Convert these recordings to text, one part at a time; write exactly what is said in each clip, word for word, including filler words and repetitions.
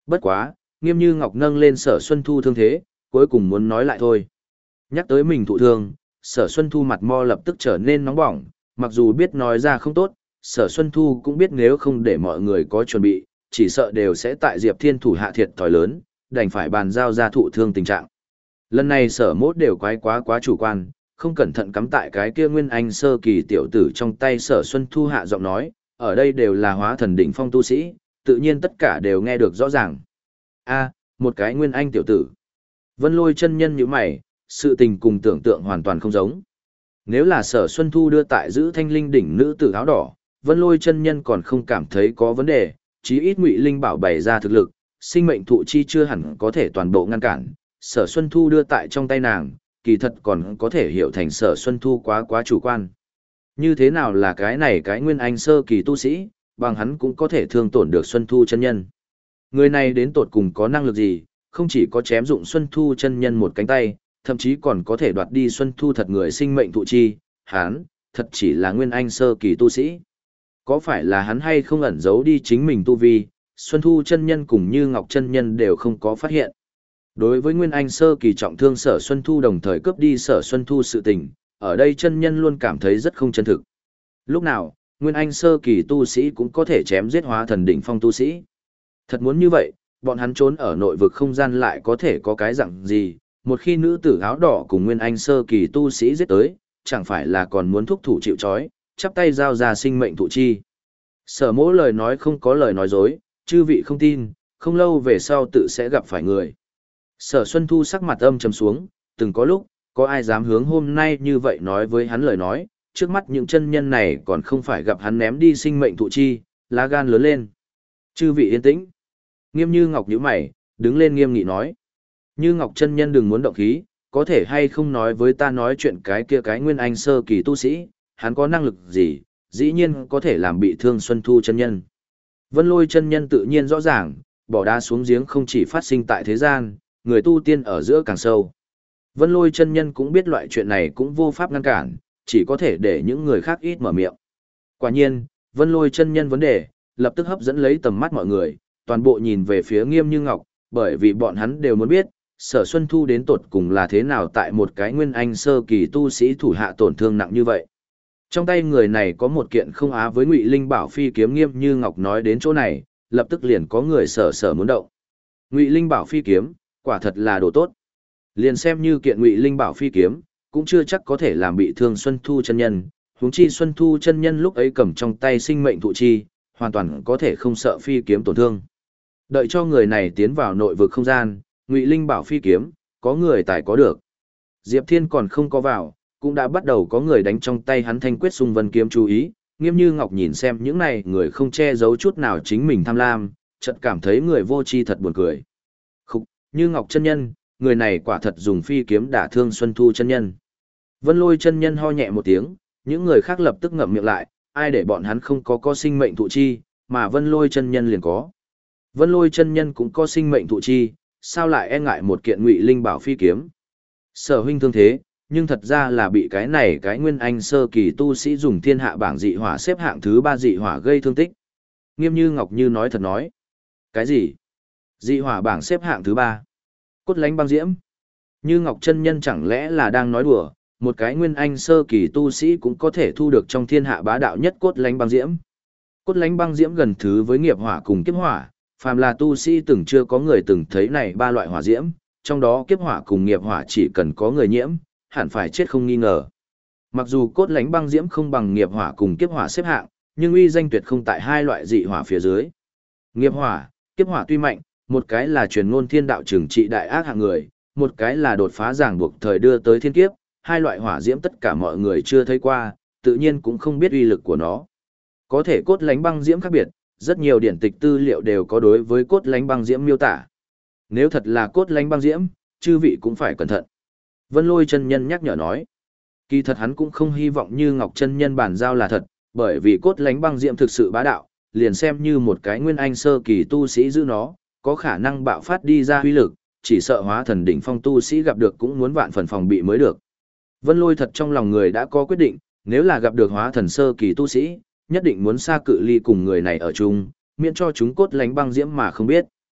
Bất quá, Nghiêm Như Ngọc nâng lên Sở Xuân Thu thương thế, cuối cùng muốn nói lại thôi. Nhắc tới mình thụ thương, Sở Xuân Thu mặt mo lập tức trở nên nóng bỏng, mặc dù biết nói ra không tốt, Sở Xuân Thu cũng biết nếu không để mọi người có chuẩn bị, chỉ sợ đều sẽ tại Diệp Thiên thủ hạ thiệt thòi lớn, đành phải bàn giao ra thụ thương tình trạng. Lần này Sở Mốt đều quái quá quá chủ quan, không cẩn thận cắm tại cái kia Nguyên Anh sơ kỳ tiểu tử trong tay. Sở Xuân Thu hạ giọng nói, ở đây đều là hóa thần đỉnh phong tu sĩ, tự nhiên tất cả đều nghe được rõ ràng. A, một cái Nguyên Anh tiểu tử. Vân Lôi chân nhân như mày, sự tình cùng tưởng tượng hoàn toàn không giống. Nếu là Sở Xuân Thu đưa tại giữ thanh linh đỉnh nữ tử áo đỏ, Vân Lôi chân nhân còn không cảm thấy có vấn đề, chí ít Ngụy Linh bảo bày ra thực lực, sinh mệnh thụ chi chưa hẳn có thể toàn bộ ngăn cản. Sở Xuân Thu đưa tại trong tay nàng, kỳ thật còn có thể hiểu thành Sở Xuân Thu quá quá chủ quan. Như thế nào là cái này cái Nguyên Anh sơ kỳ tu sĩ, bằng hắn cũng có thể thương tổn được Xuân Thu chân nhân. Người này đến tột cùng có năng lực gì, không chỉ có chém dụng Xuân Thu chân nhân một cánh tay, thậm chí còn có thể đoạt đi Xuân Thu thật người sinh mệnh thụ chi, hắn, thật chỉ là Nguyên Anh sơ kỳ tu sĩ. Có phải là hắn hay không ẩn giấu đi chính mình tu vi, Xuân Thu chân nhân cùng Như Ngọc chân nhân đều không có phát hiện. Đối với Nguyên Anh sơ kỳ trọng thương Sở Xuân Thu đồng thời cướp đi Sở Xuân Thu sự tình, ở đây chân nhân luôn cảm thấy rất không chân thực. Lúc nào, Nguyên Anh sơ kỳ tu sĩ cũng có thể chém giết hóa thần đỉnh phong tu sĩ. Thật muốn như vậy, bọn hắn trốn ở nội vực không gian lại có thể có cái dạng gì, một khi nữ tử áo đỏ cùng Nguyên Anh sơ kỳ tu sĩ giết tới, chẳng phải là còn muốn thúc thủ chịu trói, chắp tay giao ra sinh mệnh thụ chi. Sở Mỗ lời nói không có lời nói dối, chư vị không tin, không lâu về sau tự sẽ gặp phải người. Sở Xuân Thu sắc mặt âm trầm xuống, từng có lúc, có ai dám hướng hôm nay như vậy nói với hắn lời nói, trước mắt những chân nhân này còn không phải gặp hắn ném đi sinh mệnh thụ chi, lá gan lớn lên. Chư vị yên tĩnh. Nghiêm Như Ngọc nhíu mày, đứng lên nghiêm nghị nói. Như Ngọc chân nhân đừng muốn động khí, có thể hay không nói với ta nói chuyện cái kia cái Nguyên Anh sơ kỳ tu sĩ, hắn có năng lực gì, dĩ nhiên có thể làm bị thương Xuân Thu chân nhân. Vân Lôi chân nhân tự nhiên rõ ràng, bỏ đá xuống giếng không chỉ phát sinh tại thế gian, người tu tiên ở giữa càng sâu. Vân Lôi chân nhân cũng biết loại chuyện này cũng vô pháp ngăn cản, chỉ có thể để những người khác ít mở miệng. Quả nhiên, Vân Lôi chân nhân vấn đề, lập tức hấp dẫn lấy tầm mắt mọi người, toàn bộ nhìn về phía Nghiêm Như Ngọc, bởi vì bọn hắn đều muốn biết, Sở Xuân Thu đến tột cùng là thế nào tại một cái Nguyên Anh sơ kỳ tu sĩ thủ hạ tổn thương nặng như vậy. Trong tay người này có một kiện không á với Ngụy Linh bảo phi kiếm. Nghiêm Như Ngọc nói đến chỗ này, lập tức liền có người sở sở muốn động. Ngụy Linh bảo phi kiếm, quả thật là đồ tốt. Liền xem như kiện Ngụy Linh bảo phi kiếm, cũng chưa chắc có thể làm bị thương Xuân Thu chân nhân, huống chi Xuân Thu chân nhân lúc ấy cầm trong tay sinh mệnh thụ chi, hoàn toàn có thể không sợ phi kiếm tổn thương. Đợi cho người này tiến vào nội vực không gian, Ngụy Linh bảo phi kiếm, có người tài có được. Diệp Thiên còn không có vào, cũng đã bắt đầu có người đánh trong tay hắn thanh quyết xung vân kiếm chú ý. Nghiêm Như Ngọc nhìn xem những này người không che giấu chút nào chính mình tham lam, chợt cảm thấy người vô tri thật buồn cười. Khúc, Như Ngọc chân nhân, người này quả thật dùng phi kiếm đả thương Xuân Thu chân nhân. Vân Lôi chân nhân ho nhẹ một tiếng, những người khác lập tức ngậm miệng lại, ai để bọn hắn không có có sinh mệnh thụ chi, mà Vân Lôi chân nhân liền có. Vân Lôi chân nhân cũng có sinh mệnh thụ chi, sao lại e ngại một kiện Ngụy Linh bảo phi kiếm? Sở huynh thương thế, nhưng thật ra là bị cái này cái Nguyên Anh sơ kỳ tu sĩ dùng thiên hạ bảng dị hỏa xếp hạng thứ ba dị hỏa gây thương tích. Nghiêm Như Ngọc như nói thật nói. Cái gì? Dị hỏa bảng xếp hạng thứ ba. Cốt lánh băng diễm. Như Ngọc chân nhân chẳng lẽ là đang nói đùa, một cái Nguyên Anh sơ kỳ tu sĩ cũng có thể thu được trong thiên hạ bá đạo nhất cốt lánh băng diễm. Cốt lánh băng diễm gần thứ với nghiệp hỏa cùng kiếp hỏa, phàm là tu sĩ từng chưa có người từng thấy này ba loại hỏa diễm, trong đó kiếp hỏa cùng nghiệp hỏa chỉ cần có người nhiễm, hẳn phải chết không nghi ngờ. Mặc dù cốt lánh băng diễm không bằng nghiệp hỏa cùng kiếp hỏa xếp hạng, nhưng uy danh tuyệt không tại hai loại dị hỏa phía dưới. Nghiệp hỏa, kiếp hỏa tuy mạnh, một cái là truyền ngôn thiên đạo trừng trị đại ác hạng người, một cái là đột phá ràng buộc thời đưa tới thiên kiếp, hai loại hỏa diễm tất cả mọi người chưa thấy qua, tự nhiên cũng không biết uy lực của nó. Có thể cốt lánh băng diễm khác biệt, rất nhiều điển tịch tư liệu đều có đối với cốt lánh băng diễm miêu tả. Nếu thật là cốt lánh băng diễm, chư vị cũng phải cẩn thận. Vân Lôi chân nhân nhắc nhở nói. Kỳ thật hắn cũng không hy vọng Như Ngọc chân nhân bản giao là thật, bởi vì cốt lánh băng diễm thực sự bá đạo, liền xem như một cái Nguyên Anh sơ kỳ tu sĩ giữ nó, có khả năng bạo phát đi ra uy lực, chỉ sợ hóa thần đỉnh phong tu sĩ gặp được cũng muốn vạn phần phòng bị mới được. Vân Lôi thật trong lòng người đã có quyết định, nếu là gặp được hóa thần sơ kỳ tu sĩ, nhất định muốn xa cự ly cùng người này ở chung, miễn cho chúng cốt lánh băng diễm mà không biết.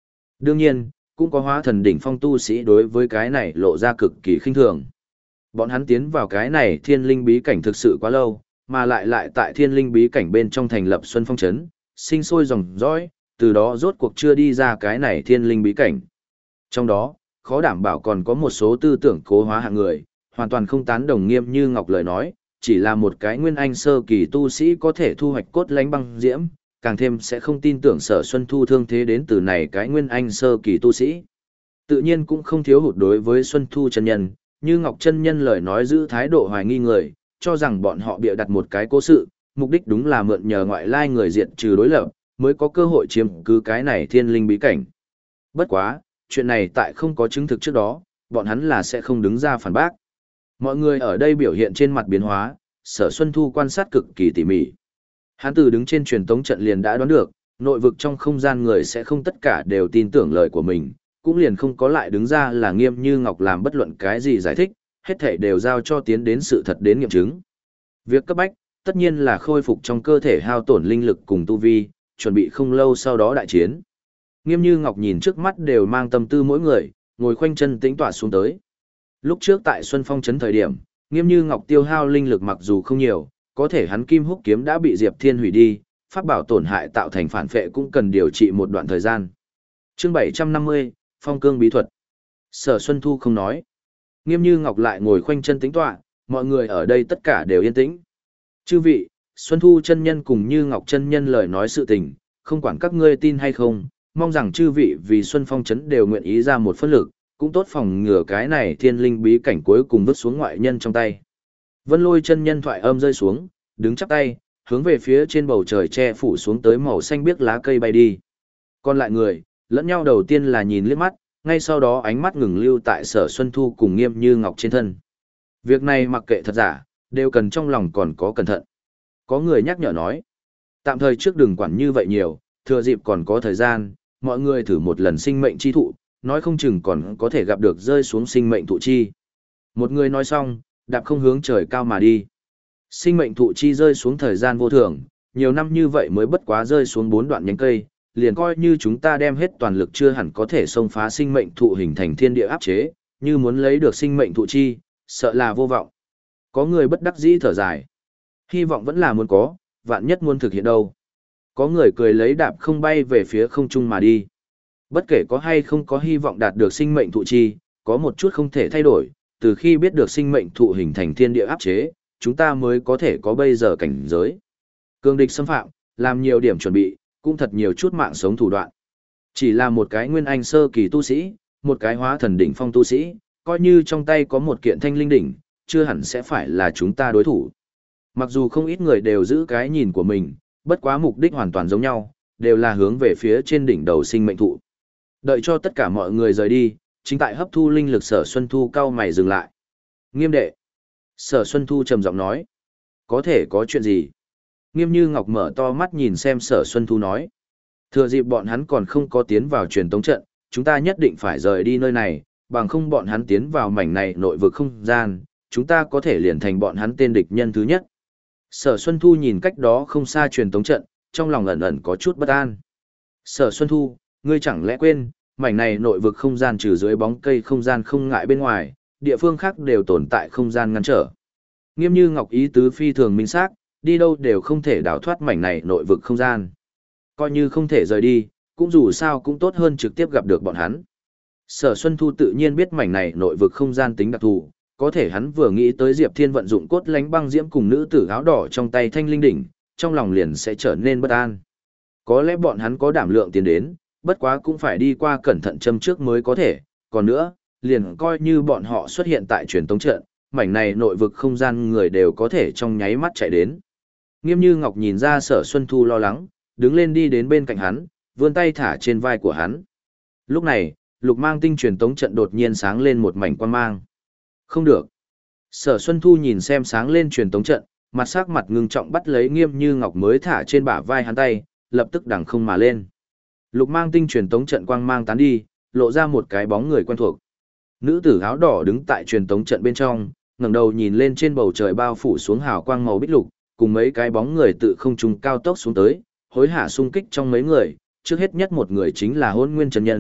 Đương nhiên, cũng có hóa thần đỉnh phong tu sĩ đối với cái này lộ ra cực kỳ khinh thường. Bọn hắn tiến vào cái này thiên linh bí cảnh thực sự quá lâu, mà lại lại tại thiên linh bí cảnh bên trong thành lập Xuân Phong Trấn, sinh sôi dòng dõi, từ đó rốt cuộc chưa đi ra cái này thiên linh bí cảnh. Trong đó, khó đảm bảo còn có một số tư tưởng cố hóa hạng người, hoàn toàn không tán đồng Nghiêm Như Ngọc lời nói, chỉ là một cái nguyên anh sơ kỳ tu sĩ có thể thu hoạch cốt lánh băng diễm, càng thêm sẽ không tin tưởng Sở Xuân Thu thương thế đến từ này cái nguyên anh sơ kỳ tu sĩ. Tự nhiên cũng không thiếu hụt đối với Xuân Thu chân nhân, Như Ngọc chân nhân lời nói giữ thái độ hoài nghi người, cho rằng bọn họ bịa đặt một cái cố sự, mục đích đúng là mượn nhờ ngoại lai người diện trừ đối lập, mới có cơ hội chiếm cứ cái này thiên linh bí cảnh. Bất quá, chuyện này tại không có chứng thực trước đó, bọn hắn là sẽ không đứng ra phản bác. Mọi người ở đây biểu hiện trên mặt biến hóa, Sở Xuân Thu quan sát cực kỳ tỉ mỉ. Hắn từ đứng trên truyền tống trận liền đã đoán được, nội vực trong không gian người sẽ không tất cả đều tin tưởng lời của mình, cũng liền không có lại đứng ra là Nghiêm Như Ngọc làm bất luận cái gì giải thích, hết thảy đều giao cho tiến đến sự thật đến nghiệm chứng. Việc cấp bách, tất nhiên là khôi phục trong cơ thể hao tổn linh lực cùng tu vi, chuẩn bị không lâu sau đó đại chiến. Nghiêm Như Ngọc nhìn trước mắt đều mang tâm tư mỗi người, ngồi khoanh chân tĩnh tọa xuống tới. Lúc trước tại Xuân Phong trấn thời điểm, Nghiêm Như Ngọc tiêu hao linh lực mặc dù không nhiều, có thể hắn Kim Húc kiếm đã bị Diệp Thiên hủy đi, pháp bảo tổn hại tạo thành phản phệ cũng cần điều trị một đoạn thời gian. Chương bảy trăm năm mươi, Phong cương bí thuật. Sở Xuân Thu không nói. Nghiêm Như Ngọc lại ngồi khoanh chân tĩnh tọa, mọi người ở đây tất cả đều yên tĩnh. Chư vị, Xuân Thu chân nhân cùng Như Ngọc chân nhân lời nói sự tình, không quản các ngươi tin hay không, mong rằng chư vị vì Xuân Phong trấn đều nguyện ý ra một phân lực, cũng tốt phòng ngừa cái này thiên linh bí cảnh cuối cùng vứt xuống ngoại nhân trong tay. Vân Lôi chân nhân thoại âm rơi xuống, đứng chắp tay, hướng về phía trên bầu trời che phủ xuống tới màu xanh biếc lá cây bay đi. Còn lại người, lẫn nhau đầu tiên là nhìn liếc mắt, ngay sau đó ánh mắt ngừng lưu tại Sở Xuân Thu cùng Nghiêm Như Ngọc trên thân. Việc này mặc kệ thật giả, đều cần trong lòng còn có cẩn thận. Có người nhắc nhở nói, tạm thời trước đừng quản như vậy nhiều, thừa dịp còn có thời gian, mọi người thử một lần sinh mệnh chi thụ, nói không chừng còn có thể gặp được rơi xuống sinh mệnh thụ chi. Một người nói xong, đạp không hướng trời cao mà đi. Sinh mệnh thụ chi rơi xuống thời gian vô thường, nhiều năm như vậy mới bất quá rơi xuống bốn đoạn nhánh cây, liền coi như chúng ta đem hết toàn lực chưa hẳn có thể xông phá sinh mệnh thụ hình thành thiên địa áp chế, như muốn lấy được sinh mệnh thụ chi, sợ là vô vọng. Có người bất đắc dĩ thở dài. Hy vọng vẫn là muốn có, vạn nhất muốn thực hiện đâu. Có người cười lấy đạp không bay về phía không trung mà đi. Bất kể có hay không có hy vọng đạt được sinh mệnh thụ chi, có một chút không thể thay đổi, từ khi biết được sinh mệnh thụ hình thành thiên địa áp chế, chúng ta mới có thể có bây giờ cảnh giới. Cương địch xâm phạm, làm nhiều điểm chuẩn bị, cũng thật nhiều chút mạng sống thủ đoạn. Chỉ là một cái nguyên anh sơ kỳ tu sĩ, một cái hóa thần đỉnh phong tu sĩ, coi như trong tay có một kiện thanh linh đỉnh, chưa hẳn sẽ phải là chúng ta đối thủ. Mặc dù không ít người đều giữ cái nhìn của mình, bất quá mục đích hoàn toàn giống nhau, đều là hướng về phía trên đỉnh đầu sinh mệnh thụ. Đợi cho tất cả mọi người rời đi, chính tại hấp thu linh lực Sở Xuân Thu cao mày dừng lại. Nghiêm đệ. Sở Xuân Thu trầm giọng nói. Có thể có chuyện gì? Nghiêm Như Ngọc mở to mắt nhìn xem Sở Xuân Thu nói. Thừa dịp bọn hắn còn không có tiến vào truyền tống trận, chúng ta nhất định phải rời đi nơi này, bằng không bọn hắn tiến vào mảnh này nội vực không gian, chúng ta có thể liền thành bọn hắn tên địch nhân thứ nhất. Sở Xuân Thu nhìn cách đó không xa truyền tống trận, trong lòng ẩn ẩn có chút bất an. Sở Xuân Thu, ngươi chẳng lẽ quên, mảnh này nội vực không gian trừ dưới bóng cây không gian không ngại bên ngoài, địa phương khác đều tồn tại không gian ngăn trở. Nghiêm Như Ngọc ý tứ phi thường minh xác, đi đâu đều không thể đào thoát mảnh này nội vực không gian. Coi như không thể rời đi, cũng dù sao cũng tốt hơn trực tiếp gặp được bọn hắn. Sở Xuân Thu tự nhiên biết mảnh này nội vực không gian tính đặc thù, có thể hắn vừa nghĩ tới Diệp Thiên vận dụng cốt lánh băng diễm cùng nữ tử áo đỏ trong tay thanh linh đỉnh, trong lòng liền sẽ trở nên bất an. Có lẽ bọn hắn có đảm lượng tiến đến, bất quá cũng phải đi qua cẩn thận châm trước mới có thể, còn nữa, liền coi như bọn họ xuất hiện tại truyền tống trận, mảnh này nội vực không gian người đều có thể trong nháy mắt chạy đến. Nghiêm Như Ngọc nhìn ra Sở Xuân Thu lo lắng, đứng lên đi đến bên cạnh hắn, vươn tay thả trên vai của hắn. Lúc này, lục mang tinh truyền tống trận đột nhiên sáng lên một mảnh quang mang. Không được. Sở Xuân Thu nhìn xem sáng lên truyền tống trận, mặt sắc mặt ngưng trọng bắt lấy Nghiêm Như Ngọc mới thả trên bả vai hắn tay, lập tức đằng không mà lên. Lục mang tinh truyền tống trận quang mang tán đi, lộ ra một cái bóng người quen thuộc. Nữ tử áo đỏ đứng tại truyền tống trận bên trong, ngẩng đầu nhìn lên trên bầu trời bao phủ xuống hào quang màu bích lục, cùng mấy cái bóng người tự không trung cao tốc xuống tới, hối hả xung kích trong mấy người, trước hết nhất một người chính là Hỗn Nguyên chân nhân,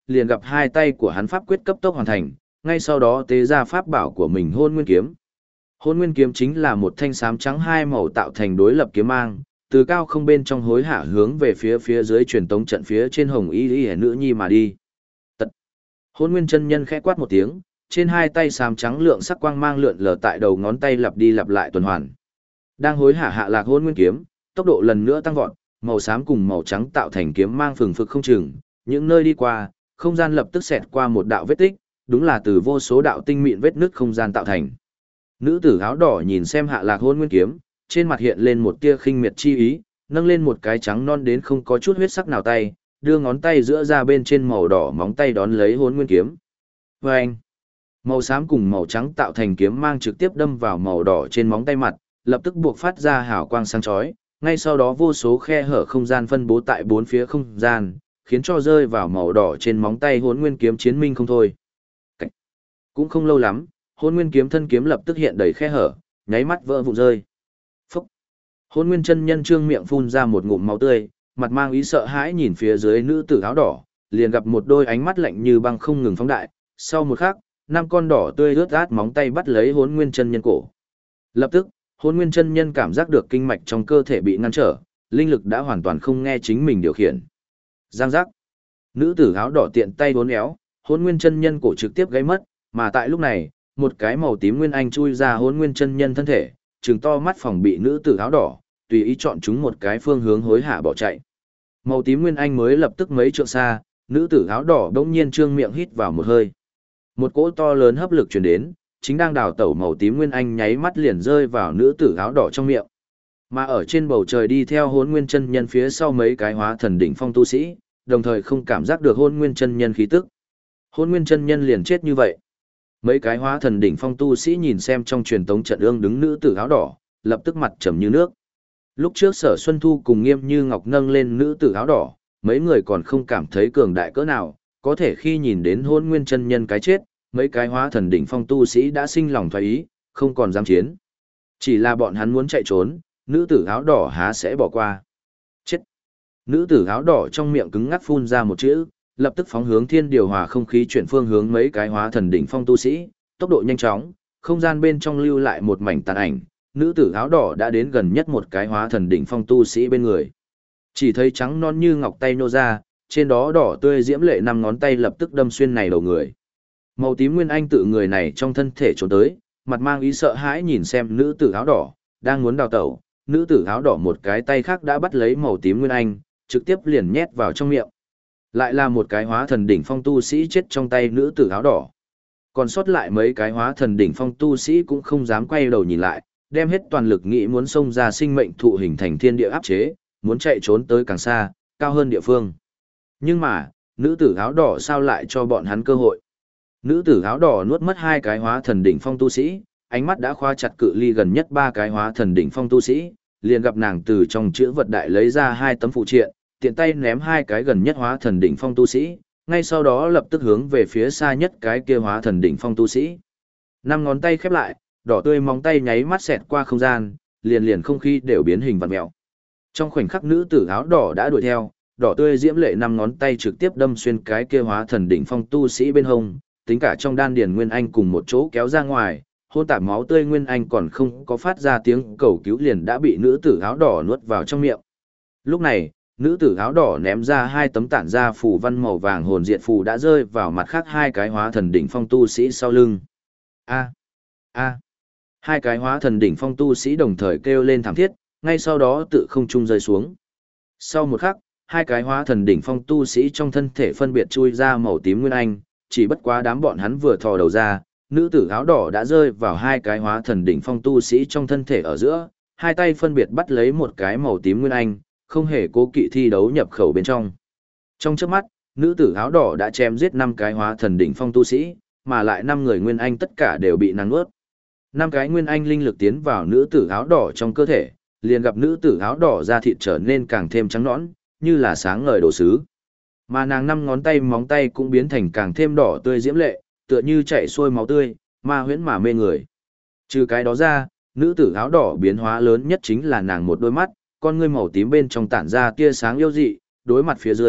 liền gặp hai tay của hắn pháp quyết cấp tốc hoàn thành, ngay sau đó tế ra pháp bảo của mình Hôn Nguyên kiếm. Hôn Nguyên kiếm chính là một thanh xám trắng hai màu tạo thành đối lập kiếm mang, từ cao không bên trong hối hạ hướng về phía phía dưới truyền tống trận phía trên hồng y y nữ nhi mà đi. Tật. Hôn Nguyên chân nhân khẽ quát một tiếng, trên hai tay xám trắng lượng sắc quang mang lượn lờ tại đầu ngón tay lặp đi lặp lại tuần hoàn. Đang hối hạ hạ lạc Hôn Nguyên kiếm, tốc độ lần nữa tăng vọt, màu xám cùng màu trắng tạo thành kiếm mang phừng phực không chừng, những nơi đi qua, không gian lập tức xẹt qua một đạo vết tích, đúng là từ vô số đạo tinh mịn vết nứt không gian tạo thành. Nữ tử áo đỏ nhìn xem hạ lạc Hôn Nguyên kiếm, trên mặt hiện lên một tia khinh miệt chi ý, nâng lên một cái trắng non đến không có chút huyết sắc nào tay, đưa ngón tay giữa ra bên trên màu đỏ móng tay đón lấy Hôn Nguyên kiếm. Và anh, màu xám cùng màu trắng tạo thành kiếm mang trực tiếp đâm vào màu đỏ trên móng tay mặt, lập tức buộc phát ra hào quang sáng chói, ngay sau đó vô số khe hở không gian phân bố tại bốn phía không gian, khiến cho rơi vào màu đỏ trên móng tay Hôn Nguyên kiếm chiến minh không thôi. Cảnh. Cũng không lâu lắm, Hôn Nguyên kiếm thân kiếm lập tức hiện đầy khe hở, nháy mắt vỡ vụn rơi. Phúc. Hôn Nguyên chân nhân trương miệng phun ra một ngụm máu tươi, mặt mang ý sợ hãi nhìn phía dưới nữ tử áo đỏ, liền gặp một đôi ánh mắt lạnh như băng không ngừng phóng đại, sau một khắc, năm con đỏ tươi rớt át móng tay bắt lấy Hôn Nguyên chân nhân cổ. Lập tức, Hôn Nguyên chân nhân cảm giác được kinh mạch trong cơ thể bị ngăn trở, linh lực đã hoàn toàn không nghe chính mình điều khiển. Giang giác. Nữ tử áo đỏ tiện tay uốn éo, Hôn Nguyên chân nhân cổ trực tiếp gãy mất, mà tại lúc này, một cái màu tím nguyên anh chui ra Hôn Nguyên chân nhân thân thể, trừng to mắt phòng bị nữ tử áo đỏ, tùy ý chọn chúng một cái phương hướng hối hả bỏ chạy. Màu tím nguyên anh mới lập tức mấy trượng xa, nữ tử áo đỏ đống nhiên trương miệng hít vào một hơi. Một cỗ to lớn hấp lực truyền đến, chính đang đào tẩu màu tím nguyên anh nháy mắt liền rơi vào nữ tử áo đỏ trong miệng. Mà ở trên bầu trời đi theo Hôn Nguyên chân nhân phía sau mấy cái hóa thần đỉnh phong tu sĩ, đồng thời không cảm giác được Hôn Nguyên chân nhân khí tức. Hôn Nguyên chân nhân liền chết như vậy. Mấy cái hóa thần đỉnh phong tu sĩ nhìn xem trong truyền tống trận ương đứng nữ tử áo đỏ, lập tức mặt trầm như nước. Lúc trước Sở Xuân Thu cùng Nghiêm Như Ngọc nâng lên nữ tử áo đỏ, mấy người còn không cảm thấy cường đại cỡ nào, có thể khi nhìn đến Hôn Nguyên chân nhân cái chết, mấy cái hóa thần đỉnh phong tu sĩ đã sinh lòng thoái ý, không còn dám chiến. Chỉ là bọn hắn muốn chạy trốn, nữ tử áo đỏ há sẽ bỏ qua. Chết! Nữ tử áo đỏ trong miệng cứng ngắc phun ra một chữ, lập tức phóng hướng thiên điều hòa không khí chuyển phương hướng mấy cái hóa thần đỉnh phong tu sĩ, tốc độ nhanh chóng, không gian bên trong lưu lại một mảnh tàn ảnh, nữ tử áo đỏ đã đến gần nhất một cái hóa thần đỉnh phong tu sĩ bên người. Chỉ thấy trắng non như ngọc tay nô ra, trên đó đỏ tươi diễm lệ năm ngón tay lập tức đâm xuyên này đầu người. Màu tím nguyên anh tự người này trong thân thể trốn tới, mặt mang ý sợ hãi nhìn xem nữ tử áo đỏ, đang muốn đào tẩu, nữ tử áo đỏ một cái tay khác đã bắt lấy màu tím nguyên anh, trực tiếp liền nhét vào trong miệng. Lại là một cái hóa thần đỉnh phong tu sĩ chết trong tay nữ tử áo đỏ. Còn sót lại mấy cái hóa thần đỉnh phong tu sĩ cũng không dám quay đầu nhìn lại, đem hết toàn lực nghĩ muốn xông ra sinh mệnh thụ hình thành thiên địa áp chế, muốn chạy trốn tới càng xa, cao hơn địa phương. Nhưng mà, nữ tử áo đỏ sao lại cho bọn hắn cơ hội? Nữ tử áo đỏ nuốt mất hai cái hóa thần đỉnh phong tu sĩ, ánh mắt đã khóa chặt cự ly gần nhất ba cái hóa thần đỉnh phong tu sĩ, liền gặp nàng từ trong chữ vật đại lấy ra hai tấm phụ triện, tiện tay ném hai cái gần nhất hóa thần đỉnh phong tu sĩ, ngay sau đó lập tức hướng về phía xa nhất cái kia hóa thần đỉnh phong tu sĩ. Năm ngón tay khép lại, đỏ tươi móng tay nháy mắt xẹt qua không gian, liền liền không khí đều biến hình vặn mèo. Trong khoảnh khắc nữ tử áo đỏ đã đuổi theo, đỏ tươi diễm lệ năm ngón tay trực tiếp đâm xuyên cái kia hóa thần đỉnh phong tu sĩ bên hông, tính cả trong đan điền nguyên anh cùng một chỗ kéo ra ngoài, hôn tạp máu tươi nguyên anh còn không có phát ra tiếng cầu cứu liền đã bị nữ tử áo đỏ nuốt vào trong miệng. Lúc này, nữ tử áo đỏ ném ra hai tấm tản ra phù văn màu vàng hồn diệt phù đã rơi vào mặt khác hai cái hóa thần đỉnh phong tu sĩ sau lưng. A, a. Hai cái hóa thần đỉnh phong tu sĩ đồng thời kêu lên thảm thiết, ngay sau đó tự không trung rơi xuống. Sau một khắc, hai cái hóa thần đỉnh phong tu sĩ trong thân thể phân biệt chui ra màu tím nguyên anh, chỉ bất quá đám bọn hắn vừa thò đầu ra, nữ tử áo đỏ đã rơi vào hai cái hóa thần đỉnh phong tu sĩ trong thân thể ở giữa, hai tay phân biệt bắt lấy một cái màu tím nguyên anh, không hề cố kỵ thi đấu nhập khẩu bên trong. Trong chớp mắt, nữ tử áo đỏ đã chém giết năm cái hóa thần đỉnh phong tu sĩ, mà lại năm người nguyên anh tất cả đều bị nàng nuốt. Năm cái nguyên anh linh lực tiến vào nữ tử áo đỏ trong cơ thể, liền gặp nữ tử áo đỏ da thịt trở nên càng thêm trắng nõn, như là sáng ngời đồ sứ. Mà nàng năm ngón tay móng tay cũng biến thành càng thêm đỏ tươi diễm lệ, tựa như chảy xuôi máu tươi, ma huyễn mà mê người. Trừ cái đó ra, nữ tử áo đỏ biến hóa lớn nhất chính là nàng một đôi mắt, con ngươi màu tím bên trong tản ra tia sáng yêu dị, đối mặt phía dưới,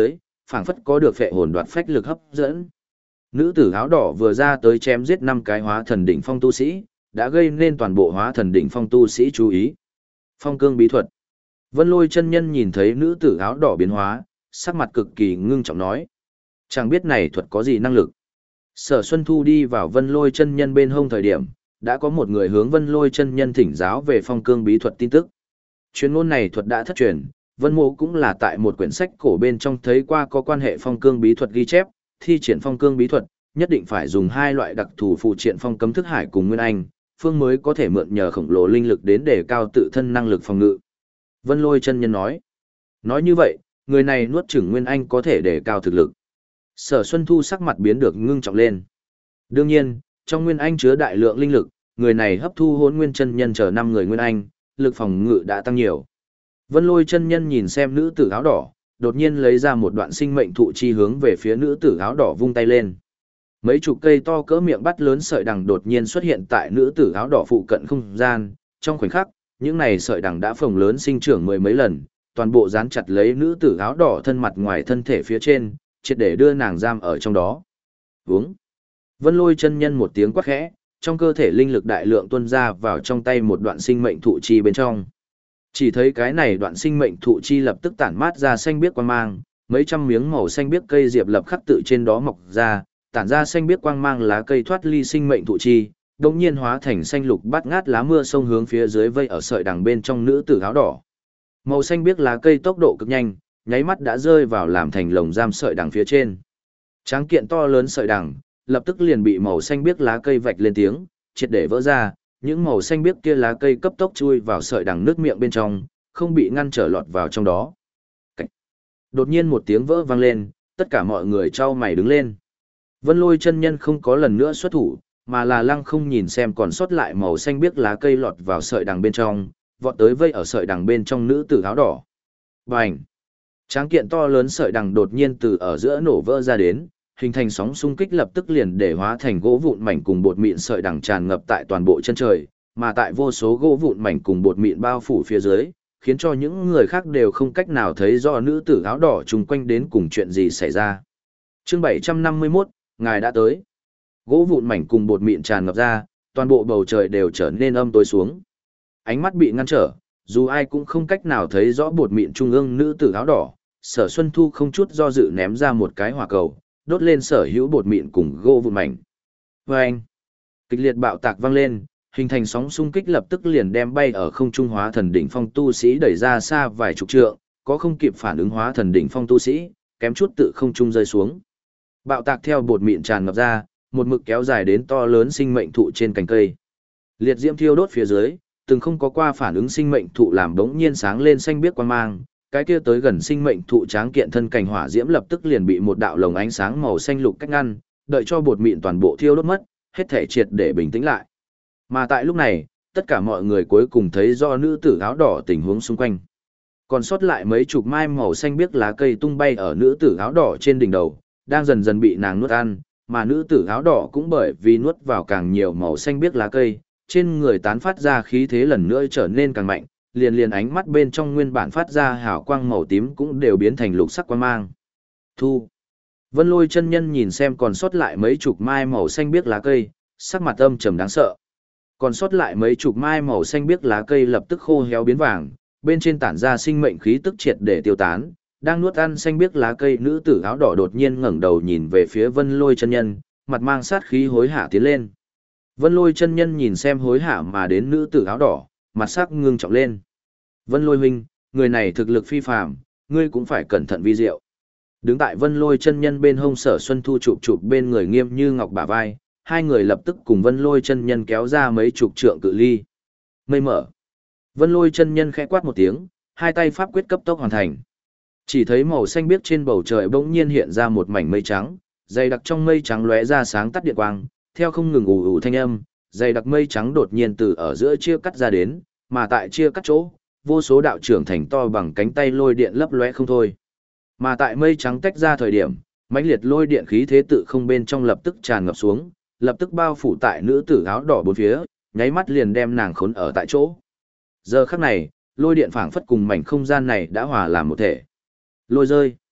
phảng phất có được phệ hồn đoạt phách lực hấp dẫn. Nữ tử áo đỏ vừa ra tới chém giết năm cái hóa thần đỉnh phong tu sĩ, đã gây nên toàn bộ hóa thần đỉnh phong tu sĩ chú ý. Phong cương bí thuật. Vân Lôi chân nhân nhìn thấy nữ tử áo đỏ biến hóa, sắc mặt cực kỳ ngưng trọng nói: chẳng biết này thuật có gì năng lực. Sở Xuân Thu đi vào Vân Lôi chân nhân bên hông thời điểm, đã có một người hướng Vân Lôi chân nhân thỉnh giáo về phong cương bí thuật tin tức. Chuyên môn này thuật đã thất truyền, Vân Mộ cũng là tại một quyển sách cổ bên trong thấy qua có quan hệ phong cương bí thuật ghi chép, thi triển phong cương bí thuật, nhất định phải dùng hai loại đặc thù phụ triện phong cấm thức hải cùng nguyên anh, phương mới có thể mượn nhờ khổng lồ linh lực đến để cao tự thân năng lực phòng ngự. Vân Lôi chân nhân nói. Nói như vậy, người này nuốt chửng nguyên anh có thể để cao thực lực. Sở Xuân Thu sắc mặt biến được ngưng trọng lên. Đương nhiên, trong nguyên anh chứa đại lượng linh lực, người này hấp thu Hỗn Nguyên chân nhân chờ năm người nguyên anh, lực phòng ngự đã tăng nhiều. Vân Lôi chân nhân nhìn xem nữ tử áo đỏ, đột nhiên lấy ra một đoạn sinh mệnh thụ chi hướng về phía nữ tử áo đỏ vung tay lên. Mấy chục cây to cỡ miệng bắt lớn sợi đằng đột nhiên xuất hiện tại nữ tử áo đỏ phụ cận không gian, trong khoảnh khắc, những này sợi đằng đã phồng lớn sinh trưởng mười mấy lần, toàn bộ dán chặt lấy nữ tử áo đỏ thân mặt ngoài thân thể phía trên, triệt để đưa nàng giam ở trong đó. Uống. Vân Lôi chân nhân một tiếng quát khẽ, trong cơ thể linh lực đại lượng tuôn ra vào trong tay một đoạn sinh mệnh thụ chi bên trong. Chỉ thấy cái này đoạn sinh mệnh thụ chi lập tức tản mát ra xanh biếc quang mang, mấy trăm miếng màu xanh biếc cây diệp lập khắc tự trên đó mọc ra, tản ra xanh biếc quang mang lá cây thoát ly sinh mệnh thụ chi, đột nhiên hóa thành xanh lục bát ngát lá mưa sông hướng phía dưới vây ở sợi đằng bên trong nữ tử áo đỏ. Màu xanh biếc lá cây tốc độ cực nhanh, nháy mắt đã rơi vào làm thành lồng giam sợi đằng phía trên. Tráng kiện to lớn sợi đằng, lập tức liền bị màu xanh biếc lá cây vạch lên tiếng, triệt để vỡ ra, những màu xanh biếc kia lá cây cấp tốc chui vào sợi đằng nước miệng bên trong, không bị ngăn trở lọt vào trong đó. Cảnh. Đột nhiên một tiếng vỡ vang lên, tất cả mọi người chau mày đứng lên. Vân Lôi chân nhân không có lần nữa xuất thủ, mà là lăng không nhìn xem còn sót lại màu xanh biếc lá cây lọt vào sợi đằng bên trong, vọt tới vây ở sợi đằng bên trong nữ tử áo đỏ. Bành! Tráng kiện to lớn sợi đằng đột nhiên từ ở giữa nổ vỡ ra đến, hình thành sóng xung kích lập tức liền để hóa thành gỗ vụn mảnh cùng bột mịn sợi đằng tràn ngập tại toàn bộ chân trời, mà tại vô số gỗ vụn mảnh cùng bột mịn bao phủ phía dưới, khiến cho những người khác đều không cách nào thấy rõ nữ tử áo đỏ chung quanh đến cùng chuyện gì xảy ra. Chương bảy trăm năm mươi mốt, ngài đã tới. Gỗ vụn mảnh cùng bột mịn tràn ngập ra, toàn bộ bầu trời đều trở nên âm tối xuống. Ánh mắt bị ngăn trở, dù ai cũng không cách nào thấy rõ bột mịn trung ương nữ tử áo đỏ, Sở Xuân Thu không chút do dự ném ra một cái hỏa cầu, đốt lên sở hữu bột mịn cùng gỗ vụn mảnh. Vâng! Kịch liệt bạo tạc vang lên, hình thành sóng xung kích lập tức liền đem bay ở không trung hóa thần đỉnh phong tu sĩ đẩy ra xa vài chục trượng, có không kịp phản ứng hóa thần đỉnh phong tu sĩ, kém chút tự không trung rơi xuống. Bạo tạc theo bột mịn tràn ngập ra, một mực kéo dài đến to lớn sinh mệnh thụ trên cành cây. Liệt diễm thiêu đốt phía dưới, từng không có qua phản ứng sinh mệnh thụ làm đống nhiên sáng lên xanh biếc quang mang, cái kia tới gần sinh mệnh thụ tráng kiện thân cành hỏa diễm lập tức liền bị một đạo lồng ánh sáng màu xanh lục cách ngăn, đợi cho bột mịn toàn bộ thiêu đốt mất, hết thể triệt để bình tĩnh lại. Mà tại lúc này, tất cả mọi người cuối cùng thấy do nữ tử áo đỏ tình huống xung quanh. Còn sót lại mấy chục mai màu xanh biếc lá cây tung bay ở nữ tử áo đỏ trên đỉnh đầu, đang dần dần bị nàng nuốt ăn, mà nữ tử áo đỏ cũng bởi vì nuốt vào càng nhiều màu xanh biếc lá cây, trên người tán phát ra khí thế lần nữa trở nên càng mạnh, liền liền ánh mắt bên trong nguyên bản phát ra hào quang màu tím cũng đều biến thành lục sắc quang mang. Thu. Vân Lôi chân nhân nhìn xem còn sót lại mấy chục mai màu xanh biếc lá cây, sắc mặt âm trầm đáng sợ. Còn sót lại mấy chục mai màu xanh biếc lá cây lập tức khô héo biến vàng, bên trên tản ra sinh mệnh khí tức triệt để tiêu tán, đang nuốt ăn xanh biếc lá cây nữ tử áo đỏ đột nhiên ngẩng đầu nhìn về phía Vân Lôi chân nhân, mặt mang sát khí hối hả tiến lên. Vân Lôi chân nhân nhìn xem hối hả mà đến nữ tử áo đỏ, mặt sắc ngưng trọng lên. Vân Lôi huynh, người này thực lực phi phàm, ngươi cũng phải cẩn thận vi diệu. Đứng tại Vân Lôi chân nhân bên hông Sở Xuân Thu chụp chụp bên người Nghiêm Như Ngọc bả vai, hai người lập tức cùng Vân Lôi chân nhân kéo ra mấy chục trượng cự ly. Mây mở. Vân Lôi chân nhân khẽ quát một tiếng, hai tay pháp quyết cấp tốc hoàn thành. Chỉ thấy màu xanh biếc trên bầu trời bỗng nhiên hiện ra một mảnh mây trắng, dày đặc trong mây trắng lóe ra sáng tắt điện quang, theo không ngừng ù ù thanh âm, dày đặc mây trắng đột nhiên từ ở giữa chia cắt ra đến, mà tại chia cắt chỗ, vô số đạo trưởng thành to bằng cánh tay lôi điện lấp lóe không thôi. Mà tại mây trắng tách ra thời điểm, mãnh liệt lôi điện khí thế tự không bên trong lập tức tràn ngập xuống, lập tức bao phủ tại nữ tử áo đỏ bốn phía, nháy mắt liền đem nàng khốn ở tại chỗ. Giờ khắc này, lôi điện phảng phất cùng mảnh không gian này đã hòa làm một thể. Lôi rơi.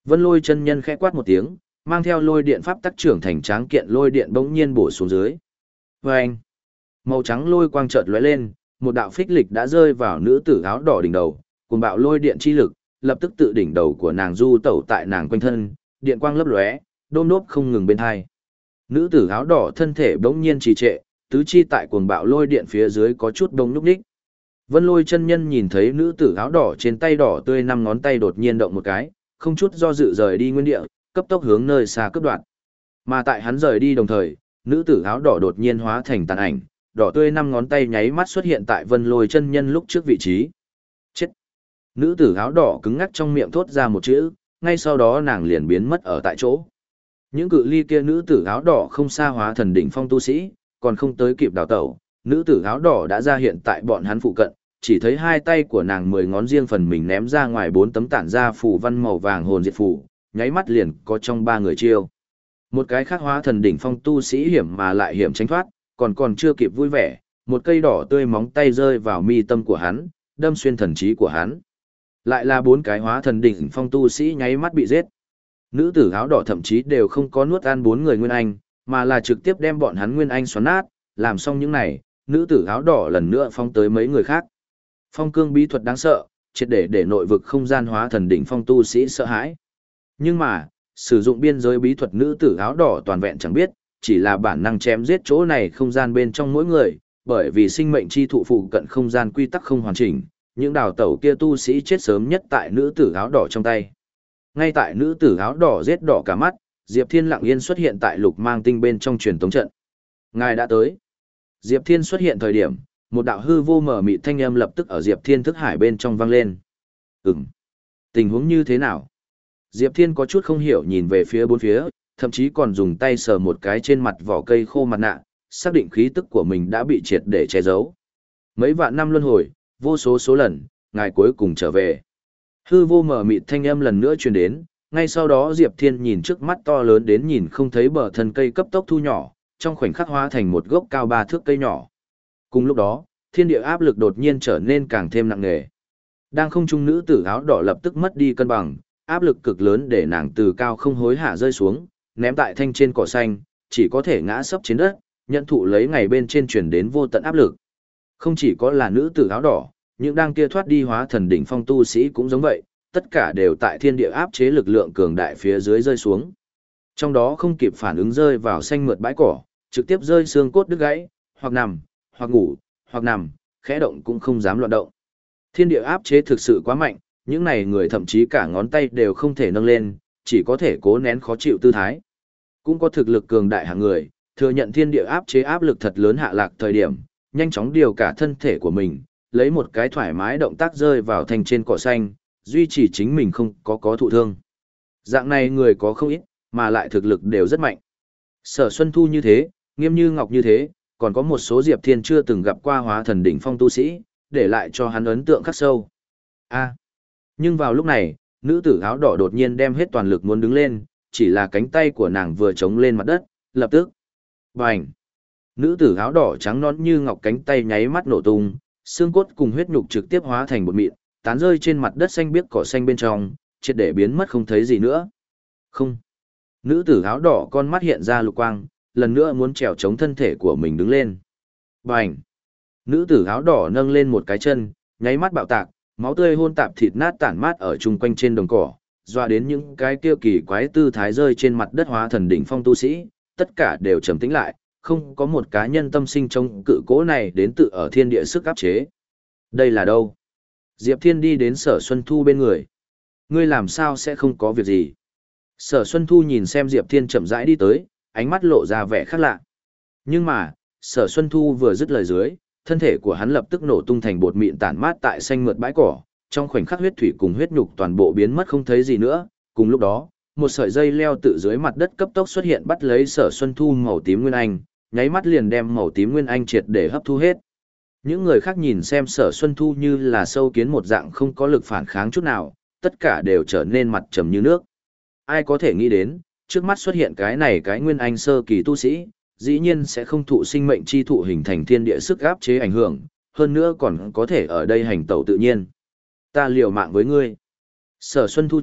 Vân Lôi chân nhân khẽ quát một tiếng, mang theo lôi điện pháp tắc trưởng thành tráng kiện lôi điện bỗng nhiên bổ xuống dưới. Vâng! Màu trắng lôi quang chợt lóe lên, một đạo phích lịch đã rơi vào nữ tử áo đỏ đỉnh đầu, cùng bạo lôi điện chi lực, lập tức tự đỉnh đầu của nàng du tẩu tại nàng quanh thân, điện quang lấp lóe, đôm đốp không ngừng bên hai. Nữ tử áo đỏ thân thể bỗng nhiên trì trệ, tứ chi tại cuồng bạo lôi điện phía dưới có chút đông nhúc nhích. Vân Lôi chân nhân nhìn thấy nữ tử áo đỏ trên tay đỏ tươi năm ngón tay đột nhiên động một cái, không chút do dự rời đi nguyên địa, cấp tốc hướng nơi xa cướp đoạn. Mà tại hắn rời đi đồng thời, nữ tử áo đỏ đột nhiên hóa thành tàn ảnh, đỏ tươi năm ngón tay nháy mắt xuất hiện tại Vân Lôi chân nhân lúc trước vị trí. Chết! Nữ tử áo đỏ cứng ngắc trong miệng thốt ra một chữ, ngay sau đó nàng liền biến mất ở tại chỗ. Những cự ly kia nữ tử áo đỏ không xa hóa thần đỉnh phong tu sĩ, còn không tới kịp đào tẩu, nữ tử áo đỏ đã ra hiện tại bọn hắn phụ cận, chỉ thấy hai tay của nàng mười ngón riêng phần mình ném ra ngoài bốn tấm tản ra phù văn màu vàng hồn diệt phù, nháy mắt liền có trong ba người chiêu. Một cái khác hóa thần đỉnh phong tu sĩ hiểm mà lại hiểm tránh thoát, còn còn chưa kịp vui vẻ, một cây đỏ tươi móng tay rơi vào mi tâm của hắn, đâm xuyên thần trí của hắn. Lại là bốn cái hóa thần đỉnh phong tu sĩ nháy mắt bị giết. Nữ tử áo đỏ thậm chí đều không có nuốt ăn bốn người nguyên anh, mà là trực tiếp đem bọn hắn nguyên anh xoắn nát, làm xong những này, nữ tử áo đỏ lần nữa phong tới mấy người khác. Phong cương bí thuật đáng sợ, triệt để để nội vực không gian hóa thần đỉnh phong tu sĩ sợ hãi. Nhưng mà, sử dụng biên giới bí thuật nữ tử áo đỏ toàn vẹn chẳng biết, chỉ là bản năng chém giết chỗ này không gian bên trong mỗi người, bởi vì sinh mệnh chi thụ phụ cận không gian quy tắc không hoàn chỉnh, những đào tẩu kia tu sĩ chết sớm nhất tại nữ tử áo đỏ trong tay. Ngay tại nữ tử áo đỏ giết đỏ cả mắt, Diệp Thiên lặng yên xuất hiện tại lục mang tinh bên trong truyền tống trận. Ngài đã tới. Diệp Thiên xuất hiện thời điểm, một đạo hư vô mở mịt thanh âm lập tức ở Diệp Thiên thức hải bên trong vang lên. Ừm. Tình huống như thế nào? Diệp Thiên có chút không hiểu nhìn về phía bốn phía, thậm chí còn dùng tay sờ một cái trên mặt vỏ cây khô mặt nạ, xác định khí tức của mình đã bị triệt để che giấu. Mấy vạn năm luân hồi, vô số số lần, ngài cuối cùng trở về. Hư vô mở mịt thanh âm lần nữa truyền đến, ngay sau đó Diệp Thiên nhìn trước mắt to lớn đến nhìn không thấy bờ thân cây cấp tốc thu nhỏ, trong khoảnh khắc hóa thành một gốc cao ba thước cây nhỏ. Cùng lúc đó, thiên địa áp lực đột nhiên trở nên càng thêm nặng nề. Đang không trung nữ tử áo đỏ lập tức mất đi cân bằng, áp lực cực lớn để nàng từ cao không hối hả rơi xuống, ném tại thanh trên cỏ xanh, chỉ có thể ngã sấp trên đất, nhận thụ lấy ngày bên trên truyền đến vô tận áp lực. Không chỉ có là nữ tử áo đỏ, những đang kia thoát đi hóa thần đỉnh phong tu sĩ cũng giống vậy, tất cả đều tại thiên địa áp chế lực lượng cường đại phía dưới rơi xuống. Trong đó không kịp phản ứng rơi vào xanh mượt bãi cỏ, trực tiếp rơi xương cốt đứt gãy, hoặc nằm, hoặc ngủ, hoặc nằm, khẽ động cũng không dám loạn động. Thiên địa áp chế thực sự quá mạnh, những này người thậm chí cả ngón tay đều không thể nâng lên, chỉ có thể cố nén khó chịu tư thái. Cũng có thực lực cường đại hạng người, thừa nhận thiên địa áp chế áp lực thật lớn hạ lạc thời điểm, nhanh chóng điều cả thân thể của mình, lấy một cái thoải mái động tác rơi vào thành trên cỏ xanh, duy trì chính mình không có có thụ thương. Dạng này người có không ít, mà lại thực lực đều rất mạnh. Sở Xuân Thu như thế, Nghiêm Như Ngọc như thế, còn có một số Diệp Thiên chưa từng gặp qua hóa thần đỉnh phong tu sĩ, để lại cho hắn ấn tượng khắc sâu. A. Nhưng vào lúc này, nữ tử áo đỏ đột nhiên đem hết toàn lực muốn đứng lên, chỉ là cánh tay của nàng vừa chống lên mặt đất, lập tức. Bành! Nữ tử áo đỏ trắng nõn như ngọc cánh tay nháy mắt nổ tung, xương cốt cùng huyết nhục trực tiếp hóa thành bột mịn, tán rơi trên mặt đất xanh biếc cỏ xanh bên trong, triệt để biến mất không thấy gì nữa. Không. Nữ tử áo đỏ con mắt hiện ra lục quang, lần nữa muốn trèo chống thân thể của mình đứng lên. Bành! Nữ tử áo đỏ nâng lên một cái chân, nháy mắt bạo tạc, máu tươi hôn tạp thịt nát tản mát ở chung quanh trên đồng cỏ, dọa đến những cái kia kỳ quái tư thái rơi trên mặt đất hóa thần đỉnh phong tu sĩ, tất cả đều trầm tĩnh lại, không có một cá nhân tâm sinh trong cự cố này đến tự ở thiên địa sức áp chế. Đây là đâu? Diệp Thiên đi đến Sở Xuân Thu bên người. Ngươi làm sao sẽ không có việc gì? Sở Xuân Thu nhìn xem Diệp Thiên chậm rãi đi tới, ánh mắt lộ ra vẻ khác lạ. Nhưng mà, Sở Xuân Thu vừa dứt lời dưới, thân thể của hắn lập tức nổ tung thành bột mịn tản mát tại xanh mượt bãi cỏ, trong khoảnh khắc huyết thủy cùng huyết nhục toàn bộ biến mất không thấy gì nữa. Cùng lúc đó, một sợi dây leo tự dưới mặt đất cấp tốc xuất hiện bắt lấy Sở Xuân Thu màu tím nguyên anh, nháy mắt liền đem màu tím nguyên anh triệt để hấp thu hết. Những người khác nhìn xem Sở Xuân Thu như là sâu kiến một dạng không có lực phản kháng chút nào, tất cả đều trở nên mặt trầm như nước. Ai có thể nghĩ đến, trước mắt xuất hiện cái này cái nguyên anh sơ kỳ tu sĩ, dĩ nhiên sẽ không thụ sinh mệnh chi thụ hình thành thiên địa sức áp chế ảnh hưởng, hơn nữa còn có thể ở đây hành tẩu tự nhiên. Ta liều mạng với ngươi. Sở Xuân Thu chết,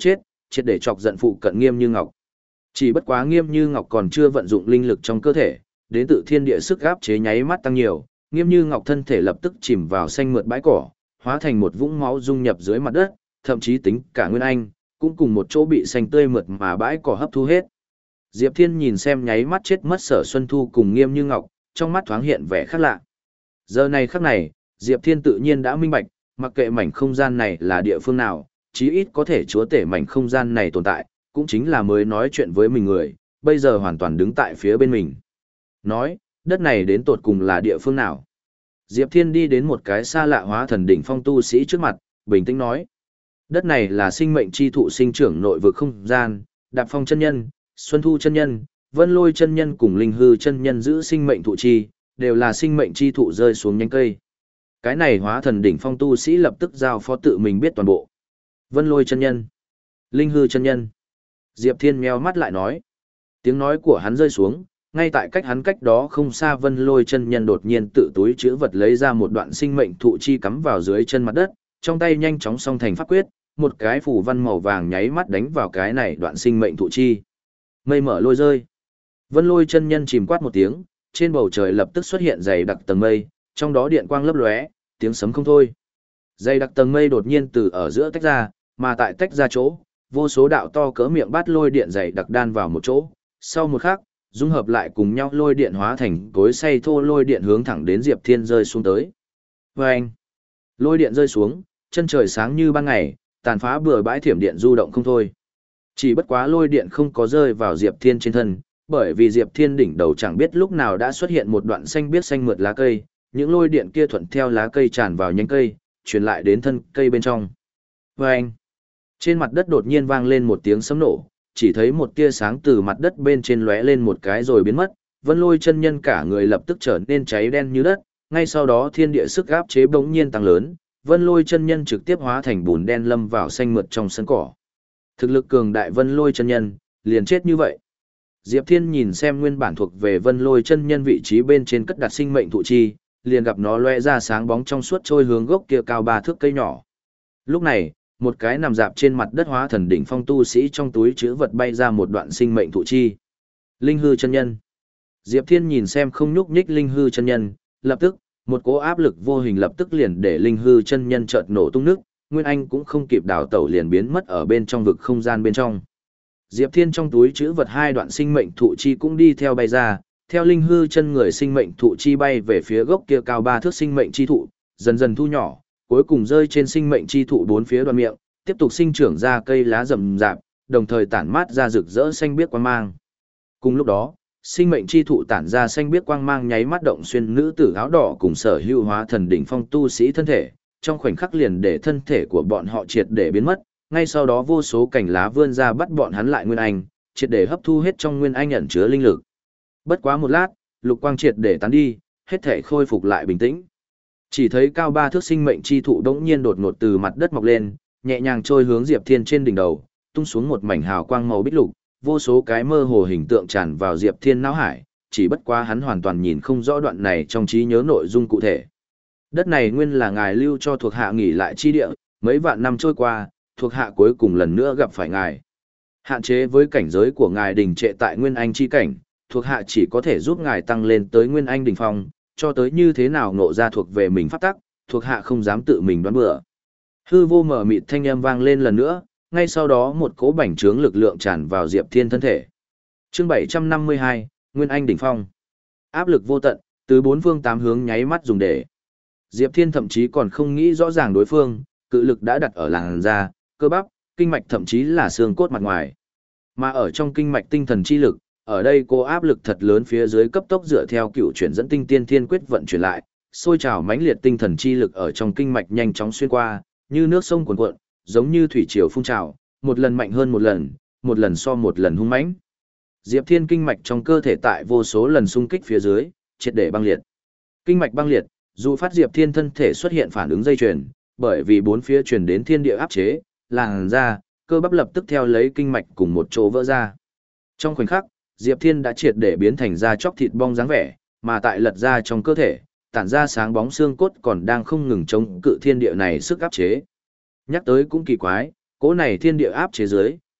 triệt để chọc giận phụ cận Nghiêm Như Ngọc. Chỉ bất quá Nghiêm Như Ngọc còn chưa vận dụng linh lực trong cơ thể, đến tự thiên địa sức áp chế nháy mắt tăng nhiều, Nghiêm Như Ngọc thân thể lập tức chìm vào xanh mượt bãi cỏ, hóa thành một vũng máu dung nhập dưới mặt đất, thậm chí tính cả Nguyên Anh cũng cùng một chỗ bị xanh tươi mượt mà bãi cỏ hấp thu hết. Diệp Thiên nhìn xem nháy mắt chết mất Sở Xuân Thu cùng Nghiêm Như Ngọc, trong mắt thoáng hiện vẻ khác lạ. Giờ này khắc này, Diệp Thiên tự nhiên đã minh bạch, mặc kệ mảnh không gian này là địa phương nào, chí ít có thể chúa tể mảnh không gian này tồn tại, cũng chính là mới nói chuyện với mình người, bây giờ hoàn toàn đứng tại phía bên mình. Nói, đất này đến tột cùng là địa phương nào? Diệp Thiên đi đến một cái xa lạ hóa thần đỉnh phong tu sĩ trước mặt, bình tĩnh nói. Đất này là sinh mệnh chi thụ sinh trưởng nội vực không gian, Đạp Phong chân nhân, Xuân Thu chân nhân, Vân Lôi chân nhân cùng Linh Hư chân nhân giữ sinh mệnh thụ chi, đều là sinh mệnh chi thụ rơi xuống nhánh cây. Cái này hóa thần đỉnh phong tu sĩ lập tức giao phó tự mình biết toàn bộ. Vân Lôi chân nhân, Linh Hư chân nhân. Diệp Thiên meo mắt lại nói. Tiếng nói của hắn rơi xuống, ngay tại cách hắn cách đó không xa Vân Lôi chân nhân đột nhiên tự túi chữ vật lấy ra một đoạn sinh mệnh thụ chi cắm vào dưới chân mặt đất, trong tay nhanh chóng song thành pháp quyết, một cái phủ văn màu vàng nháy mắt đánh vào cái này đoạn sinh mệnh thụ chi. Mây mở lôi rơi. Vân Lôi chân nhân chìm quát một tiếng, trên bầu trời lập tức xuất hiện dày đặc tầng mây, trong đó điện quang lấp lóe, tiếng sấm không thôi. Dày đặc tầng mây đột nhiên từ ở giữa tách ra, mà tại tách ra chỗ, vô số đạo to cỡ miệng bát lôi điện dày đặc đan vào một chỗ, sau một khắc, dung hợp lại cùng nhau lôi điện hóa thành cối xay thô lôi điện hướng thẳng đến Diệp Thiên rơi xuống tới. Vâng! Lôi điện rơi xuống, chân trời sáng như ban ngày, tàn phá bừa bãi thiểm điện du động không thôi. Chỉ bất quá lôi điện không có rơi vào Diệp Thiên trên thân, bởi vì Diệp Thiên đỉnh đầu chẳng biết lúc nào đã xuất hiện một đoạn xanh biếc xanh mượt lá cây, những lôi điện kia thuận theo lá cây tràn vào nhánh cây, truyền lại đến thân cây bên trong. Vâng! Trên mặt đất đột nhiên vang lên một tiếng sấm nổ, chỉ thấy một tia sáng từ mặt đất bên trên lóe lên một cái rồi biến mất, Vân Lôi chân nhân cả người lập tức trở nên cháy đen như đất, ngay sau đó thiên địa sức áp chế bỗng nhiên tăng lớn, Vân Lôi chân nhân trực tiếp hóa thành bùn đen lâm vào xanh mượt trong sân cỏ. Thực lực cường đại Vân Lôi chân nhân, liền chết như vậy. Diệp Thiên nhìn xem nguyên bản thuộc về Vân Lôi chân nhân vị trí bên trên cất đặt sinh mệnh thụ chi, liền gặp nó lóe ra sáng bóng trong suốt trôi hướng gốc kia cao ba thước cây nhỏ. Lúc này, một cái nằm dạp trên mặt đất hóa thần đỉnh phong tu sĩ trong túi chữ vật bay ra một đoạn sinh mệnh thụ chi. Linh Hư chân nhân. Diệp Thiên nhìn xem không nhúc nhích Linh Hư chân nhân, lập tức, một cỗ áp lực vô hình lập tức liền để Linh Hư chân nhân chợt nổ tung nước, Nguyên Anh cũng không kịp đào tẩu liền biến mất ở bên trong vực không gian bên trong. Diệp Thiên trong túi chữ vật hai đoạn sinh mệnh thụ chi cũng đi theo bay ra, theo Linh Hư chân người sinh mệnh thụ chi bay về phía gốc kia cao ba thước sinh mệnh chi thụ, dần dần thu nhỏ, cuối cùng rơi trên sinh mệnh chi thụ bốn phía đoạn miệng, tiếp tục sinh trưởng ra cây lá rậm rạp, đồng thời tản mát ra rực rỡ xanh biếc quang mang. Cùng lúc đó, sinh mệnh chi thụ tản ra xanh biếc quang mang nháy mắt động xuyên nữ tử áo đỏ cùng sở hữu hóa thần đỉnh phong tu sĩ thân thể, trong khoảnh khắc liền để thân thể của bọn họ triệt để biến mất, ngay sau đó vô số cành lá vươn ra bắt bọn hắn lại nguyên anh, triệt để hấp thu hết trong nguyên anh ẩn chứa linh lực. Bất quá một lát, lục quang triệt để tán đi, hết thể khôi phục lại bình tĩnh. Chỉ thấy cao ba thước sinh mệnh chi thụ đống nhiên đột ngột từ mặt đất mọc lên, nhẹ nhàng trôi hướng Diệp Thiên trên đỉnh đầu, tung xuống một mảnh hào quang màu bích lục, vô số cái mơ hồ hình tượng tràn vào Diệp Thiên não hải, chỉ bất quá hắn hoàn toàn nhìn không rõ đoạn này trong trí nhớ nội dung cụ thể. Đất này nguyên là ngài lưu cho thuộc hạ nghỉ lại chi địa, mấy vạn năm trôi qua, thuộc hạ cuối cùng lần nữa gặp phải ngài. Hạn chế với cảnh giới của ngài đình trệ tại Nguyên Anh chi cảnh, thuộc hạ chỉ có thể giúp ngài tăng lên tới Nguyên Anh đỉnh phong, cho tới như thế nào ngộ ra thuộc về mình pháp tắc, thuộc hạ không dám tự mình đoán bừa. Hư vô mở mịt thanh âm vang lên lần nữa, ngay sau đó một cỗ bành trướng lực lượng tràn vào Diệp Thiên thân thể. Chương bảy trăm năm mươi hai, Nguyên Anh đỉnh phong. Áp lực vô tận, từ bốn phương tám hướng nháy mắt dùng để. Diệp Thiên thậm chí còn không nghĩ rõ ràng đối phương, cự lực đã đặt ở làn da, cơ bắp, kinh mạch thậm chí là xương cốt mặt ngoài. Mà ở trong kinh mạch tinh thần chi lực, ở đây cô áp lực thật lớn phía dưới cấp tốc dựa theo cựu chuyển dẫn tinh tiên thiên quyết vận chuyển lại, sôi trào mãnh liệt tinh thần chi lực ở trong kinh mạch nhanh chóng xuyên qua, như nước sông cuồn cuộn, giống như thủy triều phun trào, một lần mạnh hơn một lần, một lần so một lần hung mãnh. Diệp Thiên kinh mạch trong cơ thể tại vô số lần xung kích phía dưới, triệt để băng liệt. Kinh mạch băng liệt, dù phát Diệp Thiên thân thể xuất hiện phản ứng dây chuyền, bởi vì bốn phía truyền đến thiên địa áp chế, làn da, cơ bắp lập tức theo lấy kinh mạch cùng một chỗ vỡ ra. Trong khoảnh khắc, Diệp Thiên đã triệt để biến thành da chóc thịt bong dáng vẻ, mà tại lật ra trong cơ thể, tản ra sáng bóng xương cốt còn đang không ngừng chống cự thiên địa này sức áp chế. Nhắc tới cũng kỳ quái, cỗ này thiên địa áp chế dưới,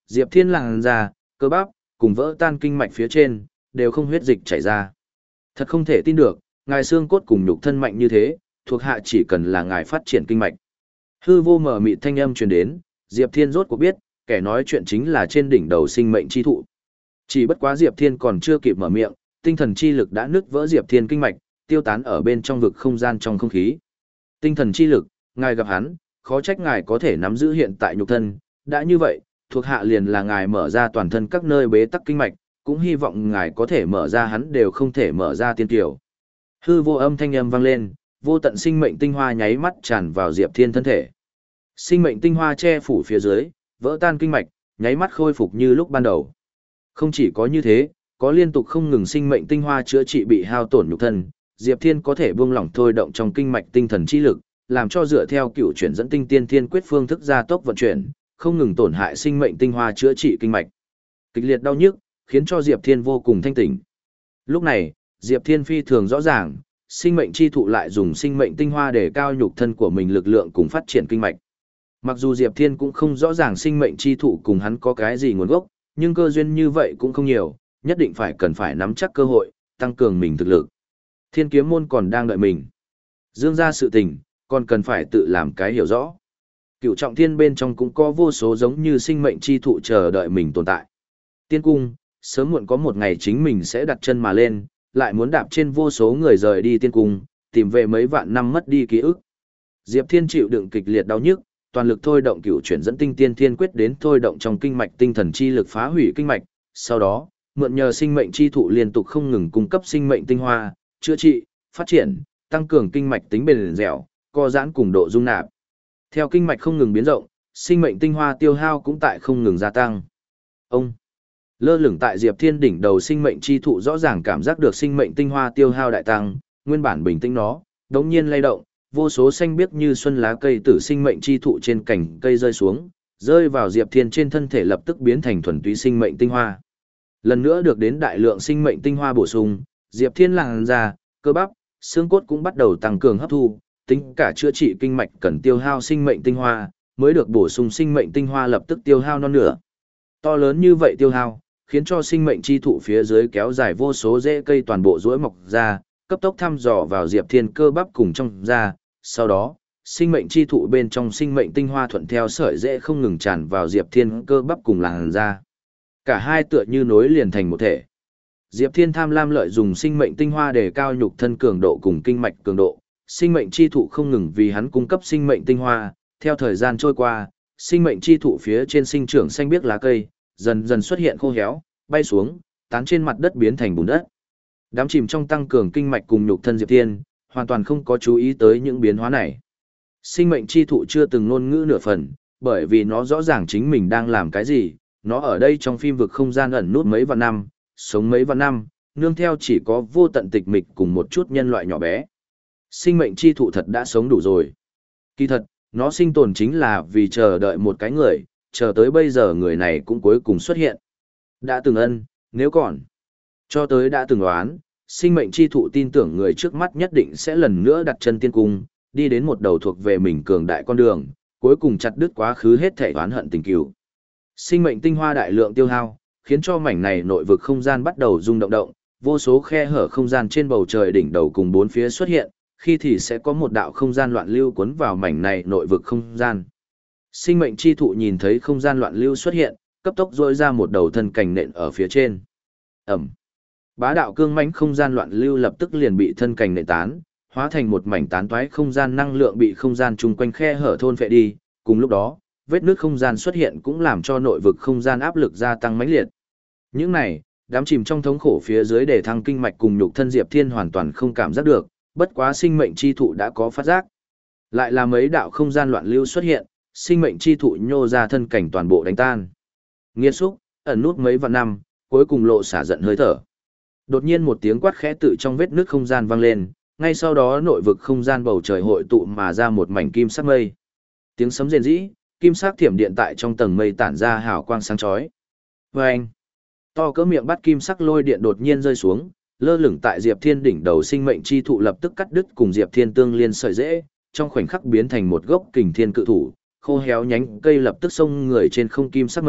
Diệp Thiên làn ra, cơ bắp, cùng vỡ tan kinh mạch phía trên, đều không huyết dịch chảy ra. Thật không thể tin được, ngài xương cốt cùng nhục thân mạnh như thế, thuộc hạ chỉ cần là ngài phát triển kinh mạch. Hư vô mở mịt thanh âm truyền đến, Diệp Thiên rốt cuộc biết, kẻ nói chuyện chính là trên đỉnh đầu sinh mệnh chi thụ. Chỉ bất quá Diệp Thiên còn chưa kịp mở miệng, tinh thần chi lực đã nứt vỡ Diệp Thiên kinh mạch, tiêu tán ở bên trong vực không gian trong không khí. Tinh thần chi lực, ngài gặp hắn, khó trách ngài có thể nắm giữ hiện tại nhục thân, đã như vậy, thuộc hạ liền là ngài mở ra toàn thân các nơi bế tắc kinh mạch, cũng hy vọng ngài có thể mở ra hắn đều không thể mở ra tiên tiểu. Hư vô âm thanh âm vang lên, vô tận sinh mệnh tinh hoa nháy mắt tràn vào Diệp Thiên thân thể. Sinh mệnh tinh hoa che phủ phía dưới, vỡ tan kinh mạch, nháy mắt khôi phục như lúc ban đầu. Không chỉ có như thế, có liên tục không ngừng sinh mệnh tinh hoa chữa trị bị hao tổn nhục thân, Diệp Thiên có thể buông lỏng thôi động trong kinh mạch tinh thần chi lực, làm cho dựa theo cựu chuyển dẫn tinh tiên thiên quyết phương thức gia tốc vận chuyển, không ngừng tổn hại sinh mệnh tinh hoa chữa trị kinh mạch. Kịch liệt đau nhức, khiến cho Diệp Thiên vô cùng thanh tỉnh. Lúc này, Diệp Thiên phi thường rõ ràng, sinh mệnh chi thụ lại dùng sinh mệnh tinh hoa để cao nhục thân của mình lực lượng cùng phát triển kinh mạch. Mặc dù Diệp Thiên cũng không rõ ràng sinh mệnh chi thụ cùng hắn có cái gì nguồn gốc, nhưng cơ duyên như vậy cũng không nhiều, nhất định phải cần phải nắm chắc cơ hội, tăng cường mình thực lực. Thiên kiếm môn còn đang đợi mình. Dương ra sự tình, còn cần phải tự làm cái hiểu rõ. Cựu trọng thiên bên trong cũng có vô số giống như sinh mệnh chi thụ chờ đợi mình tồn tại. Tiên cung, sớm muộn có một ngày chính mình sẽ đặt chân mà lên, lại muốn đạp trên vô số người rời đi tiên cung, tìm về mấy vạn năm mất đi ký ức. Diệp Thiên chịu đựng kịch liệt đau nhức, toàn lực thôi động cựu chuyển dẫn tinh tiên thiên quyết đến thôi động trong kinh mạch tinh thần chi lực phá hủy kinh mạch, sau đó, mượn nhờ sinh mệnh chi thụ liên tục không ngừng cung cấp sinh mệnh tinh hoa, chữa trị, phát triển, tăng cường kinh mạch tính bền dẻo, co giãn cùng độ dung nạp. Theo kinh mạch không ngừng biến rộng, sinh mệnh tinh hoa tiêu hao cũng tại không ngừng gia tăng. Ông lơ lửng tại Diệp Thiên đỉnh đầu sinh mệnh chi thụ rõ ràng cảm giác được sinh mệnh tinh hoa tiêu hao đại tăng, nguyên bản bình tĩnh nó, đống nhiên lay động, vô số xanh biếc như xuân lá cây tử sinh mệnh chi thụ trên cành cây rơi xuống, rơi vào Diệp Thiên trên thân thể lập tức biến thành thuần túy sinh mệnh tinh hoa. Lần nữa được đến đại lượng sinh mệnh tinh hoa bổ sung, Diệp Thiên làn ra, cơ bắp, xương cốt cũng bắt đầu tăng cường hấp thu, tính cả chữa trị kinh mạch cần tiêu hao sinh mệnh tinh hoa, mới được bổ sung sinh mệnh tinh hoa lập tức tiêu hao non nửa. To lớn như vậy tiêu hao, khiến cho sinh mệnh chi thụ phía dưới kéo dài vô số rễ cây toàn bộ rũi mọc ra, cấp tốc thăm dò vào Diệp Thiên cơ bắp cùng trong da, sau đó, sinh mệnh chi thụ bên trong sinh mệnh tinh hoa thuận theo sợi rễ không ngừng tràn vào Diệp Thiên cơ bắp cùng làn da. Cả hai tựa như nối liền thành một thể. Diệp Thiên tham lam lợi dùng sinh mệnh tinh hoa để cao nhục thân cường độ cùng kinh mạch cường độ, sinh mệnh chi thụ không ngừng vì hắn cung cấp sinh mệnh tinh hoa, theo thời gian trôi qua, sinh mệnh chi thụ phía trên sinh trưởng xanh biếc lá cây, dần dần xuất hiện khô héo, bay xuống, tán trên mặt đất biến thành bùn đất. Đám chìm trong tăng cường kinh mạch cùng nhục thân Diệp Thiên, hoàn toàn không có chú ý tới những biến hóa này. Sinh mệnh chi thụ chưa từng ngôn ngữ nửa phần, bởi vì nó rõ ràng chính mình đang làm cái gì, nó ở đây trong phim vực không gian ẩn nút mấy vạn năm, sống mấy vạn năm, nương theo chỉ có vô tận tịch mịch cùng một chút nhân loại nhỏ bé. Sinh mệnh chi thụ thật đã sống đủ rồi. Kỳ thật, nó sinh tồn chính là vì chờ đợi một cái người, chờ tới bây giờ người này cũng cuối cùng xuất hiện. Đã từng ân, nếu còn, cho tới đã từng đoán, sinh mệnh chi thụ tin tưởng người trước mắt nhất định sẽ lần nữa đặt chân tiên cung, đi đến một đầu thuộc về mình cường đại con đường, cuối cùng chặt đứt quá khứ hết thể oán hận tình cừu. Sinh mệnh tinh hoa đại lượng tiêu hao, khiến cho mảnh này nội vực không gian bắt đầu rung động động, vô số khe hở không gian trên bầu trời đỉnh đầu cùng bốn phía xuất hiện, khi thì sẽ có một đạo không gian loạn lưu cuốn vào mảnh này nội vực không gian. Sinh mệnh chi thụ nhìn thấy không gian loạn lưu xuất hiện, cấp tốc rỗi ra một đầu thân cành nện ở phía trên. Ẩm. Bá đạo cương mãnh không gian loạn lưu lập tức liền bị thân cành nện tán, hóa thành một mảnh tán toái không gian năng lượng bị không gian chung quanh khe hở thôn phệ đi, cùng lúc đó, vết nứt không gian xuất hiện cũng làm cho nội vực không gian áp lực gia tăng mãnh liệt. Những này, đám chìm trong thống khổ phía dưới để thăng kinh mạch cùng nhục thân Diệp Thiên hoàn toàn không cảm giác được, bất quá sinh mệnh chi thụ đã có phát giác. Lại là mấy đạo không gian loạn lưu xuất hiện, sinh mệnh chi thụ nhô ra thân cảnh toàn bộ đánh tan. Nghiệt xúc, ẩn nút mấy vạn năm, cuối cùng lộ xả giận hơi thở. Đột nhiên một tiếng quát khẽ tự trong vết nứt không gian vang lên, ngay sau đó nội vực không gian bầu trời hội tụ mà ra một mảnh kim sắc mây. Tiếng sấm rền rĩ, kim sắc thiểm điện tại trong tầng mây tản ra hào quang sáng chói. Oeng! To cỡ miệng bắt kim sắc lôi điện đột nhiên rơi xuống, lơ lửng tại Diệp Thiên đỉnh đầu sinh mệnh chi thụ lập tức cắt đứt cùng Diệp Thiên tương liên sợi rễ, trong khoảnh khắc biến thành một gốc kình thiên cự thủ, khô héo nhánh cây lập tức xông người trên không kim sắc mây,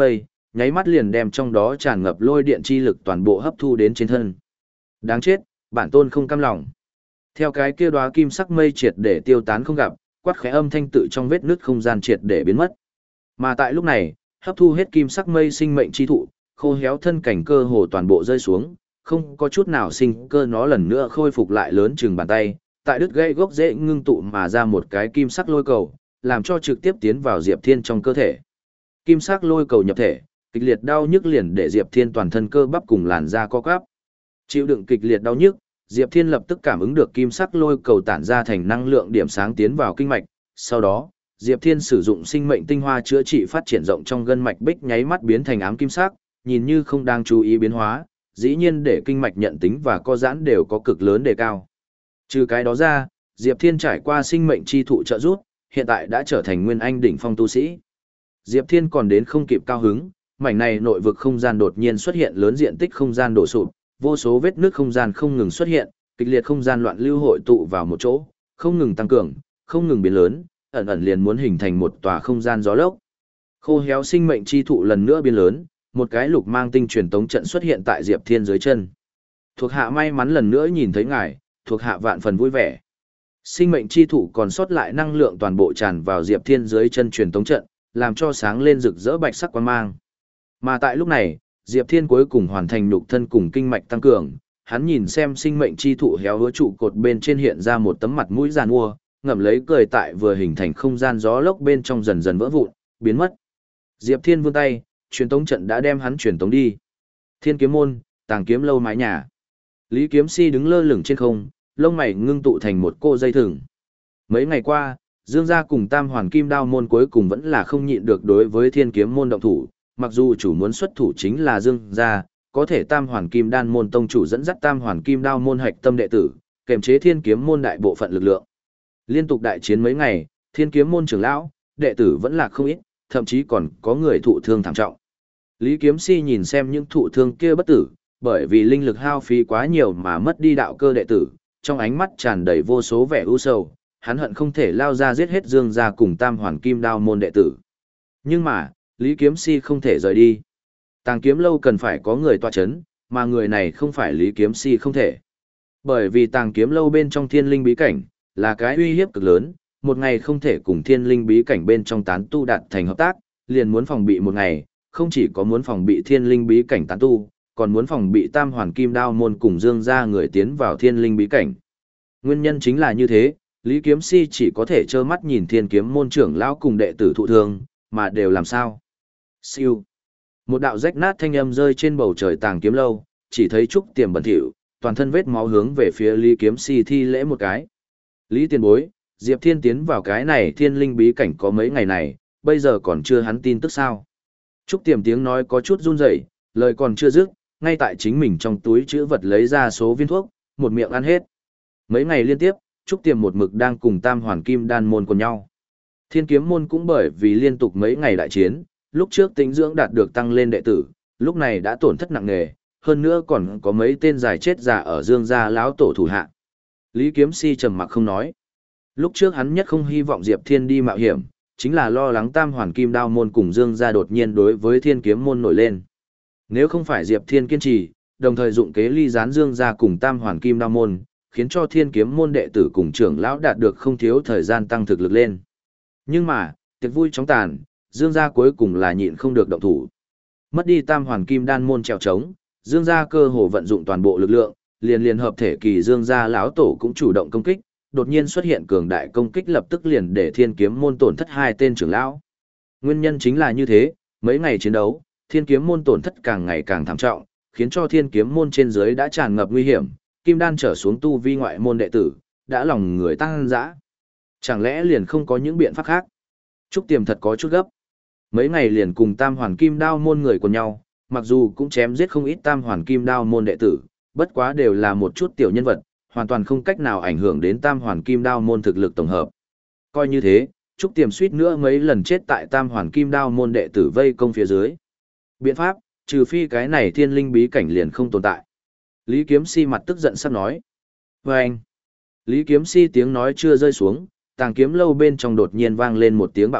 nháy mắt liền đem trong đó tràn ngập lôi điện chi lực toàn bộ hấp thu đến trên thân. Đáng chết, bản tôn không cam lòng. Theo cái kia đóa kim sắc mây triệt để tiêu tán không gặp, quát khẽ âm thanh tự trong vết nứt không gian triệt để biến mất. Mà tại lúc này, hấp thu hết kim sắc mây sinh mệnh chi thụ, khô héo thân cảnh cơ hồ toàn bộ rơi xuống, không có chút nào sinh cơ nó lần nữa khôi phục lại lớn chừng bàn tay, tại đứt gãy gốc rễ ngưng tụ mà ra một cái kim sắc lôi cầu, làm cho trực tiếp tiến vào Diệp Thiên trong cơ thể. Kim sắc lôi cầu nhập thể, kịch liệt đau nhức liền để Diệp Thiên toàn thân cơ bắp cùng làn da co quắp. Chịu đựng kịch liệt đau nhức, Diệp Thiên lập tức cảm ứng được kim sắc lôi cầu tản ra thành năng lượng điểm sáng tiến vào kinh mạch, sau đó, Diệp Thiên sử dụng sinh mệnh tinh hoa chữa trị phát triển rộng trong gân mạch bích nháy mắt biến thành ám kim sắc, nhìn như không đang chú ý biến hóa, dĩ nhiên để kinh mạch nhận tính và co giãn đều có cực lớn đề cao. Trừ cái đó ra, Diệp Thiên trải qua sinh mệnh chi thụ trợ giúp, hiện tại đã trở thành nguyên anh đỉnh phong tu sĩ. Diệp Thiên còn đến không kịp cao hứng, mảnh này nội vực không gian đột nhiên xuất hiện lớn diện tích không gian đổ sụp, vô số vết nước không gian không ngừng xuất hiện, kịch liệt không gian loạn lưu hội tụ vào một chỗ, không ngừng tăng cường, không ngừng biến lớn, ẩn ẩn liền muốn hình thành một tòa không gian gió lốc. Khô héo sinh mệnh chi thụ lần nữa biến lớn, một cái lục mang tinh truyền tống trận xuất hiện tại Diệp Thiên dưới chân. Thuộc hạ may mắn lần nữa nhìn thấy ngài, thuộc hạ vạn phần vui vẻ. Sinh mệnh chi thụ còn sót lại năng lượng toàn bộ tràn vào Diệp Thiên dưới chân truyền tống trận, làm cho sáng lên rực rỡ bạch sắc quang mang. Mà tại lúc này, Diệp Thiên cuối cùng hoàn thành nhục thân cùng kinh mạch tăng cường, hắn nhìn xem sinh mệnh chi thụ héo hứa trụ cột bên trên hiện ra một tấm mặt mũi giàn mua, ngậm lấy cười tại vừa hình thành không gian gió lốc bên trong dần dần vỡ vụn, biến mất. Diệp Thiên vươn tay, truyền tống trận đã đem hắn truyền tống đi. Thiên kiếm môn, tàng kiếm lâu mái nhà. Lý Kiếm Si đứng lơ lửng trên không, lông mày ngưng tụ thành một cô dây thừng. Mấy ngày qua, Dương gia cùng Tam Hoàn Kim Đao môn cuối cùng vẫn là không nhịn được đối với Thiên kiếm môn động thủ, mặc dù chủ muốn xuất thủ chính là Dương gia, có thể Tam Hoàn Kim Đan môn tông chủ dẫn dắt Tam Hoàn Kim Đao môn hạch tâm đệ tử, kềm chế Thiên kiếm môn đại bộ phận lực lượng. Liên tục đại chiến mấy ngày, Thiên kiếm môn trưởng lão, đệ tử vẫn là không ít, thậm chí còn có người thụ thương thảm trọng. Lý Kiếm Si nhìn xem những thụ thương kia bất tử, bởi vì linh lực hao phí quá nhiều mà mất đi đạo cơ đệ tử, trong ánh mắt tràn đầy vô số vẻ u sầu, hắn hận không thể lao ra giết hết Dương gia cùng Tam Hoàn Kim Đao môn đệ tử. Nhưng mà, Lý Kiếm Si không thể rời đi. Tàng kiếm lâu cần phải có người tọa chấn, mà người này không phải Lý Kiếm Si không thể. Bởi vì tàng kiếm lâu bên trong thiên linh bí cảnh, là cái uy hiếp cực lớn, một ngày không thể cùng thiên linh bí cảnh bên trong tán tu đạt thành hợp tác, liền muốn phòng bị một ngày, không chỉ có muốn phòng bị thiên linh bí cảnh tán tu, còn muốn phòng bị Tam Hoàn Kim Đao môn cùng Dương gia người tiến vào thiên linh bí cảnh. Nguyên nhân chính là như thế, Lý Kiếm Si chỉ có thể trơ mắt nhìn thiên kiếm môn trưởng lão cùng đệ tử thụ thương, mà đều làm sao. Siêu. Một đạo rách nát thanh âm rơi trên bầu trời tàng kiếm lâu, chỉ thấy Trúc Tiềm bẩn thỉu, toàn thân vết máu hướng về phía Lý Kiếm Si thi lễ một cái. Lý tiền bối, Diệp Thiên tiến vào cái này thiên linh bí cảnh có mấy ngày này, bây giờ còn chưa hắn tin tức sao. Trúc Tiềm tiếng nói có chút run rẩy, lời còn chưa dứt, ngay tại chính mình trong túi chữ vật lấy ra số viên thuốc, một miệng ăn hết. Mấy ngày liên tiếp, Trúc Tiềm một mực đang cùng Tam Hoàn Kim Đan môn cùng nhau. Thiên kiếm môn cũng bởi vì liên tục mấy ngày đại chiến, lúc trước tính dưỡng đạt được tăng lên đệ tử, lúc này đã tổn thất nặng nề, hơn nữa còn có mấy tên dài chết già ở Dương gia lão tổ thủ hạ. Lý Kiếm Si trầm mặc không nói. Lúc trước hắn nhất không hy vọng Diệp Thiên đi mạo hiểm, chính là lo lắng Tam Hoàn Kim Đao môn cùng Dương gia đột nhiên đối với Thiên kiếm môn nổi lên. Nếu không phải Diệp Thiên kiên trì, đồng thời dụng kế ly gián Dương gia cùng Tam Hoàn Kim Đao môn, khiến cho Thiên kiếm môn đệ tử cùng trưởng lão đạt được không thiếu thời gian tăng thực lực lên. Nhưng mà, tiệc vui chóng tàn, Dương gia cuối cùng là nhịn không được động thủ. Mất đi Tam Hoàn Kim Đan môn trèo trống, Dương gia cơ hồ vận dụng toàn bộ lực lượng, liền liền hợp thể kỳ Dương gia lão tổ cũng chủ động công kích, đột nhiên xuất hiện cường đại công kích lập tức liền để Thiên kiếm môn tổn thất hai tên trưởng lão. Nguyên nhân chính là như thế, mấy ngày chiến đấu, Thiên kiếm môn tổn thất càng ngày càng thảm trọng, khiến cho Thiên kiếm môn trên dưới đã tràn ngập nguy hiểm, kim đan trở xuống tu vi ngoại môn đệ tử, đã lòng người tăng dã. Chẳng lẽ liền không có những biện pháp khác? Trúc Tiềm thật có chút gấp. Mấy ngày liền cùng Tam Hoàn Kim Đao môn người của nhau, mặc dù cũng chém giết không ít Tam Hoàn Kim Đao môn đệ tử, bất quá đều là một chút tiểu nhân vật, hoàn toàn không cách nào ảnh hưởng đến Tam Hoàn Kim Đao môn thực lực tổng hợp. Coi như thế, Trúc Tiềm suýt nữa mấy lần chết tại Tam Hoàn Kim Đao môn đệ tử vây công phía dưới. Biện pháp, trừ phi cái này thiên linh bí cảnh liền không tồn tại. Lý Kiếm Si mặt tức giận sắp nói. Và anh, Lý Kiếm Si tiếng nói chưa rơi xuống, tàng kiếm lâu bên trong đột nhiên vang lên một tiếng bạo tạc,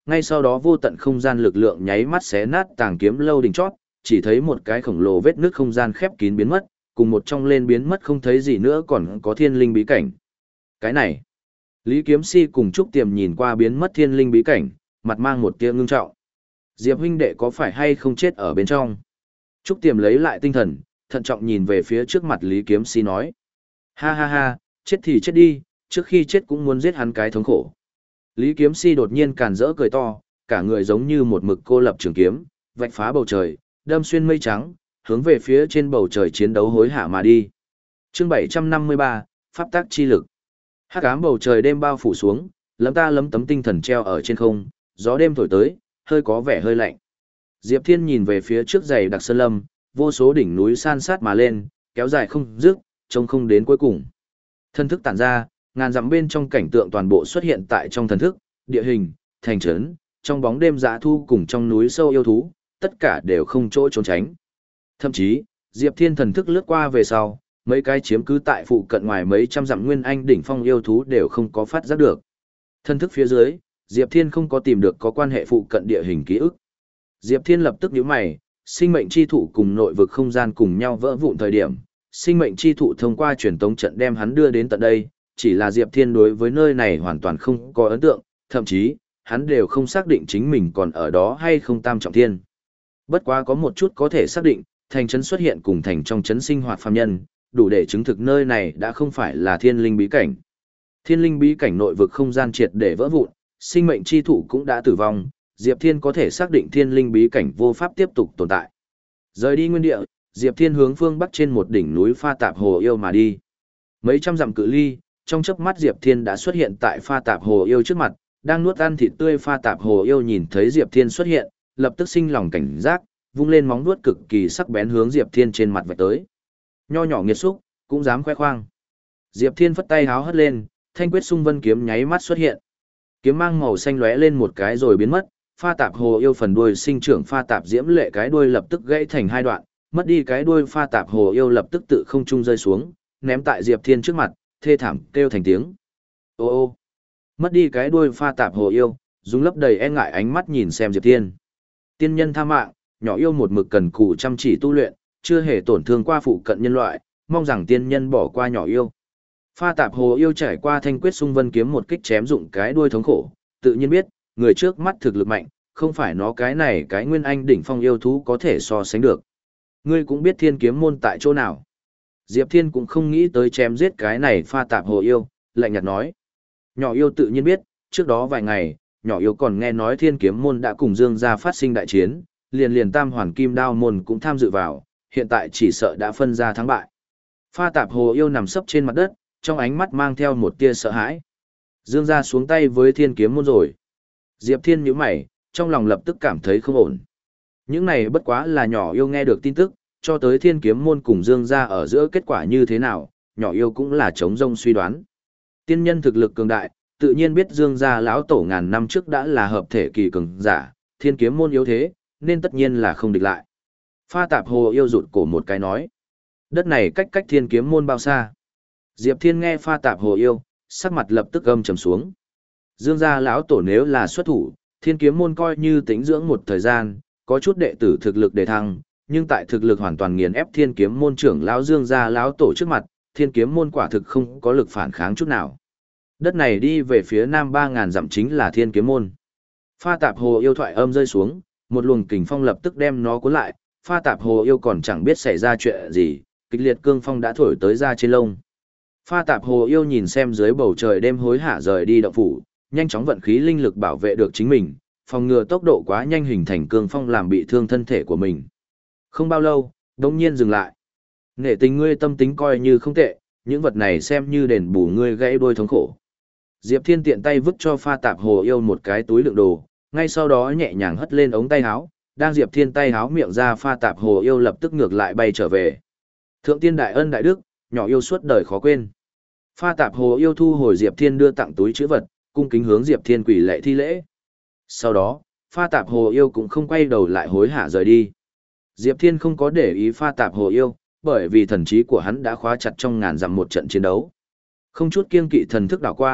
ngay sau đó vô tận không gian lực lượng nháy mắt xé nát tàng kiếm lâu đỉnh chót, chỉ thấy một cái khổng lồ vết nước không gian khép kín biến mất, cùng một trong lên biến mất không thấy gì nữa còn có thiên linh bí cảnh. Cái này, Lý Kiếm Si cùng Trúc Tiềm nhìn qua biến mất thiên linh bí cảnh, mặt mang một tia ngưng trọng. Diệp huynh đệ có phải hay không chết ở bên trong? Trúc Tiềm lấy lại tinh thần, thận trọng nhìn về phía trước mặt Lý Kiếm Si nói. Ha ha ha, chết thì chết đi, trước khi chết cũng muốn giết hắn cái thống khổ. Lý Kiếm Si đột nhiên càn rỡ cười to, cả người giống như một mực cô lập trường kiếm, vạch phá bầu trời, đâm xuyên mây trắng, hướng về phía trên bầu trời chiến đấu hối hả mà đi. Chương bảy trăm năm mươi ba, Pháp tác chi lực. Hắc ám bầu trời đêm bao phủ xuống, lấm ta lấm tấm tinh thần treo ở trên không, gió đêm thổi tới, hơi có vẻ hơi lạnh. Diệp Thiên nhìn về phía trước dày đặc sơn lâm, vô số đỉnh núi san sát mà lên, kéo dài không dứt, trông không đến cuối cùng. Thân thức tản ra, ngàn dặm bên trong cảnh tượng toàn bộ xuất hiện tại trong thần thức, địa hình, thành trấn, trong bóng đêm dã thu cùng trong núi sâu yêu thú, tất cả đều không chỗ trốn tránh. Thậm chí, Diệp Thiên thần thức lướt qua về sau, mấy cái chiếm cứ tại phụ cận ngoài mấy trăm dặm nguyên anh đỉnh phong yêu thú đều không có phát giác được. Thần thức phía dưới, Diệp Thiên không có tìm được có quan hệ phụ cận địa hình ký ức. Diệp Thiên lập tức nhíu mày, sinh mệnh chi thụ cùng nội vực không gian cùng nhau vỡ vụn thời điểm, sinh mệnh chi thụ thông qua truyền tống trận đem hắn đưa đến tận đây, chỉ là Diệp Thiên đối với nơi này hoàn toàn không có ấn tượng, thậm chí, hắn đều không xác định chính mình còn ở đó hay không tam trọng thiên. Bất quá có một chút có thể xác định, thành trấn xuất hiện cùng thành trong trấn sinh hoạt phàm nhân, đủ để chứng thực nơi này đã không phải là thiên linh bí cảnh. Thiên linh bí cảnh nội vực không gian triệt để vỡ vụn, sinh mệnh chi thụ cũng đã tử vong, Diệp Thiên có thể xác định thiên linh bí cảnh vô pháp tiếp tục tồn tại. Rời đi nguyên địa, Diệp Thiên hướng phương bắc trên một đỉnh núi Pha Tạp Hồ Yêu mà đi. Mấy trăm dặm cự ly, trong chớp mắt Diệp Thiên đã xuất hiện tại Pha Tạp Hồ Yêu trước mặt, đang nuốt ăn thịt tươi Pha Tạp Hồ Yêu nhìn thấy Diệp Thiên xuất hiện, lập tức sinh lòng cảnh giác, vung lên móng vuốt cực kỳ sắc bén hướng Diệp Thiên trên mặt vạch tới. Nho nhỏ nghiệt xúc, cũng dám khoe khoang. Diệp Thiên phất tay háo hất lên, thanh quyết xung vân kiếm nháy mắt xuất hiện. Kiếm mang màu xanh lóe lên một cái rồi biến mất, Pha Tạp Hồ Yêu phần đuôi sinh trưởng Pha Tạp Diễm Lệ cái đuôi lập tức gãy thành hai đoạn, mất đi cái đuôi Pha Tạp Hồ Yêu lập tức tự không trung rơi xuống, ném tại Diệp Thiên trước mặt, thê thảm kêu thành tiếng. Ô ô. Mất đi cái đuôi Pha Tạp Hồ Yêu, dùng lấp đầy e ngại ánh mắt nhìn xem Diệp Thiên. Tiên nhân tha mạng, nhỏ yêu một mực cần cù chăm chỉ tu luyện, chưa hề tổn thương qua phụ cận nhân loại, mong rằng tiên nhân bỏ qua nhỏ yêu. Pha Tạp Hồ Yêu trải qua thanh quyết xung vân kiếm một kích chém dụng cái đuôi thống khổ, tự nhiên biết, người trước mắt thực lực mạnh, không phải nó cái này cái nguyên anh đỉnh phong yêu thú có thể so sánh được. Ngươi cũng biết thiên kiếm môn tại chỗ nào. Diệp Thiên cũng không nghĩ tới chém giết cái này Pha Tạp Hồ Yêu, lạnh nhạt nói. Nhỏ yêu tự nhiên biết, trước đó vài ngày, nhỏ yêu còn nghe nói thiên kiếm môn đã cùng Dương gia phát sinh đại chiến, liền liền tam hoàn kim đao môn cũng tham dự vào, hiện tại chỉ sợ đã phân ra thắng bại. Pha Tạp Hồ Yêu nằm sấp trên mặt đất, trong ánh mắt mang theo một tia sợ hãi. Dương gia xuống tay với thiên kiếm môn rồi. Diệp Thiên nhíu mày, trong lòng lập tức cảm thấy không ổn. Những này bất quá là nhỏ yêu nghe được tin tức, cho tới thiên kiếm môn cùng Dương gia ở giữa kết quả như thế nào, nhỏ yêu cũng là chống rông suy đoán. Tiên nhân thực lực cường đại, tự nhiên biết Dương gia lão tổ ngàn năm trước đã là hợp thể kỳ cường giả, thiên kiếm môn yếu thế, nên tất nhiên là không địch lại. Pha Tạp Hồ Yêu rụt cổ một cái nói. Đất này cách cách thiên kiếm môn bao xa? Diệp Thiên nghe Pha Tạp Hồ Yêu, sắc mặt lập tức âm trầm xuống. Dương gia lão tổ nếu là xuất thủ, thiên kiếm môn coi như tính dưỡng một thời gian, có chút đệ tử thực lực để thăng, nhưng tại thực lực hoàn toàn nghiền ép thiên kiếm môn trưởng lão Dương gia lão tổ trước mặt, thiên kiếm môn quả thực không có lực phản kháng chút nào. Đất này đi về phía nam ba ngàn dặm chính là thiên kiếm môn. Pha Tạp Hồ Yêu thoại âm rơi xuống, một luồng kình phong lập tức đem nó cuốn lại, Pha Tạp Hồ Yêu còn chẳng biết xảy ra chuyện gì, kịch liệt cương phong đã thổi tới ra trên lông. Pha Tạp Hồ Yêu nhìn xem dưới bầu trời đêm hối hả rời đi động phủ, nhanh chóng vận khí linh lực bảo vệ được chính mình, phòng ngừa tốc độ quá nhanh hình thành cương phong làm bị thương thân thể của mình. Không bao lâu, đột nhiên dừng lại. Nể tình ngươi tâm tính coi như không tệ, những vật này xem như đền bù ngươi gãy đuôi thống khổ. Diệp Thiên tiện tay vứt cho Pha Tạp Hồ Yêu một cái túi đựng đồ, ngay sau đó nhẹ nhàng hất lên ống tay áo, đang Diệp Thiên tay áo miệng ra Pha Tạp Hồ Yêu lập tức ngược lại bay trở về. Thượng tiên đại ân đại đức, nhỏ yêu suốt đời khó quên. Pha Tạp Hồ Yêu thu hồi Diệp Thiên đưa tặng túi chữ vật, cung kính hướng Diệp Thiên quỳ lễ thi lễ. Sau đó, Pha Tạp Hồ Yêu cũng không quay đầu lại hối hả rời đi. Diệp Thiên không có để ý Pha Tạp Hồ Yêu, bởi vì thần trí của hắn đã khóa chặt trong ngàn dặm một trận chiến đấu. Không chút kiêng kỵ thần thức đảo qua,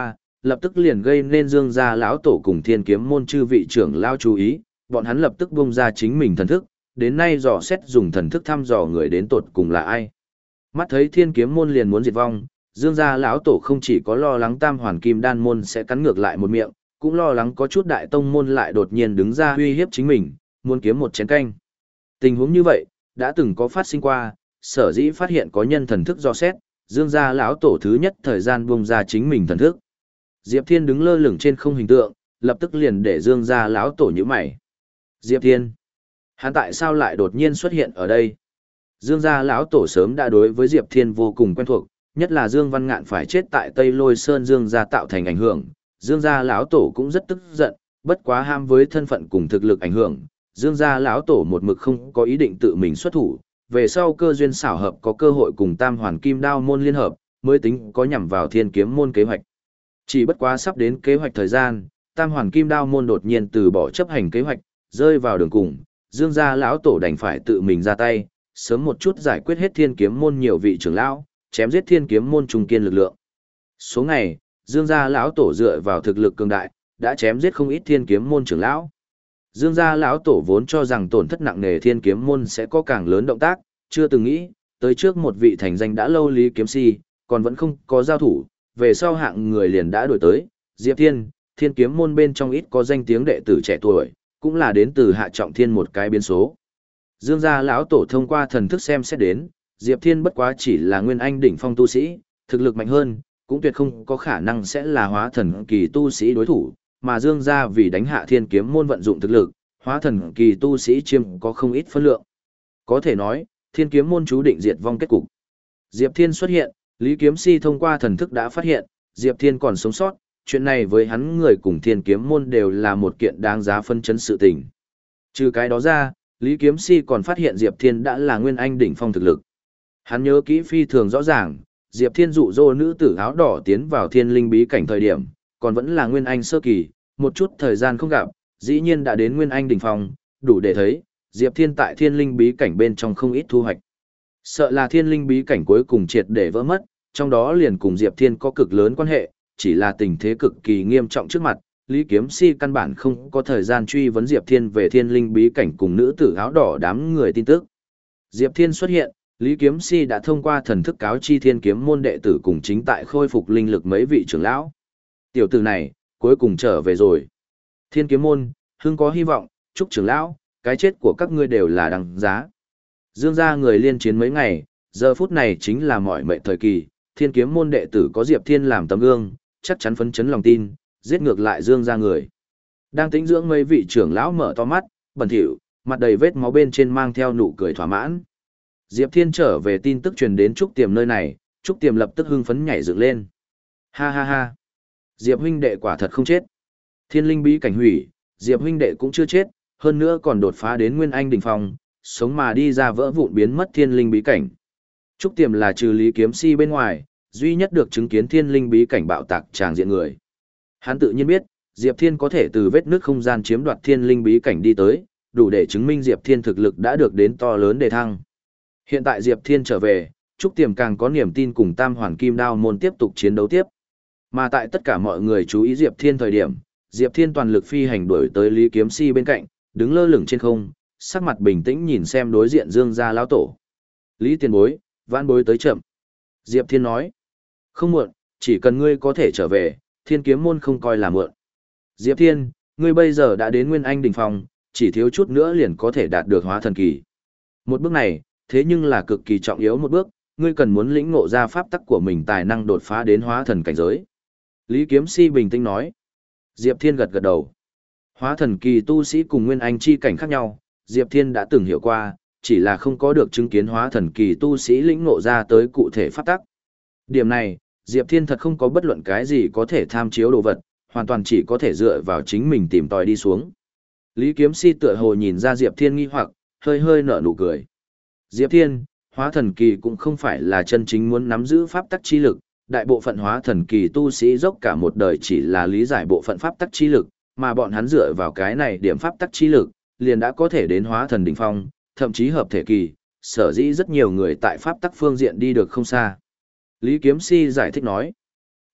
lập tức liền gây nên Dương gia lão tổ cùng Thiên Kiếm môn chư vị trưởng lão chú ý, bọn hắn lập tức bung ra chính mình thần thức, đến nay dò xét dùng thần thức thăm dò người đến tột cùng là ai. Mắt thấy Thiên Kiếm môn liền muốn diệt vong, Dương gia lão tổ không chỉ có lo lắng Tam Hoàn Kim Đan môn sẽ cắn ngược lại một miệng, cũng lo lắng có chút đại tông môn lại đột nhiên đứng ra uy hiếp chính mình, muốn kiếm một chén canh. Tình huống như vậy, đã từng có phát sinh qua, sở dĩ phát hiện có nhân thần thức do xét, Dương gia lão tổ thứ nhất thời gian buông ra chính mình thần thức. Diệp Thiên đứng lơ lửng trên không hình tượng, lập tức liền để Dương gia lão tổ nhíu mày. Diệp Thiên, hắn tại sao lại đột nhiên xuất hiện ở đây? Dương gia lão tổ sớm đã đối với Diệp Thiên vô cùng quen thuộc, nhất là Dương Văn Ngạn phải chết tại Tây Lôi Sơn Dương gia tạo thành ảnh hưởng, Dương gia lão tổ cũng rất tức giận, bất quá ham với thân phận cùng thực lực ảnh hưởng, Dương gia lão tổ một mực không có ý định tự mình xuất thủ, về sau cơ duyên xảo hợp có cơ hội cùng Tam Hoàn Kim Đao môn liên hợp, mới tính có nhằm vào Thiên Kiếm môn kế hoạch. Chỉ bất quá sắp đến kế hoạch thời gian, Tam Hoàn Kim Đao môn đột nhiên từ bỏ chấp hành kế hoạch, rơi vào đường cùng, Dương gia lão tổ đành phải tự mình ra tay, sớm một chút giải quyết hết Thiên Kiếm môn nhiều vị trưởng lão, chém giết Thiên Kiếm môn trung kiên lực lượng. Số ngày, Dương gia lão tổ dựa vào thực lực cường đại, đã chém giết không ít Thiên Kiếm môn trưởng lão. Dương gia lão tổ vốn cho rằng tổn thất nặng nề Thiên Kiếm môn sẽ có càng lớn động tác, chưa từng nghĩ, tới trước một vị thành danh đã lâu Lý Kiếm Si, còn vẫn không có giao thủ, về sau hạng người liền đã đuổi tới, Diệp Thiên, Thiên Kiếm môn bên trong ít có danh tiếng đệ tử trẻ tuổi, cũng là đến từ Hạ Trọng Thiên một cái biến số. Dương gia lão tổ thông qua thần thức xem xét đến, Diệp Thiên bất quá chỉ là nguyên anh đỉnh phong tu sĩ, thực lực mạnh hơn, cũng tuyệt không có khả năng sẽ là hóa thần kỳ tu sĩ đối thủ, mà Dương gia vì đánh hạ Thiên Kiếm môn vận dụng thực lực, hóa thần kỳ tu sĩ chiếm có không ít phân lượng. Có thể nói, Thiên Kiếm môn chú định diệt vong kết cục. Diệp Thiên xuất hiện, Lý Kiếm Si thông qua thần thức đã phát hiện, Diệp Thiên còn sống sót, chuyện này với hắn người cùng Thiên Kiếm môn đều là một kiện đáng giá phân chấn sự tình. Trừ cái đó ra, Lý Kiếm Si còn phát hiện Diệp Thiên đã là nguyên anh đỉnh phong thực lực. Hắn nhớ kỹ phi thường rõ ràng, Diệp Thiên dụ dỗ nữ tử áo đỏ tiến vào Thiên Linh bí cảnh thời điểm, còn vẫn là nguyên anh sơ kỳ, một chút thời gian không gặp, dĩ nhiên đã đến nguyên anh đỉnh phong, đủ để thấy, Diệp Thiên tại Thiên Linh bí cảnh bên trong không ít thu hoạch. Sợ là Thiên Linh bí cảnh cuối cùng triệt để vỡ mất, trong đó liền cùng Diệp Thiên có cực lớn quan hệ, chỉ là tình thế cực kỳ nghiêm trọng trước mặt, Lý Kiếm Si căn bản không có thời gian truy vấn Diệp Thiên về Thiên Linh bí cảnh cùng nữ tử áo đỏ đám người tin tức. Diệp Thiên xuất hiện, Lý Kiếm Si đã thông qua thần thức cáo chi Thiên Kiếm môn đệ tử cùng chính tại khôi phục linh lực mấy vị trưởng lão. Tiểu tử này, cuối cùng trở về rồi. Thiên Kiếm môn, hưng có hy vọng, chúc trưởng lão, cái chết của các ngươi đều là đằng giá. Dương gia người liên chiến mấy ngày, giờ phút này chính là mọi mệnh thời kỳ, Thiên Kiếm môn đệ tử có Diệp Thiên làm tấm gương, chắc chắn phấn chấn lòng tin, giết ngược lại Dương gia người. Đang tĩnh dưỡng mấy vị trưởng lão mở to mắt, bẩn thỉu, mặt đầy vết máu bên trên mang theo nụ cười thỏa mãn. Diệp Thiên trở về tin tức truyền đến Trúc Tiềm nơi này, Trúc Tiềm lập tức hưng phấn nhảy dựng lên. Ha ha ha, Diệp huynh đệ quả thật không chết. Thiên Linh bí cảnh hủy, Diệp huynh đệ cũng chưa chết, hơn nữa còn đột phá đến nguyên anh đỉnh phong, sống mà đi ra vỡ vụn biến mất Thiên Linh bí cảnh. Trúc Tiềm là trừ Lý Kiếm Si bên ngoài, duy nhất được chứng kiến Thiên Linh bí cảnh bạo tạc tràng diện người. Hắn tự nhiên biết, Diệp Thiên có thể từ vết nứt không gian chiếm đoạt Thiên Linh bí cảnh đi tới, đủ để chứng minh Diệp Thiên thực lực đã được đến to lớn đề thăng. Hiện tại Diệp Thiên trở về, Trúc Tiềm càng có niềm tin cùng Tam Hoàn Kim Đao môn tiếp tục chiến đấu tiếp. Mà tại tất cả mọi người chú ý Diệp Thiên thời điểm, Diệp Thiên toàn lực phi hành đuổi tới Lý Kiếm Si bên cạnh, đứng lơ lửng trên không, sắc mặt bình tĩnh nhìn xem đối diện Dương gia lão tổ. Lý tiền bối, vãn bối tới chậm. Diệp Thiên nói, không muộn, chỉ cần ngươi có thể trở về, Thiên Kiếm môn không coi là muộn. Diệp Thiên, ngươi bây giờ đã đến nguyên anh đỉnh phong, chỉ thiếu chút nữa liền có thể đạt được hóa thần kỳ. Một bước này, thế nhưng là cực kỳ trọng yếu một bước, ngươi cần muốn lĩnh ngộ ra pháp tắc của mình tài năng đột phá đến hóa thần cảnh giới. Lý Kiếm Si bình tĩnh nói. Diệp Thiên gật gật đầu. Hóa thần kỳ tu sĩ cùng nguyên anh chi cảnh khác nhau, Diệp Thiên đã từng hiểu qua, chỉ là không có được chứng kiến hóa thần kỳ tu sĩ lĩnh ngộ ra tới cụ thể pháp tắc. Điểm này, Diệp Thiên thật không có bất luận cái gì có thể tham chiếu đồ vật, hoàn toàn chỉ có thể dựa vào chính mình tìm tòi đi xuống. Lý Kiếm Si tựa hồ nhìn ra Diệp Thiên nghi hoặc, hơi hơi nở nụ cười. Diệp Thiên, hóa thần kỳ cũng không phải là chân chính muốn nắm giữ pháp tắc chi lực, đại bộ phận hóa thần kỳ tu sĩ dốc cả một đời chỉ là lý giải bộ phận pháp tắc chi lực, mà bọn hắn dựa vào cái này điểm pháp tắc chi lực, liền đã có thể đến hóa thần đỉnh phong, thậm chí hợp thể kỳ, sở dĩ rất nhiều người tại pháp tắc phương diện đi được không xa. Lý Kiếm Si giải thích nói,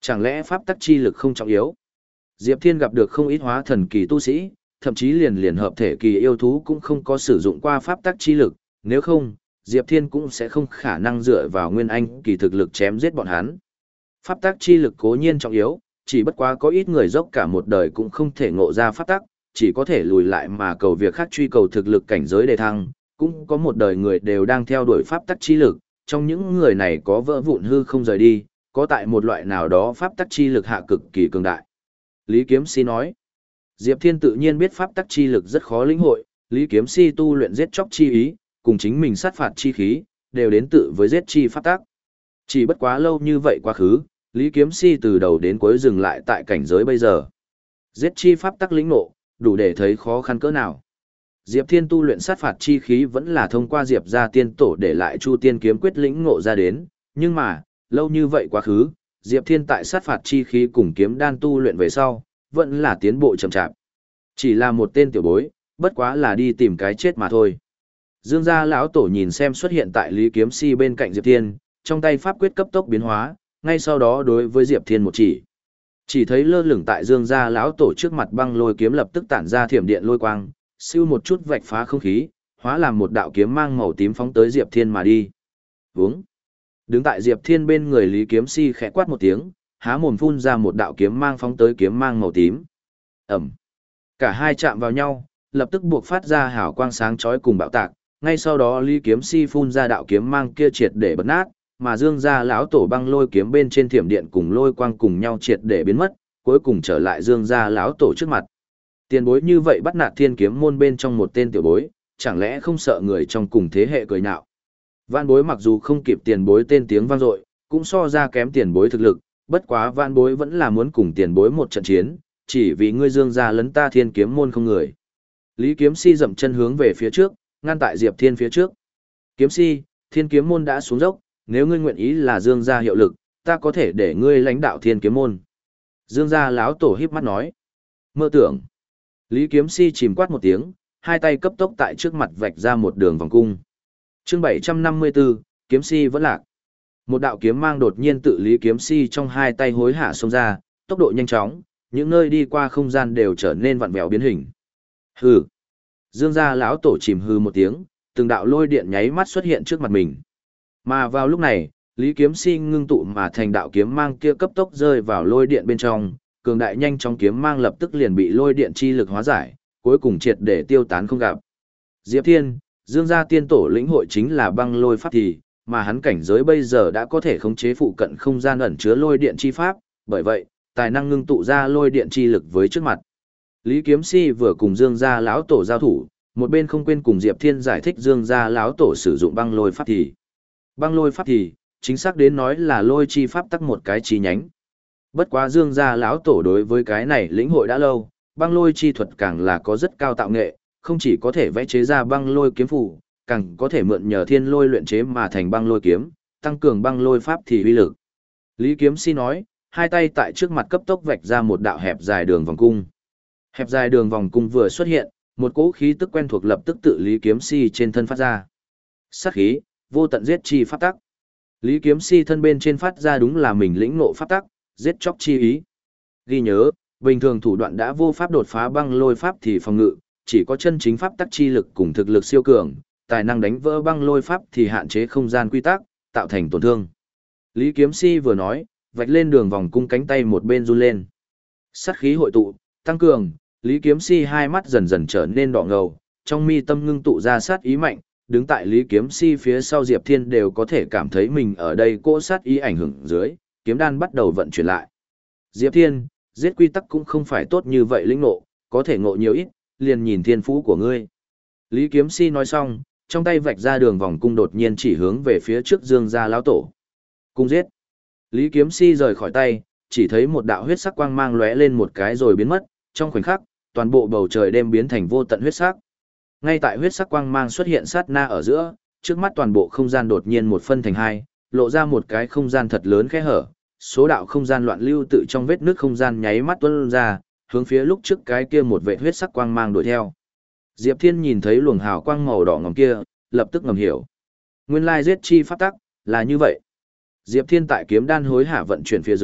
Chẳng lẽ pháp tắc chi lực không trọng yếu? Diệp Thiên gặp được không ít hóa thần kỳ tu sĩ, thậm chí liền liền hợp thể kỳ yêu thú cũng không có sử dụng qua pháp tắc chi lực, nếu không, Diệp Thiên cũng sẽ không khả năng dựa vào nguyên anh kỳ thực lực chém giết bọn hắn. Pháp tắc chi lực cố nhiên trọng yếu, chỉ bất quá có ít người dốc cả một đời cũng không thể ngộ ra pháp tắc, chỉ có thể lùi lại mà cầu việc khác truy cầu thực lực cảnh giới đề thăng, cũng có một đời người đều đang theo đuổi pháp tắc chi lực, trong những người này có vỡ vụn hư không rời đi, có tại một loại nào đó pháp tắc chi lực hạ cực kỳ cường đại. Lý Kiếm Si nói, Diệp Thiên tự nhiên biết pháp tắc chi lực rất khó lĩnh hội, Lý Kiếm Si tu luyện giết chóc chi ý, cùng chính mình sát phạt chi khí, đều đến tự với giết chi pháp tắc. Chỉ bất quá lâu như vậy quá khứ, Lý Kiếm Si từ đầu đến cuối dừng lại tại cảnh giới bây giờ. Giết chi pháp tắc lĩnh ngộ, đủ để thấy khó khăn cỡ nào. Diệp Thiên tu luyện sát phạt chi khí vẫn là thông qua Diệp gia tiên tổ để lại Chu Tiên kiếm quyết lĩnh ngộ ra đến, nhưng mà, lâu như vậy quá khứ, Diệp Thiên tại sát phạt chi khí cùng kiếm đan tu luyện về sau, vẫn là tiến bộ chậm chạp. Chỉ là một tên tiểu bối, bất quá là đi tìm cái chết mà thôi. Dương gia lão tổ nhìn xem xuất hiện tại Lý Kiếm Si bên cạnh Diệp Thiên, trong tay pháp quyết cấp tốc biến hóa, ngay sau đó đối với Diệp Thiên một chỉ. Chỉ thấy lơ lửng tại Dương gia lão tổ trước mặt băng lôi kiếm lập tức tản ra thiểm điện lôi quang, siêu một chút vạch phá không khí, hóa làm một đạo kiếm mang màu tím phóng tới Diệp Thiên mà đi. Vướng. Đứng tại Diệp Thiên bên người Lý Kiếm Si khẽ quát một tiếng, há mồm phun ra một đạo kiếm mang phóng tới kiếm mang màu tím. Ẩm. Cả hai chạm vào nhau, lập tức buộc phát ra hào quang sáng chói cùng bạo tạc, ngay sau đó Lý Kiếm Si phun ra đạo kiếm mang kia triệt để bật nát, mà Dương gia lão tổ băng lôi kiếm bên trên thiểm điện cùng lôi quang cùng nhau triệt để biến mất, cuối cùng trở lại Dương gia lão tổ trước mặt. Tiền bối như vậy bắt nạt Thiên kiếm môn bên trong một tên tiểu bối, chẳng lẽ không sợ người trong cùng thế hệ cười nhạo. Vạn bối mặc dù không kịp tiền bối tên tiếng vang dội, cũng so ra kém tiền bối thực lực, bất quá vạn bối vẫn là muốn cùng tiền bối một trận chiến, chỉ vì ngươi Dương gia lấn ta Thiên kiếm môn không người. Lý Kiếm Si dậm chân hướng về phía trước, ngăn tại Diệp Thiên phía trước. Kiếm Si, Thiên kiếm môn đã xuống dốc, nếu ngươi nguyện ý là Dương gia hiệu lực, ta có thể để ngươi lãnh đạo Thiên kiếm môn. Dương gia lão tổ híp mắt nói. Mơ tưởng. Lý Kiếm Si chìm quát một tiếng, hai tay cấp tốc tại trước mặt vạch ra một đường vòng cung. Chương bảy trăm năm mươi tư, Kiếm Si vẫn lạc. Một đạo kiếm mang đột nhiên tự Lý Kiếm Si trong hai tay hối hả xông ra, tốc độ nhanh chóng, những nơi đi qua không gian đều trở nên vặn vẹo biến hình. Hừ. Dương gia lão tổ chìm hừ một tiếng, từng đạo lôi điện nháy mắt xuất hiện trước mặt mình. Mà vào lúc này, Lý Kiếm Si ngưng tụ mà thành đạo kiếm mang kia cấp tốc rơi vào lôi điện bên trong, cường đại nhanh chóng kiếm mang lập tức liền bị lôi điện chi lực hóa giải, cuối cùng triệt để tiêu tán không gặp. Diệp Thiên, Dương gia tiên tổ lĩnh hội chính là băng lôi pháp thì, mà hắn cảnh giới bây giờ đã có thể khống chế phụ cận không gian ẩn chứa lôi điện chi pháp, bởi vậy, tài năng ngưng tụ ra lôi điện chi lực với trước mặt. Lý Kiếm Si vừa cùng Dương gia lão tổ giao thủ, một bên không quên cùng Diệp Thiên giải thích Dương gia lão tổ sử dụng băng lôi pháp thì. Băng lôi pháp thì, chính xác đến nói là lôi chi pháp tắc một cái chi nhánh. Bất quá Dương gia lão tổ đối với cái này lĩnh hội đã lâu, băng lôi chi thuật càng là có rất cao tạo nghệ, không chỉ có thể vẽ chế ra băng lôi kiếm phù, càng có thể mượn nhờ thiên lôi luyện chế mà thành băng lôi kiếm, tăng cường băng lôi pháp thì uy lực. Lý Kiếm Si nói, hai tay tại trước mặt cấp tốc vạch ra một đạo hẹp dài đường vòng cung. Hẹp dài đường vòng cung vừa xuất hiện, một cỗ khí tức quen thuộc lập tức tự Lý Kiếm Si trên thân phát ra. Sát khí, vô tận giết chi pháp tắc. Lý Kiếm Si thân bên trên phát ra đúng là mình lĩnh ngộ pháp tắc, giết chóc chi ý. Ghi nhớ, bình thường thủ đoạn đã vô pháp đột phá băng lôi pháp thì phòng ngự, chỉ có chân chính pháp tắc chi lực cùng thực lực siêu cường, tài năng đánh vỡ băng lôi pháp thì hạn chế không gian quy tắc, tạo thành tổn thương. Lý Kiếm Si vừa nói, vạch lên đường vòng cung cánh tay một bên run lên. Sát khí hội tụ, tăng cường, Lý Kiếm Si hai mắt dần dần trở nên đỏ ngầu, trong mi tâm ngưng tụ ra sát ý mạnh, đứng tại Lý Kiếm Si phía sau Diệp Thiên đều có thể cảm thấy mình ở đây cỗ sát ý ảnh hưởng dưới, kiếm đan bắt đầu vận chuyển lại. Diệp Thiên, giết quy tắc cũng không phải tốt như vậy lĩnh ngộ, có thể ngộ nhiều ít, liền nhìn thiên phú của ngươi. Lý Kiếm Si nói xong, trong tay vạch ra đường vòng cung đột nhiên chỉ hướng về phía trước Dương gia lão tổ. Cung giết. Lý Kiếm Si rời khỏi tay, chỉ thấy một đạo huyết sắc quang mang lóe lên một cái rồi biến mất, trong khoảnh khắc, toàn bộ bầu trời đêm biến thành vô tận huyết sắc. Ngay tại huyết sắc quang mang xuất hiện sát na ở giữa, trước mắt toàn bộ không gian đột nhiên một phân thành hai, lộ ra một cái không gian thật lớn khe hở, số đạo không gian loạn lưu tự trong vết nước không gian nháy mắt tuôn ra, hướng phía lúc trước cái kia một vệt huyết sắc quang mang đuổi theo. Diệp Thiên nhìn thấy luồng hào quang màu đỏ ngòm kia, lập tức ngầm hiểu. Nguyên lai giết chi pháp tắc là như vậy. Diệp Thiên tại kiếm đan hối hả vận chuyển phía dưới,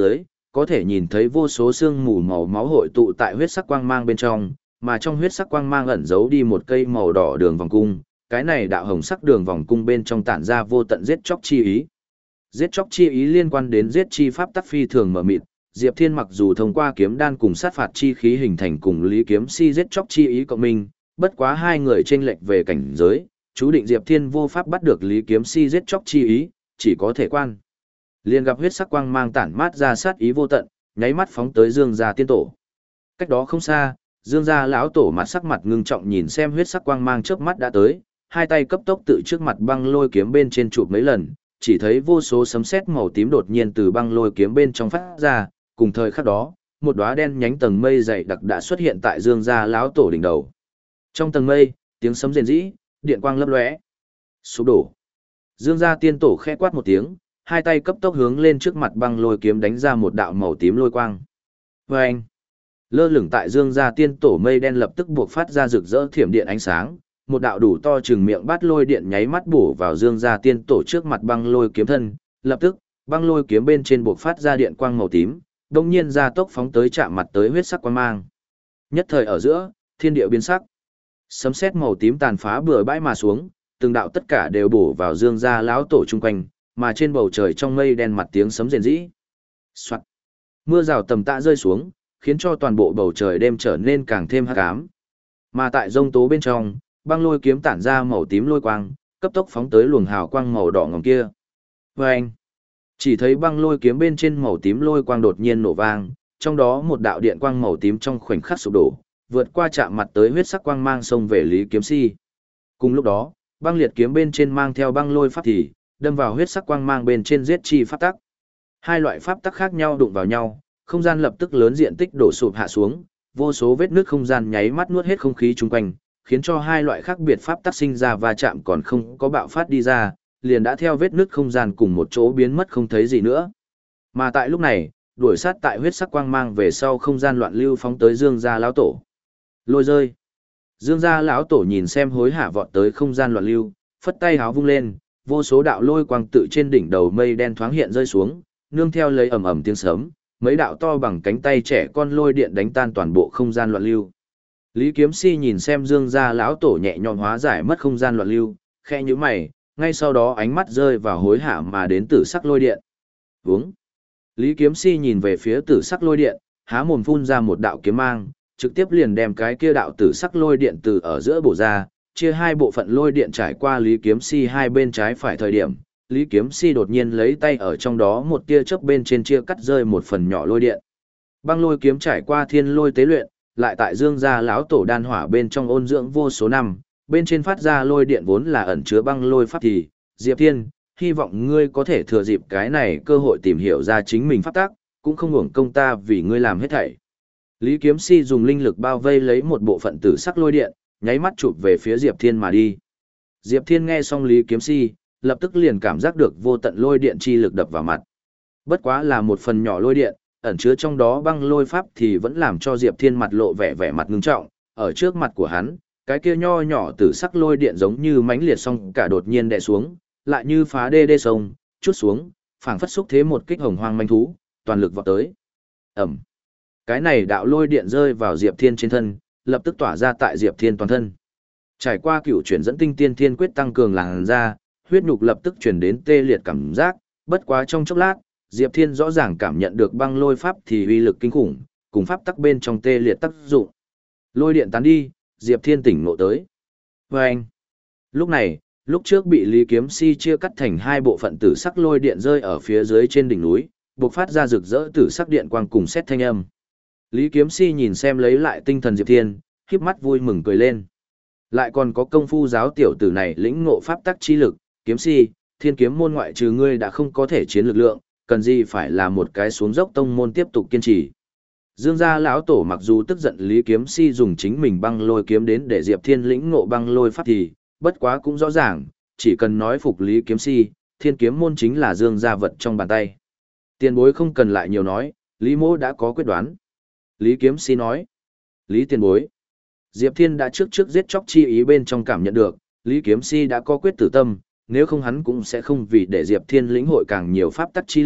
có thể nhìn thấy vô số sương mù màu máu hội tụ tại huyết sắc quang mang bên trong, mà trong huyết sắc quang mang ẩn giấu đi một cây màu đỏ đường vòng cung, cái này đạo hồng sắc đường vòng cung bên trong tản ra vô tận giết chóc chi ý. Giết chóc chi ý liên quan đến giết chi pháp tắc phi thường mở mịt, Diệp Thiên mặc dù thông qua kiếm đan cùng sát phạt chi khí hình thành cùng Lý Kiếm Si giết chóc chi ý cộng minh, bất quá hai người chênh lệch về cảnh giới, chú định Diệp Thiên vô pháp bắt được Lý Kiếm Si giết chóc chi ý, chỉ có thể quan. Liền gặp huyết sắc quang mang tản mát ra sát ý vô tận, nháy mắt phóng tới Dương gia tiên tổ. Cách đó không xa, Dương gia lão tổ mặt sắc mặt ngưng trọng nhìn xem huyết sắc quang mang chớp mắt đã tới, hai tay cấp tốc tự trước mặt băng lôi kiếm bên trên chụp mấy lần, chỉ thấy vô số sấm sét màu tím đột nhiên từ băng lôi kiếm bên trong phát ra, cùng thời khắc đó, một đóa đen nhánh tầng mây dày đặc đã xuất hiện tại Dương gia lão tổ đỉnh đầu. Trong tầng mây, tiếng sấm rền rĩ, điện quang lấp lóe. Sụp đổ. Dương gia tiên tổ khẽ quát một tiếng, hai tay cấp tốc hướng lên trước mặt băng lôi kiếm đánh ra một đạo màu tím lôi quang. Vâng! Lơ lửng tại Dương gia tiên tổ mây đen lập tức buộc phát ra rực rỡ thiểm điện ánh sáng, một đạo đủ to chừng miệng bát lôi điện nháy mắt bổ vào Dương gia tiên tổ trước mặt băng lôi kiếm thân, lập tức, băng lôi kiếm bên trên buộc phát ra điện quang màu tím, đồng nhiên ra tốc phóng tới chạm mặt tới huyết sắc quang mang. Nhất thời ở giữa, thiên địa biến sắc. Sấm sét màu tím tàn phá bừa bãi mà xuống, từng đạo tất cả đều bổ vào Dương gia lão tổ chung quanh, mà trên bầu trời trong mây đen mặt tiếng sấm rền rĩ. Soạt. Mưa rào tầm tã rơi xuống, khiến cho toàn bộ bầu trời đêm trở nên càng thêm hắc ám. Mà tại rông tố bên trong, băng lôi kiếm tản ra màu tím lôi quang, cấp tốc phóng tới luồng hào quang màu đỏ ngòm kia. Vâng! Chỉ thấy băng lôi kiếm bên trên màu tím lôi quang đột nhiên nổ vang, trong đó một đạo điện quang màu tím trong khoảnh khắc sụp đổ, vượt qua chạm mặt tới huyết sắc quang mang xông về Lý Kiếm Si. Cùng lúc đó, băng liệt kiếm bên trên mang theo băng lôi pháp thì đâm vào huyết sắc quang mang bên trên giết chi pháp tắc. Hai loại pháp tắc khác nhau đụng vào nhau, không gian lập tức lớn diện tích đổ sụp hạ xuống, vô số vết nứt không gian nháy mắt nuốt hết không khí chung quanh, khiến cho hai loại khác biệt pháp tắc sinh ra va chạm còn không có bạo phát đi ra, liền đã theo vết nứt không gian cùng một chỗ biến mất không thấy gì nữa. Mà tại lúc này, đuổi sát tại huyết sắc quang mang về sau không gian loạn lưu phóng tới Dương gia lão tổ. Lôi rơi. Dương gia lão tổ nhìn xem hối hả vọt tới không gian loạn lưu, phất tay háo vung lên, vô số đạo lôi quang tự trên đỉnh đầu mây đen thoáng hiện rơi xuống, nương theo lấy ầm ầm tiếng sấm, mấy đạo to bằng cánh tay trẻ con lôi điện đánh tan toàn bộ không gian loạn lưu. Lý Kiếm Si nhìn xem Dương gia lão tổ nhẹ nhõm hóa giải mất không gian loạn lưu, khẽ nhíu mày, ngay sau đó ánh mắt rơi vào hối hả mà đến tử sắc lôi điện. Vướng. Lý Kiếm Si nhìn về phía tử sắc lôi điện, há mồm phun ra một đạo kiếm mang, trực tiếp liền đem cái kia đạo tử sắc lôi điện từ ở giữa bổ ra, chia hai bộ phận lôi điện trải qua Lý Kiếm Si hai bên trái phải thời điểm. Lý Kiếm Si đột nhiên lấy tay ở trong đó một tia chớp bên trên chia cắt rơi một phần nhỏ lôi điện. Băng lôi kiếm trải qua thiên lôi tế luyện, lại tại Dương gia lão tổ đan hỏa bên trong ôn dưỡng vô số năm, bên trên phát ra lôi điện vốn là ẩn chứa băng lôi pháp thì, Diệp Thiên, hy vọng ngươi có thể thừa dịp cái này cơ hội tìm hiểu ra chính mình pháp tác, cũng không hưởng công ta vì ngươi làm hết thảy. Lý Kiếm Si dùng linh lực bao vây lấy một bộ phận tử sắc lôi điện, nháy mắt chụp về phía Diệp Thiên mà đi. Diệp Thiên nghe xong Lý Kiếm Si, lập tức liền cảm giác được vô tận lôi điện chi lực đập vào mặt. Bất quá là một phần nhỏ lôi điện, ẩn chứa trong đó băng lôi pháp thì vẫn làm cho Diệp Thiên mặt lộ vẻ vẻ mặt ngưng trọng, ở trước mặt của hắn, cái kia nho nhỏ tử sắc lôi điện giống như mãnh liệt song cả đột nhiên đè xuống, lại như phá đê đê sông, chút xuống, phảng phất xúc thế một kích hồng hoang manh thú, toàn lực vọt tới. Ầm. Cái này đạo lôi điện rơi vào Diệp Thiên trên thân, lập tức tỏa ra tại Diệp Thiên toàn thân. Trải qua cựu chuyển dẫn tinh tiên thiên quyết tăng cường làn da, huyết nhục lập tức chuyển đến tê liệt cảm giác, bất quá trong chốc lát, Diệp Thiên rõ ràng cảm nhận được băng lôi pháp thì uy lực kinh khủng, cùng pháp tắc bên trong tê liệt tác dụng. Lôi điện tán đi, Diệp Thiên tỉnh ngộ tới. Và anh, lúc này, lúc trước bị Lý Kiếm Si chia cắt thành hai bộ phận tử sắc lôi điện rơi ở phía dưới trên đỉnh núi, bộc phát ra rực rỡ tử sắc điện quang cùng xét thanh âm. Lý Kiếm Si nhìn xem lấy lại tinh thần Diệp Thiên, khiếp mắt vui mừng cười lên. Lại còn có công phu giáo tiểu tử này lĩnh ngộ pháp tắc chi lực, Kiếm Si, thiên kiếm môn ngoại trừ ngươi đã không có thể chiến lực lượng, cần gì phải là một cái xuống dốc tông môn tiếp tục kiên trì. Dương gia lão tổ mặc dù tức giận Lý Kiếm Si dùng chính mình băng lôi kiếm đến để Diệp Thiên lĩnh ngộ băng lôi pháp thì, bất quá cũng rõ ràng, chỉ cần nói phục Lý Kiếm Si, thiên kiếm môn chính là Dương gia vật trong bàn tay. Tiền bối không cần lại nhiều nói, Lý mô đã có quyết đoán. Lý Kiếm Si nói. Lý tiền bối. Diệp Thiên đã trước trước giết chóc chi ý bên trong cảm nhận được, Lý Kiếm Si đã có quyết tử tâm, nếu không hắn cũng sẽ không vì để Diệp Thiên lĩnh hội càng nhiều pháp tắc chi lực,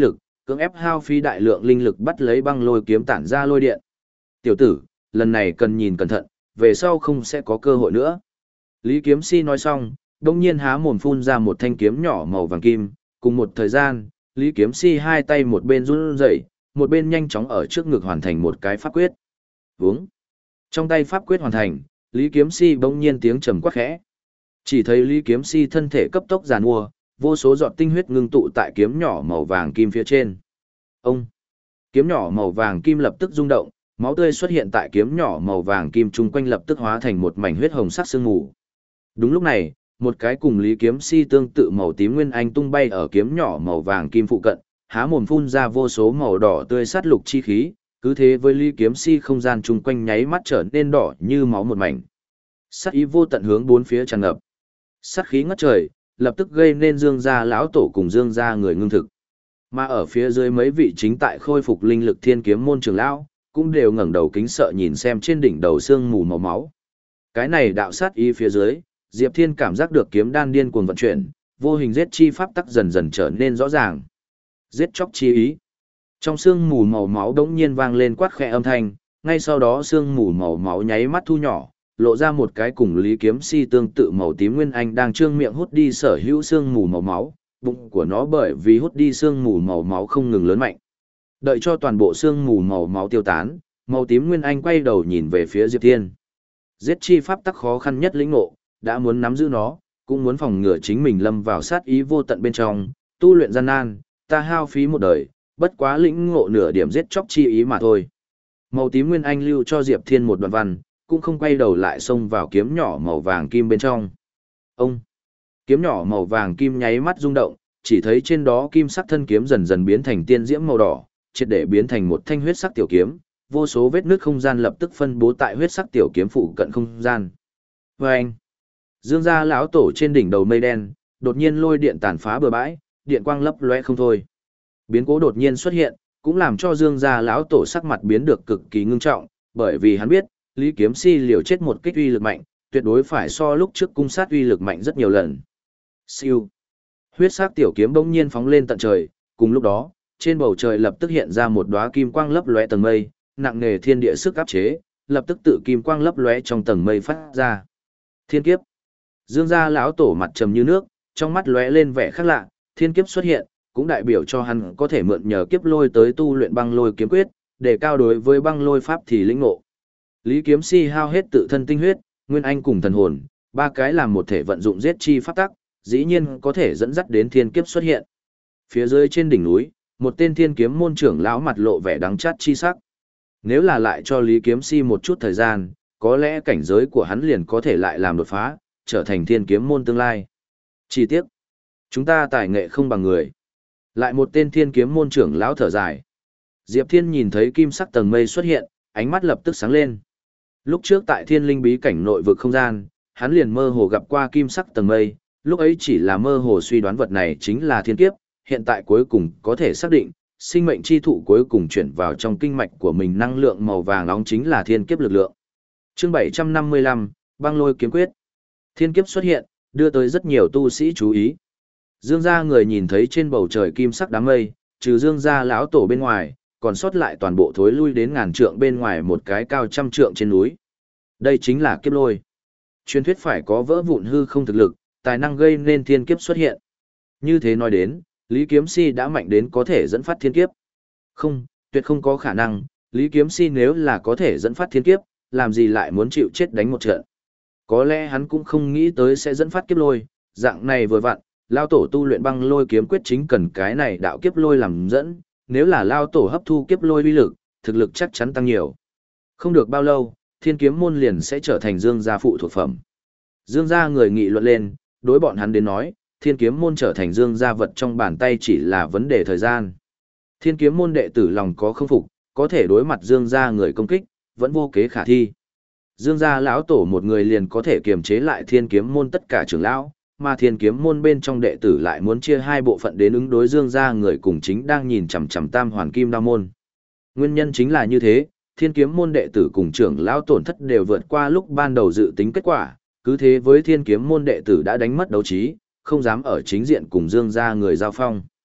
cưỡng ép hao phí đại lượng linh lực bắt lấy băng lôi kiếm tản ra lôi điện. Tiểu tử, lần này cần nhìn cẩn thận, về sau không sẽ có cơ hội nữa. Lý Kiếm Si nói xong, đông nhiên há mồm phun ra một thanh kiếm nhỏ màu vàng kim, cùng một thời gian, Lý Kiếm Si hai tay một bên run rẩy, một bên nhanh chóng ở trước ngực hoàn thành một cái pháp quyết. Vướng. Trong tay pháp quyết hoàn thành, Lý Kiếm Si bỗng nhiên tiếng trầm quát khẽ. Chỉ thấy Lý Kiếm Si thân thể cấp tốc giàn mua, vô số giọt tinh huyết ngưng tụ tại kiếm nhỏ màu vàng kim phía trên. Ông. Kiếm nhỏ màu vàng kim lập tức rung động, máu tươi xuất hiện tại kiếm nhỏ màu vàng kim chung quanh lập tức hóa thành một mảnh huyết hồng sắc sương mù. Đúng lúc này, một cái cùng Lý Kiếm Si tương tự màu tím nguyên anh tung bay ở kiếm nhỏ màu vàng kim phụ cận, há mồm phun ra vô số màu đỏ tươi sát lục chi khí, cứ thế với Lý Kiếm Si không gian chung quanh nháy mắt trở nên đỏ như máu một mảnh. Sát ý vô tận hướng bốn phía tràn ngập. Sát khí ngất trời, lập tức gây nên Dương gia lão tổ cùng Dương gia người ngưng thực. Mà ở phía dưới mấy vị chính tại khôi phục linh lực thiên kiếm môn trưởng lão, cũng đều ngẩng đầu kính sợ nhìn xem trên đỉnh đầu sương mù màu máu. Cái này đạo sát ý phía dưới, Diệp Thiên cảm giác được kiếm đan điên cuồng vận chuyển, vô hình giết chi pháp tắc dần dần trở nên rõ ràng. Giết chóc chi ý. Trong sương mù màu máu đống nhiên vang lên quát khẽ âm thanh, ngay sau đó sương mù màu máu nháy mắt thu nhỏ, lộ ra một cái cùng Lý Kiếm Si tương tự màu tím nguyên anh đang trương miệng hút đi sở hữu sương mù màu máu, bụng của nó bởi vì hút đi sương mù màu máu không ngừng lớn mạnh. Đợi cho toàn bộ sương mù màu máu tiêu tán, màu tím nguyên anh quay đầu nhìn về phía Diệp Thiên. Giết chi pháp tắc khó khăn nhất lĩnh ngộ, đã muốn nắm giữ nó, cũng muốn phòng ngừa chính mình lâm vào sát ý vô tận bên trong, tu luyện gian nan, ta hao phí một đời, bất quá lĩnh ngộ nửa điểm giết chóc chi ý mà thôi. Màu tím nguyên anh lưu cho Diệp Thiên một đoạn văn, cũng không quay đầu lại xông vào kiếm nhỏ màu vàng kim bên trong. Ông! Kiếm nhỏ màu vàng kim nháy mắt rung động, chỉ thấy trên đó kim sắc thân kiếm dần dần biến thành tiên diễm màu đỏ, triệt để biến thành một thanh huyết sắc tiểu kiếm, vô số vết nứt không gian lập tức phân bố tại huyết sắc tiểu kiếm phụ cận không gian. Và anh! Dương gia lão tổ trên đỉnh đầu mây đen, đột nhiên lôi điện tàn phá bờ bãi, điện quang lấp lóe không thôi. Biến cố đột nhiên xuất hiện, cũng làm cho Dương gia lão tổ sắc mặt biến được cực kỳ ngưng trọng, bởi vì hắn biết, Lý Kiếm Si liều chết một kích uy lực mạnh, tuyệt đối phải so lúc trước cung sát uy lực mạnh rất nhiều lần. Siêu. Huyết sắc tiểu kiếm bỗng nhiên phóng lên tận trời, cùng lúc đó, trên bầu trời lập tức hiện ra một đóa kim quang lấp lóe tầng mây, nặng nề thiên địa sức áp chế, lập tức tự kim quang lấp lóe trong tầng mây phát ra. Thiên kiếp. Dương gia lão tổ mặt trầm như nước, trong mắt lóe lên vẻ khác lạ, thiên kiếp xuất hiện, cũng đại biểu cho hắn có thể mượn nhờ kiếp lôi tới tu luyện băng lôi kiếm quyết, để cao đối với băng lôi pháp thì lĩnh ngộ. Lý Kiếm Si hao hết tự thân tinh huyết, nguyên anh cùng thần hồn, ba cái làm một thể vận dụng giết chi pháp tắc, dĩ nhiên có thể dẫn dắt đến thiên kiếp xuất hiện. Phía dưới trên đỉnh núi, một tên thiên kiếm môn trưởng lão mặt lộ vẻ đắng chát chi sắc. Nếu là lại cho Lý Kiếm Si một chút thời gian, có lẽ cảnh giới của hắn liền có thể lại làm đột phá, trở thành thiên kiếm môn tương lai. Chi tiết, chúng ta tài nghệ không bằng người. Lại một tên thiên kiếm môn trưởng lão thở dài. Diệp Thiên nhìn thấy kim sắc tầng mây xuất hiện, ánh mắt lập tức sáng lên. Lúc trước tại thiên linh bí cảnh nội vực không gian, hắn liền mơ hồ gặp qua kim sắc tầng mây, lúc ấy chỉ là mơ hồ suy đoán vật này chính là thiên kiếp, hiện tại cuối cùng có thể xác định, sinh mệnh chi thụ cuối cùng chuyển vào trong kinh mạch của mình năng lượng màu vàng nóng chính là thiên kiếp lực lượng. Chương bảy trăm năm mươi lăm, băng lôi kiếm quyết. Thiên kiếp xuất hiện, đưa tới rất nhiều tu sĩ chú ý. Dương gia người nhìn thấy trên bầu trời kim sắc đám mây, trừ Dương gia lão tổ bên ngoài, còn sót lại toàn bộ thối lui đến ngàn trượng bên ngoài một cái cao trăm trượng trên núi. Đây chính là kiếp lôi. Truyền thuyết phải có vỡ vụn hư không thực lực, tài năng gây nên thiên kiếp xuất hiện. Như thế nói đến, Lý Kiếm Si đã mạnh đến có thể dẫn phát thiên kiếp. Không, tuyệt không có khả năng, Lý Kiếm Si nếu là có thể dẫn phát thiên kiếp, làm gì lại muốn chịu chết đánh một trận. Có lẽ hắn cũng không nghĩ tới sẽ dẫn phát kiếp lôi, dạng này vừa vặn, lao tổ tu luyện băng lôi kiếm quyết chính cần cái này đạo kiếp lôi làm dẫn, nếu là lao tổ hấp thu kiếp lôi uy lực, thực lực chắc chắn tăng nhiều. Không được bao lâu, thiên kiếm môn liền sẽ trở thành Dương gia phụ thuộc phẩm. Dương gia người nghị luận lên, đối bọn hắn đến nói, thiên kiếm môn trở thành Dương gia vật trong bàn tay chỉ là vấn đề thời gian. Thiên kiếm môn đệ tử lòng có không phục, có thể đối mặt Dương gia người công kích, vẫn vô kế khả thi. Dương gia lão tổ một người liền có thể kiềm chế lại thiên kiếm môn tất cả trưởng lão, mà thiên kiếm môn bên trong đệ tử lại muốn chia hai bộ phận đến ứng đối Dương gia người cùng chính đang nhìn chằm chằm Tam Hoàn Kim Đao môn. Nguyên nhân chính là như thế, thiên kiếm môn đệ tử cùng trưởng lão tổn thất đều vượt qua lúc ban đầu dự tính kết quả, cứ thế với thiên kiếm môn đệ tử đã đánh mất đấu trí, không dám ở chính diện cùng Dương gia người giao phong.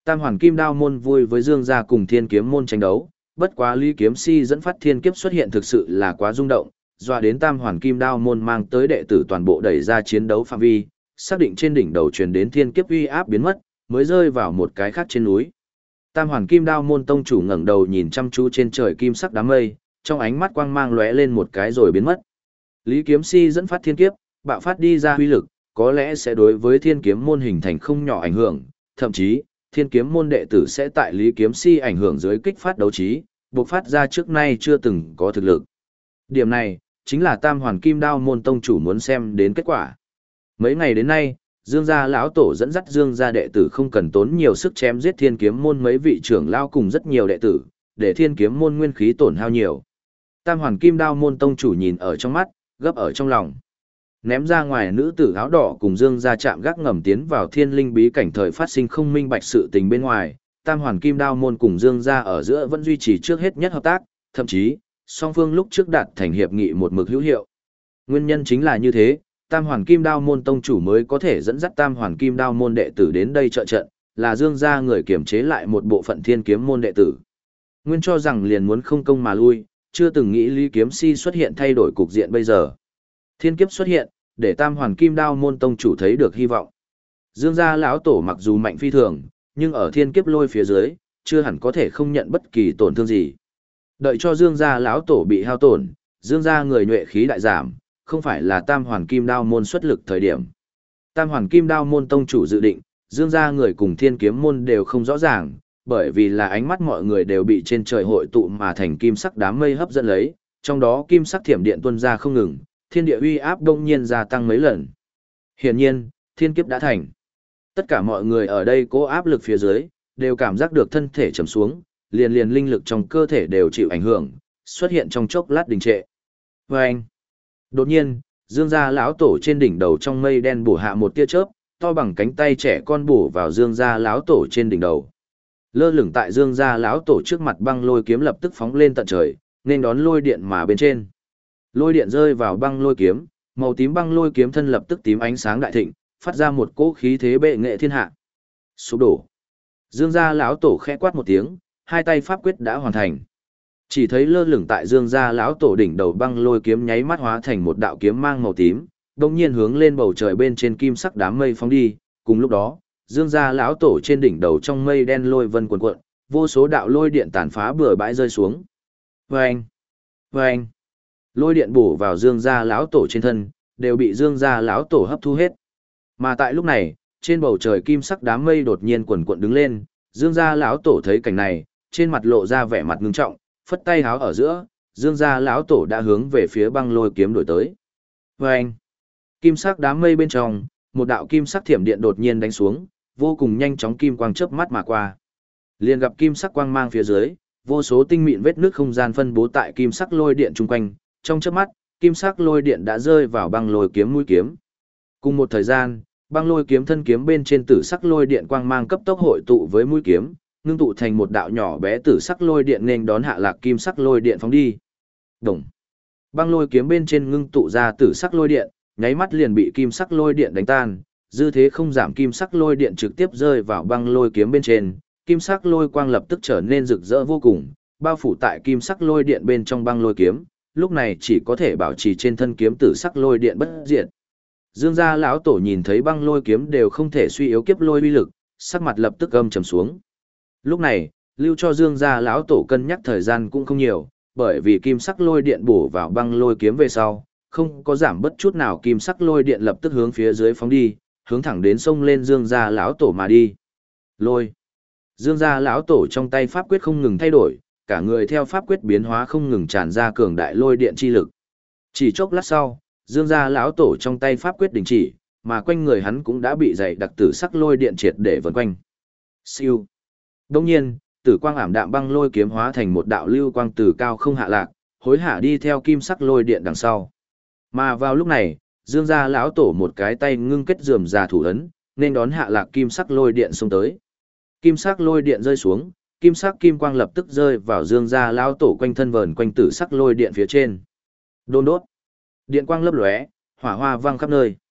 Tam hoàn kim đao môn vui với Dương gia cùng Thiên Kiếm môn tranh đấu, bất quá Lý Kiếm Si dẫn phát thiên kiếp xuất hiện thực sự là quá rung động, dọa đến Tam hoàn kim đao môn mang tới đệ tử toàn bộ đẩy ra chiến đấu phạm vi, xác định trên đỉnh đầu truyền đến thiên kiếp uy áp biến mất, mới rơi vào một cái khác trên núi. Tam hoàn kim đao môn tông chủ ngẩng đầu nhìn chăm chú trên trời kim sắc đám mây, trong ánh mắt quang mang lóe lên một cái rồi biến mất. Lý Kiếm Si dẫn phát thiên kiếp, bạo phát đi ra uy lực, có lẽ sẽ đối với Thiên Kiếm môn hình thành không nhỏ ảnh hưởng, thậm chí, Thiên Kiếm môn đệ tử sẽ tại Lý Kiếm Si ảnh hưởng dưới kích phát đấu trí, bộc phát ra trước nay chưa từng có thực lực. Điểm này, chính là Tam hoàn kim đao môn tông chủ muốn xem đến kết quả. Mấy ngày đến nay, Dương gia lão tổ dẫn dắt Dương gia đệ tử không cần tốn nhiều sức chém giết Thiên Kiếm môn mấy vị trưởng lao cùng rất nhiều đệ tử, để Thiên Kiếm môn nguyên khí tổn hao nhiều. Tam hoàn kim đao môn tông chủ nhìn ở trong mắt, gấp ở trong lòng. Ném ra ngoài nữ tử áo đỏ cùng Dương gia chạm gác ngầm tiến vào thiên linh bí cảnh thời phát sinh không minh bạch sự tình bên ngoài, Tam hoàn kim đao môn cùng Dương gia ở giữa vẫn duy trì trước hết nhất hợp tác, thậm chí, song phương lúc trước đạt thành hiệp nghị một mực hữu hiệu. Nguyên nhân chính là như thế, Tam hoàn kim đao môn tông chủ mới có thể dẫn dắt Tam hoàn kim đao môn đệ tử đến đây trợ trận, là Dương gia người kiểm chế lại một bộ phận Thiên Kiếm môn đệ tử. Nguyên cho rằng liền muốn không công mà lui, chưa từng nghĩ Lý Kiếm Si xuất hiện thay đổi cục diện bây giờ. Thiên kiếp xuất hiện, để Tam hoàn kim đao môn tông chủ thấy được hy vọng. Dương gia lão tổ mặc dù mạnh phi thường, nhưng ở thiên kiếp lôi phía dưới, chưa hẳn có thể không nhận bất kỳ tổn thương gì. Đợi cho Dương gia lão tổ bị hao tổn, Dương gia người nhuệ khí đại giảm, không phải là Tam hoàn kim đao môn xuất lực thời điểm. Tam hoàn kim đao môn tông chủ dự định, Dương gia người cùng Thiên Kiếm môn đều không rõ ràng, bởi vì là ánh mắt mọi người đều bị trên trời hội tụ mà thành kim sắc đám mây hấp dẫn lấy, trong đó kim sắc thiểm điện tuôn ra không ngừng, thiên địa uy áp đông nhiên gia tăng mấy lần. Hiển nhiên, thiên kiếp đã thành. Tất cả mọi người ở đây cố áp lực phía dưới, đều cảm giác được thân thể trầm xuống, liền liền linh lực trong cơ thể đều chịu ảnh hưởng, xuất hiện trong chốc lát đình trệ. Vâng! Đột nhiên, Dương gia lão tổ trên đỉnh đầu trong mây đen bổ hạ một tia chớp, to bằng cánh tay trẻ con bổ vào Dương gia lão tổ trên đỉnh đầu. Lơ lửng tại Dương gia lão tổ trước mặt băng lôi kiếm lập tức phóng lên tận trời, nên đón lôi điện mà bên trên. Lôi điện rơi vào băng lôi kiếm, màu tím băng lôi kiếm thân lập tức tím ánh sáng đại thịnh, phát ra một cỗ khí thế bệ nghệ thiên hạ. Sụp đổ. Dương gia lão tổ khẽ quát một tiếng, hai tay pháp quyết đã hoàn thành. Chỉ thấy lơ lửng tại Dương gia lão tổ đỉnh đầu băng lôi kiếm nháy mắt hóa thành một đạo kiếm mang màu tím, đột nhiên hướng lên bầu trời bên trên kim sắc đám mây phóng đi, cùng lúc đó, Dương gia lão tổ trên đỉnh đầu trong mây đen lôi vân cuồn cuộn, vô số đạo lôi điện tàn phá bừa bãi rơi xuống. Oeng, oeng. Lôi điện bổ vào Dương gia lão tổ trên thân, đều bị Dương gia lão tổ hấp thu hết. Mà tại lúc này, trên bầu trời kim sắc đám mây đột nhiên cuồn cuộn đứng lên, Dương gia lão tổ thấy cảnh này, trên mặt lộ ra vẻ mặt ngưng trọng, phất tay háo ở giữa, Dương gia lão tổ đã hướng về phía băng lôi kiếm đổi tới. Oeng. Kim sắc đám mây bên trong, một đạo kim sắc thiểm điện đột nhiên đánh xuống, vô cùng nhanh chóng kim quang chớp mắt mà qua. Liền gặp kim sắc quang mang phía dưới, vô số tinh mịn vết nước không gian phân bố tại kim sắc lôi điện chung quanh, trong chớp mắt, kim sắc lôi điện đã rơi vào băng lôi kiếm mũi kiếm. Cùng một thời gian, băng lôi kiếm thân kiếm bên trên tử sắc lôi điện quang mang cấp tốc hội tụ với mũi kiếm, ngưng tụ thành một đạo nhỏ bé tử sắc lôi điện nên đón hạ lạc kim sắc lôi điện phóng đi. Đồng. Băng lôi kiếm bên trên ngưng tụ ra tử sắc lôi điện, nháy mắt liền bị kim sắc lôi điện đánh tan, dư thế không giảm kim sắc lôi điện trực tiếp rơi vào băng lôi kiếm bên trên, kim sắc lôi quang lập tức trở nên rực rỡ vô cùng, bao phủ tại kim sắc lôi điện bên trong băng lôi kiếm, lúc này chỉ có thể bảo trì trên thân kiếm tử sắc lôi điện bất diệt. Dương gia lão tổ nhìn thấy băng lôi kiếm đều không thể suy yếu kiếp lôi uy lực, sắc mặt lập tức âm trầm xuống. Lúc này, lưu cho Dương gia lão tổ cân nhắc thời gian cũng không nhiều, bởi vì kim sắc lôi điện bổ vào băng lôi kiếm về sau, không có giảm bất chút nào kim sắc lôi điện lập tức hướng phía dưới phóng đi, hướng thẳng đến sông lên Dương gia lão tổ mà đi. Lôi. Dương gia lão tổ trong tay pháp quyết không ngừng thay đổi, cả người theo pháp quyết biến hóa không ngừng tràn ra cường đại lôi điện chi lực. Chỉ chốc lát sau, Dương gia lão tổ trong tay pháp quyết đình chỉ, mà quanh người hắn cũng đã bị dày đặc tử sắc lôi điện triệt để vần quanh. Siêu. Đương nhiên, tử quang ảm đạm băng lôi kiếm hóa thành một đạo lưu quang từ cao không hạ lạc, hối hả đi theo kim sắc lôi điện đằng sau. Mà vào lúc này, Dương gia lão tổ một cái tay ngưng kết rườm rà thủ ấn, nên đón hạ lạc kim sắc lôi điện xông tới. Kim sắc lôi điện rơi xuống, kim sắc kim quang lập tức rơi vào Dương gia lão tổ quanh thân vờn quanh tử sắc lôi điện phía trên. Đôn đốt. Điện quang lấp lóe, hỏa hoa vang khắp nơi.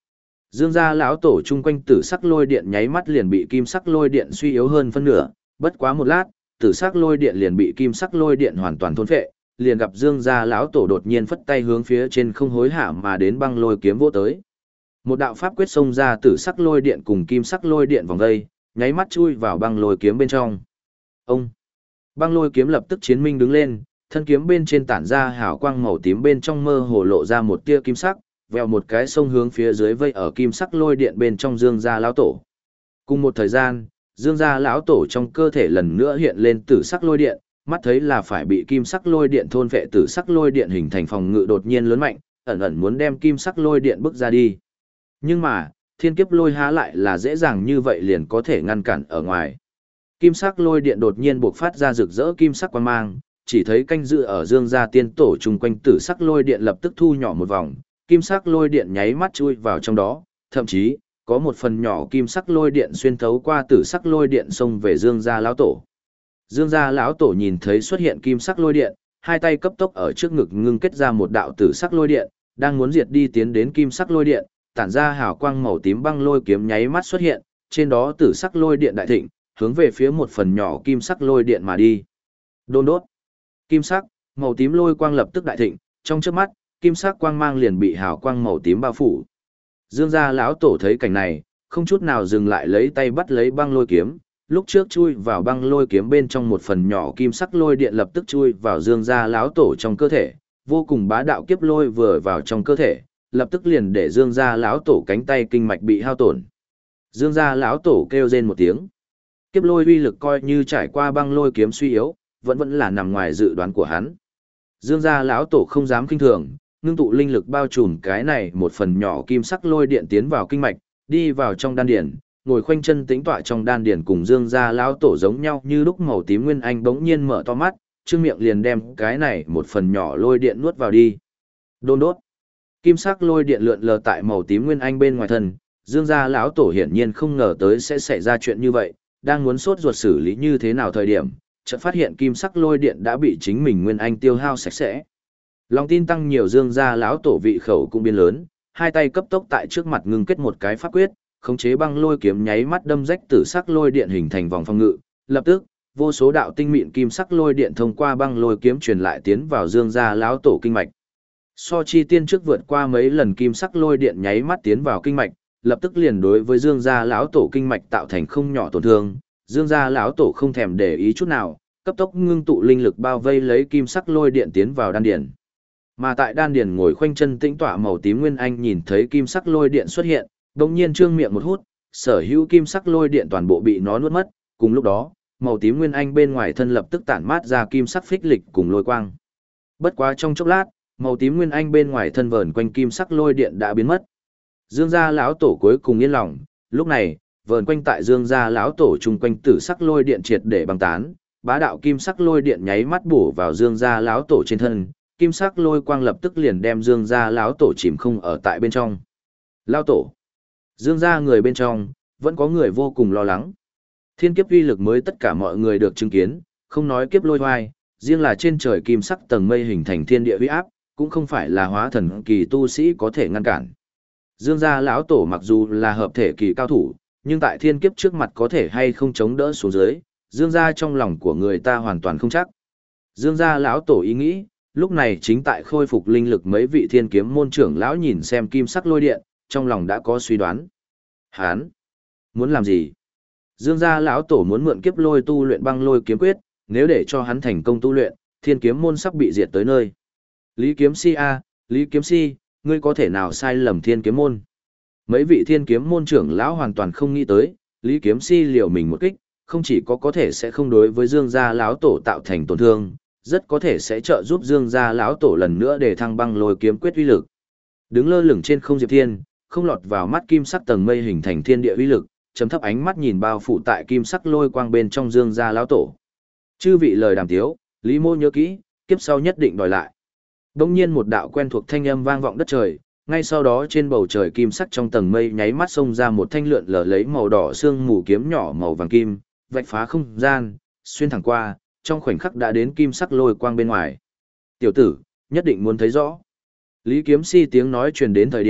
Dương gia lão tổ chung quanh tử sắc lôi điện nháy mắt liền bị kim sắc lôi điện suy yếu hơn phân nửa, bất quá một lát, tử sắc lôi điện liền bị kim sắc lôi điện hoàn toàn thôn phệ, liền gặp Dương gia lão tổ đột nhiên phất tay hướng phía trên không hối hả mà đến băng lôi kiếm vỗ tới. Một đạo pháp quyết xông ra tử sắc lôi điện cùng kim sắc lôi điện vòng dây, nháy mắt chui vào băng lôi kiếm bên trong. Ông! Băng lôi kiếm lập tức chiến minh đứng lên, thân kiếm bên trên tản ra hào quang màu tím bên trong mơ hồ lộ ra một tia kim sắc, vèo một cái sông hướng phía dưới vây ở kim sắc lôi điện bên trong Dương gia lão tổ. Cùng một thời gian, Dương gia lão tổ trong cơ thể lần nữa hiện lên tử sắc lôi điện, mắt thấy là phải bị kim sắc lôi điện thôn phệ, tử sắc lôi điện hình thành phòng ngự đột nhiên lớn mạnh, ẩn ẩn muốn đem kim sắc lôi điện bức ra đi. Nhưng mà, thiên kiếp lôi há lại là dễ dàng như vậy liền có thể ngăn cản ở ngoài. Kim sắc lôi điện đột nhiên buộc phát ra rực rỡ kim sắc quang mang, chỉ thấy canh dự ở Dương gia tiên tổ chung quanh tử sắc lôi điện lập tức thu nhỏ một vòng, kim sắc lôi điện nháy mắt chui vào trong đó, thậm chí có một phần nhỏ kim sắc lôi điện xuyên thấu qua tử sắc lôi điện xông về Dương gia lão tổ. Dương gia lão tổ nhìn thấy xuất hiện kim sắc lôi điện, hai tay cấp tốc ở trước ngực ngưng kết ra một đạo tử sắc lôi điện, đang muốn diệt đi tiến đến kim sắc lôi điện, tản ra hào quang màu tím băng lôi kiếm nháy mắt xuất hiện, trên đó tử sắc lôi điện đại thịnh, hướng về phía một phần nhỏ kim sắc lôi điện mà đi. Đôn đốt. Kim sắc, màu tím lôi quang lập tức đại thịnh, trong chớp mắt, kim sắc quang mang liền bị hào quang màu tím bao phủ. Dương gia lão tổ thấy cảnh này, không chút nào dừng lại lấy tay bắt lấy băng lôi kiếm, lúc trước chui vào băng lôi kiếm bên trong một phần nhỏ kim sắc lôi điện lập tức chui vào Dương gia lão tổ trong cơ thể, vô cùng bá đạo kiếp lôi vừa vào trong cơ thể, lập tức liền để Dương gia lão tổ cánh tay kinh mạch bị hao tổn. Dương gia lão tổ kêu rên một tiếng. Kiếp lôi uy lực coi như trải qua băng lôi kiếm suy yếu, vẫn vẫn là nằm ngoài dự đoán của hắn. Dương gia lão tổ không dám kinh thường, ngưng tụ linh lực bao trùm cái này một phần nhỏ kim sắc lôi điện tiến vào kinh mạch, đi vào trong đan điền, ngồi khoanh chân tĩnh tọa trong đan điền cùng Dương gia lão tổ giống nhau như lúc màu tím nguyên anh bỗng nhiên mở to mắt, trương miệng liền đem cái này một phần nhỏ lôi điện nuốt vào đi. Đôn đốt. Kim sắc lôi điện lượn lờ tại màu tím nguyên anh bên ngoài thân, Dương gia lão tổ hiển nhiên không ngờ tới sẽ xảy ra chuyện như vậy, đang muốn sốt ruột xử lý như thế nào thời điểm, chợt phát hiện kim sắc lôi điện đã bị chính mình nguyên anh tiêu hao sạch sẽ. Lòng tin tăng nhiều, Dương gia lão tổ vị khẩu cũng biến lớn, hai tay cấp tốc tại trước mặt ngưng kết một cái pháp quyết, khống chế băng lôi kiếm nháy mắt đâm rách tử sắc lôi điện hình thành vòng phòng ngự, lập tức, vô số đạo tinh mịn kim sắc lôi điện thông qua băng lôi kiếm truyền lại tiến vào Dương gia lão tổ kinh mạch. So chi tiên trước vượt qua mấy lần kim sắc lôi điện nháy mắt tiến vào kinh mạch, lập tức liền đối với Dương gia lão tổ kinh mạch tạo thành không nhỏ tổn thương. Dương gia lão tổ không thèm để ý chút nào, cấp tốc ngưng tụ linh lực bao vây lấy kim sắc lôi điện tiến vào đan điền. Mà tại đan điền ngồi khoanh chân tĩnh tọa màu tím nguyên anh nhìn thấy kim sắc lôi điện xuất hiện, bỗng nhiên trương miệng một hút, sở hữu kim sắc lôi điện toàn bộ bị nó nuốt mất, cùng lúc đó, màu tím nguyên anh bên ngoài thân lập tức tản mát ra kim sắc phích lịch cùng lôi quang. Bất quá trong chốc lát, màu tím nguyên anh bên ngoài thân vờn quanh kim sắc lôi điện đã biến mất. Dương gia lão tổ cuối cùng yên lòng, lúc này, vờn quanh tại Dương gia lão tổ chung quanh tử sắc lôi điện triệt để băng tán, bá đạo kim sắc lôi điện nháy mắt bổ vào Dương gia lão tổ trên thân, kim sắc lôi quang lập tức liền đem Dương gia lão tổ chìm không ở tại bên trong. Lão tổ, Dương gia người bên trong, vẫn có người vô cùng lo lắng. Thiên kiếp uy lực mới tất cả mọi người được chứng kiến, không nói kiếp lôi hoai, riêng là trên trời kim sắc tầng mây hình thành thiên địa uy áp, cũng không phải là hóa thần kỳ tu sĩ có thể ngăn cản. Dương gia lão tổ mặc dù là hợp thể kỳ cao thủ, nhưng tại thiên kiếp trước mặt có thể hay không chống đỡ xuống dưới, Dương gia trong lòng của người ta hoàn toàn không chắc. Dương gia lão tổ ý nghĩ, lúc này chính tại khôi phục linh lực, mấy vị thiên kiếm môn trưởng lão nhìn xem kim sắc lôi điện, trong lòng đã có suy đoán. Hán, muốn làm gì? Dương gia lão tổ muốn mượn kiếp lôi tu luyện băng lôi kiếm quyết, nếu để cho hắn thành công tu luyện, thiên kiếm môn sắp bị diệt tới nơi. Lý Kiếm Si a, Lý Kiếm Si, ngươi có thể nào sai lầm thiên kiếm môn? Mấy vị thiên kiếm môn trưởng lão hoàn toàn không nghĩ tới, Lý Kiếm Si liều mình một kích, không chỉ có có thể sẽ không đối với Dương gia lão tổ tạo thành tổn thương, rất có thể sẽ trợ giúp Dương gia lão tổ lần nữa để thăng băng lôi kiếm quyết uy lực. Đứng lơ lửng trên không Diệp Thiên, không lọt vào mắt kim sắc tầng mây hình thành thiên địa uy lực, chấm thấp ánh mắt nhìn bao phủ tại kim sắc lôi quang bên trong Dương gia lão tổ. Chư vị lời đàm tiếu, Lý Mô nhớ kỹ, kiếp sau nhất định đòi lại. Đông nhiên một đạo quen thuộc thanh âm vang vọng đất trời, ngay sau đó trên bầu trời kim sắc trong tầng mây nháy mắt xông ra một thanh lượn lờ lấy màu đỏ sương mù kiếm nhỏ màu vàng kim, vạch phá không gian, xuyên thẳng qua, trong khoảnh khắc đã đến kim sắc lôi quang bên ngoài. Tiểu tử, nhất định muốn thấy rõ. Lý Kiếm Si tiếng nói truyền đến thời điểm,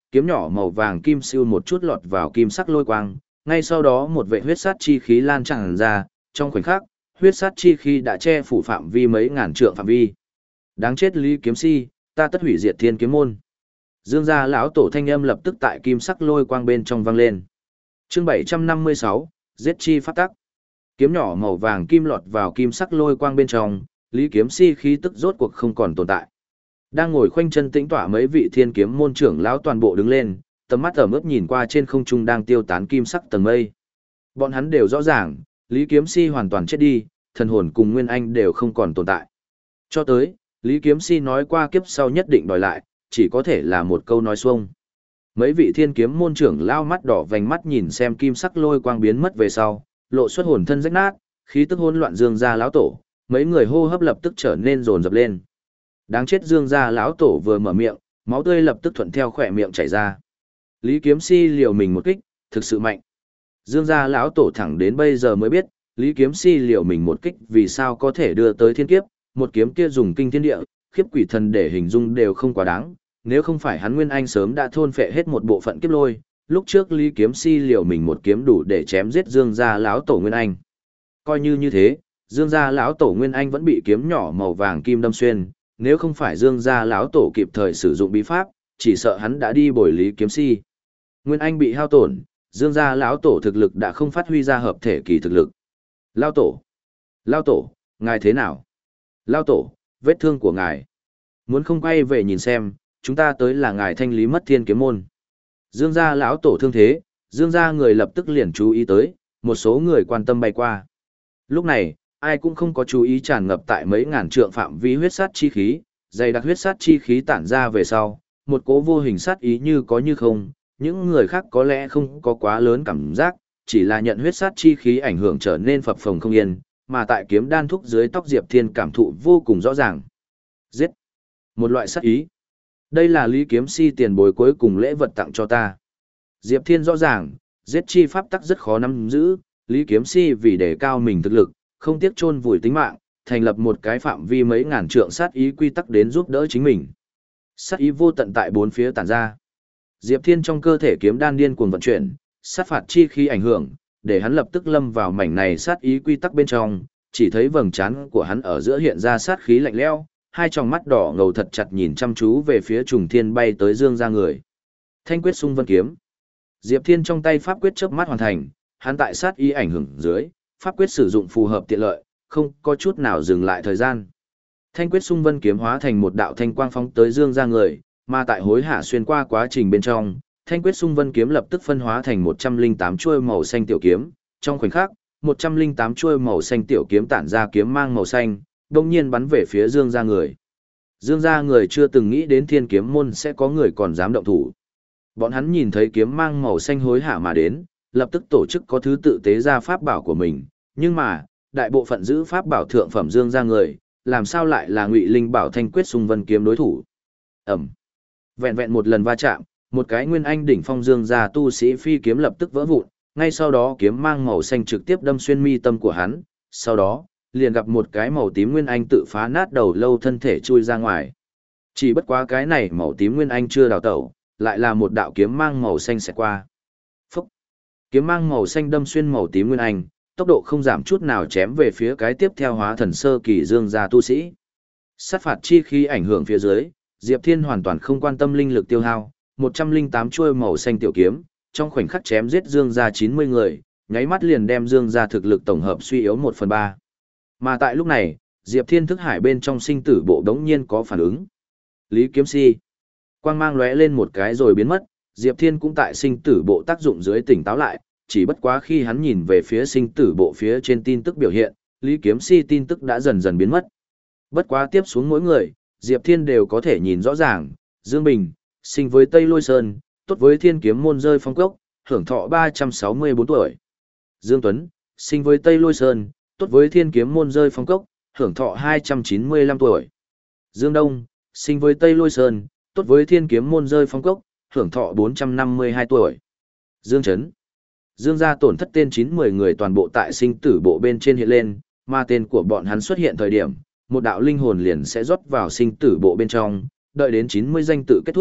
kiếm nhỏ màu vàng kim siêu một chút lọt vào kim sắc lôi quang, ngay sau đó một vệ huyết sát chi khí lan tràn ra, trong khoảnh khắc, huyết sát chi khí đã che phủ phạm vi mấy ngàn trượng phạm vi. Đáng chết Lý Kiếm Si, ta tất hủy diệt Thiên Kiếm môn. Dương gia lão tổ thanh âm lập tức tại kim sắc lôi quang bên trong vang lên. Chương bảy trăm năm mươi sáu, giết chi pháp tắc. Kiếm nhỏ màu vàng kim lọt vào kim sắc lôi quang bên trong, Lý Kiếm Si khí tức rốt cuộc không còn tồn tại. Đang ngồi khoanh chân tĩnh tọa mấy vị Thiên Kiếm môn trưởng lão toàn bộ đứng lên, tầm mắt ẩm ướt nhìn qua trên không trung đang tiêu tán kim sắc tầng mây. Bọn hắn đều rõ ràng, Lý Kiếm Si hoàn toàn chết đi, thần hồn cùng Nguyên Anh đều không còn tồn tại. Cho tới, Lý Kiếm Si nói qua kiếp sau nhất định đòi lại, chỉ có thể là một câu nói xuông. Mấy vị Thiên Kiếm môn trưởng lao mắt đỏ vành mắt nhìn xem kim sắc lôi quang biến mất về sau, lộ xuất hồn thân rách nát, khí tức hỗn loạn Dương gia lão tổ, mấy người hô hấp lập tức trở nên rồn rập lên. Đáng chết Dương gia lão tổ vừa mở miệng, máu tươi lập tức thuận theo khỏe miệng chảy ra. Lý Kiếm Si liều mình một kích, thực sự mạnh. Dương gia lão tổ thẳng đến bây giờ mới biết, Lý Kiếm Si liều mình một kích vì sao có thể đưa tới thiên kiếp, một kiếm kia dùng kinh thiên địa, khiếp quỷ thần để hình dung đều không quá đáng, nếu không phải hắn Nguyên Anh sớm đã thôn phệ hết một bộ phận kiếp lôi, lúc trước Lý Kiếm Si liều mình một kiếm đủ để chém giết Dương gia lão tổ Nguyên Anh. Coi như như thế, Dương gia lão tổ Nguyên Anh vẫn bị kiếm nhỏ màu vàng kim đâm xuyên, nếu không phải Dương gia lão tổ kịp thời sử dụng bí pháp, chỉ sợ hắn đã đi bồi Lý Kiếm Si. Nguyên Anh bị hao tổn, Dương gia lão tổ thực lực đã không phát huy ra hợp thể kỳ thực lực. Lão tổ, lão tổ, ngài thế nào? Lão tổ, vết thương của ngài. Muốn không quay về nhìn xem, chúng ta tới là ngài thanh lý mất Thiên Kiếm môn. Dương gia lão tổ thương thế, Dương gia người lập tức liền chú ý tới, một số người quan tâm bay qua. Lúc này, ai cũng không có chú ý tràn ngập tại mấy ngàn trượng phạm vi huyết sát chi khí, dày đặc huyết sát chi khí tản ra về sau, một cỗ vô hình sát ý như có như không, những người khác có lẽ không có quá lớn cảm giác, chỉ là nhận huyết sát chi khí ảnh hưởng trở nên phập phồng không yên, mà tại kiếm đan thúc dưới tóc Diệp Thiên cảm thụ vô cùng rõ ràng. Giết! Một loại sát ý. Đây là Lý Kiếm Si tiền bối cuối cùng lễ vật tặng cho ta. Diệp Thiên rõ ràng, giết chi pháp tắc rất khó nắm giữ, Lý Kiếm Si vì đề cao mình thực lực, không tiếc chôn vùi tính mạng, thành lập một cái phạm vi mấy ngàn trượng sát ý quy tắc đến giúp đỡ chính mình. Sát ý vô tận tại bốn phía tản ra. Diệp Thiên trong cơ thể kiếm đan điên cuồng vận chuyển, sát phạt chi khí ảnh hưởng, để hắn lập tức lâm vào mảnh này sát ý quy tắc bên trong, chỉ thấy vầng trán của hắn ở giữa hiện ra sát khí lạnh lẽo, hai tròng mắt đỏ ngầu thật chặt nhìn chăm chú về phía trùng thiên bay tới Dương gia người. Thanh quyết xung vân kiếm. Diệp Thiên trong tay pháp quyết chớp mắt hoàn thành, hắn tại sát ý ảnh hưởng dưới, pháp quyết sử dụng phù hợp tiện lợi, không có chút nào dừng lại thời gian. Thanh quyết xung vân kiếm hóa thành một đạo thanh quang phóng tới Dương gia người, mà tại hối hạ xuyên qua quá trình bên trong, thanh quyết xung vân kiếm lập tức phân hóa thành một trăm lẻ tám chuôi màu xanh tiểu kiếm, trong khoảnh khắc, một trăm lẻ tám chuôi màu xanh tiểu kiếm tản ra kiếm mang màu xanh, đồng nhiên bắn về phía Dương gia người. Dương gia người chưa từng nghĩ đến Thiên Kiếm môn sẽ có người còn dám động thủ. Bọn hắn nhìn thấy kiếm mang màu xanh hối hả mà đến, lập tức tổ chức có thứ tự tế ra pháp bảo của mình, nhưng mà, đại bộ phận giữ pháp bảo thượng phẩm Dương gia người, làm sao lại là Ngụy Linh bảo thanh quyết xung vân kiếm đối thủ. Ẩm. Vẹn vẹn một lần va chạm, một cái nguyên anh đỉnh phong Dương gia tu sĩ phi kiếm lập tức vỡ vụn, ngay sau đó kiếm mang màu xanh trực tiếp đâm xuyên mi tâm của hắn, sau đó, liền gặp một cái màu tím nguyên anh tự phá nát đầu lâu thân thể chui ra ngoài. Chỉ bất quá cái này màu tím nguyên anh chưa đào tẩu, lại là một đạo kiếm mang màu xanh xẹt qua. Phúc! Kiếm mang màu xanh đâm xuyên màu tím nguyên anh, tốc độ không giảm chút nào chém về phía cái tiếp theo hóa thần sơ kỳ Dương gia tu sĩ. Sát phạt chi khí ảnh hưởng phía dưới, Diệp Thiên hoàn toàn không quan tâm linh lực tiêu hao, một trăm lẻ tám chuôi màu xanh tiểu kiếm, trong khoảnh khắc chém giết Dương gia chín mươi người, nháy mắt liền đem Dương gia thực lực tổng hợp suy yếu một phần ba. Mà tại lúc này, Diệp Thiên thức hải bên trong sinh tử bộ đống nhiên có phản ứng. Lý Kiếm Si. Quang mang lóe lên một cái rồi biến mất, Diệp Thiên cũng tại sinh tử bộ tác dụng dưới tỉnh táo lại, chỉ bất quá khi hắn nhìn về phía sinh tử bộ phía trên tin tức biểu hiện, Lý Kiếm Si tin tức đã dần dần biến mất. Bất quá tiếp xuống mỗi người, Diệp Thiên đều có thể nhìn rõ ràng, Dương Bình, sinh với Tây Lôi Sơn, tốt với Thiên Kiếm môn rơi phong cốc, hưởng thọ ba trăm sáu mươi bốn tuổi. Dương Tuấn, sinh với Tây Lôi Sơn, tốt với Thiên Kiếm môn rơi phong cốc, hưởng thọ hai trăm chín mươi lăm tuổi. Dương Đông, sinh với Tây Lôi Sơn, tốt với Thiên Kiếm môn rơi phong cốc, hưởng thọ bốn trăm năm mươi hai tuổi. Dương Trấn, Dương gia tổn thất tên chín mười người toàn bộ tại sinh tử bộ bên trên hiện lên, mà tên của bọn hắn xuất hiện thời điểm, một đạo linh hồn liền sẽ rót vào sinh tử bộ bên trong, đợi đến chín mươi danh tự kết thúc,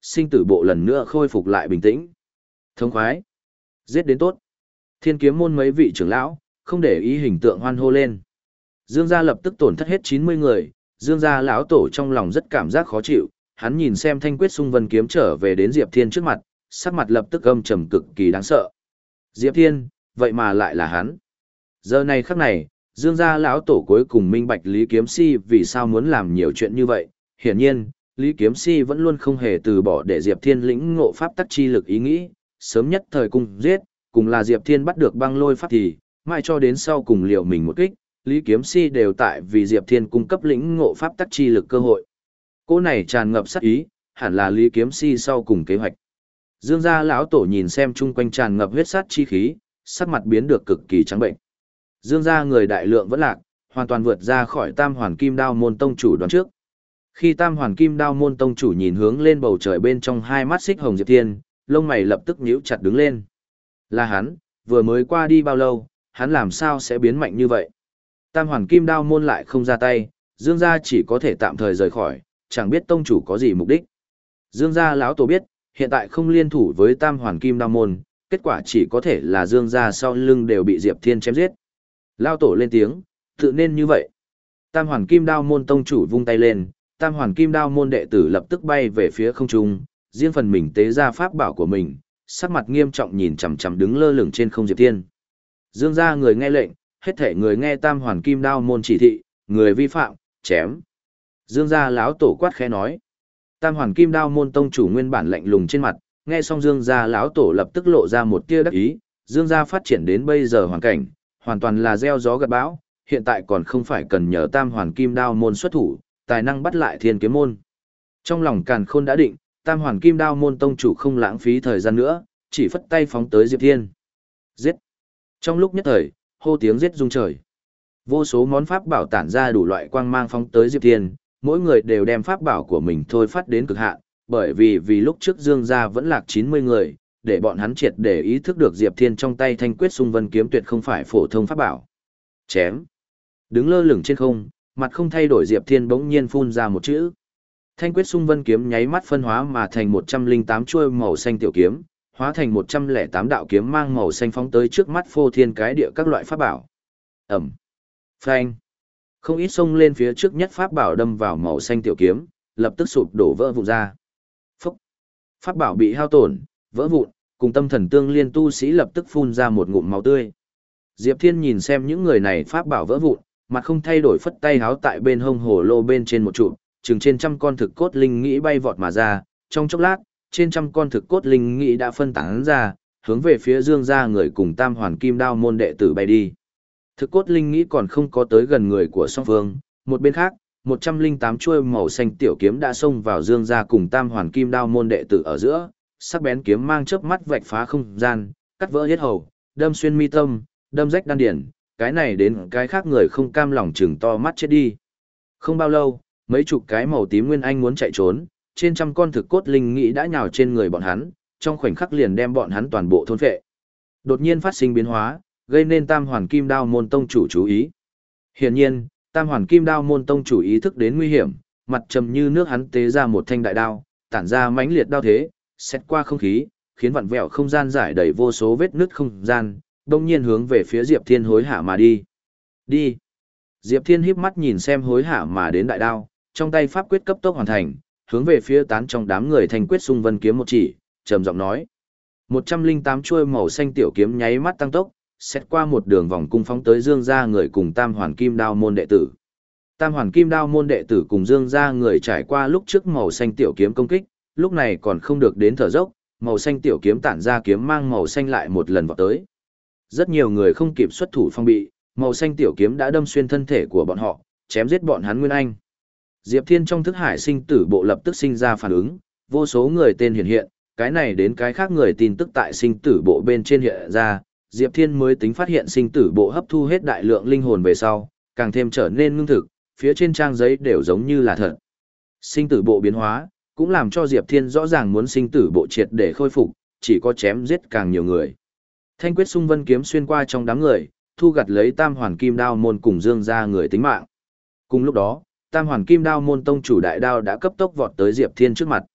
sinh tử bộ lần nữa khôi phục lại bình tĩnh. Thống khoái, giết đến tốt. Thiên kiếm môn mấy vị trưởng lão, không để ý hình tượng hoan hô lên. Dương gia lập tức tổn thất hết chín mươi người, Dương gia lão tổ trong lòng rất cảm giác khó chịu, hắn nhìn xem Thanh Quyết Xung Vân kiếm trở về đến Diệp Thiên trước mặt, sắc mặt lập tức âm trầm cực kỳ đáng sợ. Diệp Thiên, vậy mà lại là hắn. Giờ này khắc này, Dương gia lão tổ cuối cùng minh bạch Lý Kiếm Si vì sao muốn làm nhiều chuyện như vậy. Hiển nhiên, Lý Kiếm Si vẫn luôn không hề từ bỏ để Diệp Thiên lĩnh ngộ pháp tắc chi lực ý nghĩ, sớm nhất thời cùng giết, cùng là Diệp Thiên bắt được băng lôi pháp thì, mãi cho đến sau cùng liều mình một kích, Lý Kiếm Si đều tại vì Diệp Thiên cung cấp lĩnh ngộ pháp tắc chi lực cơ hội. Cô này tràn ngập sát ý, hẳn là Lý Kiếm Si sau cùng kế hoạch. Dương gia lão tổ nhìn xem chung quanh tràn ngập huyết sát chi khí, sắc mặt biến được cực kỳ trắng bệnh. Dương gia người đại lượng vẫn lạc, hoàn toàn vượt ra khỏi Tam Hoàn Kim Đao môn tông chủ đoán trước. Khi Tam Hoàn Kim Đao môn tông chủ nhìn hướng lên bầu trời bên trong hai mắt xích hồng Diệp Thiên, lông mày lập tức nhíu chặt đứng lên. Là hắn, vừa mới qua đi bao lâu, hắn làm sao sẽ biến mạnh như vậy? Tam Hoàn Kim Đao môn lại không ra tay, Dương gia chỉ có thể tạm thời rời khỏi, chẳng biết tông chủ có gì mục đích. Dương gia lão tổ biết, hiện tại không liên thủ với Tam Hoàn Kim Đao môn, kết quả chỉ có thể là Dương gia sau lưng đều bị Diệp Thiên chém giết. Lão tổ lên tiếng, tự nên như vậy. Tam Hoàn Kim Đao môn tông chủ vung tay lên, Tam Hoàn Kim Đao môn đệ tử lập tức bay về phía không trung, riêng phần mình tế ra pháp bảo của mình, sắc mặt nghiêm trọng nhìn chằm chằm đứng lơ lửng trên không Diệp Thiên. Dương gia người nghe lệnh, hết thể người nghe Tam Hoàn Kim Đao môn chỉ thị, người vi phạm, chém. Dương gia lão tổ quát khẽ nói. Tam Hoàn Kim Đao môn tông chủ nguyên bản lạnh lùng trên mặt, nghe xong Dương gia lão tổ lập tức lộ ra một tia đắc ý, Dương gia phát triển đến bây giờ hoàn cảnh, hoàn toàn là gieo gió gặt bão, hiện tại còn không phải cần nhờ Tam Hoàn Kim Đao môn xuất thủ, tài năng bắt lại Thiên Kiếm môn. Trong lòng Càn Khôn đã định, Tam Hoàn Kim Đao môn tông chủ không lãng phí thời gian nữa, chỉ phất tay phóng tới Diệp Thiên. Giết! Trong lúc nhất thời, hô tiếng giết rung trời. Vô số món pháp bảo tản ra đủ loại quang mang phóng tới Diệp Thiên, mỗi người đều đem pháp bảo của mình thôi phát đến cực hạn, bởi vì vì lúc trước Dương gia vẫn lạc chín mươi người, để bọn hắn triệt để ý thức được Diệp Thiên trong tay Thanh Quyết Xung Vân kiếm tuyệt không phải phổ thông pháp bảo. Chém. Đứng lơ lửng trên không, mặt không thay đổi Diệp Thiên bỗng nhiên phun ra một chữ. Thanh Quyết Xung Vân kiếm nháy mắt phân hóa mà thành một trăm lẻ tám chuôi màu xanh tiểu kiếm, hóa thành một trăm lẻ tám đạo kiếm mang màu xanh phóng tới trước mắt phô thiên cái địa các loại pháp bảo. Ẩm. Phanh. Không ít xông lên phía trước nhất pháp bảo đâm vào màu xanh tiểu kiếm, lập tức sụp đổ vỡ vụn ra. Phúc. Pháp bảo bị hao tổn, vỡ vụn, cùng tâm thần tương liên tu sĩ lập tức phun ra một ngụm máu tươi. Diệp Thiên nhìn xem những người này pháp bảo vỡ vụn, mặt không thay đổi phất tay háo tại bên hông hồ lô bên trên một trụ, chừng trên trăm con thực cốt linh nghĩ bay vọt mà ra, trong chốc lát, trên trăm con thực cốt linh nghĩ đã phân tán ra, hướng về phía Dương gia người cùng Tam Hoàn Kim Đao môn đệ tử bay đi. Thực cốt linh nghĩ còn không có tới gần người của song phương, một bên khác, một trăm lẻ tám chuôi màu xanh tiểu kiếm đã xông vào Dương gia cùng Tam Hoàn Kim Đao môn đệ tử ở giữa, sắc bén kiếm mang chớp mắt vạch phá không gian, cắt vỡ hết hầu, đâm xuyên mi tâm, đâm rách đan điển, cái này đến cái khác người không cam lòng chừng to mắt chết đi. Không bao lâu, mấy chục cái màu tím nguyên anh muốn chạy trốn, trên trăm con thực cốt linh nghĩ đã nhào trên người bọn hắn, trong khoảnh khắc liền đem bọn hắn toàn bộ thôn phệ. Đột nhiên phát sinh biến hóa, gây nên Tam Hoàn Kim Đao môn tông chủ chú ý. Hiển nhiên, Tam Hoàn Kim Đao môn tông chủ ý thức đến nguy hiểm, mặt trầm như nước hắn tế ra một thanh đại đao, tản ra mãnh liệt đao thế, xét qua không khí, khiến vặn vẹo không gian giải đầy vô số vết nứt không gian, đông nhiên hướng về phía Diệp Thiên hối hạ mà đi. Đi! Diệp Thiên híp mắt nhìn xem hối hạ mà đến đại đao, trong tay pháp quyết cấp tốc hoàn thành, hướng về phía tán trong đám người Thanh Quyết Xung Vân kiếm một chỉ, trầm giọng nói. một trăm lẻ tám chuôi màu xanh tiểu kiếm nháy mắt tăng tốc, xét qua một đường vòng cung phóng tới Dương gia người cùng Tam Hoàn Kim Đao môn đệ tử. Tam Hoàn Kim Đao môn đệ tử cùng Dương gia người trải qua lúc trước màu xanh tiểu kiếm công kích, lúc này còn không được đến thở dốc, màu xanh tiểu kiếm tản ra kiếm mang màu xanh lại một lần vọt tới. Rất nhiều người không kịp xuất thủ phong bị, màu xanh tiểu kiếm đã đâm xuyên thân thể của bọn họ, chém giết bọn hắn nguyên anh. Diệp Thiên trong thức hải sinh tử bộ lập tức sinh ra phản ứng, vô số người tên hiện hiện, cái này đến cái khác người tin tức tại sinh tử bộ bên trên hiện ra, Diệp Thiên mới tính phát hiện sinh tử bộ hấp thu hết đại lượng linh hồn về sau, càng thêm trở nên ngưng thực, phía trên trang giấy đều giống như là thật. Sinh tử bộ biến hóa, cũng làm cho Diệp Thiên rõ ràng muốn sinh tử bộ triệt để khôi phục, chỉ có chém giết càng nhiều người. Thanh Quyết Xung Vân kiếm xuyên qua trong đám người, thu gặt lấy Tam Hoàn Kim Đao môn cùng Dương gia người tính mạng. Cùng lúc đó, Tam Hoàn Kim Đao môn tông chủ đại đao đã cấp tốc vọt tới Diệp Thiên trước mặt.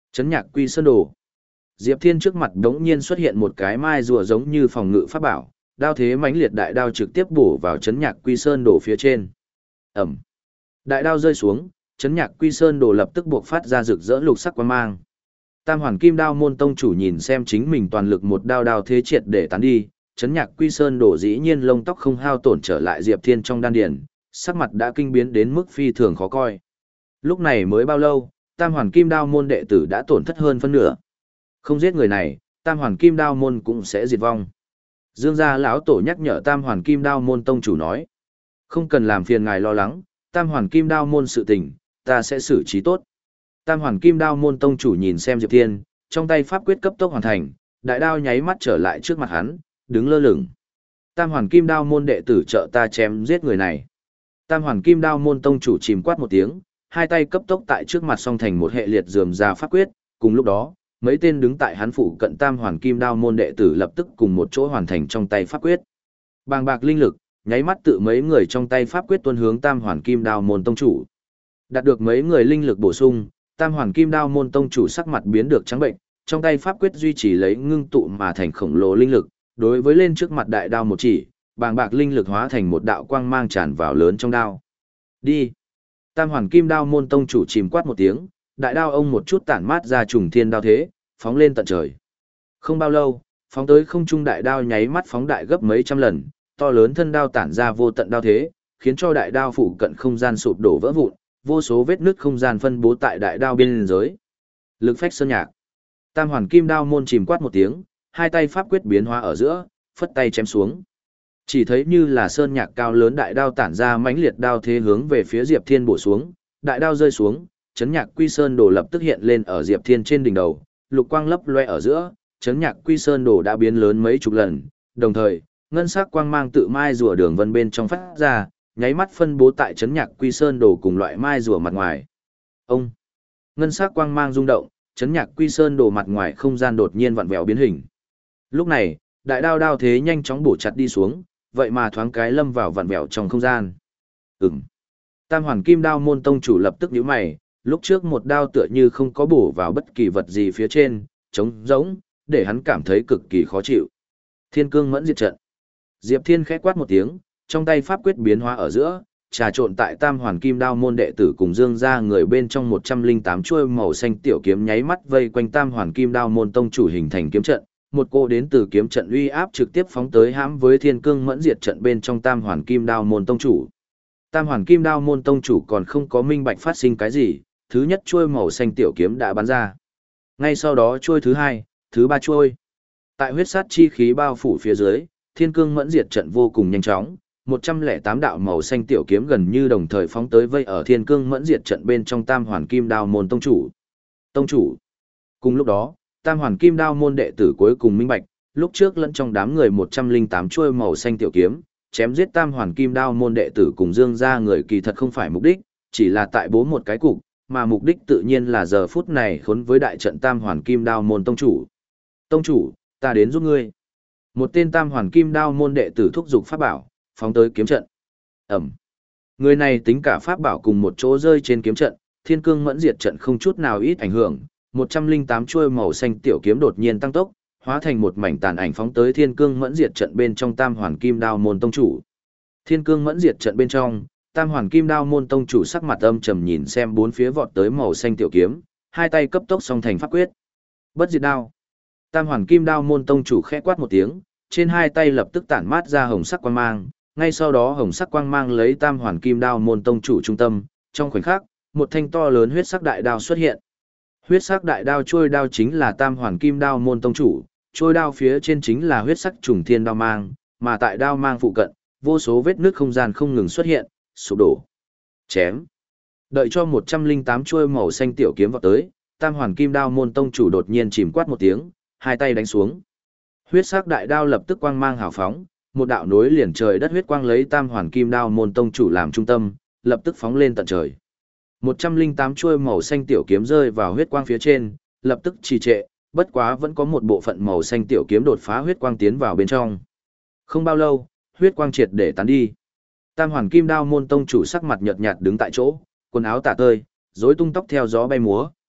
Chấn nhạc quy sơn đồ. Diệp Thiên trước mặt đống nhiên xuất hiện một cái mai rùa giống như phòng ngự pháp bảo, đao thế mãnh liệt đại đao trực tiếp bổ vào chấn nhạc quy sơn đồ phía trên. Ẩm. Đại đao rơi xuống, chấn nhạc quy sơn đồ lập tức buộc phát ra rực rỡ lục sắc quang mang. Tam hoàn kim đao môn tông chủ nhìn xem chính mình toàn lực một đao đao thế triệt để tán đi, chấn nhạc quy sơn đồ dĩ nhiên lông tóc không hao tổn trở lại Diệp Thiên trong đan điền, sắc mặt đã kinh biến đến mức phi thường khó coi. Lúc này mới bao lâu, tam hoàn kim đao môn đệ tử đã tổn thất hơn phân nửa. Không giết người này, tam hoàn kim đao môn cũng sẽ diệt vong. Dương gia lão tổ nhắc nhở tam hoàn kim đao môn tông chủ nói. Không cần làm phiền ngài lo lắng, tam hoàn kim đao môn sự tình, ta sẽ xử trí tốt. Tam hoàn kim đao môn tông chủ nhìn xem Diệp Thiên, trong tay pháp quyết cấp tốc hoàn thành, đại đao nháy mắt trở lại trước mặt hắn, đứng lơ lửng. Tam hoàn kim đao môn đệ tử trợ ta chém giết người này. Tam hoàn kim đao môn tông chủ chìm quát một tiếng, hai tay cấp tốc tại trước mặt song thành một hệ liệt rườm ra pháp quyết, cùng lúc đó, mấy tên đứng tại hắn phụ cận tam hoàn kim đao môn đệ tử lập tức cùng một chỗ hoàn thành trong tay pháp quyết. Bàng bạc linh lực, nháy mắt tự mấy người trong tay pháp quyết tuôn hướng tam hoàn kim đao môn tông chủ. Đạt được mấy người linh lực bổ sung, tam hoàn kim đao môn tông chủ sắc mặt biến được trắng bệnh, trong tay pháp quyết duy trì lấy ngưng tụ mà thành khổng lồ linh lực, đối với lên trước mặt đại đao một chỉ, bàng bạc linh lực hóa thành một đạo quang mang tràn vào lớn trong đao. Đi. Tam hoàn kim đao môn tông chủ chìm quát một tiếng, đại đao ông một chút tản mát ra trùng thiên đao thế, phóng lên tận trời. Không bao lâu, phóng tới không trung đại đao nháy mắt phóng đại gấp mấy trăm lần, to lớn thân đao tản ra vô tận đao thế, khiến cho đại đao phụ cận không gian sụp đổ vỡ vụn, vô số vết nứt không gian phân bố tại đại đao biên giới. Lực phách sơn nhạc. Tam hoàn kim đao môn chìm quát một tiếng, hai tay pháp quyết biến hóa ở giữa, phất tay chém xuống. Chỉ thấy như là sơn nhạc cao lớn đại đao tản ra mãnh liệt đao thế hướng về phía Diệp Thiên bổ xuống, đại đao rơi xuống, chấn nhạc quy sơn đồ lập tức hiện lên ở Diệp Thiên trên đỉnh đầu, lục quang lấp loe ở giữa, chấn nhạc quy sơn đồ đã biến lớn mấy chục lần, đồng thời, ngân sắc quang mang tự mai rùa đường vân bên trong phát ra, nháy mắt phân bố tại chấn nhạc quy sơn đồ cùng loại mai rùa mặt ngoài. Ông, ngân sắc quang mang rung động, chấn nhạc quy sơn đồ mặt ngoài không gian đột nhiên vặn vẹo biến hình. Lúc này, đại đao đao thế nhanh chóng bổ chặt đi xuống, vậy mà thoáng cái lâm vào vặn vẹo trong không gian. Ừm. Tam hoàn kim đao môn tông chủ lập tức nhíu mày, lúc trước một đao tựa như không có bổ vào bất kỳ vật gì phía trên, trống rỗng, để hắn cảm thấy cực kỳ khó chịu. Thiên cương mẫn diệt trận. Diệp Thiên khẽ quát một tiếng, trong tay pháp quyết biến hóa ở giữa, trà trộn tại tam hoàn kim đao môn đệ tử cùng dương ra người bên trong một trăm linh tám chuôi màu xanh tiểu kiếm nháy mắt vây quanh tam hoàn kim đao môn tông chủ hình thành kiếm trận, một cô đến từ kiếm trận uy áp trực tiếp phóng tới hãm với thiên cương mẫn diệt trận bên trong tam hoàn kim đao môn tông chủ. Tam hoàn kim đao môn tông chủ còn không có minh bạch phát sinh cái gì, thứ nhất chuôi màu xanh tiểu kiếm đã bắn ra. Ngay sau đó chuôi thứ hai, thứ ba chuôi. Tại huyết sát chi khí bao phủ phía dưới, thiên cương mẫn diệt trận vô cùng nhanh chóng, một trăm lẻ tám đạo màu xanh tiểu kiếm gần như đồng thời phóng tới vây ở thiên cương mẫn diệt trận bên trong tam hoàn kim đao môn tông chủ. Tông chủ. Cùng lúc đó, tam hoàn kim đao môn đệ tử cuối cùng minh bạch, lúc trước lẫn trong đám người một trăm linh tám chuôi màu xanh tiểu kiếm, chém giết tam hoàn kim đao môn đệ tử cùng dương ra người kỳ thật không phải mục đích, chỉ là tại bố một cái cục, mà mục đích tự nhiên là giờ phút này khốn với đại trận tam hoàn kim đao môn tông chủ. Tông chủ, ta đến giúp ngươi. Một tên tam hoàn kim đao môn đệ tử thúc giục pháp bảo, phóng tới kiếm trận. Ẩm. Người này tính cả pháp bảo cùng một chỗ rơi trên kiếm trận, thiên cương mẫn diệt trận không chút nào ít ảnh hưởng, một trăm linh tám chuôi màu xanh tiểu kiếm đột nhiên tăng tốc, hóa thành một mảnh tàn ảnh phóng tới thiên cương mẫn diệt trận bên trong tam hoàn kim đao môn tông chủ. Thiên cương mẫn diệt trận bên trong, tam hoàn kim đao môn tông chủ sắc mặt âm trầm nhìn xem bốn phía vọt tới màu xanh tiểu kiếm, hai tay cấp tốc song thành pháp quyết. Bất diệt đao. Tam hoàn kim đao môn tông chủ khẽ quát một tiếng, trên hai tay lập tức tản mát ra hồng sắc quang mang, ngay sau đó hồng sắc quang mang lấy tam hoàn kim đao môn tông chủ trung tâm, trong khoảnh khắc, một thanh to lớn huyết sắc đại đao xuất hiện. Huyết sắc đại đao trôi đao chính là tam hoàn kim đao môn tông chủ, trôi đao phía trên chính là huyết sắc trùng thiên đao mang, mà tại đao mang phụ cận, vô số vết nước không gian không ngừng xuất hiện, sụp đổ. Chém. Đợi cho một trăm linh tám chuôi màu xanh tiểu kiếm vào tới, tam hoàn kim đao môn tông chủ đột nhiên chìm quát một tiếng, hai tay đánh xuống. Huyết sắc đại đao lập tức quang mang hào phóng, một đạo nối liền trời đất huyết quang lấy tam hoàn kim đao môn tông chủ làm trung tâm, lập tức phóng lên tận trời. một trăm linh tám chuôi màu xanh tiểu kiếm rơi vào huyết quang phía trên, lập tức trì trệ, bất quá vẫn có một bộ phận màu xanh tiểu kiếm đột phá huyết quang tiến vào bên trong. Không bao lâu, huyết quang triệt để tán đi. Tam hoàn kim đao môn tông chủ sắc mặt nhợt nhạt đứng tại chỗ, quần áo tả tơi, rối tung tóc theo gió bay múa,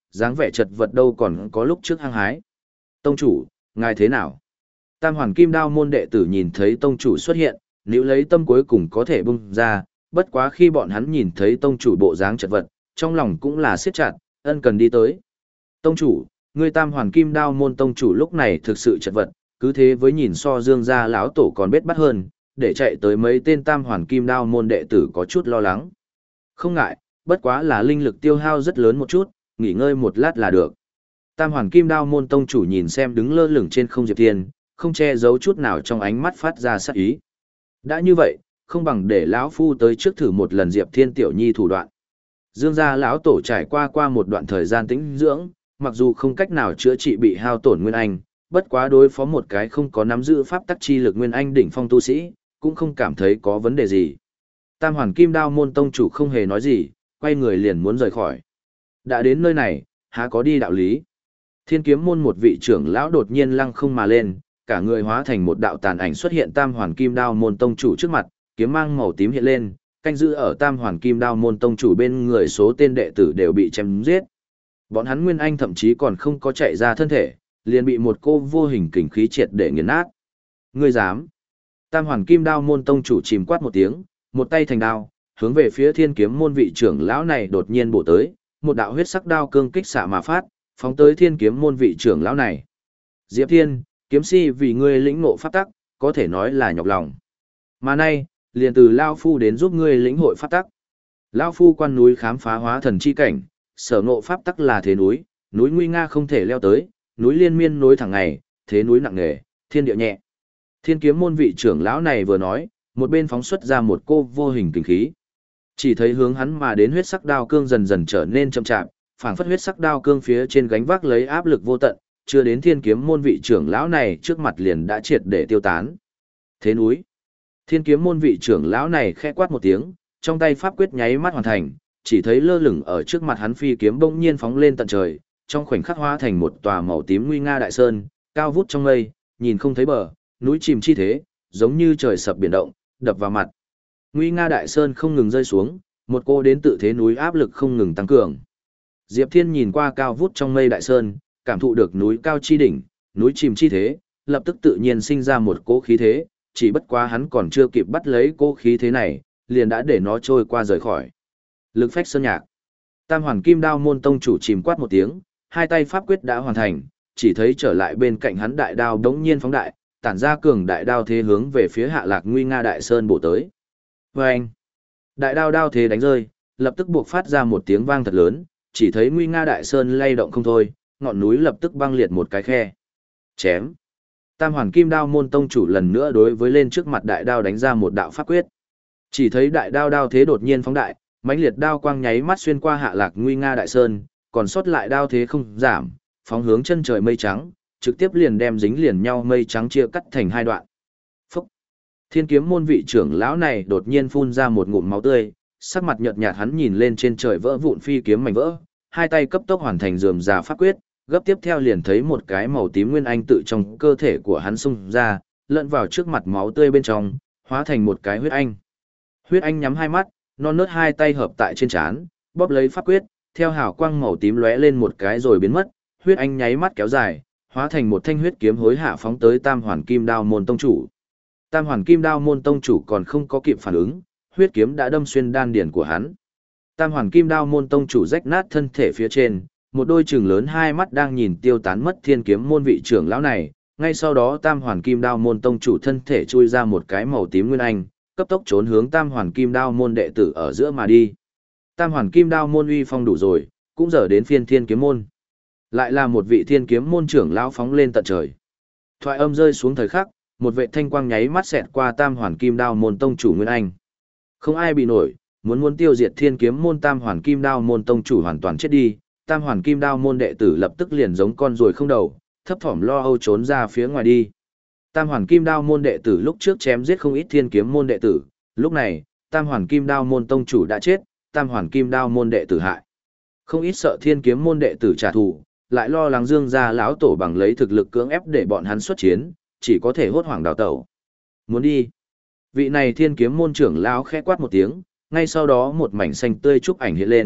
dáng vẻ chật vật đâu còn có lúc trước hăng hái. Tông chủ, ngài thế nào? Tam hoàn kim đao môn đệ tử nhìn thấy tông chủ xuất hiện, nếu lấy tâm cuối cùng có thể bung ra, bất quá khi bọn hắn nhìn thấy tông chủ bộ dáng chật vật, trong lòng cũng là siết chặt, ân cần đi tới. Tông chủ, ngươi tam hoàn kim đao môn tông chủ lúc này thực sự chật vật, cứ thế với nhìn so dương gia lão tổ còn biết bắt hơn, để chạy tới mấy tên tam hoàn kim đao môn đệ tử có chút lo lắng. Không ngại, bất quá là linh lực tiêu hao rất lớn một chút, nghỉ ngơi một lát là được. Tam hoàn kim đao môn tông chủ nhìn xem đứng lơ lửng trên không Diệp Thiên, không che giấu chút nào trong ánh mắt phát ra sát ý. Đã như vậy, không bằng để lão phu tới trước thử một lần Diệp Thiên tiểu nhi thủ đoạn. Dương gia lão tổ trải qua qua một đoạn thời gian tĩnh dưỡng, mặc dù không cách nào chữa trị bị hao tổn nguyên anh, bất quá đối phó một cái không có nắm giữ pháp tắc chi lực nguyên anh đỉnh phong tu sĩ, cũng không cảm thấy có vấn đề gì. Tam hoàn kim đao môn tông chủ không hề nói gì, quay người liền muốn rời khỏi. Đã đến nơi này, há có đi đạo lý. Thiên kiếm môn một vị trưởng lão đột nhiên lăng không mà lên, cả người hóa thành một đạo tàn ảnh xuất hiện tam hoàn kim đao môn tông chủ trước mặt, kiếm mang màu tím hiện lên, canh giữ ở tam hoàn kim đao môn tông chủ bên người số tên đệ tử đều bị chém giết. Bọn hắn nguyên anh thậm chí còn không có chạy ra thân thể, liền bị một cô vô hình kình khí triệt để nghiền nát. Ngươi dám? Tam hoàn kim đao môn tông chủ chìm quát một tiếng, một tay thành đao, hướng về phía thiên kiếm môn vị trưởng lão này đột nhiên bổ tới, một đạo huyết sắc đao cương kích xạ mà phát, phóng tới thiên kiếm môn vị trưởng lão này. Diệp Thiên, kiếm si vì ngươi lĩnh ngộ pháp tắc, có thể nói là nhọc lòng. Mà nay, liền từ lão phu đến giúp ngươi lĩnh hội pháp tắc. Lão phu quan núi khám phá hóa thần chi cảnh, sở ngộ pháp tắc là thế núi, núi nguy nga không thể leo tới, núi liên miên nối thẳng ngày, thế núi nặng nề, thiên địa nhẹ. Thiên kiếm môn vị trưởng lão này vừa nói, một bên phóng xuất ra một cô vô hình kinh khí. Chỉ thấy hướng hắn mà đến huyết sắc đao cương dần dần trở nên chậm chạp, phảng phất huyết sắc đao cương phía trên gánh vác lấy áp lực vô tận, chưa đến thiên kiếm môn vị trưởng lão này trước mặt liền đã triệt để tiêu tán. Thế núi. Thiên kiếm môn vị trưởng lão này khẽ quát một tiếng, trong tay pháp quyết nháy mắt hoàn thành, chỉ thấy lơ lửng ở trước mặt hắn phi kiếm bỗng nhiên phóng lên tận trời, trong khoảnh khắc hóa thành một tòa màu tím nguy nga đại sơn, cao vút trong mây, nhìn không thấy bờ, núi chìm chi thế, giống như trời sập biển động, đập vào mặt. Nguy nga đại sơn không ngừng rơi xuống, một cô đến tự thế núi áp lực không ngừng tăng cường. Diệp Thiên nhìn qua cao vút trong mây đại sơn, cảm thụ được núi cao chi đỉnh, núi chìm chi thế, lập tức tự nhiên sinh ra một cỗ khí thế, chỉ bất quá hắn còn chưa kịp bắt lấy cỗ khí thế này, liền đã để nó trôi qua rời khỏi. Lực phách sơn nhạc. Tam hoàn kim đao môn tông chủ chìm quát một tiếng, hai tay pháp quyết đã hoàn thành, chỉ thấy trở lại bên cạnh hắn đại đao đống nhiên phóng đại, tản ra cường đại đao thế hướng về phía hạ lạc nguy nga đại sơn bổ tới. Và anh, đại đao đao thế đánh rơi, lập tức buộc phát ra một tiếng vang thật lớn, chỉ thấy nguy nga đại sơn lay động không thôi, ngọn núi lập tức băng liệt một cái khe. Chém. Tam hoàn kim đao môn tông chủ lần nữa đối với lên trước mặt đại đao đánh ra một đạo pháp quyết. Chỉ thấy đại đao đao thế đột nhiên phóng đại, mãnh liệt đao quang nháy mắt xuyên qua hạ lạc nguy nga đại sơn, còn sót lại đao thế không giảm, phóng hướng chân trời mây trắng, trực tiếp liền đem dính liền nhau mây trắng chia cắt thành hai đoạn. Phúc! Thiên kiếm môn vị trưởng lão này đột nhiên phun ra một ngụm máu tươi, sắc mặt nhợt nhạt hắn nhìn lên trên trời vỡ vụn phi kiếm mảnh vỡ, hai tay cấp tốc hoàn thành rườm rà pháp quyết, gấp tiếp theo liền thấy một cái màu tím nguyên anh tự trong cơ thể của hắn xung ra, lẫn vào trước mặt máu tươi bên trong, hóa thành một cái huyết anh. Huyết anh nhắm hai mắt, non nớt hai tay hợp tại trên trán, bóp lấy pháp quyết, theo hào quang màu tím lóe lên một cái rồi biến mất, huyết anh nháy mắt kéo dài, hóa thành một thanh huyết kiếm hối hạ phóng tới Tam Hoàn Kim Đao môn tông chủ. Tam Hoàn Kim Đao môn tông chủ còn không có kịp phản ứng, huyết kiếm đã đâm xuyên đan điền của hắn. Tam Hoàn Kim Đao môn tông chủ rách nát thân thể phía trên, một đôi trừng lớn hai mắt đang nhìn tiêu tán mất thiên kiếm môn vị trưởng lão này, ngay sau đó Tam Hoàn Kim Đao môn tông chủ thân thể chui ra một cái màu tím nguyên anh, cấp tốc trốn hướng Tam Hoàn Kim Đao môn đệ tử ở giữa mà đi. Tam Hoàn Kim Đao môn uy phong đủ rồi, cũng giờ đến phiên thiên kiếm môn. Lại là một vị thiên kiếm môn trưởng lão phóng lên tận trời. Thoại âm rơi xuống thời khắc, một vệ thanh quang nháy mắt xẹt qua Tam Hoàn Kim Đao môn tông chủ nguyên anh. Không ai bị nổi, muốn muốn tiêu diệt thiên kiếm môn Tam Hoàn Kim Đao môn tông chủ hoàn toàn chết đi, Tam Hoàn Kim Đao môn đệ tử lập tức liền giống con ruồi không đầu, thấp thỏm lo âu trốn ra phía ngoài đi. Tam Hoàn Kim Đao môn đệ tử lúc trước chém giết không ít thiên kiếm môn đệ tử, lúc này, Tam Hoàn Kim Đao môn tông chủ đã chết, Tam Hoàn Kim Đao môn đệ tử hại. Không ít sợ thiên kiếm môn đệ tử trả thù, lại lo lắng Dương gia lão tổ bằng lấy thực lực cưỡng ép để bọn hắn xuất chiến, chỉ có thể hốt hoảng đào tẩu. Muốn đi. Vị này thiên kiếm môn trưởng lão khẽ quát một tiếng, ngay sau đó một mảnh xanh tươi trúc ảnh hiện lên,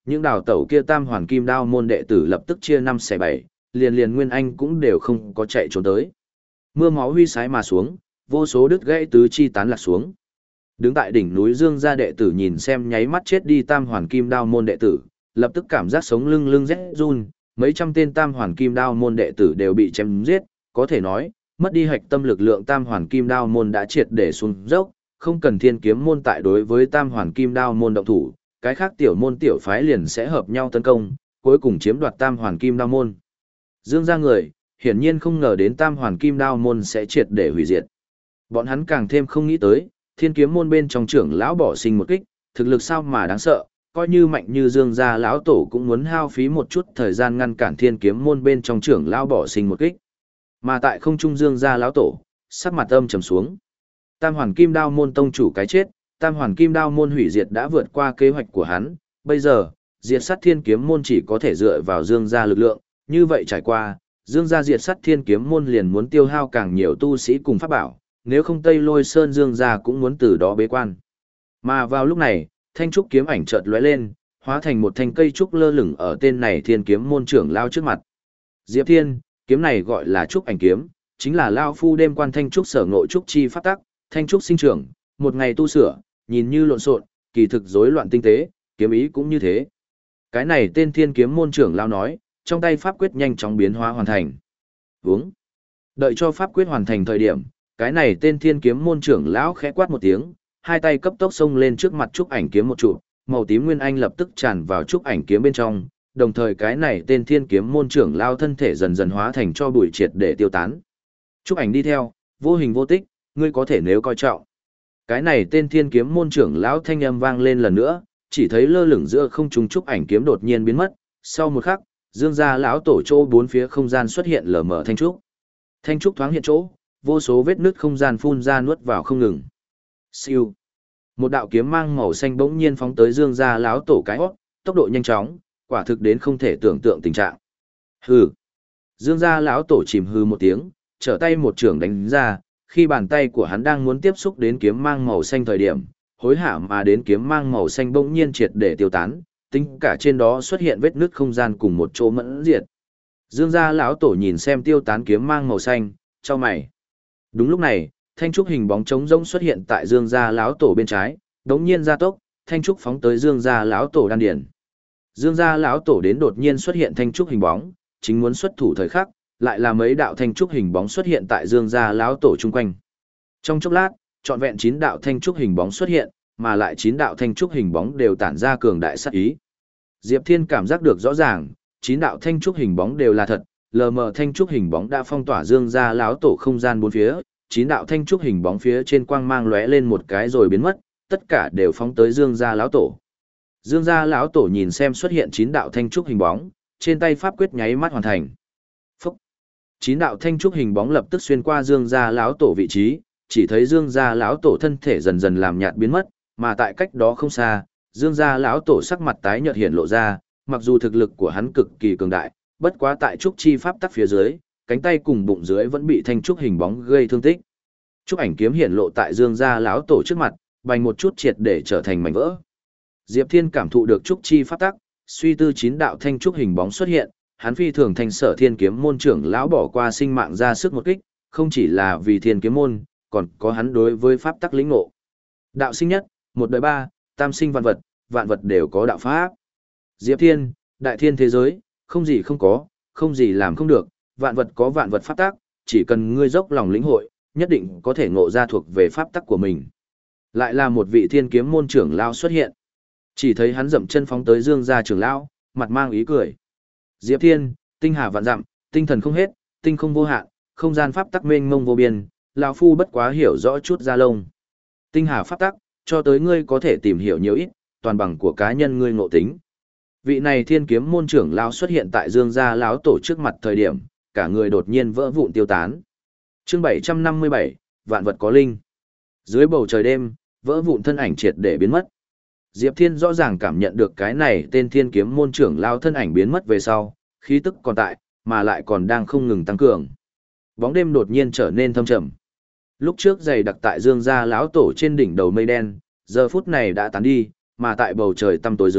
Những đào tẩu kia tam hoàn kim đao môn đệ tử lập tức chia năm xẻ bảy, liền liền Nguyên Anh cũng đều không có chạy trốn tới. Mưa máu huy sái mà xuống, vô số đứt gãy tứ chi tán lạc xuống. Đứng tại đỉnh núi Dương gia đệ tử nhìn xem nháy mắt chết đi tam hoàn kim đao môn đệ tử, lập tức cảm giác sống lưng lưng rét run, mấy trăm tên tam hoàn kim đao môn đệ tử đều bị chém giết, có thể nói, mất đi hạch tâm lực lượng tam hoàn kim đao môn đã triệt để xuống dốc, không cần thiên kiếm môn tại đối với tam hoàn kim đao môn động thủ, cái khác tiểu môn tiểu phái liền sẽ hợp nhau tấn công, cuối cùng chiếm đoạt tam hoàn kim đao môn. Dương gia người, hiển nhiên không ngờ đến tam hoàn kim đao môn sẽ triệt để hủy diệt. Bọn hắn càng thêm không nghĩ tới, thiên kiếm môn bên trong trưởng lão bỏ sinh một kích, thực lực sao mà đáng sợ, coi như mạnh như Dương gia lão tổ cũng muốn hao phí một chút thời gian ngăn cản thiên kiếm môn bên trong trưởng lão bỏ sinh một kích. Mà tại không trung Dương gia lão tổ, sắc mặt âm trầm xuống. Tam hoàn kim đao môn tông chủ cái chết, tam hoàn kim đao môn hủy diệt đã vượt qua kế hoạch của hắn, bây giờ, diệt sát thiên kiếm môn chỉ có thể dựa vào Dương gia lực lượng, như vậy trải qua, Dương gia diệt sát thiên kiếm môn liền muốn tiêu hao càng nhiều tu sĩ cùng pháp bảo, nếu không Tây Lôi Sơn Dương gia cũng muốn từ đó bế quan. Mà vào lúc này, thanh trúc kiếm ảnh chợt lóe lên, hóa thành một thanh cây trúc lơ lửng ở tên này thiên kiếm môn trưởng lao trước mặt. Diệp Thiên, kiếm này gọi là trúc ảnh kiếm, chính là lao phu đêm quan thanh trúc sở ngộ trúc chi pháp tắc, thanh trúc sinh trưởng, một ngày tu sửa, nhìn như lộn xộn, kỳ thực rối loạn tinh tế, kiếm ý cũng như thế. Cái này tên thiên kiếm môn trưởng lao nói, trong tay pháp quyết nhanh chóng biến hóa hoàn thành. Vướng. Đợi cho pháp quyết hoàn thành thời điểm, cái này tên thiên kiếm môn trưởng lão khẽ quát một tiếng, hai tay cấp tốc xông lên trước mặt trúc ảnh kiếm một trụ, màu tím nguyên anh lập tức tràn vào trúc ảnh kiếm bên trong, đồng thời cái này tên thiên kiếm môn trưởng lao thân thể dần dần hóa thành cho bụi triệt để tiêu tán. Trúc ảnh đi theo, vô hình vô tích, ngươi có thể nếu coi trọng. Cái này tên thiên kiếm môn trưởng lão thanh âm vang lên lần nữa, chỉ thấy lơ lửng giữa không trung trúc ảnh kiếm đột nhiên biến mất, sau một khắc, Dương gia lão tổ chỗ bốn phía không gian xuất hiện lở mở thanh trúc. Thanh trúc thoáng hiện chỗ, vô số vết nứt không gian phun ra nuốt vào không ngừng. Siêu. Một đạo kiếm mang màu xanh bỗng nhiên phóng tới Dương gia lão tổ cái hót, tốc độ nhanh chóng, quả thực đến không thể tưởng tượng tình trạng. Hừ. Dương gia lão tổ chìm hừ một tiếng, trở tay một trường đánh ra, khi bàn tay của hắn đang muốn tiếp xúc đến kiếm mang màu xanh thời điểm, hối hả mà đến kiếm mang màu xanh bỗng nhiên triệt để tiêu tán, tính cả trên đó xuất hiện vết nứt không gian cùng một chỗ mẫn diệt. Dương gia lão tổ nhìn xem tiêu tán kiếm mang màu xanh, chau mày. Đúng lúc này, thanh trúc hình bóng trống rỗng xuất hiện tại Dương gia lão tổ bên trái, đống nhiên gia tốc, thanh trúc phóng tới Dương gia lão tổ đan điển. Dương gia lão tổ đến đột nhiên xuất hiện thanh trúc hình bóng, chính muốn xuất thủ thời khắc, lại là mấy đạo thanh trúc hình bóng xuất hiện tại Dương gia lão tổ chung quanh. Trong chốc lát, trọn vẹn chín đạo thanh trúc hình bóng xuất hiện, mà lại chín đạo thanh trúc hình bóng đều tản ra cường đại sát ý. Diệp Thiên cảm giác được rõ ràng, chín đạo thanh trúc hình bóng đều là thật, lờ mờ thanh trúc hình bóng đã phong tỏa Dương gia lão tổ không gian bốn phía, chín đạo thanh trúc hình bóng phía trên quang mang lóe lên một cái rồi biến mất, tất cả đều phóng tới Dương gia lão tổ. Dương gia lão tổ nhìn xem xuất hiện chín đạo thanh trúc hình bóng, trên tay pháp quyết nháy mắt hoàn thành. Phúc. Chín đạo thanh trúc hình bóng lập tức xuyên qua Dương gia lão tổ vị trí, chỉ thấy Dương gia lão tổ thân thể dần dần làm nhạt biến mất, mà tại cách đó không xa, Dương gia lão tổ sắc mặt tái nhợt hiện lộ ra, mặc dù thực lực của hắn cực kỳ cường đại, bất quá tại trúc chi pháp tắc phía dưới, cánh tay cùng bụng dưới vẫn bị thanh trúc hình bóng gây thương tích. Trúc ảnh kiếm hiện lộ tại Dương gia lão tổ trước mặt, bành một chút triệt để trở thành mảnh vỡ. Diệp Thiên cảm thụ được trúc chi pháp tắc, suy tư chín đạo thanh trúc hình bóng xuất hiện, hắn phi thường thành Sở Thiên kiếm môn trưởng lão bỏ qua sinh mạng ra sức một kích, không chỉ là vì Thiên kiếm môn, còn có hắn đối với pháp tắc lĩnh ngộ. Đạo sinh nhất, một đời ba, tam sinh vạn vật, vạn vật đều có đạo pháp. Diệp Thiên, đại thiên thế giới, không gì không có, không gì làm không được, vạn vật có vạn vật pháp tắc, chỉ cần ngươi dốc lòng lĩnh hội, nhất định có thể ngộ ra thuộc về pháp tắc của mình. Lại là một vị Thiên kiếm môn trưởng lão xuất hiện. Chỉ thấy hắn dậm chân phóng tới Dương gia trưởng lão, mặt mang ý cười. Diệp Thiên, tinh hà vạn dặm, tinh thần không hết, tinh không vô hạn, không gian pháp tắc mênh mông vô biên, lão phu bất quá hiểu rõ chút ra lông. Tinh hà pháp tắc, cho tới ngươi có thể tìm hiểu nhiều ít, toàn bằng của cá nhân ngươi ngộ tính. Vị này Thiên kiếm môn trưởng lão xuất hiện tại Dương gia lão tổ trước mặt thời điểm, cả người đột nhiên vỡ vụn tiêu tán. Chương bảy trăm năm mươi bảy, vạn vật có linh. Dưới bầu trời đêm, vỡ vụn thân ảnh triệt để biến mất. Diệp Thiên rõ ràng cảm nhận được cái này tên Thiên kiếm môn trưởng lão thân ảnh biến mất về sau, khí tức còn tại, mà lại còn đang không ngừng tăng cường. Bóng đêm đột nhiên trở nên thâm trầm. Lúc trước dày đặc tại Dương gia lão tổ trên đỉnh đầu mây đen, giờ phút này đã tán đi, mà tại bầu trời tăm tối dưới,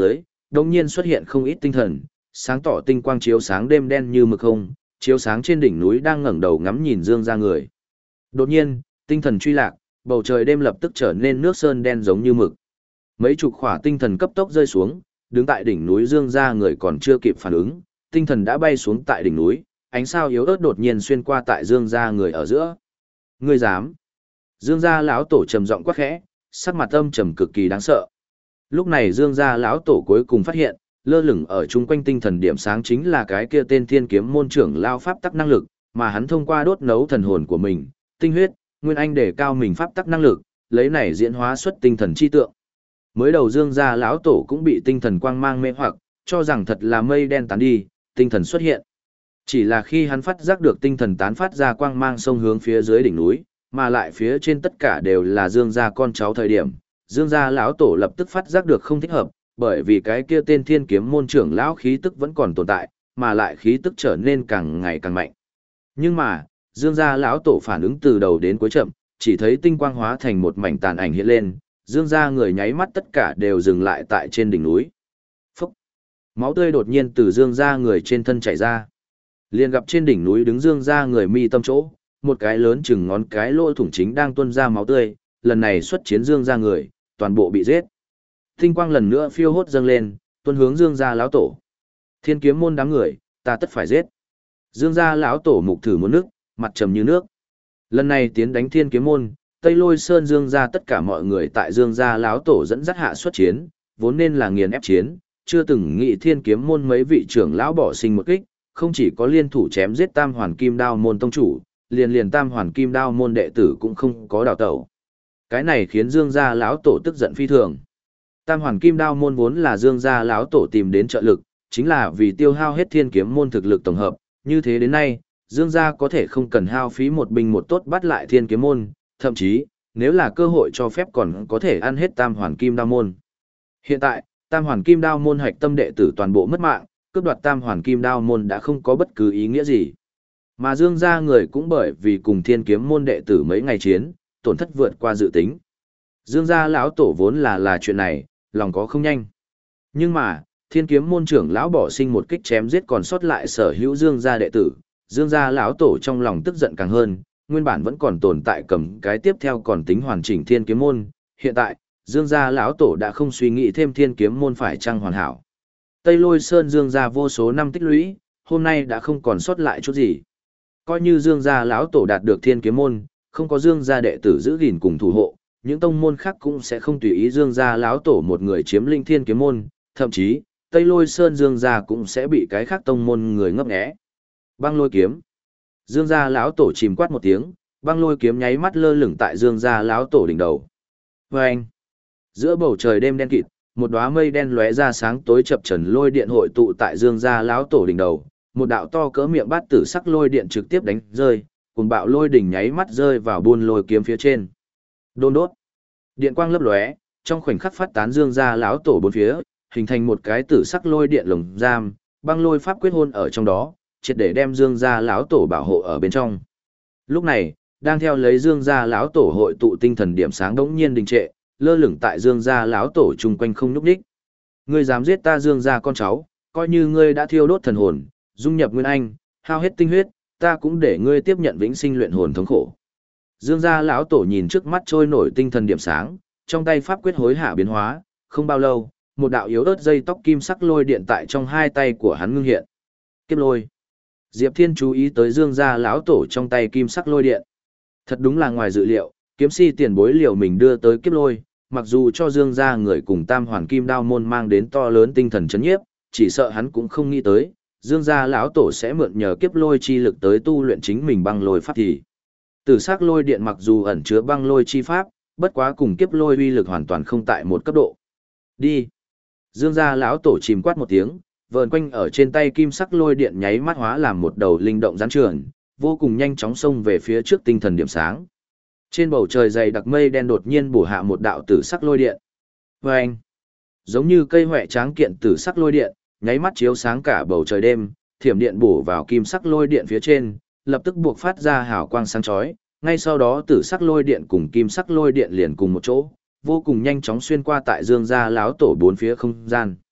đồng nhiên xuất hiện không ít tinh thần, sáng tỏ tinh quang chiếu sáng đêm đen như mực không, chiếu sáng trên đỉnh núi đang ngẩng đầu ngắm nhìn Dương gia người. Đột nhiên, tinh thần truy lạc, bầu trời đêm lập tức trở nên nước sơn đen giống như mực. Mấy chục khỏa tinh thần cấp tốc rơi xuống, đứng tại đỉnh núi Dương gia người còn chưa kịp phản ứng, tinh thần đã bay xuống tại đỉnh núi, ánh sao yếu ớt đột nhiên xuyên qua tại Dương gia người ở giữa. Ngươi dám? Dương gia lão tổ trầm giọng quát khẽ, sắc mặt âm trầm cực kỳ đáng sợ. Lúc này Dương gia lão tổ cuối cùng phát hiện, lơ lửng ở chung quanh tinh thần điểm sáng chính là cái kia tên Thiên Kiếm môn trưởng lao pháp tắc năng lực, mà hắn thông qua đốt nấu thần hồn của mình, tinh huyết, nguyên anh để cao mình pháp tắc năng lực, lấy này diễn hóa xuất tinh thần chi tượng. Mới đầu Dương gia lão tổ cũng bị tinh thần quang mang mê hoặc, cho rằng thật là mây đen tán đi, tinh thần xuất hiện. Chỉ là khi hắn phát giác được tinh thần tán phát ra quang mang sông hướng phía dưới đỉnh núi, mà lại phía trên tất cả đều là Dương gia con cháu thời điểm, Dương gia lão tổ lập tức phát giác được không thích hợp, bởi vì cái kia tên Thiên Kiếm môn trưởng lão khí tức vẫn còn tồn tại, mà lại khí tức trở nên càng ngày càng mạnh. Nhưng mà, Dương gia lão tổ phản ứng từ đầu đến cuối chậm, chỉ thấy tinh quang hóa thành một mảnh tàn ảnh hiện lên, Dương gia người nháy mắt tất cả đều dừng lại tại trên đỉnh núi. Phúc! Máu tươi đột nhiên từ Dương gia người trên thân chảy ra. Liền gặp trên đỉnh núi đứng Dương gia người mi tâm chỗ, một cái lớn chừng ngón cái lỗ thủng chính đang tuôn ra máu tươi, lần này xuất chiến Dương gia người, toàn bộ bị giết. Tinh quang lần nữa phiêu hốt dâng lên, tuôn hướng Dương gia lão tổ. Thiên Kiếm môn đám người, ta tất phải giết. Dương gia lão tổ mục thử muốn nước, mặt trầm như nước. Lần này tiến đánh Thiên Kiếm môn, Tây Lôi Sơn Dương gia tất cả mọi người tại Dương gia lão tổ dẫn dắt hạ xuất chiến, vốn nên là nghiền ép chiến, chưa từng nghĩ Thiên Kiếm môn mấy vị trưởng lão bỏ sinh một kích, không chỉ có liên thủ chém giết Tam Hoàn Kim Đao môn tông chủ, liền liền Tam Hoàn Kim Đao môn đệ tử cũng không có đào tẩu. Cái này khiến Dương gia lão tổ tức giận phi thường. Tam Hoàn Kim Đao môn vốn là Dương gia lão tổ tìm đến trợ lực, chính là vì tiêu hao hết Thiên Kiếm môn thực lực tổng hợp, như thế đến nay, Dương gia có thể không cần hao phí một binh một tốt bắt lại Thiên Kiếm môn, thậm chí, nếu là cơ hội cho phép còn có thể ăn hết Tam Hoàn Kim Đao môn. Hiện tại, Tam Hoàn Kim Đao môn hạch tâm đệ tử toàn bộ mất mạng, cướp đoạt Tam Hoàn Kim Đao môn đã không có bất cứ ý nghĩa gì. Mà Dương gia người cũng bởi vì cùng Thiên Kiếm môn đệ tử mấy ngày chiến, tổn thất vượt qua dự tính. Dương gia lão tổ vốn là là chuyện này, lòng có không nhanh. Nhưng mà, Thiên Kiếm môn trưởng lão bỏ sinh một kích chém giết còn sót lại sở hữu Dương gia đệ tử, Dương gia lão tổ trong lòng tức giận càng hơn, nguyên bản vẫn còn tồn tại cầm cái tiếp theo còn tính hoàn chỉnh Thiên Kiếm môn, hiện tại, Dương gia lão tổ đã không suy nghĩ thêm Thiên Kiếm môn phải chăng hoàn hảo. Tây Lôi Sơn Dương gia vô số năm tích lũy, hôm nay đã không còn sót lại chút gì. Coi như Dương gia lão tổ đạt được Thiên Kiếm môn, không có Dương gia đệ tử giữ gìn cùng thủ hộ, những tông môn khác cũng sẽ không tùy ý Dương gia lão tổ một người chiếm lĩnh Thiên Kiếm môn, thậm chí, Tây Lôi Sơn Dương gia cũng sẽ bị cái khác tông môn người ngấp nghé. Băng lôi kiếm. Dương gia lão tổ chìm quát một tiếng, băng lôi kiếm nháy mắt lơ lửng tại Dương gia lão tổ đỉnh đầu. Vâng! Giữa bầu trời đêm đen kịt, một đóa mây đen lóe ra sáng tối chập chờn lôi điện hội tụ tại Dương gia lão tổ đỉnh đầu, một đạo to cỡ miệng bát tử sắc lôi điện trực tiếp đánh rơi, cùng bạo lôi đỉnh nháy mắt rơi vào buôn lôi kiếm phía trên. Đôn đốt. Điện quang lấp lóe, trong khoảnh khắc phát tán Dương gia lão tổ bốn phía, hình thành một cái tử sắc lôi điện lồng giam, băng lôi pháp quyết hôn ở trong đó, triệt để đem Dương gia lão tổ bảo hộ ở bên trong. Lúc này, đang theo lấy Dương gia lão tổ hội tụ tinh thần điểm sáng đống nhiên đình trệ, lơ lửng tại Dương gia lão tổ chung quanh không nhúc nhích. Ngươi dám giết ta Dương gia con cháu, coi như ngươi đã thiêu đốt thần hồn, dung nhập nguyên anh, hao hết tinh huyết, ta cũng để ngươi tiếp nhận vĩnh sinh luyện hồn thống khổ. Dương gia lão tổ nhìn trước mắt trôi nổi tinh thần điểm sáng, trong tay pháp quyết hối hạ biến hóa, không bao lâu, một đạo yếu ớt dây tóc kim sắc lôi điện tại trong hai tay của hắn ngưng hiện. Kiếp lôi. Diệp Thiên chú ý tới Dương gia lão tổ trong tay kim sắc lôi điện. Thật đúng là ngoài dự liệu, kiếm si tiền bối liều mình đưa tới kiếp lôi, mặc dù cho Dương gia người cùng Tam Hoàn Kim Đao môn mang đến to lớn tinh thần chấn nhiếp, chỉ sợ hắn cũng không nghĩ tới, Dương gia lão tổ sẽ mượn nhờ kiếp lôi chi lực tới tu luyện chính mình băng lôi pháp thì. Tử sắc lôi điện mặc dù ẩn chứa băng lôi chi pháp, bất quá cùng kiếp lôi uy lực hoàn toàn không tại một cấp độ. Đi. Dương gia lão tổ chìm quát một tiếng, vờn quanh ở trên tay kim sắc lôi điện nháy mắt hóa làm một đầu linh động rắn trường, vô cùng nhanh chóng xông về phía trước tinh thần điểm sáng. Trên bầu trời dày đặc mây đen đột nhiên bổ hạ một đạo tử sắc lôi điện. Vâng! Giống như cây hoẹ tráng kiện tử sắc lôi điện, nháy mắt chiếu sáng cả bầu trời đêm, thiểm điện bổ vào kim sắc lôi điện phía trên, lập tức buộc phát ra hào quang sáng chói. Ngay sau đó tử sắc lôi điện cùng kim sắc lôi điện liền cùng một chỗ, vô cùng nhanh chóng xuyên qua tại Dương gia lão tổ bốn phía không gian.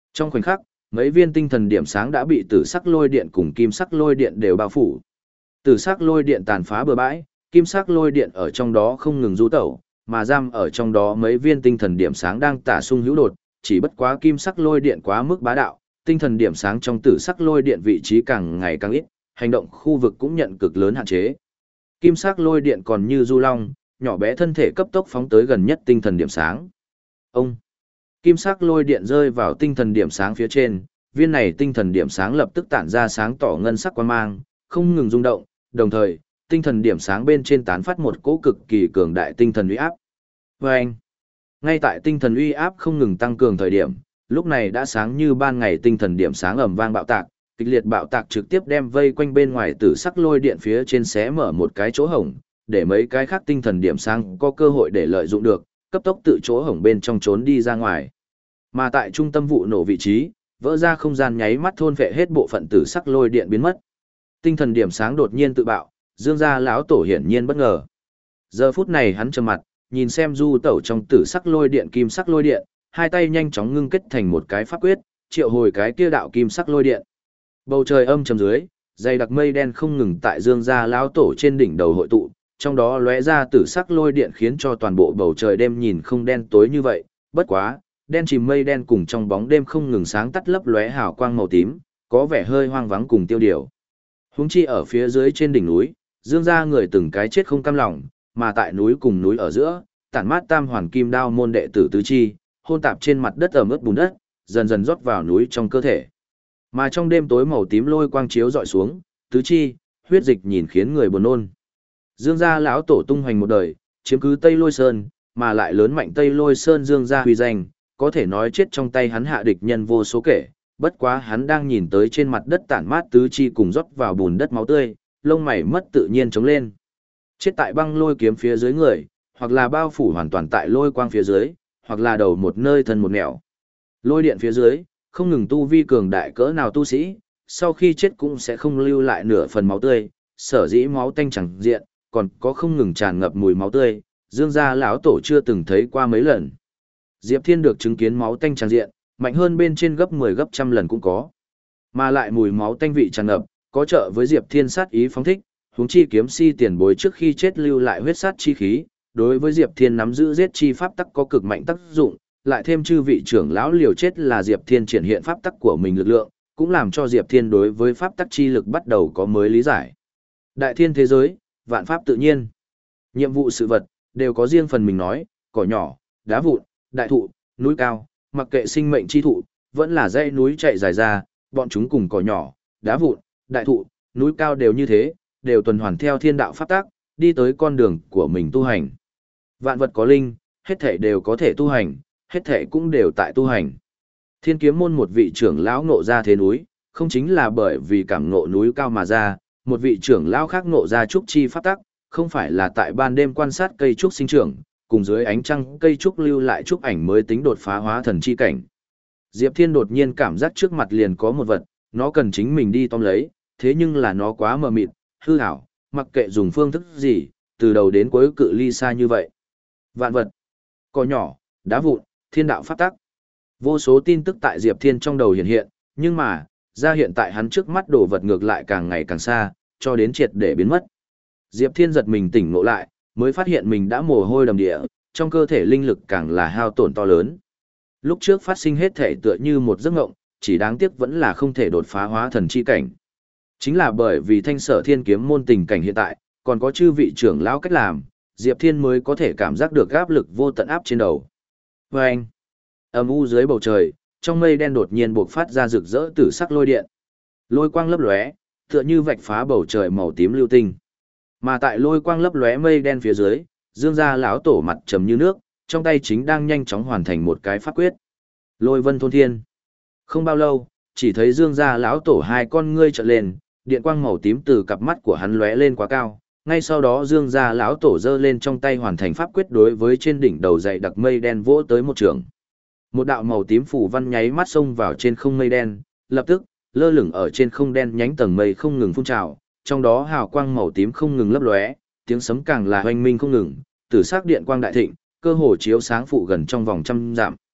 Trong khoảnh khắc, mấy viên tinh thần điểm sáng đã bị tử sắc lôi điện cùng kim sắc lôi điện đều bao phủ. Tử sắc lôi điện tàn phá bừa bãi, kim sắc lôi điện ở trong đó không ngừng du tẩu, mà giam ở trong đó mấy viên tinh thần điểm sáng đang tả sung hữu đột, chỉ bất quá kim sắc lôi điện quá mức bá đạo, tinh thần điểm sáng trong tử sắc lôi điện vị trí càng ngày càng ít, hành động khu vực cũng nhận cực lớn hạn chế. Kim sắc lôi điện còn như du long, nhỏ bé thân thể cấp tốc phóng tới gần nhất tinh thần điểm sáng. Ông kim sắc lôi điện rơi vào tinh thần điểm sáng phía trên, viên này tinh thần điểm sáng lập tức tản ra sáng tỏ ngân sắc quang mang, không ngừng rung động, đồng thời, tinh thần điểm sáng bên trên tán phát một cỗ cực kỳ cường đại tinh thần uy áp. Và anh, ngay tại tinh thần uy áp không ngừng tăng cường thời điểm, lúc này đã sáng như ban ngày tinh thần điểm sáng ầm vang bạo tạc, kịch liệt bạo tạc trực tiếp đem vây quanh bên ngoài tử sắc lôi điện phía trên xé mở một cái chỗ hổng, để mấy cái khác tinh thần điểm sáng có cơ hội để lợi dụng được, cấp tốc tự chỗ hổng bên trong trốn đi ra ngoài. Mà tại trung tâm vụ nổ vị trí, vỡ ra không gian nháy mắt thôn vệ hết bộ phận tử sắc lôi điện biến mất. Tinh thần điểm sáng đột nhiên tự bạo, Dương gia lão tổ hiển nhiên bất ngờ. Giờ phút này hắn trầm mặt, nhìn xem du tẩu trong tử sắc lôi điện kim sắc lôi điện, hai tay nhanh chóng ngưng kết thành một cái pháp quyết, triệu hồi cái kia đạo kim sắc lôi điện. Bầu trời âm trầm dưới, dày đặc mây đen không ngừng tại Dương gia lão tổ trên đỉnh đầu hội tụ, trong đó lóe ra tử sắc lôi điện khiến cho toàn bộ bầu trời đêm nhìn không đen tối như vậy, bất quá, đen chìm mây đen cùng trong bóng đêm không ngừng sáng tắt lấp lóe hào quang màu tím, có vẻ hơi hoang vắng cùng tiêu điều. Huống chi ở phía dưới trên đỉnh núi, Dương gia người từng cái chết không cam lòng, mà tại núi cùng núi ở giữa, tản mát tam hoàn kim đao môn đệ tử tứ chi, hôn tạp trên mặt đất ẩm ướt bùn đất, dần dần rót vào núi trong cơ thể. Mà trong đêm tối màu tím lôi quang chiếu dọi xuống, tứ chi, huyết dịch nhìn khiến người buồn nôn. Dương gia lão tổ tung hoành một đời, chiếm cứ Tây Lôi Sơn, mà lại lớn mạnh Tây Lôi Sơn Dương gia huy danh, có thể nói chết trong tay hắn hạ địch nhân vô số kể, bất quá hắn đang nhìn tới trên mặt đất tản mát tứ chi cùng rót vào bùn đất máu tươi, lông mày mất tự nhiên trống lên. Chết tại băng lôi kiếm phía dưới người, hoặc là bao phủ hoàn toàn tại lôi quang phía dưới, hoặc là đầu một nơi thân một nẻo. Lôi điện phía dưới, không ngừng tu vi cường đại cỡ nào tu sĩ, sau khi chết cũng sẽ không lưu lại nửa phần máu tươi, sở dĩ máu tanh chẳng diện, còn có không ngừng tràn ngập mùi máu tươi, Dương gia lão tổ chưa từng thấy qua mấy lần. Diệp Thiên được chứng kiến máu tanh tràn diện, mạnh hơn bên trên gấp mười gấp trăm lần cũng có. Mà lại mùi máu tanh vị tràn ngập, có trợ với Diệp Thiên sát ý phóng thích, huống chi kiếm si tiền bối trước khi chết lưu lại huyết sát chi khí, đối với Diệp Thiên nắm giữ giết chi pháp tắc có cực mạnh tác dụng, lại thêm chư vị trưởng lão liều chết là Diệp Thiên triển hiện pháp tắc của mình lực lượng, cũng làm cho Diệp Thiên đối với pháp tắc chi lực bắt đầu có mới lý giải. Đại thiên thế giới, vạn pháp tự nhiên. Nhiệm vụ sự vật đều có riêng phần mình nói, cỏ nhỏ, đá vụn, đại thụ, núi cao, mặc kệ sinh mệnh chi thụ, vẫn là dãy núi chạy dài ra, bọn chúng cùng cỏ nhỏ, đá vụn, đại thụ, núi cao đều như thế, đều tuần hoàn theo thiên đạo pháp tắc, đi tới con đường của mình tu hành. Vạn vật có linh, hết thể đều có thể tu hành, hết thể cũng đều tại tu hành. Thiên kiếm môn một vị trưởng lão ngộ ra thế núi, không chính là bởi vì cảm ngộ núi cao mà ra, một vị trưởng lão khác ngộ ra trúc chi pháp tắc, không phải là tại ban đêm quan sát cây trúc sinh trưởng, cùng dưới ánh trăng cây trúc lưu lại trúc ảnh mới tính đột phá hóa thần chi cảnh. Diệp Thiên đột nhiên cảm giác trước mặt liền có một vật, nó cần chính mình đi tóm lấy, thế nhưng là nó quá mờ mịt, hư ảo, mặc kệ dùng phương thức gì, từ đầu đến cuối cự ly xa như vậy. Vạn vật, cỏ nhỏ, đá vụn, thiên đạo pháp tắc. Vô số tin tức tại Diệp Thiên trong đầu hiện hiện, nhưng mà, ra hiện tại hắn trước mắt đồ vật ngược lại càng ngày càng xa, cho đến triệt để biến mất. Diệp Thiên giật mình tỉnh ngộ lại, mới phát hiện mình đã mồ hôi đầm địa, trong cơ thể linh lực càng là hao tổn to lớn. Lúc trước phát sinh hết thể tựa như một giấc mộng, chỉ đáng tiếc vẫn là không thể đột phá hóa thần chi cảnh. Chính là bởi vì thanh sở thiên kiếm môn tình cảnh hiện tại, còn có chư vị trưởng lão cách làm, Diệp Thiên mới có thể cảm giác được áp lực vô tận áp trên đầu. Và anh, âm u dưới bầu trời, trong mây đen đột nhiên bộc phát ra rực rỡ tử sắc lôi điện. Lôi quang lấp lóe, tựa như vạch phá bầu trời màu tím lưu tinh. Mà tại lôi quang lấp lóe mây đen phía dưới, Dương gia lão tổ mặt trầm như nước, trong tay chính đang nhanh chóng hoàn thành một cái pháp quyết. Lôi vân thôn thiên. Không bao lâu, chỉ thấy Dương gia lão tổ hai con ngươi trợn lên, điện quang màu tím từ cặp mắt của hắn lóe lên quá cao. Ngay sau đó Dương gia lão tổ giơ lên trong tay hoàn thành pháp quyết đối với trên đỉnh đầu dậy đặc mây đen vỗ tới một trường. Một đạo màu tím phủ văn nháy mắt xông vào trên không mây đen, lập tức lơ lửng ở trên không đen nhánh tầng mây không ngừng phun trào, trong đó hào quang màu tím không ngừng lấp lóe, tiếng sấm càng là hoanh minh không ngừng, tử sắc điện quang đại thịnh, cơ hồ chiếu sáng phụ gần trong vòng trăm dặm.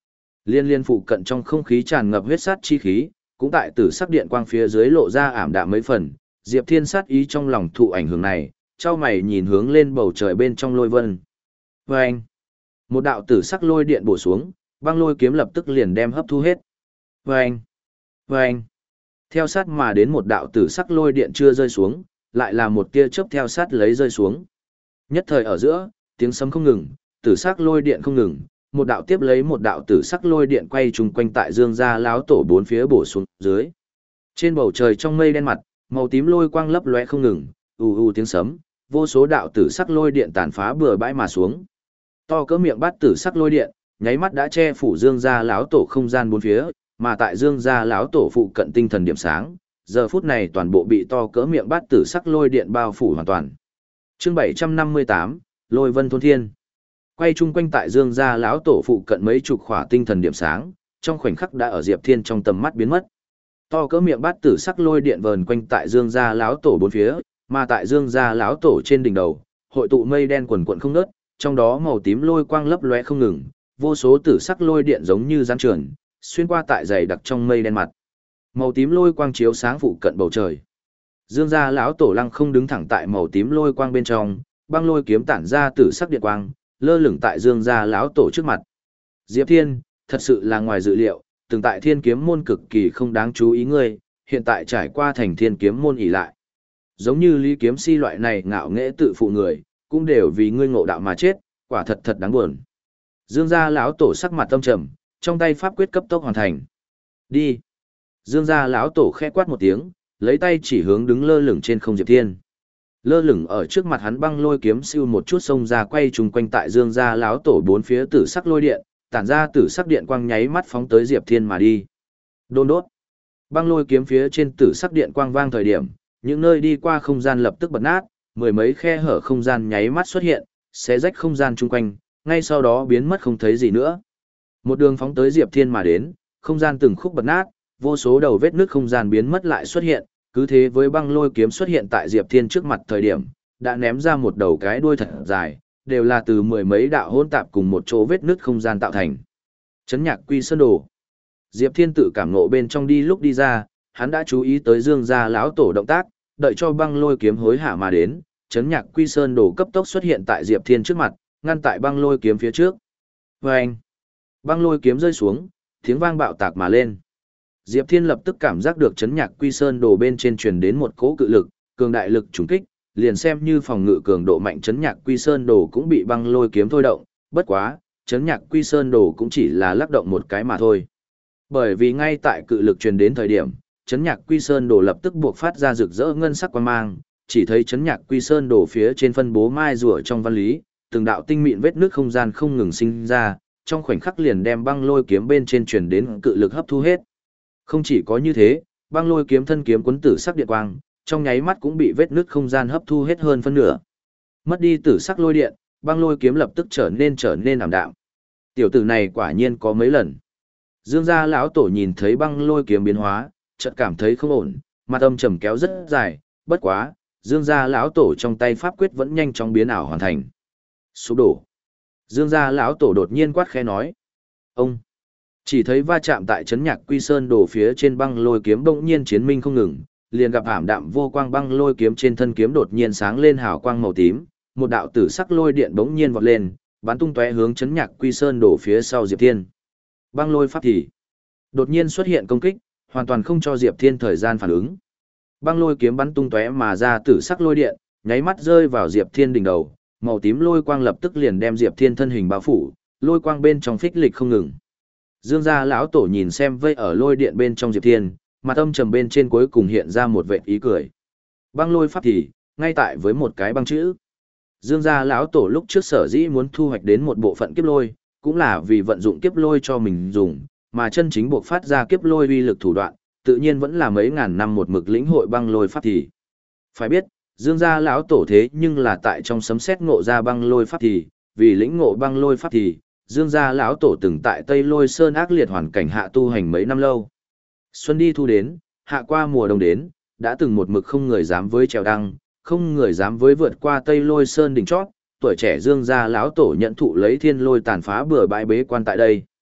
Liên liên phụ cận trong không khí tràn ngập huyết sát chi khí, cũng tại tử sắc điện quang phía dưới lộ ra ảm đạm mấy phần, Diệp Thiên sát ý trong lòng thụ ảnh hưởng này, trao mày nhìn hướng lên bầu trời bên trong lôi vân. Vâng! Một đạo tử sắc lôi điện bổ xuống, băng lôi kiếm lập tức liền đem hấp thu hết. Vâng! Vâng! Theo sát mà đến một đạo tử sắc lôi điện chưa rơi xuống, lại là một tia chớp theo sát lấy rơi xuống. Nhất thời ở giữa, tiếng sấm không ngừng, tử sắc lôi điện không ngừng, một đạo tiếp lấy một đạo tử sắc lôi điện quay trùng quanh tại Dương gia lão tổ bốn phía bổ xuống dưới. Trên bầu trời trong mây đen mặt, màu tím lôi quang lấp lóe không ngừng, ù ù tiếng sấm, vô số đạo tử sắc lôi điện tàn phá bừa bãi mà xuống. To cỡ miệng bát tử sắc lôi điện, nháy mắt đã che phủ Dương gia lão tổ không gian bốn phía, mà tại Dương gia lão tổ phụ cận tinh thần điểm sáng, giờ phút này toàn bộ bị to cỡ miệng bát tử sắc lôi điện bao phủ hoàn toàn. Chương bảy trăm năm mươi tám, Lôi Vân Thôn Thiên. Quay chung quanh tại Dương gia lão tổ phụ cận mấy chục khỏa tinh thần điểm sáng, trong khoảnh khắc đã ở Diệp Thiên trong tầm mắt biến mất. To cỡ miệng bát tử sắc lôi điện vờn quanh tại Dương gia lão tổ bốn phía, mà tại Dương gia lão tổ trên đỉnh đầu, hội tụ mây đen quần quần không ngớt, trong đó màu tím lôi quang lấp lóe không ngừng, vô số tử sắc lôi điện giống như gián trườn, xuyên qua tại dày đặc trong mây đen mặt. Màu tím lôi quang chiếu sáng phụ cận bầu trời. Dương gia lão tổ lăng không đứng thẳng tại màu tím lôi quang bên trong, băng lôi kiếm tản ra tử sắc điện quang, lơ lửng tại Dương gia lão tổ trước mặt. Diệp Thiên, thật sự là ngoài dự liệu, từng tại Thiên Kiếm môn cực kỳ không đáng chú ý ngươi, hiện tại trải qua thành Thiên Kiếm môn ỷ lại. Giống như Lý Kiếm Si loại này ngạo nghễ tự phụ người, cũng đều vì ngươi ngộ đạo mà chết, quả thật thật đáng buồn. Dương gia lão tổ sắc mặt âm trầm, trong tay pháp quyết cấp tốc hoàn thành. Đi. Dương gia lão tổ khẽ quát một tiếng, lấy tay chỉ hướng đứng lơ lửng trên không Diệp Thiên. Lơ lửng ở trước mặt hắn băng lôi kiếm siêu một chút xông ra quay trùng quanh tại Dương gia lão tổ bốn phía tử sắc lôi điện, tản ra tử sắc điện quang nháy mắt phóng tới Diệp Thiên mà đi. Đôn đốt. Băng lôi kiếm phía trên tử sắc điện quang vang thời điểm, những nơi đi qua không gian lập tức bật nát, mười mấy khe hở không gian nháy mắt xuất hiện, xé rách không gian chung quanh, ngay sau đó biến mất không thấy gì nữa. Một đường phóng tới Diệp Thiên mà đến, không gian từng khúc bật nát, vô số đầu vết nước không gian biến mất lại xuất hiện, cứ thế với băng lôi kiếm xuất hiện tại Diệp Thiên trước mặt thời điểm, đã ném ra một đầu cái đuôi thật dài, đều là từ mười mấy đạo hỗn tạp cùng một chỗ vết nước không gian tạo thành. Chấn Nhạc Quy Sơn Đồ. Diệp Thiên tự cảm ngộ bên trong đi lúc đi ra, hắn đã chú ý tới Dương gia lão tổ động tác, đợi cho băng lôi kiếm hối hả mà đến, Chấn Nhạc Quy Sơn Đồ cấp tốc xuất hiện tại Diệp Thiên trước mặt, ngăn tại băng lôi kiếm phía trước. Vâng! Băng lôi kiếm rơi xuống, tiếng vang bạo tạc mà lên. Diệp Thiên lập tức cảm giác được Chấn Nhạc Quy Sơn Đồ bên trên truyền đến một cỗ cự lực, cường đại lực trùng kích, liền xem như phòng ngự cường độ mạnh Chấn Nhạc Quy Sơn Đồ cũng bị băng lôi kiếm thôi động, bất quá, Chấn Nhạc Quy Sơn Đồ cũng chỉ là lắc động một cái mà thôi. Bởi vì ngay tại cự lực truyền đến thời điểm, Chấn Nhạc Quy Sơn Đồ lập tức buộc phát ra rực rỡ ngân sắc quang mang, chỉ thấy Chấn Nhạc Quy Sơn Đồ phía trên phân bố mai rùa trong văn lý, từng đạo tinh mịn vết nước không gian không ngừng sinh ra, trong khoảnh khắc liền đem băng lôi kiếm bên trên truyền đến cự lực hấp thu hết. Không chỉ có như thế, băng lôi kiếm thân kiếm cuốn tử sắc điện quang, trong nháy mắt cũng bị vết nước không gian hấp thu hết hơn phân nửa. Mất đi tử sắc lôi điện, băng lôi kiếm lập tức trở nên trở nên ảm đạm. Tiểu tử này quả nhiên có mấy lần. Dương gia lão tổ nhìn thấy băng lôi kiếm biến hóa, chợt cảm thấy không ổn, mặt âm trầm kéo rất dài, bất quá, Dương gia lão tổ trong tay pháp quyết vẫn nhanh chóng biến ảo hoàn thành. Sụp đổ. Dương gia lão tổ đột nhiên quát khẽ nói: "Ông!" Chỉ thấy va chạm tại Chấn Nhạc Quy Sơn Đồ phía trên băng lôi kiếm bỗng nhiên chiến minh không ngừng, liền gặp ảm đạm vô quang băng lôi kiếm trên thân kiếm đột nhiên sáng lên hào quang màu tím, một đạo tử sắc lôi điện bỗng nhiên vọt lên, bắn tung tóe hướng Chấn Nhạc Quy Sơn Đồ phía sau Diệp Thiên. Băng lôi pháp thì đột nhiên xuất hiện công kích, hoàn toàn không cho Diệp Thiên thời gian phản ứng. Băng lôi kiếm bắn tung tóe mà ra tử sắc lôi điện, nháy mắt rơi vào Diệp Thiên đỉnh đầu, màu tím lôi quang lập tức liền đem Diệp Thiên thân hình bao phủ, lôi quang bên trong phích lịch không ngừng. Dương gia lão tổ nhìn xem vây ở lôi điện bên trong Diệp Thiên, mặt âm trầm bên trên cuối cùng hiện ra một vệt ý cười. Băng lôi pháp thì ngay tại với một cái băng chữ. Dương gia lão tổ lúc trước sở dĩ muốn thu hoạch đến một bộ phận kiếp lôi, cũng là vì vận dụng kiếp lôi cho mình dùng, mà chân chính buộc phát ra kiếp lôi uy lực thủ đoạn, tự nhiên vẫn là mấy ngàn năm một mực lĩnh hội băng lôi pháp thì. Phải biết, Dương gia lão tổ thế nhưng là tại trong sấm sét ngộ ra băng lôi pháp thì, vì lĩnh ngộ băng lôi pháp thì, Dương gia lão tổ từng tại Tây Lôi Sơn ác liệt hoàn cảnh hạ tu hành mấy năm lâu. Xuân đi thu đến, hạ qua mùa đông đến, đã từng một mực không người dám với trèo đăng, không người dám với vượt qua Tây Lôi Sơn đỉnh chót, tuổi trẻ Dương gia lão tổ nhận thụ lấy thiên lôi tàn phá bừa bãi bế quan tại đây.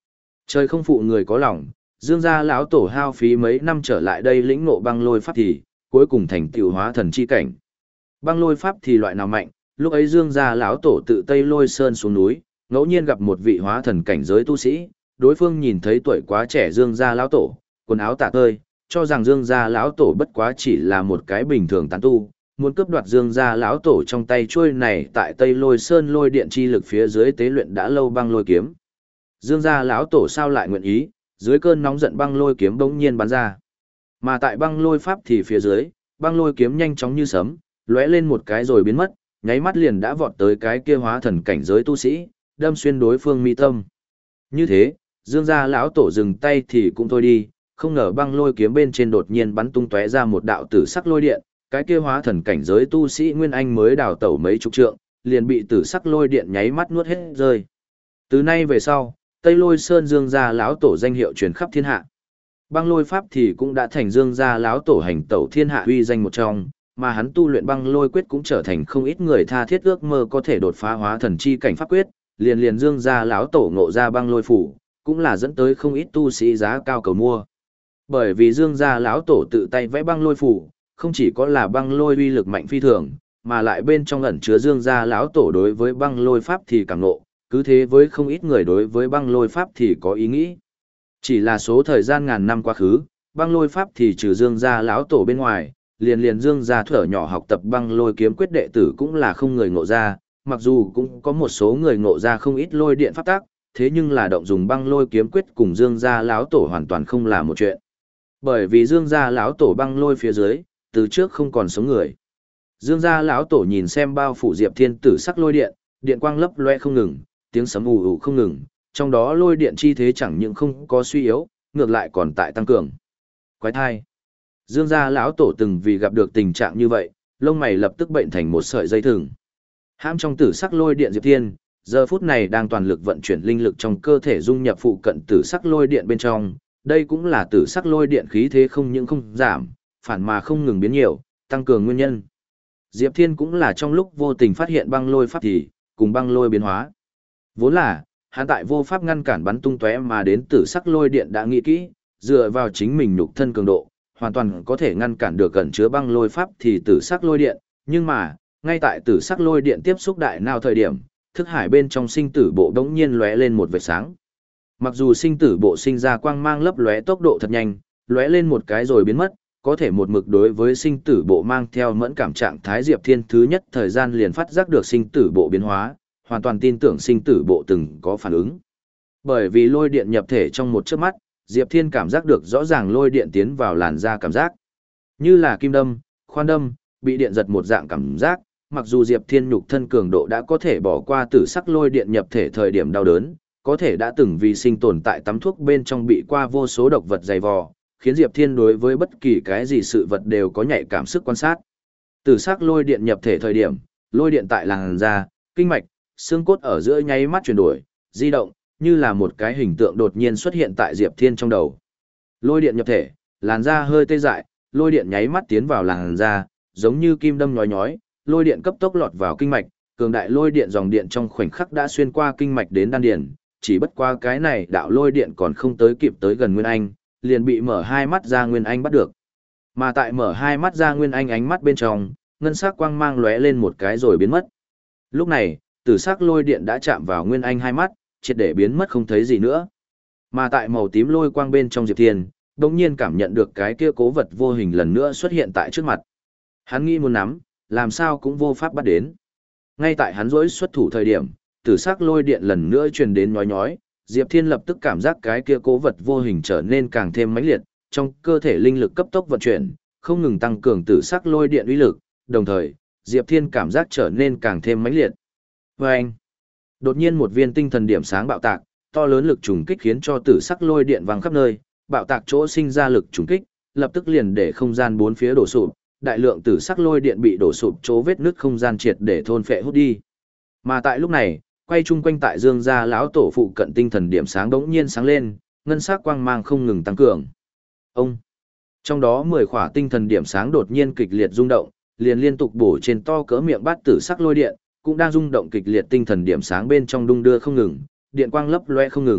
Trời không phụ người có lòng, Dương gia lão tổ hao phí mấy năm trở lại đây lĩnh ngộ băng lôi pháp thì, cuối cùng thành tựu hóa thần chi cảnh. Băng lôi pháp thì loại nào mạnh, lúc ấy Dương gia lão tổ tự Tây Lôi Sơn xuống núi, ngẫu nhiên gặp một vị hóa thần cảnh giới tu sĩ, đối phương nhìn thấy tuổi quá trẻ Dương gia lão tổ, quần áo tả tơi, cho rằng Dương gia lão tổ bất quá chỉ là một cái bình thường tán tu, muốn cướp đoạt Dương gia lão tổ trong tay chuôi này tại Tây Lôi Sơn lôi điện chi lực phía dưới tế luyện đã lâu băng lôi kiếm. Dương gia lão tổ sao lại nguyện ý, dưới cơn nóng giận băng lôi kiếm bỗng nhiên bắn ra. Mà tại băng lôi pháp thì phía dưới, băng lôi kiếm nhanh chóng như sấm, lóe lên một cái rồi biến mất, nháy mắt liền đã vọt tới cái kia hóa thần cảnh giới tu sĩ, đâm xuyên đối phương mi tâm. Như thế, Dương gia lão tổ dừng tay thì cũng thôi đi, không ngờ băng lôi kiếm bên trên đột nhiên bắn tung tóe ra một đạo tử sắc lôi điện, cái kia hóa thần cảnh giới tu sĩ Nguyên Anh mới đào tẩu mấy chục trượng, liền bị tử sắc lôi điện nháy mắt nuốt hết rơi. Từ nay về sau, Tây Lôi Sơn Dương gia lão tổ danh hiệu truyền khắp thiên hạ. Băng lôi pháp thì cũng đã thành Dương gia lão tổ hành tẩu thiên hạ uy danh một trong, mà hắn tu luyện băng lôi quyết cũng trở thành không ít người tha thiết ước mơ có thể đột phá hóa thần chi cảnh pháp quyết, liền liền Dương gia lão tổ ngộ ra băng lôi phủ, cũng là dẫn tới không ít tu sĩ giá cao cầu mua. Bởi vì Dương gia lão tổ tự tay vẽ băng lôi phủ, không chỉ có là băng lôi uy lực mạnh phi thường, mà lại bên trong ẩn chứa Dương gia lão tổ đối với băng lôi pháp thì càng ngộ, cứ thế với không ít người đối với băng lôi pháp thì có ý nghĩ. Chỉ là số thời gian ngàn năm quá khứ, băng lôi pháp thì trừ Dương gia lão tổ bên ngoài, liền liền Dương gia thuở nhỏ học tập băng lôi kiếm quyết đệ tử cũng là không người ngộ ra, mặc dù cũng có một số người ngộ ra không ít lôi điện pháp tác, thế nhưng là động dùng băng lôi kiếm quyết cùng Dương gia lão tổ hoàn toàn không là một chuyện. Bởi vì Dương gia lão tổ băng lôi phía dưới, từ trước không còn sống người. Dương gia lão tổ nhìn xem bao phủ Diệp Thiên tử sắc lôi điện, điện quang lấp loe không ngừng, tiếng sấm ù ù không ngừng, trong đó lôi điện chi thế chẳng những không có suy yếu, ngược lại còn tại tăng cường. Quái thai. Dương gia lão tổ từng vì gặp được tình trạng như vậy, lông mày lập tức bệnh thành một sợi dây thừng. Hãm trong tử sắc lôi điện Diệp Thiên, giờ phút này đang toàn lực vận chuyển linh lực trong cơ thể dung nhập phụ cận tử sắc lôi điện bên trong, đây cũng là tử sắc lôi điện khí thế không những không giảm, phản mà không ngừng biến nhiều, tăng cường nguyên nhân. Diệp Thiên cũng là trong lúc vô tình phát hiện băng lôi pháp thì, cùng băng lôi biến hóa. Vốn là, hắn tại vô pháp ngăn cản bắn tung tóe mà đến tử sắc lôi điện đã nghĩ kỹ, dựa vào chính mình nhục thân cường độ, hoàn toàn có thể ngăn cản được gần chứa băng lôi pháp thì tử sắc lôi điện, nhưng mà, ngay tại tử sắc lôi điện tiếp xúc đại nào thời điểm, thức hải bên trong sinh tử bộ đống nhiên lóe lên một vệt sáng. Mặc dù sinh tử bộ sinh ra quang mang lấp lóe tốc độ thật nhanh, lóe lên một cái rồi biến mất, có thể một mực đối với sinh tử bộ mang theo mẫn cảm trạng thái Diệp Thiên thứ nhất thời gian liền phát giác được sinh tử bộ biến hóa, hoàn toàn tin tưởng sinh tử bộ từng có phản ứng. Bởi vì lôi điện nhập thể trong một chớp mắt, Diệp Thiên cảm giác được rõ ràng lôi điện tiến vào làn da cảm giác. Như là kim đâm, khoan đâm, bị điện giật một dạng cảm giác, mặc dù Diệp Thiên nhục thân cường độ đã có thể bỏ qua tử sắc lôi điện nhập thể thời điểm đau đớn, có thể đã từng vì sinh tồn tại tắm thuốc bên trong bị qua vô số độc vật dày vò, khiến Diệp Thiên đối với bất kỳ cái gì sự vật đều có nhạy cảm sức quan sát. Tử sắc lôi điện nhập thể thời điểm, lôi điện tại làn da, kinh mạch, xương cốt ở giữa nháy mắt chuyển đổi, di động, như là một cái hình tượng đột nhiên xuất hiện tại Diệp Thiên trong đầu. Lôi điện nhập thể, làn da hơi tê dại, lôi điện nháy mắt tiến vào làn da, giống như kim đâm nhói nhói, lôi điện cấp tốc lọt vào kinh mạch, cường đại lôi điện dòng điện trong khoảnh khắc đã xuyên qua kinh mạch đến đan điền, chỉ bất qua cái này đạo lôi điện còn không tới kịp tới gần Nguyên Anh, liền bị mở hai mắt ra Nguyên Anh bắt được. Mà tại mở hai mắt ra Nguyên Anh ánh mắt bên trong, ngân sắc quang mang lóe lên một cái rồi biến mất. Lúc này, tử sắc lôi điện đã chạm vào Nguyên Anh hai mắt, triệt để biến mất không thấy gì nữa. Mà tại màu tím lôi quang bên trong Diệp Thiên, đột nhiên cảm nhận được cái kia cố vật vô hình lần nữa xuất hiện tại trước mặt. Hắn nghĩ muốn nắm, làm sao cũng vô pháp bắt đến. Ngay tại hắn rỗi xuất thủ thời điểm, tử sắc lôi điện lần nữa truyền đến nhói nhói, Diệp Thiên lập tức cảm giác cái kia cố vật vô hình trở nên càng thêm mãnh liệt, trong cơ thể linh lực cấp tốc vận chuyển, không ngừng tăng cường tử sắc lôi điện uy lực, đồng thời, Diệp Thiên cảm giác trở nên càng thêm mãnh liệt. Và anh, đột nhiên một viên tinh thần điểm sáng bạo tạc, to lớn lực trùng kích khiến cho tử sắc lôi điện vang khắp nơi, bạo tạc chỗ sinh ra lực trùng kích, lập tức liền để không gian bốn phía đổ sụp, đại lượng tử sắc lôi điện bị đổ sụp chỗ vết nứt không gian triệt để thôn phệ hút đi. Mà tại lúc này, quay chung quanh tại Dương gia lão tổ phụ cận tinh thần điểm sáng đống nhiên sáng lên, ngân sắc quang mang không ngừng tăng cường. Ông, trong đó mười khỏa tinh thần điểm sáng đột nhiên kịch liệt rung động, liền liên tục bổ trên to cỡ miệng bát tử sắc lôi điện, cũng đang rung động kịch liệt tinh thần điểm sáng bên trong đung đưa không ngừng, điện quang lấp loe không ngừng,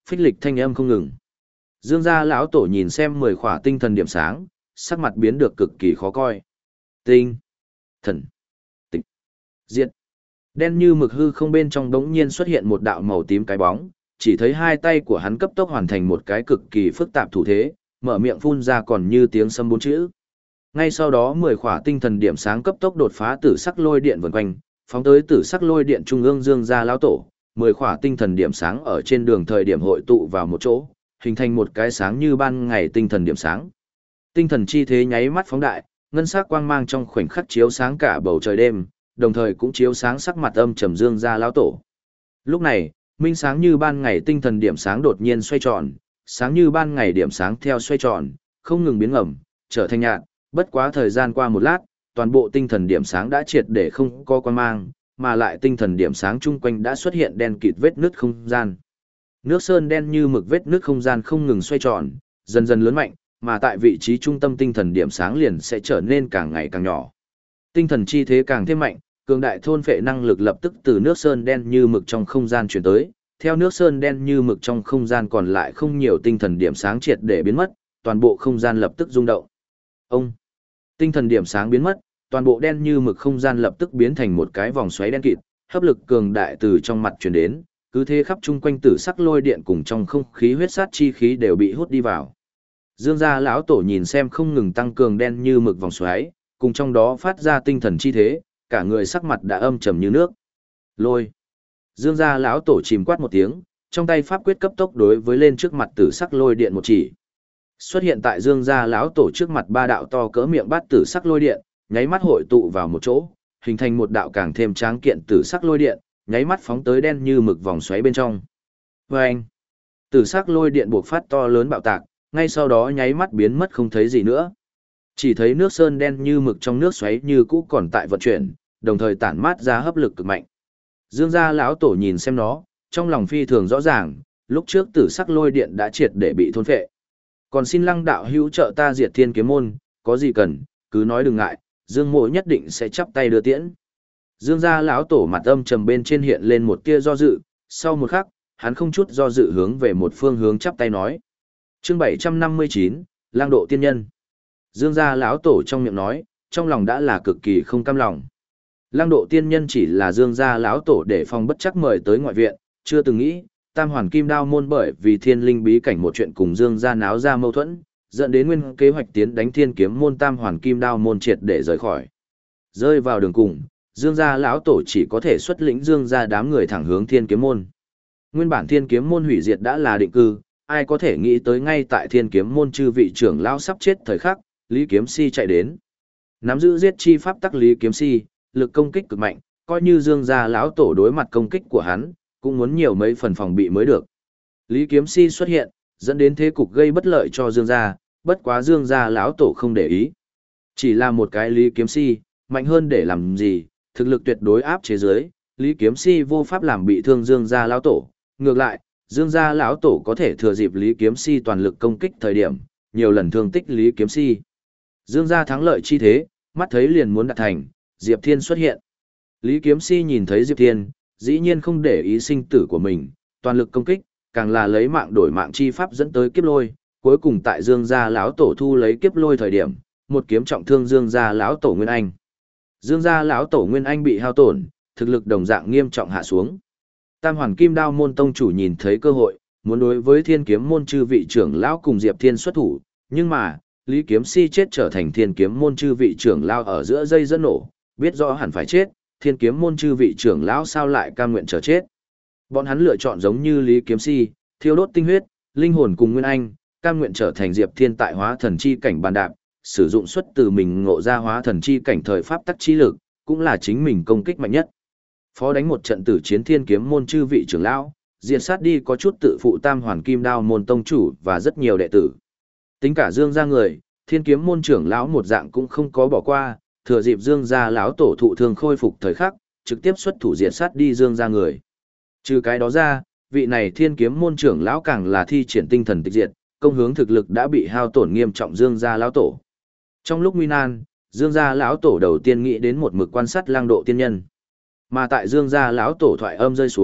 phích lịch thanh âm không ngừng. Dương gia lão tổ nhìn xem mười khỏa tinh thần điểm sáng, sắc mặt biến được cực kỳ khó coi. Tinh, thần, tịch, diệt. Đen như mực hư không bên trong đống nhiên xuất hiện một đạo màu tím cái bóng, chỉ thấy hai tay của hắn cấp tốc hoàn thành một cái cực kỳ phức tạp thủ thế, mở miệng phun ra còn như tiếng sấm bốn chữ. Ngay sau đó mười khỏa tinh thần điểm sáng cấp tốc đột phá tử sắc lôi điện vần quanh, phóng tới tử sắc lôi điện trung ương Dương gia lão tổ, mười khỏa tinh thần điểm sáng ở trên đường thời điểm hội tụ vào một chỗ, hình thành một cái sáng như ban ngày tinh thần điểm sáng. Tinh thần chi thế nháy mắt phóng đại, ngân sắc quang mang trong khoảnh khắc chiếu sáng cả bầu trời đêm, đồng thời cũng chiếu sáng sắc mặt âm trầm Dương gia lão tổ. Lúc này, minh sáng như ban ngày tinh thần điểm sáng đột nhiên xoay tròn, sáng như ban ngày điểm sáng theo xoay tròn, không ngừng biến ngầm, trở thành nhạt, bất quá thời gian qua một lát, toàn bộ tinh thần điểm sáng đã triệt để không có quang mang, mà lại tinh thần điểm sáng chung quanh đã xuất hiện đen kịt vết nứt không gian. Nước sơn đen như mực vết nứt không gian không ngừng xoay tròn, dần dần lớn mạnh, mà tại vị trí trung tâm tinh thần điểm sáng liền sẽ trở nên càng ngày càng nhỏ. Tinh thần chi thế càng thêm mạnh, cường đại thôn phệ năng lực lập tức từ nước sơn đen như mực trong không gian chuyển tới, theo nước sơn đen như mực trong không gian còn lại không nhiều tinh thần điểm sáng triệt để biến mất, toàn bộ không gian lập tức rung động. Ông, tinh thần điểm sáng biến mất, toàn bộ đen như mực không gian lập tức biến thành một cái vòng xoáy đen kịt, hấp lực cường đại từ trong mặt truyền đến, cứ thế khắp chung quanh tử sắc lôi điện cùng trong không khí huyết sát chi khí đều bị hút đi vào. Dương gia lão tổ nhìn xem không ngừng tăng cường đen như mực vòng xoáy, cùng trong đó phát ra tinh thần chi thế, cả người sắc mặt đã âm trầm như nước. Lôi. Dương gia lão tổ chìm quát một tiếng, trong tay pháp quyết cấp tốc đối với lên trước mặt tử sắc lôi điện một chỉ. Xuất hiện tại Dương gia lão tổ trước mặt ba đạo to cỡ miệng bát tử sắc lôi điện, nháy mắt hội tụ vào một chỗ, hình thành một đạo càng thêm tráng kiện tử sắc lôi điện, nháy mắt phóng tới đen như mực vòng xoáy bên trong. Oeng! Tử sắc lôi điện buộc phát to lớn bạo tạc, ngay sau đó nháy mắt biến mất không thấy gì nữa. Chỉ thấy nước sơn đen như mực trong nước xoáy như cũ còn tại vận chuyển, đồng thời tản mát ra hấp lực cực mạnh. Dương gia lão tổ nhìn xem nó, trong lòng phi thường rõ ràng, lúc trước tử sắc lôi điện đã triệt để bị thôn phệ. Còn xin Lăng đạo hữu trợ ta diệt Thiên Kiếm môn, có gì cần, cứ nói đừng ngại, Dương mộ nhất định sẽ chắp tay đưa tiễn. Dương gia lão tổ mặt âm trầm bên trên hiện lên một tia do dự, sau một khắc, hắn không chút do dự hướng về một phương hướng chắp tay nói. Chương bảy trăm năm mươi chín, Lang độ tiên nhân. Dương gia lão tổ trong miệng nói, trong lòng đã là cực kỳ không cam lòng. Lang độ tiên nhân chỉ là Dương gia lão tổ để phòng bất chắc mời tới ngoại viện, chưa từng nghĩ, Tam Hoàn Kim Đao môn bởi vì Thiên Linh bí cảnh một chuyện cùng Dương gia náo ra mâu thuẫn, dẫn đến nguyên kế hoạch tiến đánh Thiên Kiếm môn Tam Hoàn Kim Đao môn triệt để rời khỏi. Rơi vào đường cùng, Dương gia lão tổ chỉ có thể xuất lĩnh Dương gia đám người thẳng hướng Thiên Kiếm môn. Nguyên bản Thiên Kiếm môn hủy diệt đã là định cư, ai có thể nghĩ tới ngay tại Thiên Kiếm môn chư vị trưởng lão sắp chết thời khắc, Lý Kiếm Si chạy đến. Nắm giữ giết chi pháp tắc Lý Kiếm Si, lực công kích cực mạnh, coi như Dương gia lão tổ đối mặt công kích của hắn, cũng muốn nhiều mấy phần phòng bị mới được. Lý Kiếm Si xuất hiện, dẫn đến thế cục gây bất lợi cho Dương gia, bất quá Dương gia lão tổ không để ý. Chỉ là một cái Lý Kiếm Si, mạnh hơn để làm gì, thực lực tuyệt đối áp chế dưới, Lý Kiếm Si vô pháp làm bị thương Dương gia lão tổ. Ngược lại, Dương gia lão tổ có thể thừa dịp Lý Kiếm Si toàn lực công kích thời điểm, nhiều lần thương tích Lý Kiếm Si. Dương gia thắng lợi chi thế, mắt thấy liền muốn đạt thành, Diệp Thiên xuất hiện. Lý Kiếm Si nhìn thấy Diệp Thiên, dĩ nhiên không để ý sinh tử của mình, toàn lực công kích, càng là lấy mạng đổi mạng chi pháp dẫn tới kiếp lôi, cuối cùng tại Dương gia lão tổ thu lấy kiếp lôi thời điểm, một kiếm trọng thương Dương gia lão tổ Nguyên Anh. Dương gia lão tổ Nguyên Anh bị hao tổn, thực lực đồng dạng nghiêm trọng hạ xuống. Tam Hoàn Kim Đao môn tông chủ nhìn thấy cơ hội, muốn đối với Thiên Kiếm môn chư vị trưởng lão cùng Diệp Thiên xuất thủ, nhưng mà, Lý Kiếm Si chết trở thành Thiên Kiếm môn chư vị trưởng lão ở giữa dây dẫn nổ, biết rõ hẳn phải chết, Thiên Kiếm môn chư vị trưởng lão sao lại cam nguyện chờ chết. Bọn hắn lựa chọn giống như Lý Kiếm Si, thiêu đốt tinh huyết, linh hồn cùng Nguyên Anh, cam nguyện trở thành Diệp Thiên tại hóa thần chi cảnh bàn đạp, sử dụng xuất từ mình ngộ ra hóa thần chi cảnh thời pháp tắc chi lực, cũng là chính mình công kích mạnh nhất. Phó đánh một trận tử chiến Thiên Kiếm môn chư vị trưởng lão, diệt sát đi có chút tự phụ Tam Hoàn Kim Đao môn tông chủ và rất nhiều đệ tử. Tính cả Dương gia người, Thiên Kiếm môn trưởng lão một dạng cũng không có bỏ qua, thừa dịp Dương gia lão tổ thụ thương khôi phục thời khắc, trực tiếp xuất thủ diệt sát đi Dương gia người. Trừ cái đó ra, vị này Thiên Kiếm môn trưởng lão càng là thi triển tinh thần tịch diệt, công hướng thực lực đã bị hao tổn nghiêm trọng Dương gia lão tổ. Trong lúc nguy nan, Dương gia lão tổ đầu tiên nghĩ đến một mực quan sát Lang độ tiên nhân. Mà tại Dương gia lão tổ thoại âm rơi xuống,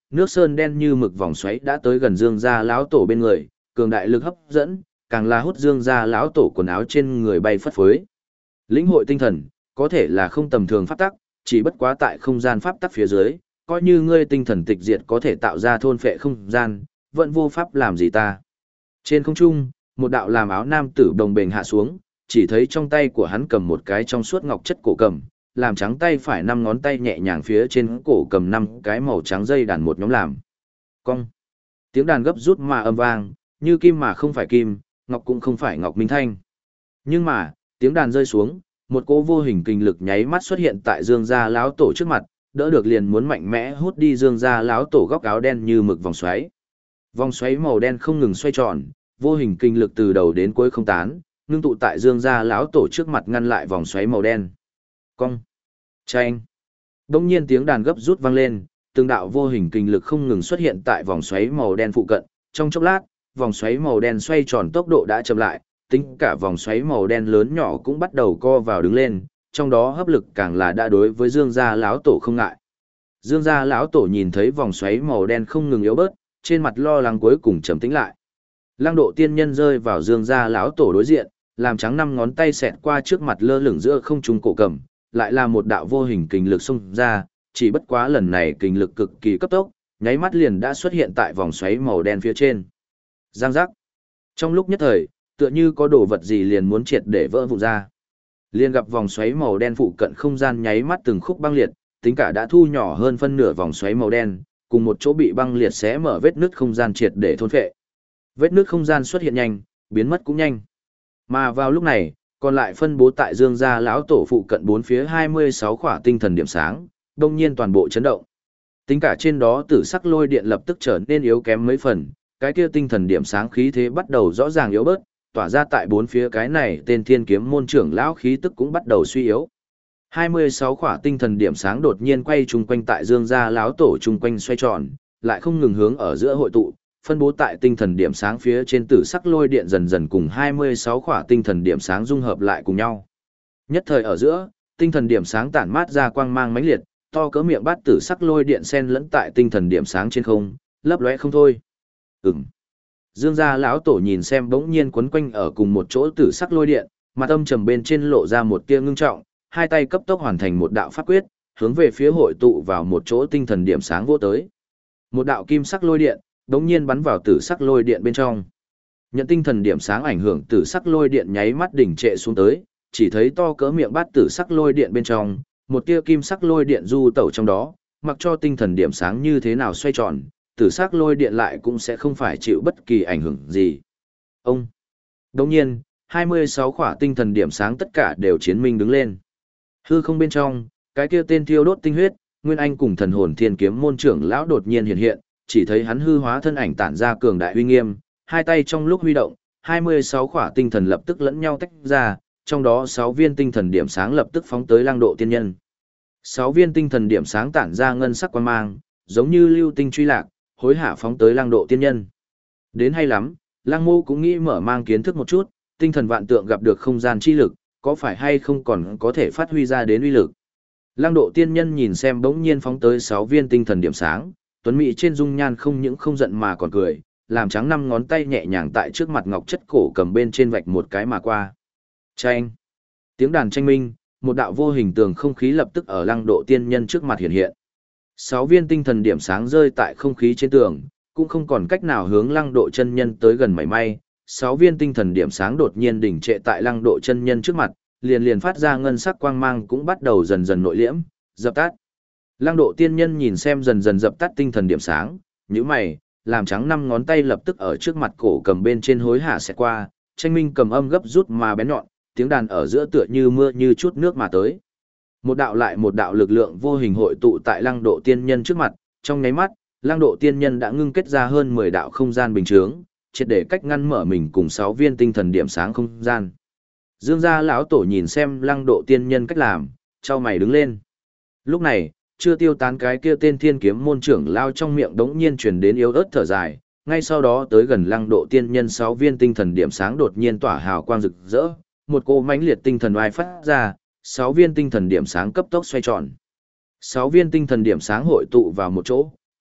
nước sơn đen như mực vòng xoáy đã tới gần Dương gia lão tổ bên người, cường đại lực hấp dẫn, càng là hút Dương gia lão tổ quần áo trên người bay phất phới. Lĩnh hội tinh thần, có thể là không tầm thường pháp tắc, chỉ bất quá tại không gian pháp tắc phía dưới, coi như ngươi tinh thần tịch diệt có thể tạo ra thôn phệ không gian, vẫn vô pháp làm gì ta. Trên không trung, một đạo làm áo nam tử đồng bền hạ xuống, chỉ thấy trong tay của hắn cầm một cái trong suốt ngọc chất cổ cầm, làm trắng tay phải năm ngón tay nhẹ nhàng phía trên cổ cầm năm cái màu trắng dây đàn một nhóm làm. Cong. Tiếng đàn gấp rút mà âm vang, như kim mà không phải kim, ngọc cũng không phải ngọc minh thanh. Nhưng mà, tiếng đàn rơi xuống, một cỗ vô hình kinh lực nháy mắt xuất hiện tại Dương gia lão tổ trước mặt, đỡ được liền muốn mạnh mẽ hút đi Dương gia lão tổ góc áo đen như mực vòng xoáy. Vòng xoáy màu đen không ngừng xoay tròn, vô hình kinh lực từ đầu đến cuối không tán, ngưng tụ tại Dương gia lão tổ trước mặt ngăn lại vòng xoáy màu đen. Cong. Chanh. Đông nhiên tiếng đàn gấp rút vang lên, từng đạo vô hình kinh lực không ngừng xuất hiện tại vòng xoáy màu đen phụ cận, trong chốc lát, vòng xoáy màu đen xoay tròn tốc độ đã chậm lại, tính cả vòng xoáy màu đen lớn nhỏ cũng bắt đầu co vào đứng lên, trong đó hấp lực càng là đã đối với Dương gia lão tổ không ngại. Dương gia lão tổ nhìn thấy vòng xoáy màu đen không ngừng yếu bớt, trên mặt lo lắng cuối cùng trầm tĩnh lại. Lăng Độ tiên nhân rơi vào Dương gia lão tổ đối diện, làm trắng năm ngón tay xẹt qua trước mặt lơ lửng giữa không trung cổ cầm, lại là một đạo vô hình kình lực xông ra, chỉ bất quá lần này kình lực cực kỳ cấp tốc, nháy mắt liền đã xuất hiện tại vòng xoáy màu đen phía trên. Giang giác. Trong lúc nhất thời, tựa như có đồ vật gì liền muốn triệt để vỡ vụn ra. Liền gặp vòng xoáy màu đen phụ cận không gian nháy mắt từng khúc băng liệt, tính cả đã thu nhỏ hơn phân nửa vòng xoáy màu đen, cùng một chỗ bị băng liệt xé mở vết nứt không gian triệt để thôn phệ. Vết nứt không gian xuất hiện nhanh, biến mất cũng nhanh. Mà vào lúc này, còn lại phân bố tại Dương gia lão tổ phụ cận bốn phía hai mươi sáu khỏa tinh thần điểm sáng, đông nhiên toàn bộ chấn động. Tính cả trên đó tử sắc lôi điện lập tức trở nên yếu kém mấy phần, cái kia tinh thần điểm sáng khí thế bắt đầu rõ ràng yếu bớt, tỏa ra tại bốn phía cái này tên Thiên Kiếm môn trưởng lão khí tức cũng bắt đầu suy yếu. hai mươi sáu khỏa tinh thần điểm sáng đột nhiên quay chung quanh tại Dương gia lão tổ chung quanh xoay tròn, lại không ngừng hướng ở giữa hội tụ, phân bố tại tinh thần điểm sáng phía trên tử sắc lôi điện dần dần cùng hai mươi sáu khỏa tinh thần điểm sáng dung hợp lại cùng nhau. Nhất thời ở giữa, tinh thần điểm sáng tản mát ra quang mang mãnh liệt, to cỡ miệng bát tử sắc lôi điện xen lẫn tại tinh thần điểm sáng trên không, lấp lóe không thôi. Ừm. Dương gia lão tổ nhìn xem bỗng nhiên quấn quanh ở cùng một chỗ tử sắc lôi điện, mặt âm trầm bên trên lộ ra một tia ngưng trọng, hai tay cấp tốc hoàn thành một đạo pháp quyết, hướng về phía hội tụ vào một chỗ tinh thần điểm sáng vô tới. Một đạo kim sắc lôi điện đống nhiên bắn vào tử sắc lôi điện bên trong. Nhận tinh thần điểm sáng ảnh hưởng, tử sắc lôi điện nháy mắt đỉnh trệ xuống tới, chỉ thấy to cỡ miệng bát tử sắc lôi điện bên trong, một tia kim sắc lôi điện du tẩu trong đó, mặc cho tinh thần điểm sáng như thế nào xoay tròn, tử sắc lôi điện lại cũng sẽ không phải chịu bất kỳ ảnh hưởng gì. Ông. Đống nhiên, hai mươi sáu khỏa tinh thần điểm sáng tất cả đều chiến minh đứng lên. Hư không bên trong, cái kia tên thiêu đốt tinh huyết, Nguyên Anh cùng thần hồn Thiên Kiếm môn trưởng lão đột nhiên hiện hiện, chỉ thấy hắn hư hóa thân ảnh tản ra cường đại uy nghiêm, hai tay trong lúc huy động, hai mươi sáu khỏa tinh thần lập tức lẫn nhau tách ra, trong đó sáu viên tinh thần điểm sáng lập tức phóng tới Lăng Độ tiên nhân. sáu viên tinh thần điểm sáng tản ra ngân sắc quang mang, giống như lưu tinh truy lạc, hối hả phóng tới Lăng Độ tiên nhân. Đến hay lắm, Lăng Mô cũng nghĩ mở mang kiến thức một chút, tinh thần vạn tượng gặp được không gian chi lực, có phải hay không còn có thể phát huy ra đến uy lực. Lăng Độ tiên nhân nhìn xem bỗng nhiên phóng tới sáu viên tinh thần điểm sáng, tuấn mỹ trên dung nhan không những không giận mà còn cười, làm trắng năm ngón tay nhẹ nhàng tại trước mặt ngọc chất cổ cầm bên trên vạch một cái mà qua. Chanh. Tiếng đàn tranh minh, một đạo vô hình tường không khí lập tức ở Lăng Độ tiên nhân trước mặt hiện hiện. Sáu viên tinh thần điểm sáng rơi tại không khí trên tường, cũng không còn cách nào hướng Lăng Độ chân nhân tới gần mảy may. Sáu viên tinh thần điểm sáng đột nhiên đỉnh trệ tại Lăng Độ chân nhân trước mặt, liền liền phát ra ngân sắc quang mang cũng bắt đầu dần dần nội liễm, dập tắt. Lăng Độ tiên nhân nhìn xem dần dần dập tắt tinh thần điểm sáng, nhíu mày, làm trắng năm ngón tay lập tức ở trước mặt cổ cầm bên trên hối hả sẽ qua, tranh minh cầm âm gấp rút mà bén nhọn, tiếng đàn ở giữa tựa như mưa như chút nước mà tới. Một đạo lại một đạo lực lượng vô hình hội tụ tại Lăng Độ tiên nhân trước mặt, trong nháy mắt, Lăng Độ tiên nhân đã ngưng kết ra hơn mười đạo không gian bình chướng, triệt để cách ngăn mở mình cùng sáu viên tinh thần điểm sáng không gian. Dương gia lão tổ nhìn xem Lăng Độ tiên nhân cách làm, chau mày đứng lên. Lúc này, chưa tiêu tán cái kia tên Thiên Kiếm môn trưởng lao trong miệng đống nhiên truyền đến yếu ớt thở dài, ngay sau đó tới gần Lăng Độ tiên nhân sáu viên tinh thần điểm sáng đột nhiên tỏa hào quang rực rỡ, một cỗ mãnh liệt tinh thần oai phát ra, sáu viên tinh thần điểm sáng cấp tốc xoay tròn. Sáu viên tinh thần điểm sáng hội tụ vào một chỗ,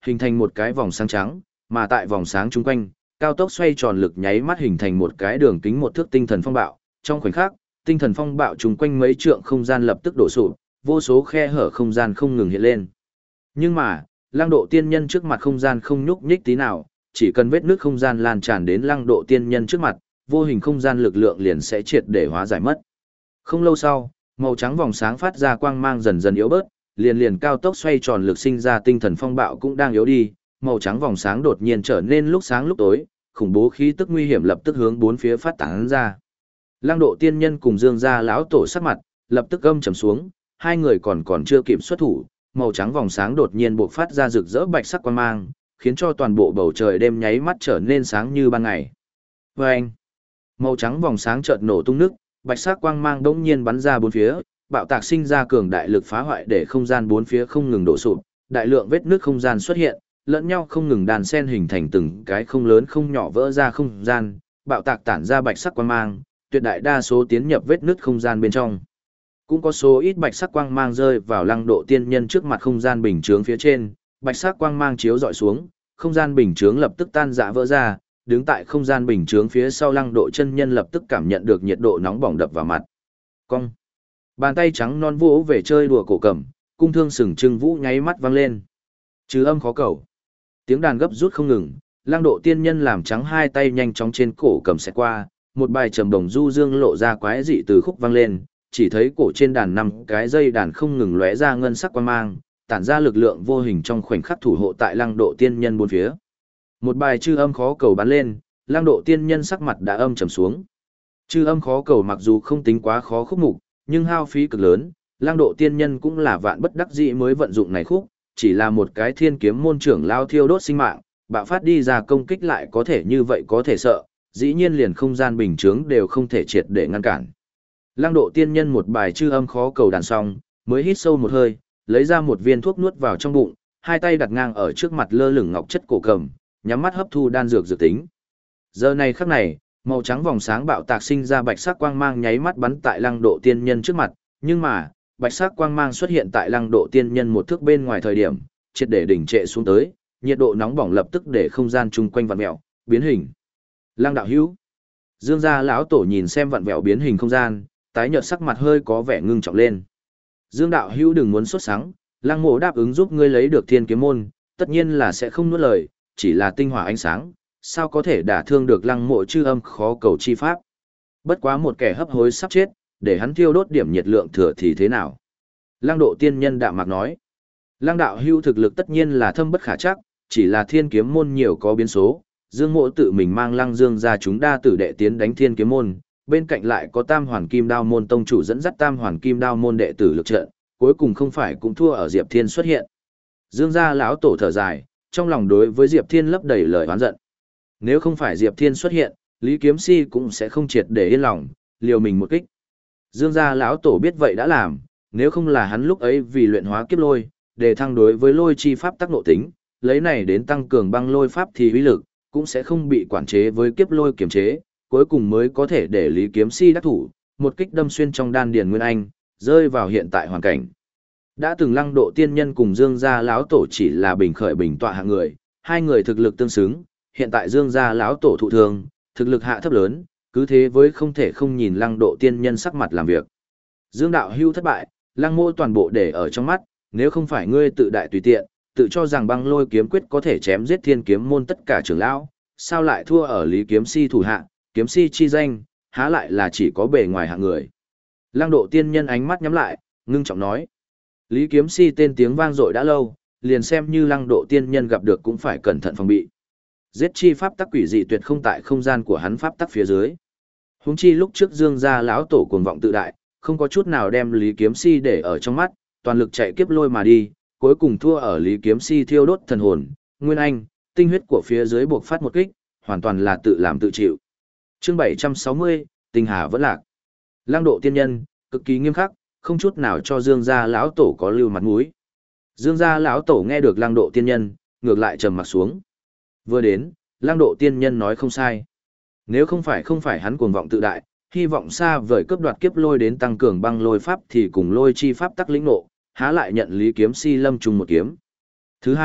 hình thành một cái vòng sáng trắng, mà tại vòng sáng chung quanh, cao tốc xoay tròn lực nháy mắt hình thành một cái đường kính một thước tinh thần phong bạo, trong khoảnh khắc, tinh thần phong bạo chung quanh mấy trượng không gian lập tức đổ sụp, vô số khe hở không gian không ngừng hiện lên. Nhưng mà, Lăng Độ Tiên Nhân trước mặt không gian không nhúc nhích tí nào, chỉ cần vết nước không gian lan tràn đến Lăng Độ Tiên Nhân trước mặt, vô hình không gian lực lượng liền sẽ triệt để hóa giải mất. Không lâu sau, màu trắng vòng sáng phát ra quang mang dần dần yếu bớt, liền liền cao tốc xoay tròn lực sinh ra tinh thần phong bạo cũng đang yếu đi, màu trắng vòng sáng đột nhiên trở nên lúc sáng lúc tối, khủng bố khí tức nguy hiểm lập tức hướng bốn phía phát tán ra. Lăng Độ Tiên Nhân cùng Dương gia lão tổ sắc mặt lập tức gâm trầm xuống, hai người còn còn chưa kịp xuất thủ, màu trắng vòng sáng đột nhiên bộc phát ra rực rỡ bạch sắc quang mang, khiến cho toàn bộ bầu trời đêm nháy mắt trở nên sáng như ban ngày. Vâng! Màu trắng vòng sáng chợt nổ tung nước, bạch sắc quang mang đống nhiên bắn ra bốn phía, bạo tạc sinh ra cường đại lực phá hoại để không gian bốn phía không ngừng đổ sụp, đại lượng vết nước không gian xuất hiện, lẫn nhau không ngừng đàn xen hình thành từng cái không lớn không nhỏ vỡ ra không gian, bạo tạc tản ra bạch sắc quang mang, tuyệt đại đa số tiến nhập vết nứt không gian bên trong. Cũng có số ít bạch sắc quang mang rơi vào Lăng Độ Tiên Nhân trước mặt không gian bình chướng phía trên, bạch sắc quang mang chiếu dọi xuống, không gian bình chướng lập tức tan rã vỡ ra, đứng tại không gian bình chướng phía sau Lăng Độ chân nhân lập tức cảm nhận được nhiệt độ nóng bỏng đập vào mặt. Cong. Bàn tay trắng non vỗ về chơi đùa cổ cầm, cung thương sừng trưng vũ nháy mắt vang lên. Trừ âm khó cầu. Tiếng đàn gấp rút không ngừng, Lăng Độ Tiên Nhân làm trắng hai tay nhanh chóng trên cổ cầm xẹt qua, một bài trầm đồng du dương lộ ra quái dị từ khúc vang lên, chỉ thấy cổ trên đàn năm cái dây đàn không ngừng lóe ra ngân sắc quang mang, tản ra lực lượng vô hình trong khoảnh khắc thủ hộ tại Lăng Độ Tiên Nhân bốn phía. Một bài chư âm khó cầu bắn lên, Lăng Độ Tiên Nhân sắc mặt đã âm trầm xuống. Chư âm khó cầu mặc dù không tính quá khó khúc mục, nhưng hao phí cực lớn, Lăng Độ Tiên Nhân cũng là vạn bất đắc dĩ mới vận dụng này khúc, chỉ là một cái thiên kiếm môn trưởng lao thiêu đốt sinh mạng, bạo phát đi ra công kích lại có thể như vậy có thể sợ, dĩ nhiên liền không gian bình chướng đều không thể triệt để ngăn cản. Lăng Độ Tiên Nhân một bài chư âm khó cầu đàn xong, mới hít sâu một hơi, lấy ra một viên thuốc nuốt vào trong bụng, hai tay đặt ngang ở trước mặt lơ lửng ngọc chất cổ cầm, nhắm mắt hấp thu đan dược dược tính. Giờ này khắc này, màu trắng vòng sáng bạo tạc sinh ra bạch sắc quang mang nháy mắt bắn tại Lăng Độ Tiên Nhân trước mặt, nhưng mà, bạch sắc quang mang xuất hiện tại Lăng Độ Tiên Nhân một thước bên ngoài thời điểm, triệt để đỉnh trệ xuống tới, nhiệt độ nóng bỏng lập tức để không gian chung quanh vặn vẹo, biến hình. Lăng đạo hữu. Dương gia lão tổ nhìn xem vặn vẹo biến hình không gian, tái nhợt sắc mặt hơi có vẻ ngưng trọng lên. Dương đạo hữu đừng muốn sốt sắng, Lăng mộ đáp ứng giúp ngươi lấy được thiên kiếm môn, tất nhiên là sẽ không nuốt lời, chỉ là tinh hỏa ánh sáng, sao có thể đả thương được Lăng mộ chư âm khó cầu chi pháp. Bất quá một kẻ hấp hối sắp chết, để hắn thiêu đốt điểm nhiệt lượng thừa thì thế nào? Lăng Độ Tiên Nhân đạm mạc nói. Lăng đạo hữu thực lực tất nhiên là thâm bất khả trắc, chỉ là thiên kiếm môn nhiều có biến số. Dương Mộ tự mình mang Lăng Dương ra chúng đa tử đệ tiến đánh thiên kiếm môn, bên cạnh lại có Tam Hoàn Kim Đao môn tông chủ dẫn dắt Tam Hoàn Kim Đao môn đệ tử lực trận, cuối cùng không phải cũng thua ở Diệp Thiên xuất hiện. Dương gia lão tổ thở dài, trong lòng đối với Diệp Thiên lấp đầy lời oán giận. Nếu không phải Diệp Thiên xuất hiện, Lý Kiếm Si cũng sẽ không triệt để yên lòng, liều mình một kích. Dương gia lão tổ biết vậy đã làm, nếu không là hắn lúc ấy vì luyện hóa kiếp lôi, để thăng đối với lôi chi pháp tác nộ tính, lấy này đến tăng cường băng lôi pháp thì uy lực cũng sẽ không bị quản chế với kiếp lôi kiềm chế, cuối cùng mới có thể để Lý Kiếm Si đắc thủ, một kích đâm xuyên trong đan điền Nguyên Anh, rơi vào hiện tại hoàn cảnh. Đã từng Lăng Độ Tiên Nhân cùng Dương gia lão tổ chỉ là bình khởi bình tọa hạng người, hai người thực lực tương xứng, hiện tại Dương gia lão tổ thụ thương, thực lực hạ thấp lớn, cứ thế với không thể không nhìn Lăng Độ Tiên Nhân sắc mặt làm việc. Dương đạo hưu thất bại, Lăng mô toàn bộ để ở trong mắt, nếu không phải ngươi tự đại tùy tiện, tự cho rằng băng lôi kiếm quyết có thể chém giết thiên kiếm môn tất cả trưởng lão, sao lại thua ở Lý Kiếm Si thủ hạ, kiếm si chi danh, há lại là chỉ có bề ngoài hạng người. Lăng Độ Tiên Nhân ánh mắt nhắm lại, ngưng trọng nói. Lý Kiếm Si tên tiếng vang dội đã lâu, liền xem như Lăng Độ Tiên Nhân gặp được cũng phải cẩn thận phòng bị. Giết chi pháp tắc quỷ dị tuyệt không tại không gian của hắn pháp tắc phía dưới. Huống chi lúc trước Dương gia lão tổ cuồng vọng tự đại, không có chút nào đem Lý Kiếm Si để ở trong mắt, toàn lực chạy kiếp lôi mà đi, cuối cùng thua ở Lý Kiếm Si thiêu đốt thần hồn, nguyên anh, tinh huyết của phía dưới buộc phát một kích, hoàn toàn là tự làm tự chịu. Chương bảy trăm sáu mươi, Tinh Hà vẫn lạc. Lăng Độ Tiên Nhân cực kỳ nghiêm khắc, không chút nào cho Dương gia lão tổ có lưu mặt mũi. Dương gia lão tổ nghe được Lăng Độ Tiên Nhân, ngược lại trầm mặt xuống. Vừa đến, Lăng Độ Tiên Nhân nói không sai. Nếu không phải không phải hắn cuồng vọng tự đại, hy vọng xa vời cướp đoạt kiếp lôi đến tăng cường băng lôi pháp thì cùng lôi chi pháp tắc lĩnh nộ, há lại nhận Lý Kiếm Si lâm trùng một kiếm. Thứ hai,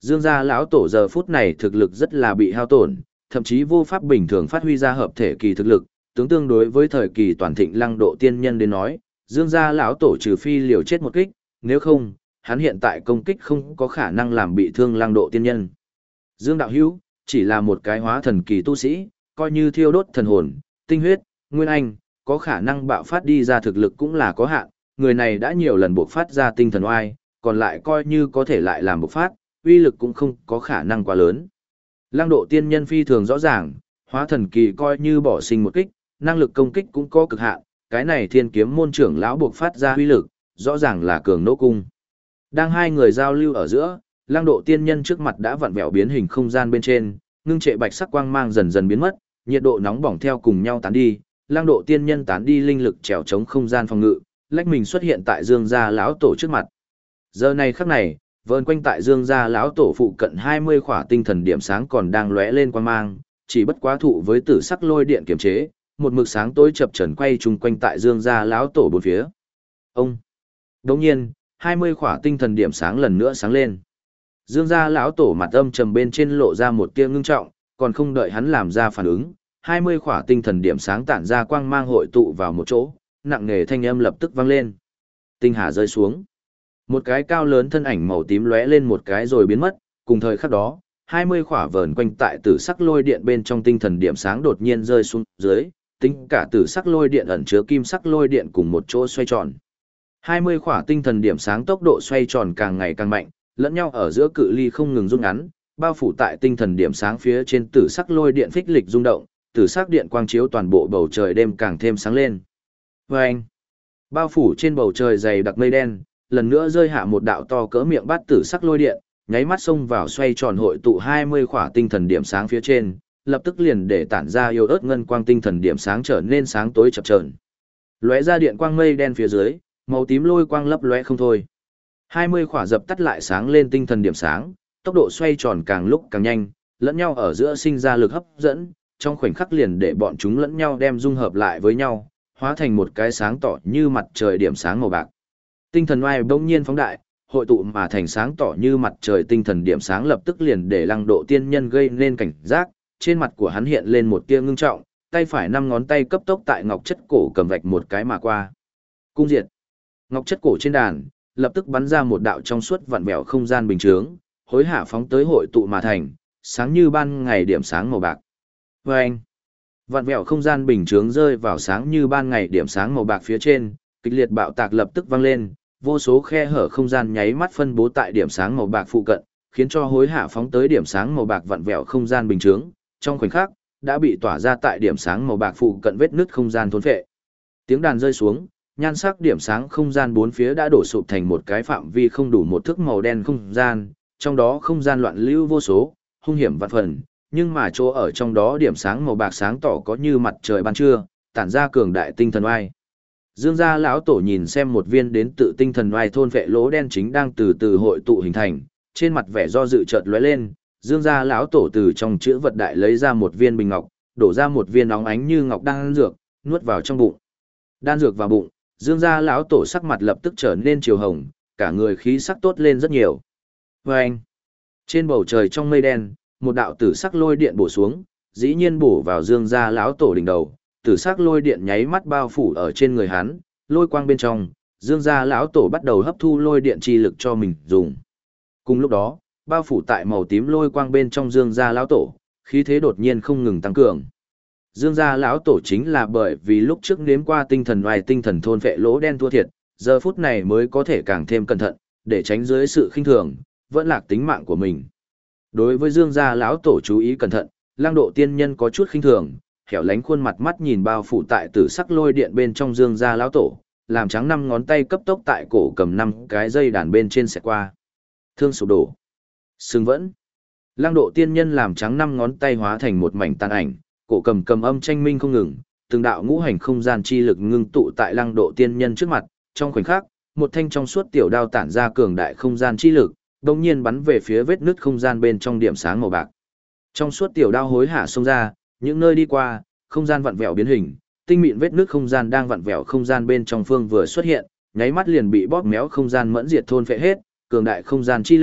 Dương gia lão tổ giờ phút này thực lực rất là bị hao tổn, thậm chí vô pháp bình thường phát huy ra hợp thể kỳ thực lực, tướng tương đối với thời kỳ toàn thịnh lăng độ tiên nhân đến nói, Dương gia lão tổ trừ phi liều chết một kích, nếu không, hắn hiện tại công kích không có khả năng làm bị thương lăng độ tiên nhân. Dương đạo hữu, chỉ là một cái hóa thần kỳ tu sĩ, coi như thiêu đốt thần hồn, tinh huyết, nguyên anh, có khả năng bạo phát đi ra thực lực cũng là có hạn, người này đã nhiều lần buộc phát ra tinh thần oai, còn lại coi như có thể lại làm bộc phát, uy lực cũng không có khả năng quá lớn. Lăng độ tiên nhân phi thường rõ ràng, hóa thần kỳ coi như bỏ sinh một kích, năng lực công kích cũng có cực hạn, cái này thiên kiếm môn trưởng lão buộc phát ra uy lực, rõ ràng là cường nỗ cung. Đang hai người giao lưu ở giữa, lăng độ tiên nhân trước mặt đã vặn vẹo biến hình không gian bên trên, ngưng trệ bạch sắc quang mang dần dần biến mất, nhiệt độ nóng bỏng theo cùng nhau tán đi, lăng độ tiên nhân tán đi linh lực trèo chống không gian phòng ngự, lách mình xuất hiện tại Dương gia lão tổ trước mặt. Giờ này khắc này, vờn quanh tại Dương gia lão tổ phụ cận hai mươi khỏa tinh thần điểm sáng còn đang lóe lên quang mang, chỉ bất quá thụ với tử sắc lôi điện kiềm chế, một mực sáng tối chập chờn quay chung quanh tại Dương gia lão tổ bốn phía. Ông. Đống nhiên, hai mươi khỏa tinh thần điểm sáng lần nữa sáng lên. Dương gia lão tổ mặt âm trầm bên trên lộ ra một tia ngưng trọng, còn không đợi hắn làm ra phản ứng, hai mươi khỏa tinh thần điểm sáng tản ra quang mang hội tụ vào một chỗ, nặng nề thanh âm lập tức vang lên. Tinh hà rơi xuống. Một cái cao lớn thân ảnh màu tím lóe lên một cái rồi biến mất, cùng thời khắc đó, hai mươi khỏa vờn quanh tại tử sắc lôi điện bên trong tinh thần điểm sáng đột nhiên rơi xuống dưới, tính cả tử sắc lôi điện ẩn chứa kim sắc lôi điện cùng một chỗ xoay tròn. hai mươi khỏa tinh thần điểm sáng tốc độ xoay tròn càng ngày càng mạnh, lẫn nhau ở giữa cự ly không ngừng rút ngắn, bao phủ tại tinh thần điểm sáng phía trên tử sắc lôi điện phích lịch rung động, tử sắc điện quang chiếu toàn bộ bầu trời đêm càng thêm sáng lên. Vâng! Bao phủ trên bầu trời dày đặc mây đen, lần nữa rơi hạ một đạo to cỡ miệng bát tử sắc lôi điện, nháy mắt xông vào xoay tròn hội tụ hai mươi khỏa tinh thần điểm sáng phía trên, lập tức liền để tản ra yếu ớt ngân quang tinh thần điểm sáng trở nên sáng tối chập chờn. Lóe ra điện quang mây đen phía dưới, màu tím lôi quang lấp lóe không thôi. hai mươi khỏa dập tắt lại sáng lên tinh thần điểm sáng, tốc độ xoay tròn càng lúc càng nhanh, lẫn nhau ở giữa sinh ra lực hấp dẫn, trong khoảnh khắc liền để bọn chúng lẫn nhau đem dung hợp lại với nhau, hóa thành một cái sáng tỏ như mặt trời điểm sáng màu bạc. Tinh thần oai bỗng nhiên phóng đại, hội tụ mà thành sáng tỏ như mặt trời tinh thần điểm sáng lập tức liền để lăng độ tiên nhân gây nên cảnh giác, trên mặt của hắn hiện lên một tia ngưng trọng, tay phải năm ngón tay cấp tốc tại ngọc chất cổ cầm vạch một cái mà qua. Cung diệt. Ngọc chất cổ trên đàn, lập tức bắn ra một đạo trong suốt vặn vẹo không gian bình chướng, hối hả phóng tới hội tụ mà thành, sáng như ban ngày điểm sáng màu bạc. Vâng! Vặn vẹo không gian bình chướng rơi vào sáng như ban ngày điểm sáng màu bạc phía trên, kịch liệt bạo tạc lập tức vang lên, vô số khe hở không gian nháy mắt phân bố tại điểm sáng màu bạc phụ cận, khiến cho hối hạ phóng tới điểm sáng màu bạc vặn vẹo không gian bình chướng, trong khoảnh khắc đã bị tỏa ra tại điểm sáng màu bạc phụ cận vết nứt không gian thôn phệ. Tiếng đàn rơi xuống, nhan sắc điểm sáng không gian bốn phía đã đổ sụp thành một cái phạm vi không đủ một thước màu đen không gian, trong đó không gian loạn lưu vô số, hung hiểm vạn phần, nhưng mà chỗ ở trong đó điểm sáng màu bạc sáng tỏ có như mặt trời ban trưa, tản ra cường đại tinh thần oai. Dương gia lão tổ nhìn xem một viên đến tự tinh thần oai thôn vệ lỗ đen chính đang từ từ hội tụ hình thành, trên mặt vẻ do dự chợt lóe lên, Dương gia lão tổ từ trong chữ vật đại lấy ra một viên bình ngọc, đổ ra một viên óng ánh như ngọc đan dược, nuốt vào trong bụng. Đan dược vào bụng, Dương gia lão tổ sắc mặt lập tức trở nên chiều hồng, cả người khí sắc tốt lên rất nhiều. Và anh, trên bầu trời trong mây đen, một đạo tử sắc lôi điện bổ xuống, dĩ nhiên bổ vào Dương gia lão tổ đỉnh đầu, tử sắc lôi điện nháy mắt bao phủ ở trên người hắn, lôi quang bên trong, Dương gia lão tổ bắt đầu hấp thu lôi điện chi lực cho mình dùng. Cùng lúc đó, bao phủ tại màu tím lôi quang bên trong Dương gia lão tổ, khí thế đột nhiên không ngừng tăng cường. Dương gia lão tổ chính là bởi vì lúc trước nếm qua tinh thần oai tinh thần thôn vệ lỗ đen thua thiệt, giờ phút này mới có thể càng thêm cẩn thận, để tránh dưới sự khinh thường, vẫn lạc tính mạng của mình. Đối với Dương gia lão tổ chú ý cẩn thận, Lăng Độ tiên nhân có chút khinh thường, hẻo lánh khuôn mặt mắt nhìn bao phủ tại tử sắc lôi điện bên trong Dương gia lão tổ, làm trắng năm ngón tay cấp tốc tại cổ cầm năm cái dây đàn bên trên xẹt qua. Thương sụp đổ. Sừng vẫn. Lăng Độ tiên nhân làm trắng năm ngón tay hóa thành một mảnh tàn ảnh, cổ cầm cầm âm tranh minh không ngừng, từng đạo ngũ hành không gian chi lực ngưng tụ tại Lăng Độ tiên nhân trước mặt, trong khoảnh khắc, một thanh trong suốt tiểu đao tản ra cường đại không gian chi lực, đột nhiên bắn về phía vết nứt không gian bên trong điểm sáng màu bạc. Trong suốt tiểu đao hối hạ xông ra, những nơi đi qua, không gian vặn vẹo biến hình, tinh mịn vết nứt không gian đang vặn vẹo không gian bên trong phương vừa xuất hiện, nháy mắt liền bị bóp méo không gian mẫn diệt thôn phệ hết, cường đại không gian chi lực,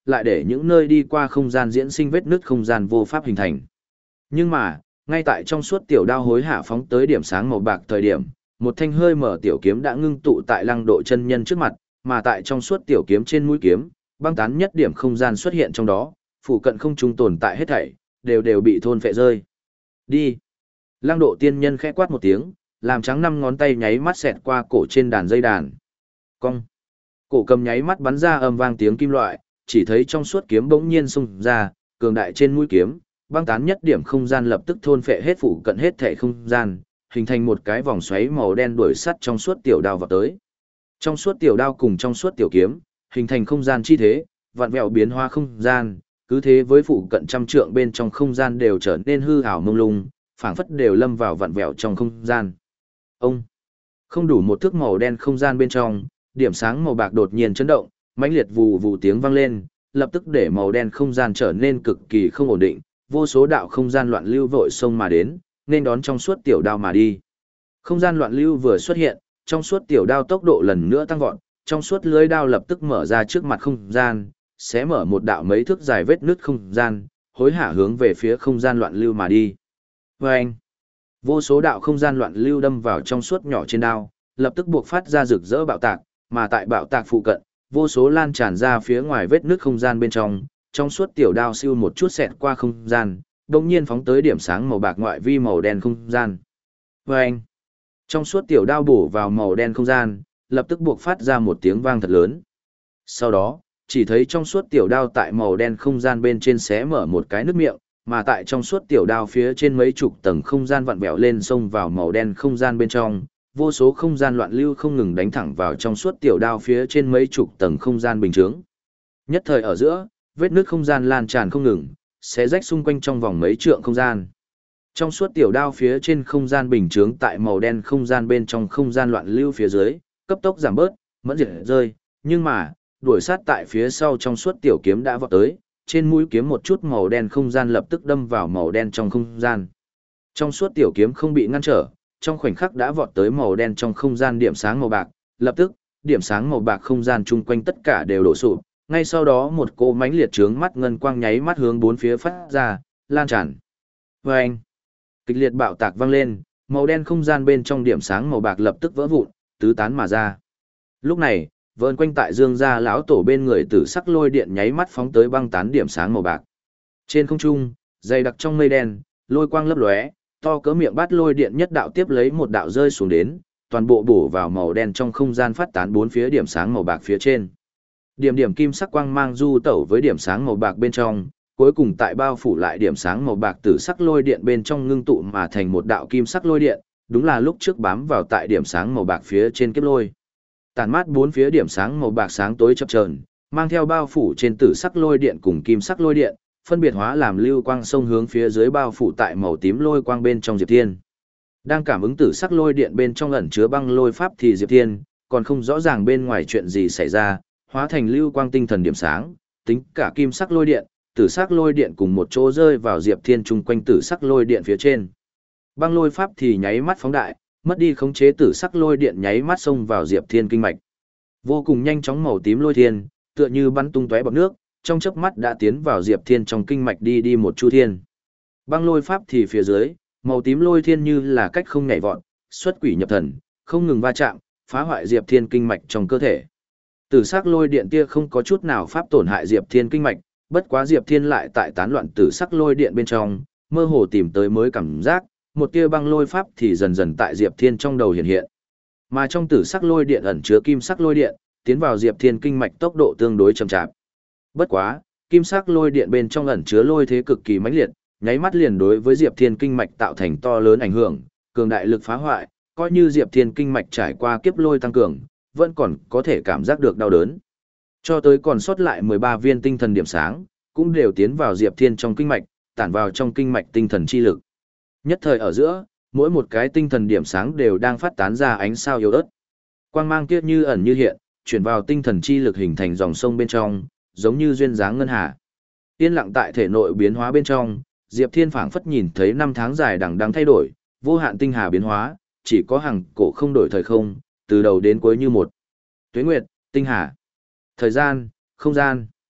lại để những nơi đi qua không gian diễn sinh vết nứt không gian vô pháp hình thành. Nhưng mà, ngay tại trong suốt tiểu đao hối hạ phóng tới điểm sáng màu bạc thời điểm, một thanh hơi mở tiểu kiếm đã ngưng tụ tại Lăng Độ chân nhân trước mặt, mà tại trong suốt tiểu kiếm trên mũi kiếm, băng tán nhất điểm không gian xuất hiện trong đó, phụ cận không trung tồn tại hết thảy, đều đều bị thôn phệ rơi. Đi. Lăng Độ tiên nhân khẽ quát một tiếng, làm trắng năm ngón tay nháy mắt xẹt qua cổ trên đàn dây đàn. Cong. Cổ cầm nháy mắt bắn ra âm vang tiếng kim loại, chỉ thấy trong suốt kiếm bỗng nhiên xung ra, cường đại trên mũi kiếm, băng tán nhất điểm không gian lập tức thôn phệ hết phụ cận hết thảy không gian, hình thành một cái vòng xoáy màu đen đuổi sắt trong suốt tiểu đao vào tới. Trong suốt tiểu đao cùng trong suốt tiểu kiếm, hình thành không gian chi thế, vặn vẹo biến hóa không gian, cứ thế với phụ cận trăm trượng bên trong không gian đều trở nên hư ảo mông lung, phảng phất đều lâm vào vặn vẹo trong không gian. Ông, không đủ một thước màu đen không gian bên trong, điểm sáng màu bạc đột nhiên chấn động, mãnh liệt vù vù tiếng vang lên, lập tức để màu đen không gian trở nên cực kỳ không ổn định, vô số đạo không gian loạn lưu vội xông mà đến, nên đón trong suốt tiểu đao mà đi. Không gian loạn lưu vừa xuất hiện, trong suốt tiểu đao tốc độ lần nữa tăng vọt, trong suốt lưới đao lập tức mở ra trước mặt không gian, sẽ mở một đạo mấy thước dài vết nứt không gian, hối hả hướng về phía không gian loạn lưu mà đi. Vâng! Vô số đạo không gian loạn lưu đâm vào trong suốt nhỏ trên đao, lập tức buộc phát ra rực rỡ bạo tạc, mà tại bạo tạc phụ cận, vô số lan tràn ra phía ngoài vết nứt không gian bên trong, trong suốt tiểu đao siêu một chút xẹt qua không gian, đồng nhiên phóng tới điểm sáng màu bạc ngoại vi màu đen không gian. Vâng! Trong suốt tiểu đao bổ vào màu đen không gian, lập tức buộc phát ra một tiếng vang thật lớn. Sau đó, chỉ thấy trong suốt tiểu đao tại màu đen không gian bên trên xé mở một cái nứt miệng, mà tại trong suốt tiểu đao phía trên mấy chục tầng không gian vặn vẹo lên xông vào màu đen không gian bên trong, vô số không gian loạn lưu không ngừng đánh thẳng vào trong suốt tiểu đao phía trên mấy chục tầng không gian bình chướng. Nhất thời ở giữa, vết nứt không gian lan tràn không ngừng, xé rách xung quanh trong vòng mấy trượng không gian. Trong suốt tiểu đao phía trên không gian bình chướng tại màu đen không gian bên trong không gian loạn lưu phía dưới, cấp tốc giảm bớt, mẫn diệt rơi, nhưng mà, đuổi sát tại phía sau trong suốt tiểu kiếm đã vọt tới, trên mũi kiếm một chút màu đen không gian lập tức đâm vào màu đen trong không gian. Trong suốt tiểu kiếm không bị ngăn trở, trong khoảnh khắc đã vọt tới màu đen trong không gian điểm sáng màu bạc, lập tức, điểm sáng màu bạc không gian chung quanh tất cả đều đổ sụp, ngay sau đó một cỗ mãnh liệt trướng mắt ngân quang nháy mắt hướng bốn phía phát ra, lan tràn. Vâng! Kịch liệt bạo tạc vang lên, màu đen không gian bên trong điểm sáng màu bạc lập tức vỡ vụn, tứ tán mà ra. Lúc này, vờn quanh tại Dương gia lão tổ bên người tử sắc lôi điện nháy mắt phóng tới băng tán điểm sáng màu bạc. Trên không trung, dày đặc trong mây đen, lôi quang lấp lóe, to cỡ miệng bát lôi điện nhất đạo tiếp lấy một đạo rơi xuống đến, toàn bộ bổ vào màu đen trong không gian phát tán bốn phía điểm sáng màu bạc phía trên. Điểm điểm kim sắc quang mang du tẩu với điểm sáng màu bạc bên trong, cuối cùng tại bao phủ lại điểm sáng màu bạc tử sắc lôi điện bên trong ngưng tụ mà thành một đạo kim sắc lôi điện, đúng là lúc trước bám vào tại điểm sáng màu bạc phía trên kiếp lôi. Tàn mát bốn phía điểm sáng màu bạc sáng tối chập chờn, mang theo bao phủ trên tử sắc lôi điện cùng kim sắc lôi điện, phân biệt hóa làm lưu quang sông hướng phía dưới bao phủ tại màu tím lôi quang bên trong Diệp Thiên. Đang cảm ứng tử sắc lôi điện bên trong ẩn chứa băng lôi pháp thì Diệp Thiên còn không rõ ràng bên ngoài chuyện gì xảy ra, hóa thành lưu quang tinh thần điểm sáng, tính cả kim sắc lôi điện, tử sắc lôi điện cùng một chỗ rơi vào Diệp Thiên chung quanh tử sắc lôi điện phía trên. Băng lôi pháp thì nháy mắt phóng đại, mất đi khống chế tử sắc lôi điện nháy mắt xông vào Diệp Thiên kinh mạch. Vô cùng nhanh chóng màu tím lôi thiên, tựa như bắn tung tóe bọt nước, trong chớp mắt đã tiến vào Diệp Thiên trong kinh mạch đi đi một chu thiên. Băng lôi pháp thì phía dưới, màu tím lôi thiên như là cách không nhảy vọt, xuất quỷ nhập thần, không ngừng va chạm, phá hoại Diệp Thiên kinh mạch trong cơ thể. Tử sắc lôi điện tia không có chút nào pháp tổn hại Diệp Thiên kinh mạch, bất quá Diệp Thiên lại tại tán loạn tử sắc lôi điện bên trong, mơ hồ tìm tới mới cảm giác, một tia băng lôi pháp thì dần dần tại Diệp Thiên trong đầu hiện hiện. Mà trong tử sắc lôi điện ẩn chứa kim sắc lôi điện, tiến vào Diệp Thiên kinh mạch tốc độ tương đối chậm chạp. Bất quá, kim sắc lôi điện bên trong ẩn chứa lôi thế cực kỳ mãnh liệt, nháy mắt liền đối với Diệp Thiên kinh mạch tạo thành to lớn ảnh hưởng, cường đại lực phá hoại, coi như Diệp Thiên kinh mạch trải qua kiếp lôi tăng cường, vẫn còn có thể cảm giác được đau đớn. Cho tới còn sót lại mười ba viên tinh thần điểm sáng, cũng đều tiến vào Diệp Thiên trong kinh mạch, tản vào trong kinh mạch tinh thần chi lực. Nhất thời ở giữa, mỗi một cái tinh thần điểm sáng đều đang phát tán ra ánh sao yếu ớt. Quang mang kia như ẩn như hiện, chuyển vào tinh thần chi lực hình thành dòng sông bên trong, giống như duyên dáng ngân hà. Yên lặng tại thể nội biến hóa bên trong, Diệp Thiên phảng phất nhìn thấy năm tháng dài đằng đẵng thay đổi, vô hạn tinh hà biến hóa, chỉ có hằng cổ không đổi thời không, từ đầu đến cuối như một. Tuế nguyệt, tinh hà, thời gian, không gian.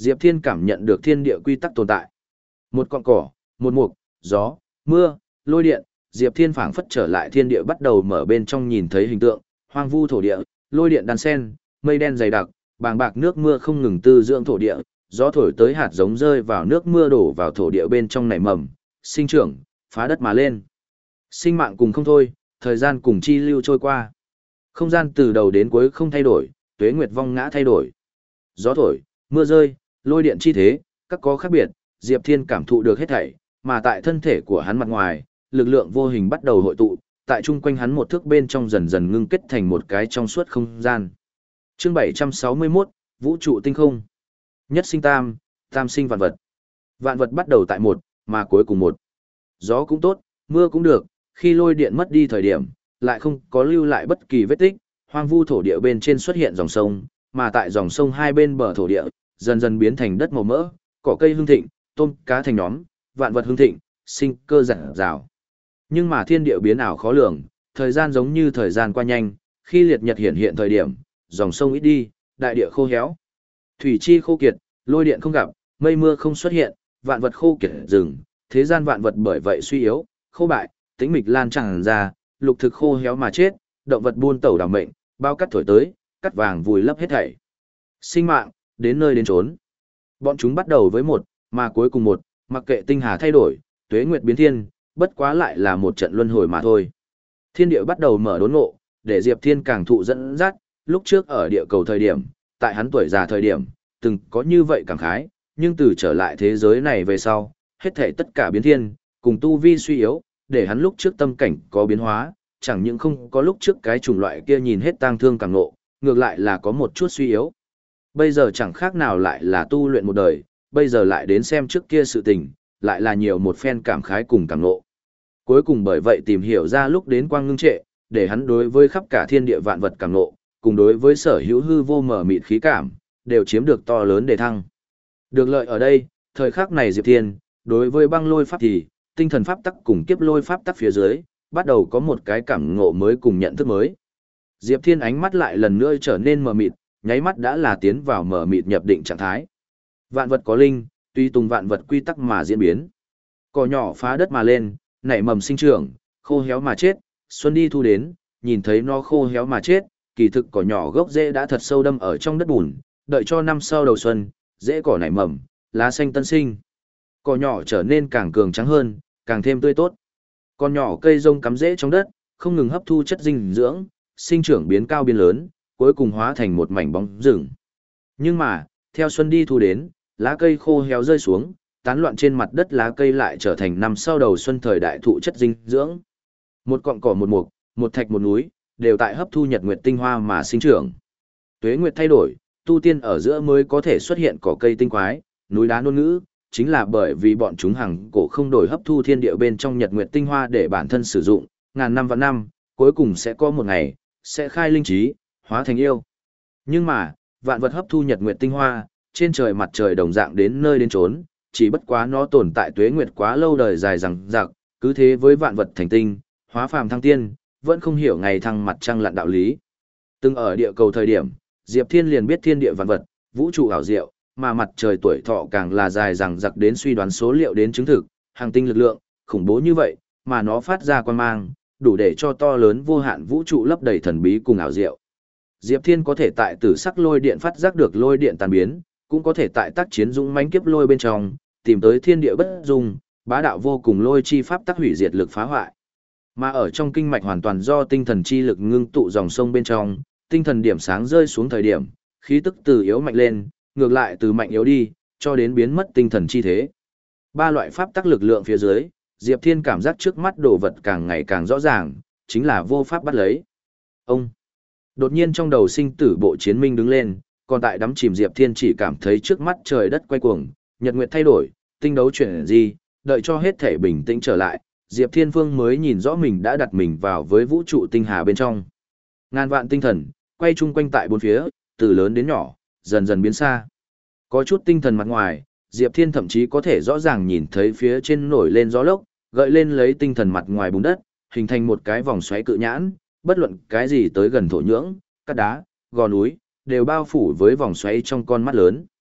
Diệp Thiên cảm nhận được thiên địa quy tắc tồn tại. Một cọng cỏ, một mục, gió, mưa, lôi điện, Diệp Thiên phảng phất trở lại thiên địa bắt đầu mở bên trong nhìn thấy hình tượng, hoang vu thổ địa, lôi điện đan sen, mây đen dày đặc, bàng bạc nước mưa không ngừng tư dưỡng thổ địa, gió thổi tới hạt giống rơi vào nước mưa đổ vào thổ địa bên trong nảy mầm, sinh trưởng, phá đất mà lên. Sinh mạng cùng không thôi, thời gian cùng chi lưu trôi qua. Không gian từ đầu đến cuối không thay đổi, tuế nguyệt vong ngã thay đổi. Gió thổi, mưa rơi, lôi điện chi thế, các có khác biệt, Diệp Thiên cảm thụ được hết thảy, mà tại thân thể của hắn mặt ngoài, lực lượng vô hình bắt đầu hội tụ, tại chung quanh hắn một thước bên trong dần dần ngưng kết thành một cái trong suốt không gian. Chương bảy trăm sáu mươi mốt, Vũ trụ tinh không. Nhất sinh tam, tam sinh vạn vật. Vạn vật bắt đầu tại một, mà cuối cùng một. Gió cũng tốt, mưa cũng được, khi lôi điện mất đi thời điểm, lại không có lưu lại bất kỳ vết tích, hoang vu thổ địa bên trên xuất hiện dòng sông, mà tại dòng sông hai bên bờ thổ địa, dần dần biến thành đất màu mỡ, cỏ cây hương thịnh, tôm cá thành nhóm, vạn vật hương thịnh, sinh cơ rạng rào. Nhưng mà thiên địa biến ảo khó lường, thời gian giống như thời gian qua nhanh, khi liệt nhật hiện hiện thời điểm, dòng sông ít đi, đại địa khô héo. Thủy chi khô kiệt, lôi điện không gặp, mây mưa không xuất hiện, vạn vật khô kiệt rừng, thế gian vạn vật bởi vậy suy yếu, khô bại, tĩnh mịch lan tràn ra, lục thực khô héo mà chết, động vật buôn tẩu đảo mệnh, bao cắt thổi tới, cắt vàng vùi lấp hết thảy. Sinh mạng, đến nơi đến chốn. Bọn chúng bắt đầu với một, mà cuối cùng một, mặc kệ tinh hà thay đổi, tuế nguyệt biến thiên, bất quá lại là một trận luân hồi mà thôi. Thiên địa bắt đầu mở đốn ngộ, để Diệp Thiên càng thụ dẫn dắt, lúc trước ở địa cầu thời điểm, tại hắn tuổi già thời điểm, từng có như vậy cảm khái, nhưng từ trở lại thế giới này về sau, hết thảy tất cả biến thiên, cùng tu vi suy yếu, để hắn lúc trước tâm cảnh có biến hóa, chẳng những không có lúc trước cái chủng loại kia nhìn hết tang thương càng ngộ, ngược lại là có một chút suy yếu. Bây giờ chẳng khác nào lại là tu luyện một đời, bây giờ lại đến xem trước kia sự tình, lại là nhiều một phen cảm khái cùng càng ngộ. Cuối cùng bởi vậy tìm hiểu ra lúc đến quang ngưng trệ, để hắn đối với khắp cả thiên địa vạn vật càng ngộ, cùng đối với sở hữu hư vô mở mịt khí cảm, đều chiếm được to lớn đề thăng. Được lợi ở đây, thời khắc này Diệp Thiên, đối với băng lôi pháp thì, tinh thần pháp tắc cùng kiếp lôi pháp tắc phía dưới, bắt đầu có một cái cảm ngộ mới cùng nhận thức mới. Diệp Thiên ánh mắt lại lần nữa trở nên mờ mịt, nháy mắt đã là tiến vào mờ mịt nhập định trạng thái. Vạn vật có linh, tùy tùng vạn vật quy tắc mà diễn biến. Cỏ nhỏ phá đất mà lên, nảy mầm sinh trưởng, khô héo mà chết, xuân đi thu đến, nhìn thấy nó khô héo mà chết, kỳ thực cỏ nhỏ gốc rễ đã thật sâu đâm ở trong đất bùn, đợi cho năm sau đầu xuân, rễ cỏ nảy mầm, lá xanh tân sinh. Cỏ nhỏ trở nên càng cường trắng hơn, càng thêm tươi tốt. Con nhỏ cây rông cắm rễ trong đất, không ngừng hấp thu chất dinh dưỡng, sinh trưởng biến cao biến lớn, cuối cùng hóa thành một mảnh bóng rừng. Nhưng mà, theo xuân đi thu đến, lá cây khô héo rơi xuống, tán loạn trên mặt đất lá cây lại trở thành năm sau đầu xuân thời đại thụ chất dinh dưỡng. Một cọng cỏ một mục, một thạch một núi, đều tại hấp thu nhật nguyệt tinh hoa mà sinh trưởng. Tuế nguyệt thay đổi, tu tiên ở giữa mới có thể xuất hiện cỏ cây tinh quái, núi đá ngôn ngữ, chính là bởi vì bọn chúng hằng cổ không đổi hấp thu thiên địa bên trong nhật nguyệt tinh hoa để bản thân sử dụng, ngàn năm và năm, cuối cùng sẽ có một ngày, sẽ khai linh trí, hóa thành yêu. Nhưng mà, vạn vật hấp thu nhật nguyệt tinh hoa, trên trời mặt trời đồng dạng đến nơi đến chốn, chỉ bất quá nó tồn tại tuế nguyệt quá lâu đời dài rằng rạc, cứ thế với vạn vật thành tinh, hóa phàm thăng tiên, vẫn không hiểu ngày thăng mặt trăng lặn đạo lý. Từng ở địa cầu thời điểm, Diệp Thiên liền biết thiên địa vạn vật, vũ trụ ảo diệu, mà mặt trời tuổi thọ càng là dài rằng rạc đến suy đoán số liệu đến chứng thực, hàng tinh lực lượng, khủng bố như vậy, mà nó phát ra quan mang, đủ để cho to lớn vô hạn vũ trụ lấp đầy thần bí cùng ảo diệu. Diệp Thiên có thể tại tử sắc lôi điện phát giác được lôi điện tàn biến, cũng có thể tại tác chiến dũng mãnh kiếp lôi bên trong, tìm tới thiên địa bất dung, bá đạo vô cùng lôi chi pháp tác hủy diệt lực phá hoại. Mà ở trong kinh mạch hoàn toàn do tinh thần chi lực ngưng tụ dòng sông bên trong, tinh thần điểm sáng rơi xuống thời điểm, khí tức từ yếu mạnh lên, ngược lại từ mạnh yếu đi, cho đến biến mất tinh thần chi thế. Ba loại pháp tắc lực lượng phía dưới, Diệp Thiên cảm giác trước mắt đồ vật càng ngày càng rõ ràng, chính là vô pháp bắt lấy. Ông đột nhiên trong đầu sinh tử bộ chiến minh đứng lên, còn tại đắm chìm Diệp Thiên chỉ cảm thấy trước mắt trời đất quay cuồng, nhật nguyệt thay đổi, tinh đấu chuyển gì, đợi cho hết thể bình tĩnh trở lại, Diệp Thiên Phương mới nhìn rõ mình đã đặt mình vào với vũ trụ tinh hà bên trong. Ngàn vạn tinh thần, quay chung quanh tại bốn phía, từ lớn đến nhỏ, dần dần biến xa. Có chút tinh thần mặt ngoài, Diệp Thiên thậm chí có thể rõ ràng nhìn thấy phía trên nổi lên gió lốc, gợi lên lấy tinh thần mặt ngoài bùn đất, hình thành một cái vòng xoáy cự nhãn, bất luận cái gì tới gần thổ nhưỡng, cát đá, gò núi, đều bao phủ với vòng xoáy trong con mắt lớn.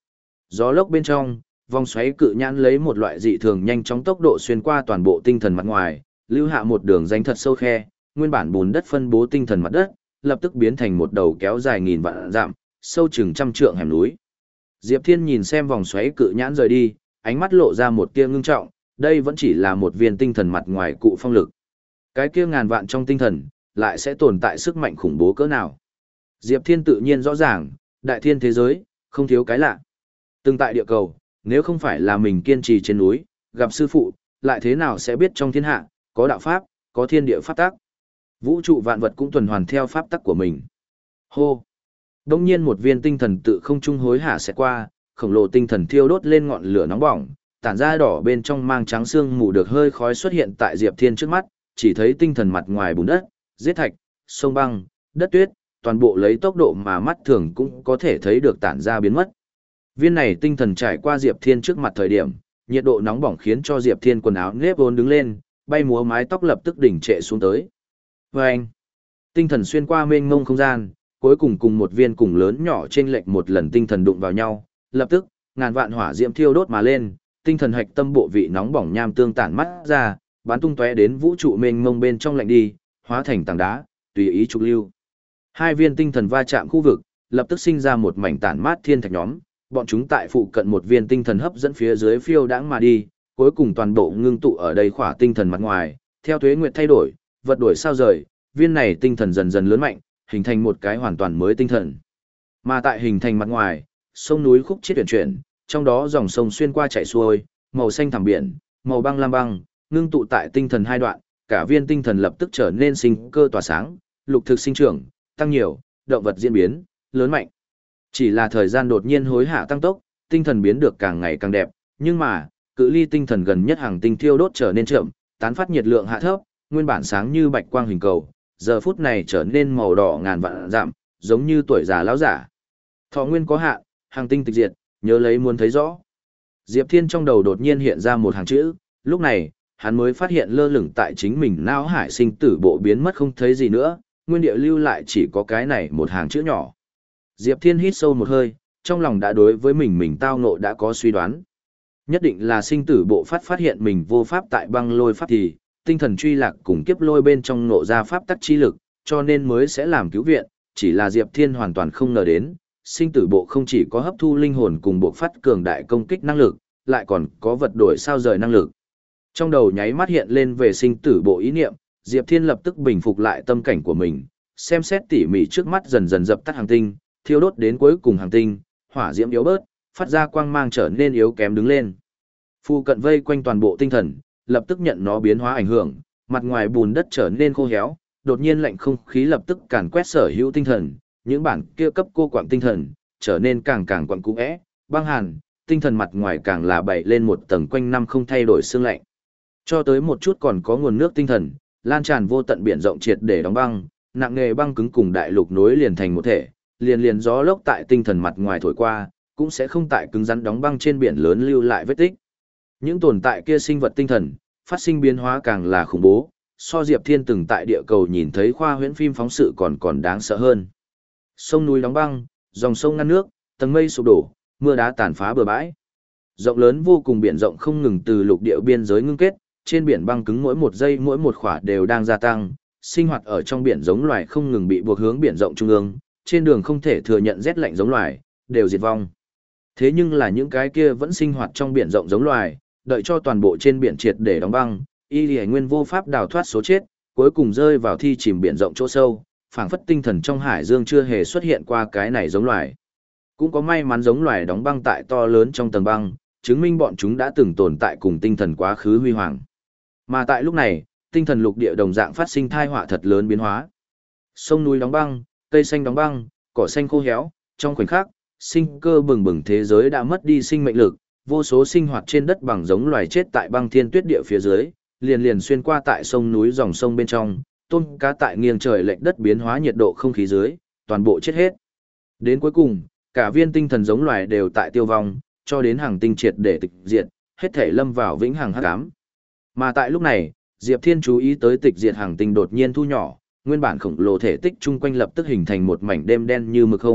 Gió lốc bên trong, vòng xoáy cự nhãn lấy một loại dị thường nhanh chóng tốc độ xuyên qua toàn bộ tinh thần mặt ngoài, lưu hạ một đường rãnh thật sâu khe, nguyên bản bùn đất phân bố tinh thần mặt đất, lập tức biến thành một đầu kéo dài nghìn vạn dặm, sâu chừng trăm trượng hẻm núi. Diệp Thiên nhìn xem vòng xoáy cự nhãn rời đi, ánh mắt lộ ra một tia ngưng trọng, đây vẫn chỉ là một viên tinh thần mặt ngoài cụ phong lực. Cái kia ngàn vạn trong tinh thần, lại sẽ tồn tại sức mạnh khủng bố cỡ nào. Diệp Thiên tự nhiên rõ ràng, đại thiên thế giới, không thiếu cái lạ. Từng tại địa cầu, nếu không phải là mình kiên trì trên núi, gặp sư phụ, lại thế nào sẽ biết trong thiên hạ, có đạo pháp, có thiên địa pháp tắc. Vũ trụ vạn vật cũng tuần hoàn theo pháp tắc của mình. Hô! Đông nhiên một viên tinh thần tự không trung hối hả sẽ qua, khổng lồ tinh thần thiêu đốt lên ngọn lửa nóng bỏng, tản ra đỏ bên trong mang trắng xương mù được hơi khói xuất hiện tại Diệp Thiên trước mắt, chỉ thấy tinh thần mặt ngoài bùn đất, giết thạch, sông băng, đất tuyết, toàn bộ lấy tốc độ mà mắt thường cũng có thể thấy được tản ra biến mất. Viên này tinh thần trải qua Diệp Thiên trước mặt thời điểm, nhiệt độ nóng bỏng khiến cho Diệp Thiên quần áo nếp vốn đứng lên, bay múa mái tóc lập tức đỉnh trệ xuống tới. Và anh, tinh thần xuyên qua mênh mông không gian, cuối cùng cùng một viên cùng lớn nhỏ chênh lệch một lần tinh thần đụng vào nhau, lập tức, ngàn vạn hỏa diễm thiêu đốt mà lên, tinh thần hạch tâm bộ vị nóng bỏng nham tương tản mắt ra, bắn tung tóe đến vũ trụ mênh mông bên trong lạnh đi, hóa thành tảng đá, tùy ý trục lưu. Hai viên tinh thần va chạm khu vực, lập tức sinh ra một mảnh tản mát thiên thạch nhóm, bọn chúng tại phụ cận một viên tinh thần hấp dẫn phía dưới phiêu đãng mà đi, cuối cùng toàn bộ ngưng tụ ở đây khỏa tinh thần mặt ngoài, theo tuế nguyệt thay đổi, vật đổi sao rời, viên này tinh thần dần dần lớn mạnh, hình thành một cái hoàn toàn mới tinh thần. Mà tại hình thành mặt ngoài, sông núi khúc chiết chuyển chuyển, trong đó dòng sông xuyên qua chảy xuôi, màu xanh thẳm biển, màu băng lam băng, ngưng tụ tại tinh thần hai đoạn, cả viên tinh thần lập tức trở nên sinh cơ tỏa sáng, lục thực sinh trưởng, tăng nhiều, động vật diễn biến, lớn mạnh. Chỉ là thời gian đột nhiên hối hạ tăng tốc, tinh thần biến được càng ngày càng đẹp, nhưng mà, cự ly tinh thần gần nhất hàng tinh thiêu đốt trở nên chậm, tán phát nhiệt lượng hạ thấp, nguyên bản sáng như bạch quang hình cầu, giờ phút này trở nên màu đỏ ngàn vạn dặm, giống như tuổi già lão giả. Thọ nguyên có hạn, hàng tinh tịch diệt, nhớ lấy muốn thấy rõ. Diệp Thiên trong đầu đột nhiên hiện ra một hàng chữ, lúc này, hắn mới phát hiện lơ lửng tại chính mình não hải sinh tử bộ biến mất không thấy gì nữa, nguyên địa lưu lại chỉ có cái này một hàng chữ nhỏ. Diệp Thiên hít sâu một hơi, trong lòng đã đối với mình mình tao ngộ đã có suy đoán. Nhất định là sinh tử bộ phát phát hiện mình vô pháp tại băng lôi pháp thì, tinh thần truy lạc cùng kiếp lôi bên trong ngộ ra pháp tắc chi lực, cho nên mới sẽ làm cứu viện, chỉ là Diệp Thiên hoàn toàn không ngờ đến, sinh tử bộ không chỉ có hấp thu linh hồn cùng bộ phát cường đại công kích năng lực, lại còn có vật đổi sao rời năng lực. Trong đầu nháy mắt hiện lên về sinh tử bộ ý niệm, Diệp Thiên lập tức bình phục lại tâm cảnh của mình, xem xét tỉ mỉ trước mắt dần dần dập tắt hàng tinh, thiêu đốt đến cuối cùng hàng tinh, hỏa diễm yếu bớt, phát ra quang mang trở nên yếu kém đứng lên. Phu cận vây quanh toàn bộ tinh thần, lập tức nhận nó biến hóa ảnh hưởng, mặt ngoài bùn đất trở nên khô héo, đột nhiên lạnh không khí lập tức càn quét sở hữu tinh thần, những bản kia cấp cô quạng tinh thần, trở nên càng càng quặn cũ é, băng hàn, tinh thần mặt ngoài càng là bày lên một tầng quanh năm không thay đổi sương lạnh. Cho tới một chút còn có nguồn nước tinh thần, lan tràn vô tận biển rộng triệt để đóng băng, nặng nghề băng cứng cùng đại lục nối liền thành một thể, liền liền gió lốc tại tinh thần mặt ngoài thổi qua, cũng sẽ không tại cứng rắn đóng băng trên biển lớn lưu lại vết tích. Những tồn tại kia sinh vật tinh thần, phát sinh biến hóa càng là khủng bố, so Diệp Thiên từng tại địa cầu nhìn thấy khoa huyễn phim phóng sự còn còn đáng sợ hơn. Sông núi đóng băng, dòng sông ngăn nước, tầng mây sụp đổ, mưa đá tàn phá bờ bãi. Rộng lớn vô cùng biển rộng không ngừng từ lục địa biên giới ngưng kết, trên biển băng cứng mỗi một giây mỗi một khỏa đều đang gia tăng, sinh hoạt ở trong biển giống loài không ngừng bị buộc hướng biển rộng trung ương, trên đường không thể thừa nhận rét lạnh giống loài, đều diệt vong. Thế nhưng là những cái kia vẫn sinh hoạt trong biển rộng giống loài, đợi cho toàn bộ trên biển triệt để đóng băng, y lì nguyên vô pháp đào thoát số chết, cuối cùng rơi vào thi chìm biển rộng chỗ sâu, phảng phất tinh thần trong hải dương chưa hề xuất hiện qua cái này giống loài. Cũng có may mắn giống loài đóng băng tại to lớn trong tầng băng, chứng minh bọn chúng đã từng tồn tại cùng tinh thần quá khứ huy hoàng. Mà tại lúc này, tinh thần lục địa đồng dạng phát sinh thai họa thật lớn biến hóa. Sông núi đóng băng, cây xanh đóng băng, cỏ xanh khô héo, trong khoảnh khắc, sinh cơ bừng bừng thế giới đã mất đi sinh mệnh lực, vô số sinh hoạt trên đất bằng giống loài chết tại băng thiên tuyết địa phía dưới, liền liền xuyên qua tại sông núi dòng sông bên trong, tôm cá tại nghiêng trời lệch đất biến hóa nhiệt độ không khí dưới, toàn bộ chết hết. Đến cuối cùng, cả viên tinh thần giống loài đều tại tiêu vong, cho đến hàng tinh triệt để tịch diệt, hết thể lâm vào vĩnh hằng hắc ám. Mà tại lúc này, Diệp Thiên chú ý tới tịch diệt hàng tinh đột nhiên thu nhỏ, nguyên bản khổng lồ thể tích chung quanh lập tức hình thành một mảnh đêm đen như mực không,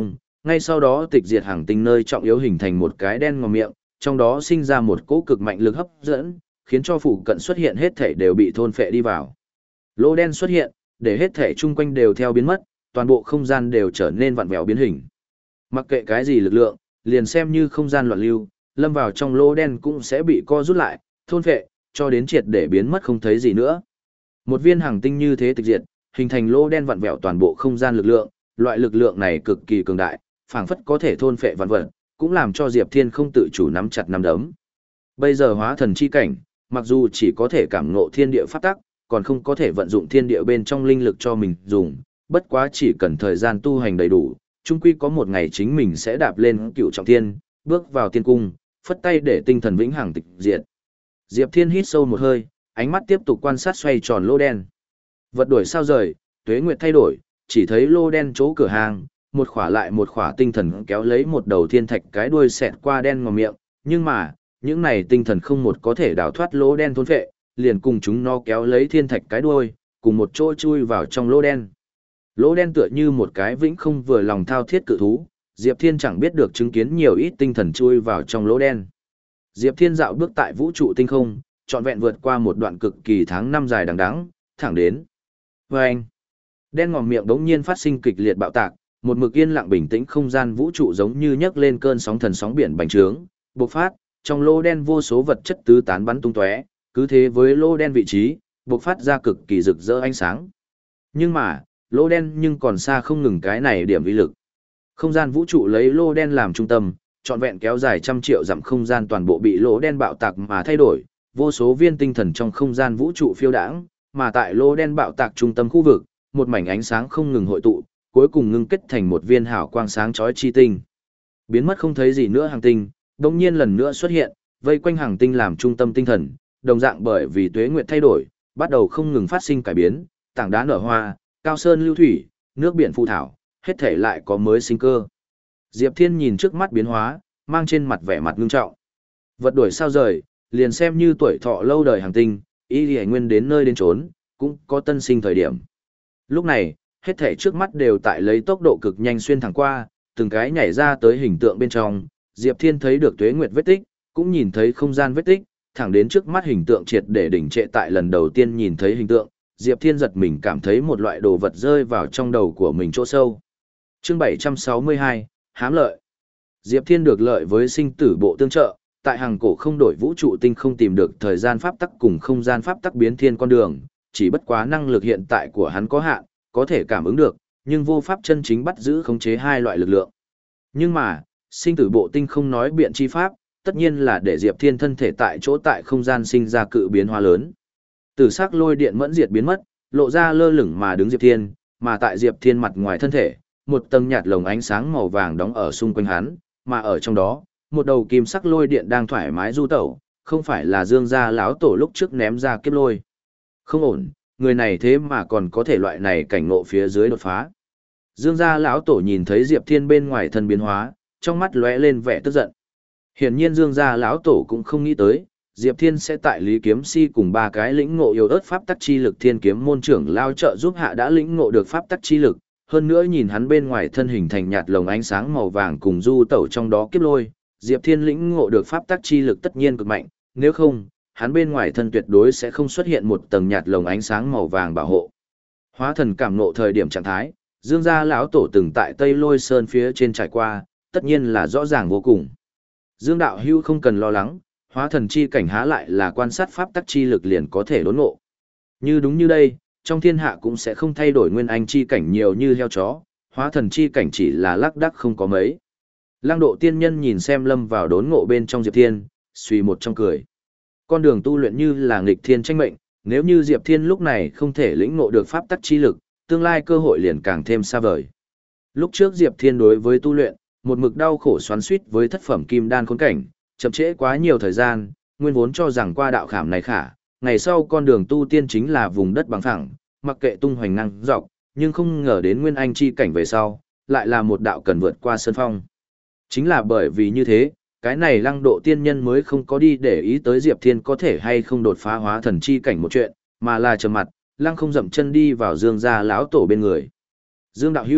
Ngay sau đó tịch diệt hàng tinh nơi trọng yếu hình thành một cái đen ngòm miệng, trong đó sinh ra một cỗ cực mạnh lực hấp dẫn, khiến cho phụ cận xuất hiện hết thể đều bị thôn phệ đi vào. Lỗ đen xuất hiện, để hết thể chung quanh đều theo biến mất, toàn bộ không gian đều trở nên vặn vẹo biến hình. Mặc kệ cái gì lực lượng, liền xem như không gian loạn lưu, lâm vào trong lỗ đen cũng sẽ bị co rút lại, thôn phệ, cho đến triệt để biến mất không thấy gì nữa. Một viên hành tinh như thế tịch diệt, hình thành lỗ đen vặn vẹo toàn bộ không gian lực lượng, loại lực lượng này cực kỳ cường đại, phảng phất có thể thôn phệ vạn vật, cũng làm cho Diệp Thiên không tự chủ nắm chặt nắm đấm. Bây giờ hóa thần chi cảnh, mặc dù chỉ có thể cảm ngộ thiên địa pháp tắc, còn không có thể vận dụng thiên địa bên trong linh lực cho mình dùng, bất quá chỉ cần thời gian tu hành đầy đủ, chung quy có một ngày chính mình sẽ đạp lên cựu trọng thiên, bước vào tiên cung, phất tay để tinh thần vĩnh hằng tịch diệt. Diệp Thiên hít sâu một hơi, ánh mắt tiếp tục quan sát xoay tròn lô đen. Vật đổi sao rời, tuế nguyệt thay đổi, chỉ thấy lô đen chỗ cửa hàng, một khỏa lại một khỏa tinh thần kéo lấy một đầu thiên thạch cái đuôi xẹt qua đen ngòm miệng, nhưng mà, những này tinh thần không một có thể đào thoát lỗ đen thôn phệ, liền cùng chúng nó kéo lấy thiên thạch cái đuôi, cùng một chỗ chui vào trong lỗ đen. Lỗ đen tựa như một cái vĩnh không vừa lòng thao thiết cự thú, Diệp Thiên chẳng biết được chứng kiến nhiều ít tinh thần chui vào trong lỗ đen. Diệp Thiên dạo bước tại vũ trụ tinh không, trọn vẹn vượt qua một đoạn cực kỳ tháng năm dài đằng đẵng, thẳng đến. Vâng! Đen ngòm miệng đống nhiên phát sinh kịch liệt bạo tạc, một mực yên lặng bình tĩnh không gian vũ trụ giống như nhấc lên cơn sóng thần sóng biển bành trướng, bộc phát, trong lỗ đen vô số vật chất tứ tán bắn tung tóe, cứ thế với lỗ đen vị trí, bộc phát ra cực kỳ rực rỡ ánh sáng. Nhưng mà, lỗ đen nhưng còn xa không ngừng cái này điểm uy lực. Không gian vũ trụ lấy lỗ đen làm trung tâm, trọn vẹn kéo dài trăm triệu dặm không gian toàn bộ bị lỗ đen bạo tạc mà thay đổi, vô số viên tinh thần trong không gian vũ trụ phiêu đãng, mà tại lỗ đen bạo tạc trung tâm khu vực, một mảnh ánh sáng không ngừng hội tụ, cuối cùng ngưng kết thành một viên hào quang sáng chói chi tinh. Biến mất không thấy gì nữa hành tinh, đột nhiên lần nữa xuất hiện, vây quanh hành tinh làm trung tâm tinh thần, đồng dạng bởi vì tuế nguyệt thay đổi, bắt đầu không ngừng phát sinh cải biến, tảng đá nở hoa, cao sơn lưu thủy, nước biển phù thảo, hết thể lại có mới sinh cơ. Diệp Thiên nhìn trước mắt biến hóa, mang trên mặt vẻ mặt ngưng trọng. Vật đổi sao rời, liền xem như tuổi thọ lâu đời hành tinh, y lì nguyên đến nơi đến trốn, cũng có tân sinh thời điểm. Lúc này, hết thể trước mắt đều tại lấy tốc độ cực nhanh xuyên thẳng qua, từng cái nhảy ra tới hình tượng bên trong, Diệp Thiên thấy được tuế nguyệt vết tích, cũng nhìn thấy không gian vết tích, thẳng đến trước mắt hình tượng triệt để đỉnh trệ tại lần đầu tiên nhìn thấy hình tượng, Diệp Thiên giật mình cảm thấy một loại đồ vật rơi vào trong đầu của mình chỗ sâu. Chương bảy trăm sáu mươi hai, hám lợi. Diệp Thiên được lợi với sinh tử bộ tương trợ, tại hàng cổ không đổi vũ trụ tinh không tìm được thời gian pháp tắc cùng không gian pháp tắc biến thiên con đường, chỉ bất quá năng lực hiện tại của hắn có hạn, có thể cảm ứng được, nhưng vô pháp chân chính bắt giữ khống chế hai loại lực lượng. Nhưng mà, sinh tử bộ tinh không nói biện chi pháp, tất nhiên là để Diệp Thiên thân thể tại chỗ tại không gian sinh ra cự biến hóa lớn. Tử sắc lôi điện mẫn diệt biến mất, lộ ra lơ lửng mà đứng Diệp Thiên, mà tại Diệp Thiên mặt ngoài thân thể, một tầng nhạt lồng ánh sáng màu vàng đóng ở xung quanh hắn, mà ở trong đó, một đầu kim sắc lôi điện đang thoải mái du tẩu, không phải là Dương gia lão tổ lúc trước ném ra kiếp lôi. Không ổn, người này thế mà còn có thể loại này cảnh ngộ phía dưới đột phá. Dương gia lão tổ nhìn thấy Diệp Thiên bên ngoài thân biến hóa, trong mắt lóe lên vẻ tức giận. Hiển nhiên Dương gia lão tổ cũng không nghĩ tới, Diệp Thiên sẽ tại Lý Kiếm Si cùng ba cái lĩnh ngộ yêu ớt pháp tắc chi lực Thiên Kiếm môn trưởng lao trợ giúp hạ đã lĩnh ngộ được pháp tắc chi lực, hơn nữa nhìn hắn bên ngoài thân hình thành nhạt lồng ánh sáng màu vàng cùng du tẩu trong đó kiếp lôi, Diệp Thiên lĩnh ngộ được pháp tắc chi lực tất nhiên cực mạnh, nếu không, hắn bên ngoài thân tuyệt đối sẽ không xuất hiện một tầng nhạt lồng ánh sáng màu vàng bảo hộ. Hóa thần cảm ngộ thời điểm trạng thái, Dương gia lão tổ từng tại Tây Lôi Sơn phía trên trải qua, tất nhiên là rõ ràng vô cùng. Dương đạo hưu không cần lo lắng, hóa thần chi cảnh há lại là quan sát pháp tắc chi lực liền có thể đốn ngộ. Như đúng như đây, trong thiên hạ cũng sẽ không thay đổi nguyên anh chi cảnh nhiều như heo chó, hóa thần chi cảnh chỉ là lác đác không có mấy. Lăng độ tiên nhân nhìn xem lâm vào đốn ngộ bên trong Diệp Thiên, suy một trong cười. Con đường tu luyện như là nghịch thiên tranh mệnh, nếu như Diệp Thiên lúc này không thể lĩnh ngộ được pháp tắc chi lực, tương lai cơ hội liền càng thêm xa vời. Lúc trước Diệp Thiên đối với tu luyện, một mực đau khổ xoắn xuýt với thất phẩm kim đan khốn cảnh, chậm trễ quá nhiều thời gian, nguyên vốn cho rằng qua đạo khảm này khả, ngày sau con đường tu tiên chính là vùng đất bằng phẳng, mặc kệ tung hoành năng dọc, nhưng không ngờ đến nguyên anh chi cảnh về sau, lại là một đạo cần vượt qua sơn phong. Chính là bởi vì như thế, cái này lăng độ tiên nhân mới không có đi để ý tới Diệp Thiên có thể hay không đột phá hóa thần chi cảnh một chuyện, mà là trầm mặt, lăng không dậm chân đi vào Dương gia lão tổ bên người. Dương đạo hữu,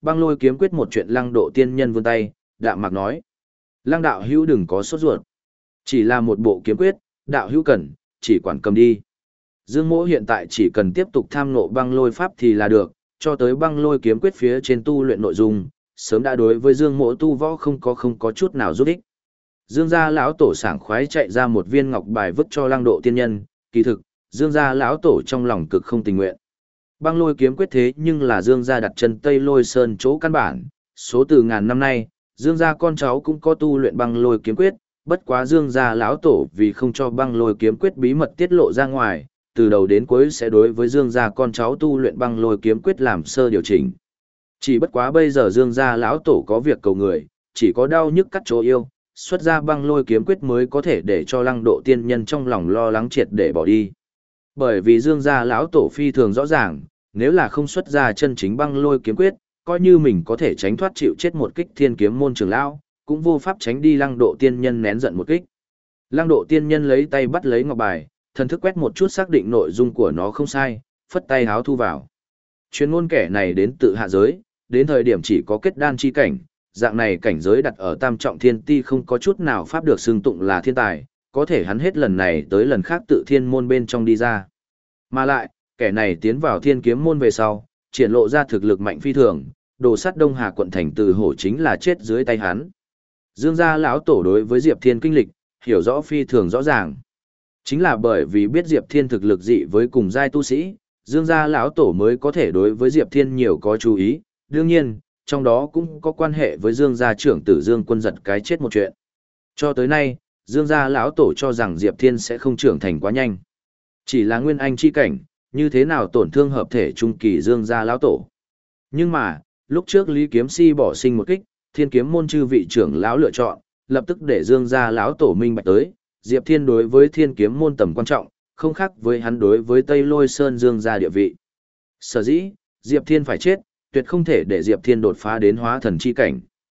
Băng lôi kiếm quyết một chuyện Lăng Độ tiên nhân vươn tay, đạm mạc nói. Lăng đạo hữu đừng có sốt ruột. Chỉ là một bộ kiếm quyết, đạo hữu cần, chỉ quản cầm đi. Dương Mỗ hiện tại chỉ cần tiếp tục tham ngộ băng lôi pháp thì là được, cho tới băng lôi kiếm quyết phía trên tu luyện nội dung, sớm đã đối với Dương Mỗ tu võ không có không có chút nào giúp ích. Dương gia lão tổ sảng khoái chạy ra một viên ngọc bài vứt cho Lăng Độ tiên nhân, kỳ thực, Dương gia lão tổ trong lòng cực không tình nguyện. Băng lôi kiếm quyết thế nhưng là Dương gia đặt chân Tây Lôi Sơn chỗ căn bản, số từ ngàn năm nay, Dương gia con cháu cũng có tu luyện băng lôi kiếm quyết, bất quá Dương gia lão tổ vì không cho băng lôi kiếm quyết bí mật tiết lộ ra ngoài, từ đầu đến cuối sẽ đối với Dương gia con cháu tu luyện băng lôi kiếm quyết làm sơ điều chỉnh. Chỉ bất quá bây giờ Dương gia lão tổ có việc cầu người, chỉ có đau nhức cắt chỗ yêu, xuất ra băng lôi kiếm quyết mới có thể để cho Lăng Độ tiên nhân trong lòng lo lắng triệt để bỏ đi. Bởi vì Dương gia lão tổ phi thường rõ ràng, nếu là không xuất ra chân chính băng lôi kiếm quyết, coi như mình có thể tránh thoát chịu chết một kích thiên kiếm môn trưởng lão, cũng vô pháp tránh đi Lăng Độ tiên nhân nén giận một kích. Lăng Độ tiên nhân lấy tay bắt lấy ngọc bài, thần thức quét một chút xác định nội dung của nó không sai, phất tay háo thu vào. Chuyên môn kẻ này đến tự hạ giới, đến thời điểm chỉ có kết đan chi cảnh, dạng này cảnh giới đặt ở tam trọng thiên ti không có chút nào pháp được xưng tụng là thiên tài, có thể hắn hết lần này tới lần khác tự thiên môn bên trong đi ra. Mà lại, kẻ này tiến vào thiên kiếm môn về sau, triển lộ ra thực lực mạnh phi thường, đồ sắt Đông Hà quận thành từ hổ chính là chết dưới tay hắn. Dương gia lão tổ đối với Diệp Thiên kinh lịch, hiểu rõ phi thường rõ ràng. Chính là bởi vì biết Diệp Thiên thực lực dị với cùng giai tu sĩ, Dương gia lão tổ mới có thể đối với Diệp Thiên nhiều có chú ý, đương nhiên, trong đó cũng có quan hệ với Dương gia trưởng tử Dương Quân giật cái chết một chuyện. Cho tới nay, Dương gia lão tổ cho rằng Diệp Thiên sẽ không trưởng thành quá nhanh. Chỉ là nguyên anh chi cảnh, như thế nào tổn thương hợp thể trung kỳ Dương gia lão tổ. Nhưng mà, lúc trước Lý Kiếm Si bỏ sinh một kích, Thiên kiếm môn chư vị trưởng lão lựa chọn, lập tức để Dương gia lão tổ minh bạch tới, Diệp Thiên đối với Thiên kiếm môn tầm quan trọng, không khác với hắn đối với Tây Lôi Sơn Dương gia địa vị. Sở dĩ, Diệp Thiên phải chết, tuyệt không thể để Diệp Thiên đột phá đến hóa thần chi cảnh.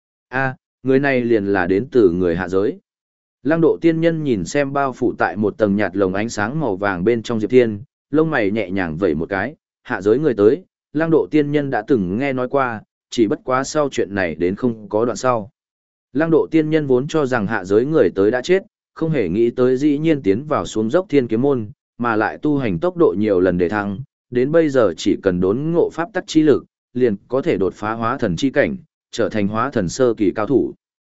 A, người này liền là đến từ người hạ giới. Lăng Độ tiên nhân nhìn xem bao phủ tại một tầng nhạt lồng ánh sáng màu vàng bên trong Diệp Thiên, lông mày nhẹ nhàng vẩy một cái, hạ giới người tới, Lăng Độ tiên nhân đã từng nghe nói qua, chỉ bất quá sau chuyện này đến không có đoạn sau. Lăng Độ tiên nhân vốn cho rằng hạ giới người tới đã chết, không hề nghĩ tới dĩ nhiên tiến vào xuống dốc Thiên kiếm môn, mà lại tu hành tốc độ nhiều lần để thăng, đến bây giờ chỉ cần đốn ngộ pháp tắc chi lực, liền có thể đột phá hóa thần chi cảnh, trở thành hóa thần sơ kỳ cao thủ.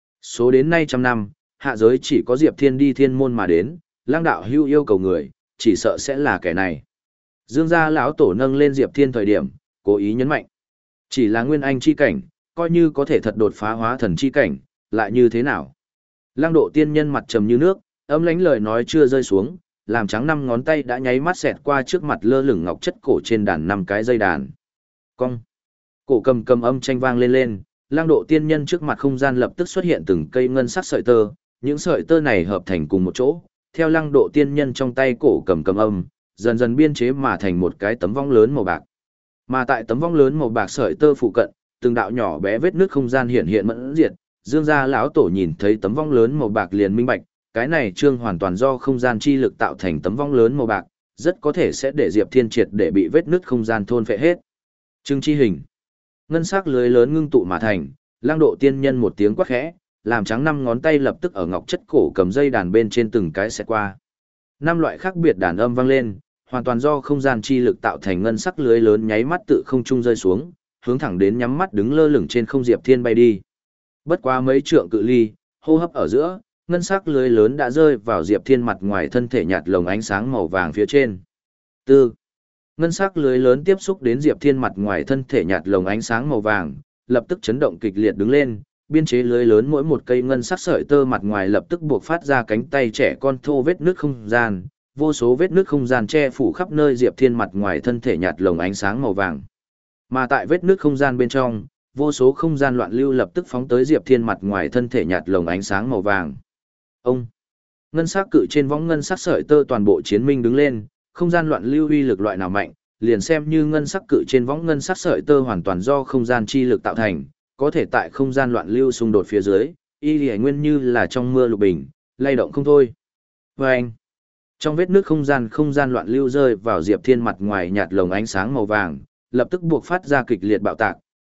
Số đến nay trăm năm, hạ giới chỉ có Diệp Thiên đi thiên môn mà đến, Lăng đạo hưu yêu cầu người, chỉ sợ sẽ là kẻ này. Dương gia lão tổ nâng lên Diệp Thiên thời điểm, cố ý nhấn mạnh. Chỉ là nguyên anh chi cảnh, coi như có thể thật đột phá hóa thần chi cảnh, lại như thế nào? Lăng Độ tiên nhân mặt trầm như nước, ấm lánh lời nói chưa rơi xuống, làm trắng năm ngón tay đã nháy mắt xẹt qua trước mặt lơ lửng ngọc chất cổ trên đàn năm cái dây đàn. Cong. Cổ cầm cầm âm tranh vang lên lên, Lăng Độ tiên nhân trước mặt không gian lập tức xuất hiện từng cây ngân sắc sợi tơ, những sợi tơ này hợp thành cùng một chỗ, theo Lăng Độ tiên nhân trong tay cổ cầm cầm âm, dần dần biên chế mà thành một cái tấm vong lớn màu bạc. Mà tại tấm vong lớn màu bạc sợi tơ phụ cận, từng đạo nhỏ bé vết nước không gian hiện hiện mẫn diệt, Dương gia lão tổ nhìn thấy tấm vong lớn màu bạc liền minh bạch, cái này trương hoàn toàn do không gian chi lực tạo thành tấm vong lớn màu bạc, rất có thể sẽ để Diệp Thiên triệt để bị vết nứt không gian thôn phệ hết. Trưng chi hình. Ngân sắc lưới lớn ngưng tụ mà thành, Lăng Độ tiên nhân một tiếng quát khẽ, làm trắng năm ngón tay lập tức ở ngọc chất cổ cầm dây đàn bên trên từng cái xẹt qua. Năm loại khác biệt đàn âm vang lên, hoàn toàn do không gian chi lực tạo thành ngân sắc lưới lớn nháy mắt tự không trung rơi xuống, hướng thẳng đến nhắm mắt đứng lơ lửng trên không Diệp Thiên bay đi. Bất quá mấy trượng cự ly, hô hấp ở giữa, ngân sắc lưới lớn đã rơi vào Diệp Thiên mặt ngoài thân thể nhạt lồng ánh sáng màu vàng phía trên. Tư. Ngân sắc lưới lớn tiếp xúc đến Diệp Thiên mặt ngoài thân thể nhạt lồng ánh sáng màu vàng, lập tức chấn động kịch liệt đứng lên, biên chế lưới lớn mỗi một cây ngân sắc sợi tơ mặt ngoài lập tức buộc phát ra cánh tay trẻ con thô vết nước không gian, vô số vết nước không gian che phủ khắp nơi Diệp Thiên mặt ngoài thân thể nhạt lồng ánh sáng màu vàng. Mà tại vết nước không gian bên trong, vô số không gian loạn lưu lập tức phóng tới Diệp Thiên mặt ngoài thân thể nhạt lồng ánh sáng màu vàng. Ông. Ngân sắc cự trên võng ngân sắc sợi tơ toàn bộ chiến minh đứng lên, không gian loạn lưu uy lực loại nào mạnh, liền xem như ngân sắc cự trên võng ngân sắc sợi tơ hoàn toàn do không gian chi lực tạo thành, có thể tại không gian loạn lưu xung đột phía dưới, y lì nguyên như là trong mưa lục bình, lay động không thôi. Và anh. Trong vết nước không gian không gian loạn lưu rơi vào Diệp Thiên mặt ngoài nhạt lồng ánh sáng màu vàng, lập tức buộc phát ra kịch liệt bạo tạc,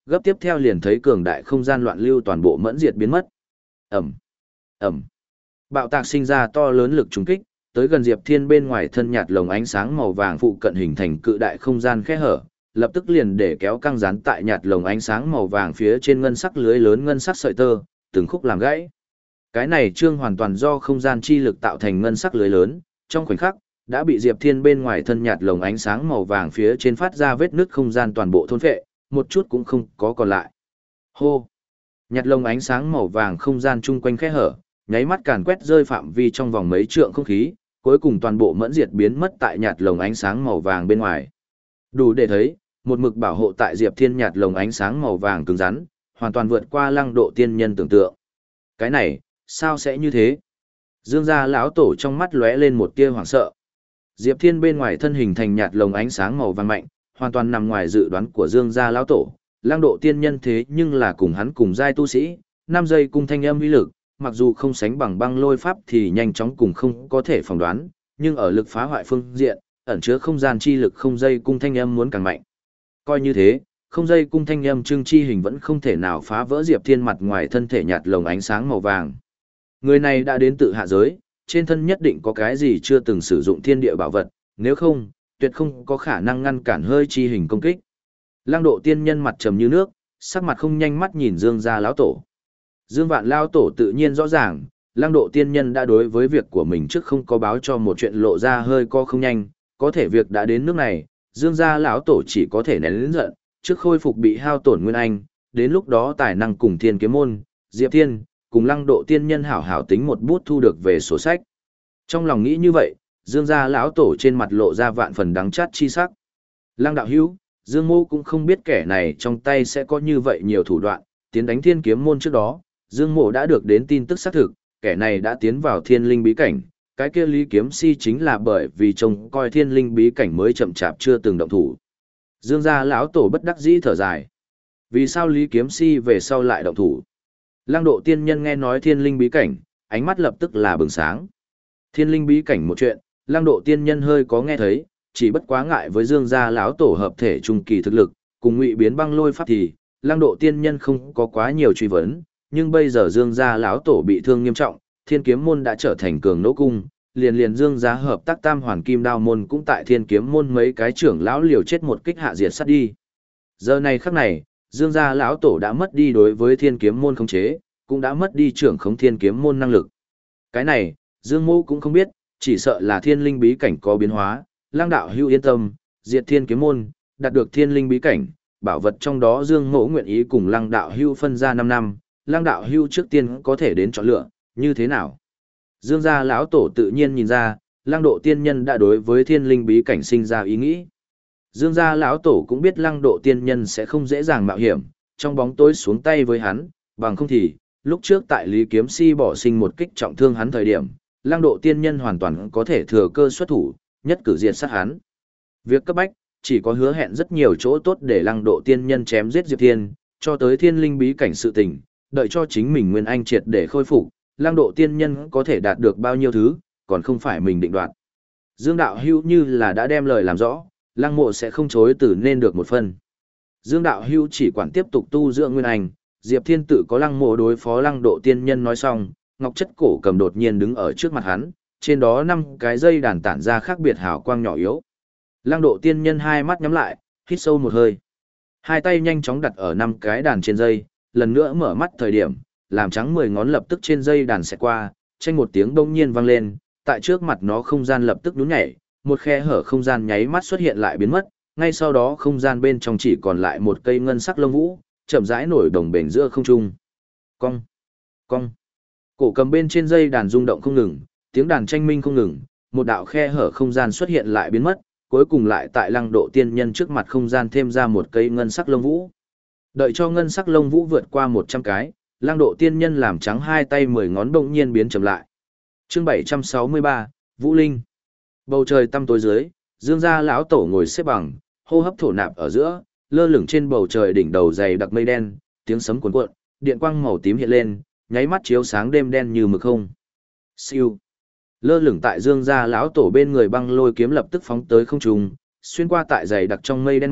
gấp tiếp theo liền thấy cường đại không gian loạn lưu toàn bộ mẫn diệt biến mất. Ẩm, Ẩm. Bạo tạc sinh ra to lớn lực trùng kích, tới gần Diệp Thiên bên ngoài thân nhạt lồng ánh sáng màu vàng phụ cận hình thành cự đại không gian khe hở, lập tức liền để kéo căng dán tại nhạt lồng ánh sáng màu vàng phía trên ngân sắc lưới lớn ngân sắc sợi tơ, từng khúc làm gãy. Cái này trương hoàn toàn do không gian chi lực tạo thành ngân sắc lưới lớn, trong khoảnh khắc đã bị Diệp Thiên bên ngoài thân nhạt lồng ánh sáng màu vàng phía trên phát ra vết nứt không gian toàn bộ thôn phệ, một chút cũng không có còn lại. Hô! Nhạt lồng ánh sáng màu vàng không gian chung quanh khe hở, nháy mắt càn quét rơi phạm vi trong vòng mấy trượng không khí, cuối cùng toàn bộ mẫn diệt biến mất tại nhạt lồng ánh sáng màu vàng bên ngoài. Đủ để thấy, một mực bảo hộ tại Diệp Thiên nhạt lồng ánh sáng màu vàng cứng rắn, hoàn toàn vượt qua Lăng Độ tiên nhân tưởng tượng. Cái này, sao sẽ như thế? Dương gia lão tổ trong mắt lóe lên một tia hoảng sợ. Diệp Thiên bên ngoài thân hình thành nhạt lồng ánh sáng màu vàng mạnh, hoàn toàn nằm ngoài dự đoán của Dương gia lão tổ. Lăng Độ tiên nhân thế nhưng là cùng hắn cùng giai tu sĩ, năm giây cung thanh âm uy lực, mặc dù không sánh bằng băng lôi pháp thì nhanh chóng cùng không có thể phỏng đoán, nhưng ở lực phá hoại phương diện, ẩn chứa không gian chi lực không dây cung thanh âm muốn càng mạnh. Coi như thế, không dây cung thanh âm trưng chi hình vẫn không thể nào phá vỡ Diệp Thiên mặt ngoài thân thể nhạt lồng ánh sáng màu vàng. Người này đã đến tự hạ giới, trên thân nhất định có cái gì chưa từng sử dụng thiên địa bảo vật, nếu không, tuyệt không có khả năng ngăn cản hơi chi hình công kích. Lăng Độ tiên nhân mặt trầm như nước, sắc mặt không nhanh mắt nhìn Dương gia lão tổ. Dương Vạn lão tổ tự nhiên rõ ràng, Lăng Độ tiên nhân đã đối với việc của mình trước không có báo cho một chuyện lộ ra hơi co không nhanh, có thể việc đã đến nước này, Dương gia lão tổ chỉ có thể nén lớn giận, trước khôi phục bị hao tổn nguyên anh, đến lúc đó tài năng cùng Thiên Kiếm môn, Diệp Thiên, cùng Lăng Độ tiên nhân hảo hảo tính một bút thu được về sổ sách. Trong lòng nghĩ như vậy, Dương gia lão tổ trên mặt lộ ra vạn phần đắng chát chi sắc. Lăng đạo hữu, Dương Mô cũng không biết kẻ này trong tay sẽ có như vậy nhiều thủ đoạn, tiến đánh Thiên Kiếm môn trước đó, Dương Mộ đã được đến tin tức xác thực, kẻ này đã tiến vào Thiên Linh bí cảnh, cái kia Lý Kiếm Si chính là bởi vì trông coi Thiên Linh bí cảnh mới chậm chạp chưa từng động thủ. Dương gia lão tổ bất đắc dĩ thở dài. Vì sao Lý Kiếm Si về sau lại động thủ? Lăng Độ tiên nhân nghe nói Thiên Linh bí cảnh, ánh mắt lập tức là bừng sáng. Thiên Linh bí cảnh một chuyện, Lăng Độ tiên nhân hơi có nghe thấy, chỉ bất quá ngại với Dương gia lão tổ hợp thể trung kỳ thực lực, cùng ngụy biến băng lôi pháp thì, Lăng Độ tiên nhân không có quá nhiều truy vấn, nhưng bây giờ Dương gia lão tổ bị thương nghiêm trọng, Thiên Kiếm môn đã trở thành cường nỗ cung, liền liền Dương gia hợp tác Tam Hoàn Kim Đao môn cũng tại Thiên Kiếm môn mấy cái trưởng lão liều chết một kích hạ diệt sát đi. Giờ này khắc này, Dương gia lão tổ đã mất đi đối với Thiên Kiếm môn khống chế, cũng đã mất đi trưởng khống Thiên Kiếm môn năng lực. Cái này, Dương Mô cũng không biết, chỉ sợ là Thiên Linh bí cảnh có biến hóa, Lăng đạo hữu yên tâm, diệt Thiên Kiếm môn, đạt được Thiên Linh bí cảnh, bảo vật trong đó Dương Mộ nguyện ý cùng Lăng đạo hữu phân ra năm năm, Lăng đạo hữu trước tiên có thể đến chọn lựa, như thế nào? Dương gia lão tổ tự nhiên nhìn ra, Lăng Độ tiên nhân đã đối với Thiên Linh bí cảnh sinh ra ý nghĩ. Dương gia lão tổ cũng biết Lăng Độ tiên nhân sẽ không dễ dàng mạo hiểm, trong bóng tối xuống tay với hắn, bằng không thì, lúc trước tại Lý Kiếm Si bỏ sinh một kích trọng thương hắn thời điểm, Lăng Độ tiên nhân hoàn toàn có thể thừa cơ xuất thủ, nhất cử diệt sát hắn. Việc cấp bách, chỉ có hứa hẹn rất nhiều chỗ tốt để Lăng Độ tiên nhân chém giết Diệp Thiên, cho tới Thiên Linh bí cảnh sự tình, đợi cho chính mình nguyên anh triệt để khôi phục, Lăng Độ tiên nhân có thể đạt được bao nhiêu thứ, còn không phải mình định đoạt. Dương đạo hữu như là đã đem lời làm rõ, Lăng mộ sẽ không chối từ nên được một phần. Dương đạo hữu chỉ quản tiếp tục tu dưỡng nguyên anh, Diệp Thiên tự có Lăng mộ đối phó Lăng Độ tiên nhân nói xong, ngọc chất cổ cầm đột nhiên đứng ở trước mặt hắn, trên đó năm cái dây đàn tản ra khác biệt hào quang nhỏ yếu. Lăng Độ tiên nhân hai mắt nhắm lại, hít sâu một hơi. Hai tay nhanh chóng đặt ở năm cái đàn trên dây, lần nữa mở mắt thời điểm, làm trắng mười ngón lập tức trên dây đàn xẹt qua, tranh một tiếng đông nhiên vang lên, tại trước mặt nó không gian lập tức nhún nhảy, một khe hở không gian nháy mắt xuất hiện lại biến mất, ngay sau đó không gian bên trong chỉ còn lại một cây ngân sắc lông vũ, chậm rãi nổi đồng bền giữa không trung. Cong, cong. Cổ cầm bên trên dây đàn rung động không ngừng, tiếng đàn tranh minh không ngừng, một đạo khe hở không gian xuất hiện lại biến mất, cuối cùng lại tại Lăng Độ tiên nhân trước mặt không gian thêm ra một cây ngân sắc lông vũ. Đợi cho ngân sắc lông vũ vượt qua một trăm cái, Lăng Độ tiên nhân làm trắng hai tay mười ngón bỗng nhiên biến chậm lại. Chương bảy trăm sáu mươi ba, Vũ Linh. Bầu trời tăm tối dưới, Dương gia lão tổ ngồi xếp bằng, hô hấp thổ nạp ở giữa, lơ lửng trên bầu trời đỉnh đầu dày đặc mây đen, tiếng sấm cuồn cuộn, điện quang màu tím hiện lên, nháy mắt chiếu sáng đêm đen như mực không. Siêu. Lơ lửng tại Dương gia lão tổ bên người băng lôi kiếm lập tức phóng tới không trung, xuyên qua tại dày đặc trong mây đen mặt,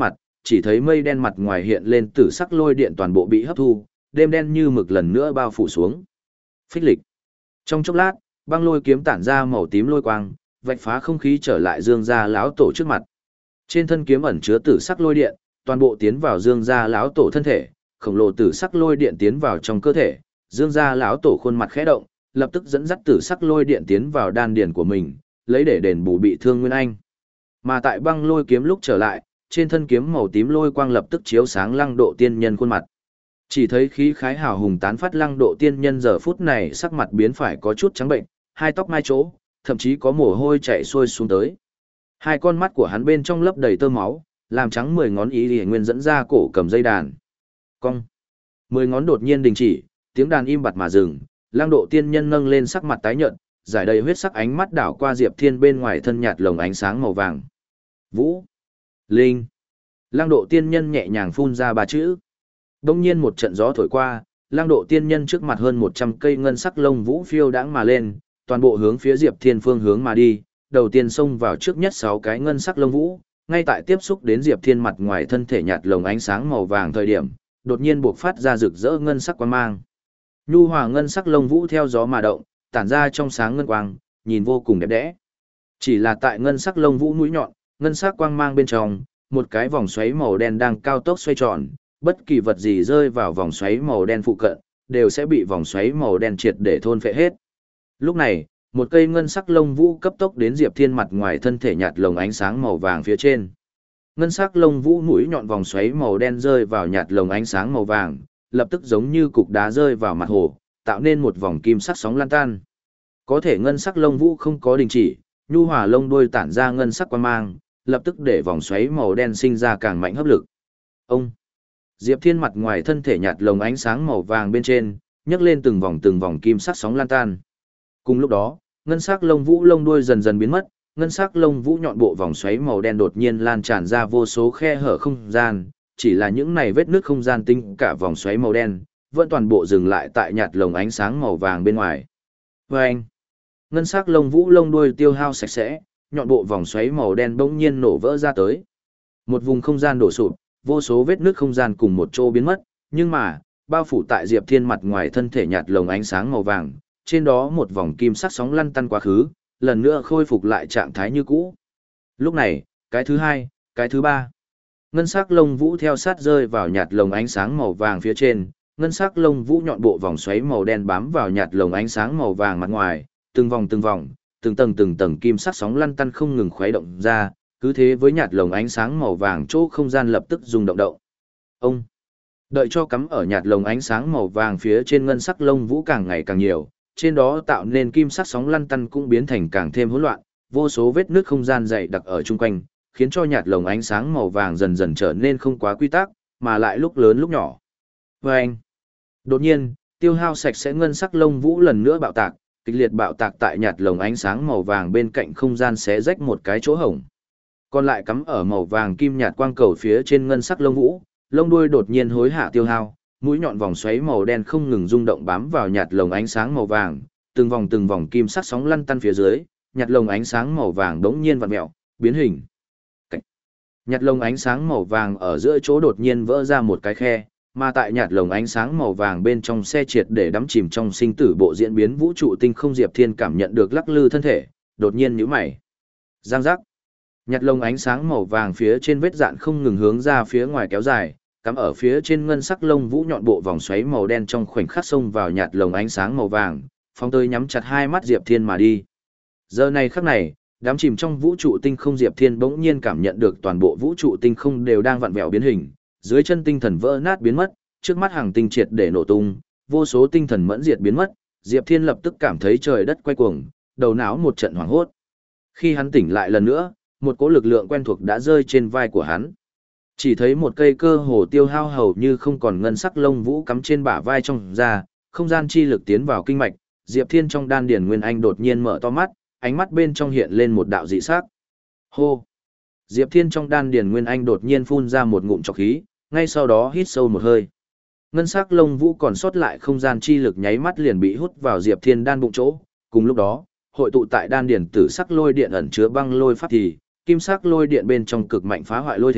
chỉ thấy mây đen mặt ngoài hiện lên tử sắc lôi điện toàn bộ bị hấp thu, đêm đen như mực lần nữa bao phủ xuống. Phích lịch. Trong chốc lát, băng lôi kiếm tản ra màu tím lôi quang, vạch phá không khí trở lại Dương gia lão tổ trước mặt. Trên thân kiếm ẩn chứa tử sắc lôi điện, toàn bộ tiến vào Dương gia lão tổ thân thể, khổng lồ tử sắc lôi điện tiến vào trong cơ thể, Dương gia lão tổ khuôn mặt khẽ động, lập tức dẫn dắt tử sắc lôi điện tiến vào đan điền của mình, lấy để đền bù bị thương Nguyên Anh. Mà tại băng lôi kiếm lúc trở lại, trên thân kiếm màu tím lôi quang lập tức chiếu sáng Lăng Độ tiên nhân khuôn mặt. Chỉ thấy khí khái hào hùng tán phát Lăng Độ tiên nhân giờ phút này sắc mặt biến phải có chút trắng bệnh, hai tóc mai chỗ, thậm chí có mồ hôi chảy xuôi xuống tới. Hai con mắt của hắn bên trong lấp đầy tơ máu, làm trắng mười ngón ý liễu nguyên dẫn ra cổ cầm dây đàn. Cong. Mười ngón đột nhiên đình chỉ, tiếng đàn im bặt mà dừng, Lăng Độ tiên nhân nâng lên sắc mặt tái nhợt, giải đầy huyết sắc ánh mắt đảo qua Diệp Thiên bên ngoài thân nhạt lồng ánh sáng màu vàng. Vũ. Linh. Lăng Độ tiên nhân nhẹ nhàng phun ra ba chữ. Đông nhiên một trận gió thổi qua, Lăng Độ tiên nhân trước mặt hơn một trăm cây ngân sắc lông vũ phiêu đãng mà lên, toàn bộ hướng phía Diệp Thiên phương hướng mà đi, đầu tiên xông vào trước nhất sáu cái ngân sắc lông vũ, ngay tại tiếp xúc đến Diệp Thiên mặt ngoài thân thể nhạt lồng ánh sáng màu vàng thời điểm, đột nhiên bộc phát ra rực rỡ ngân sắc quang mang. Nhu hòa ngân sắc lông vũ theo gió mà động, tản ra trong sáng ngân quang, nhìn vô cùng đẹp đẽ. Chỉ là tại ngân sắc lông vũ mũi nhọn, ngân sắc quang mang bên trong, một cái vòng xoáy màu đen đang cao tốc xoay tròn, bất kỳ vật gì rơi vào vòng xoáy màu đen phụ cận, đều sẽ bị vòng xoáy màu đen triệt để thôn phệ hết. Lúc này, một cây ngân sắc lông vũ cấp tốc đến Diệp Thiên mặt ngoài thân thể nhạt lồng ánh sáng màu vàng phía trên. Ngân sắc lông vũ mũi nhọn vòng xoáy màu đen rơi vào nhạt lồng ánh sáng màu vàng, lập tức giống như cục đá rơi vào mặt hồ, tạo nên một vòng kim sắc sóng lan tan. Có thể ngân sắc lông vũ không có đình chỉ, nhu hòa lông đuôi tản ra ngân sắc quang mang, lập tức để vòng xoáy màu đen sinh ra càng mạnh hấp lực. Ông Diệp Thiên mặt ngoài thân thể nhạt lồng ánh sáng màu vàng bên trên, nhấc lên từng vòng từng vòng kim sắc sóng lan tan. Cùng lúc đó, ngân sắc lông vũ lông đuôi dần dần biến mất, ngân sắc lông vũ nhọn bộ vòng xoáy màu đen đột nhiên lan tràn ra vô số khe hở không gian, chỉ là những này vết nước không gian tinh cả vòng xoáy màu đen, vẫn toàn bộ dừng lại tại nhạt lồng ánh sáng màu vàng bên ngoài. Và anh, ngân sắc lông vũ lông đuôi tiêu hao sạch sẽ, nhọn bộ vòng xoáy màu đen bỗng nhiên nổ vỡ ra tới. Một vùng không gian đổ sụp, vô số vết nước không gian cùng một chỗ biến mất, nhưng mà, bao phủ tại Diệp Thiên mặt ngoài thân thể nhạt lồng ánh sáng màu vàng, trên đó một vòng kim sắc sóng lăn tăn quá khứ, lần nữa khôi phục lại trạng thái như cũ. Lúc này, cái thứ hai, cái thứ ba. Ngân sắc lông vũ theo sát rơi vào nhạt lồng ánh sáng màu vàng phía trên, ngân sắc lông vũ nhọn bộ vòng xoáy màu đen bám vào nhạt lồng ánh sáng màu vàng mặt ngoài, từng vòng từng vòng, từng tầng từng tầng kim sắc sóng lăn tăn không ngừng khuấy động ra, cứ thế với nhạt lồng ánh sáng màu vàng chỗ không gian lập tức rung động động. Ông đợi cho cắm ở nhạt lồng ánh sáng màu vàng phía trên ngân sắc lông vũ càng ngày càng nhiều, trên đó tạo nên kim sắc sóng lăn tăn cũng biến thành càng thêm hỗn loạn, vô số vết nước không gian dày đặc ở chung quanh, khiến cho nhạt lồng ánh sáng màu vàng dần dần trở nên không quá quy tắc, mà lại lúc lớn lúc nhỏ. Và anh, đột nhiên, tiêu hao sạch sẽ ngân sắc lông vũ lần nữa bạo tạc, kịch liệt bạo tạc tại nhạt lồng ánh sáng màu vàng bên cạnh không gian xé rách một cái chỗ hổng. Còn lại cắm ở màu vàng kim nhạt quang cầu phía trên ngân sắc lông vũ, lông đuôi đột nhiên hối hạ tiêu hao, mũi nhọn vòng xoáy màu đen không ngừng rung động bám vào nhạt lồng ánh sáng màu vàng, từng vòng từng vòng kim sắc sóng lăn tăn phía dưới, nhạt lồng ánh sáng màu vàng đống nhiên vặn mèo, biến hình. Cảnh. Nhạt lồng ánh sáng màu vàng ở giữa chỗ đột nhiên vỡ ra một cái khe, mà tại nhạt lồng ánh sáng màu vàng bên trong xe triệt để đắm chìm trong sinh tử bộ diễn biến vũ trụ tinh không Diệp Thiên cảm nhận được lắc lư thân thể, đột nhiên nhíu mày. Giang giác. Nhạt lồng ánh sáng màu vàng phía trên vết dạn không ngừng hướng ra phía ngoài kéo dài, cắm ở phía trên ngân sắc lông vũ nhọn bộ vòng xoáy màu đen trong khoảnh khắc xông vào nhạt lồng ánh sáng màu vàng, phóng tới nhắm chặt hai mắt Diệp Thiên mà đi. Giờ này khắc này, đám chìm trong vũ trụ tinh không Diệp Thiên bỗng nhiên cảm nhận được toàn bộ vũ trụ tinh không đều đang vặn vẹo biến hình, dưới chân tinh thần vỡ nát biến mất, trước mắt hàng tinh triệt để nổ tung, vô số tinh thần mẫn diệt biến mất, Diệp Thiên lập tức cảm thấy trời đất quay cuồng, đầu não một trận hoảng hốt. Khi hắn tỉnh lại lần nữa, một cỗ lực lượng quen thuộc đã rơi trên vai của hắn. Chỉ thấy một cây cơ hồ tiêu hao hầu như không còn ngân sắc lông vũ cắm trên bả vai trong da, không gian chi lực tiến vào kinh mạch, Diệp Thiên trong đan điền Nguyên Anh đột nhiên mở to mắt, ánh mắt bên trong hiện lên một đạo dị sắc. Hô! Diệp Thiên trong đan điền Nguyên Anh đột nhiên phun ra một ngụm trọc khí, ngay sau đó hít sâu một hơi. Ngân sắc lông vũ còn sót lại không gian chi lực nháy mắt liền bị hút vào Diệp Thiên đan bụng chỗ, cùng lúc đó, hội tụ tại đan điền tử sắc lôi điện ẩn chứa băng lôi pháp thì, kim sắc lôi điện bên trong cực mạnh phá hoại lôi thế,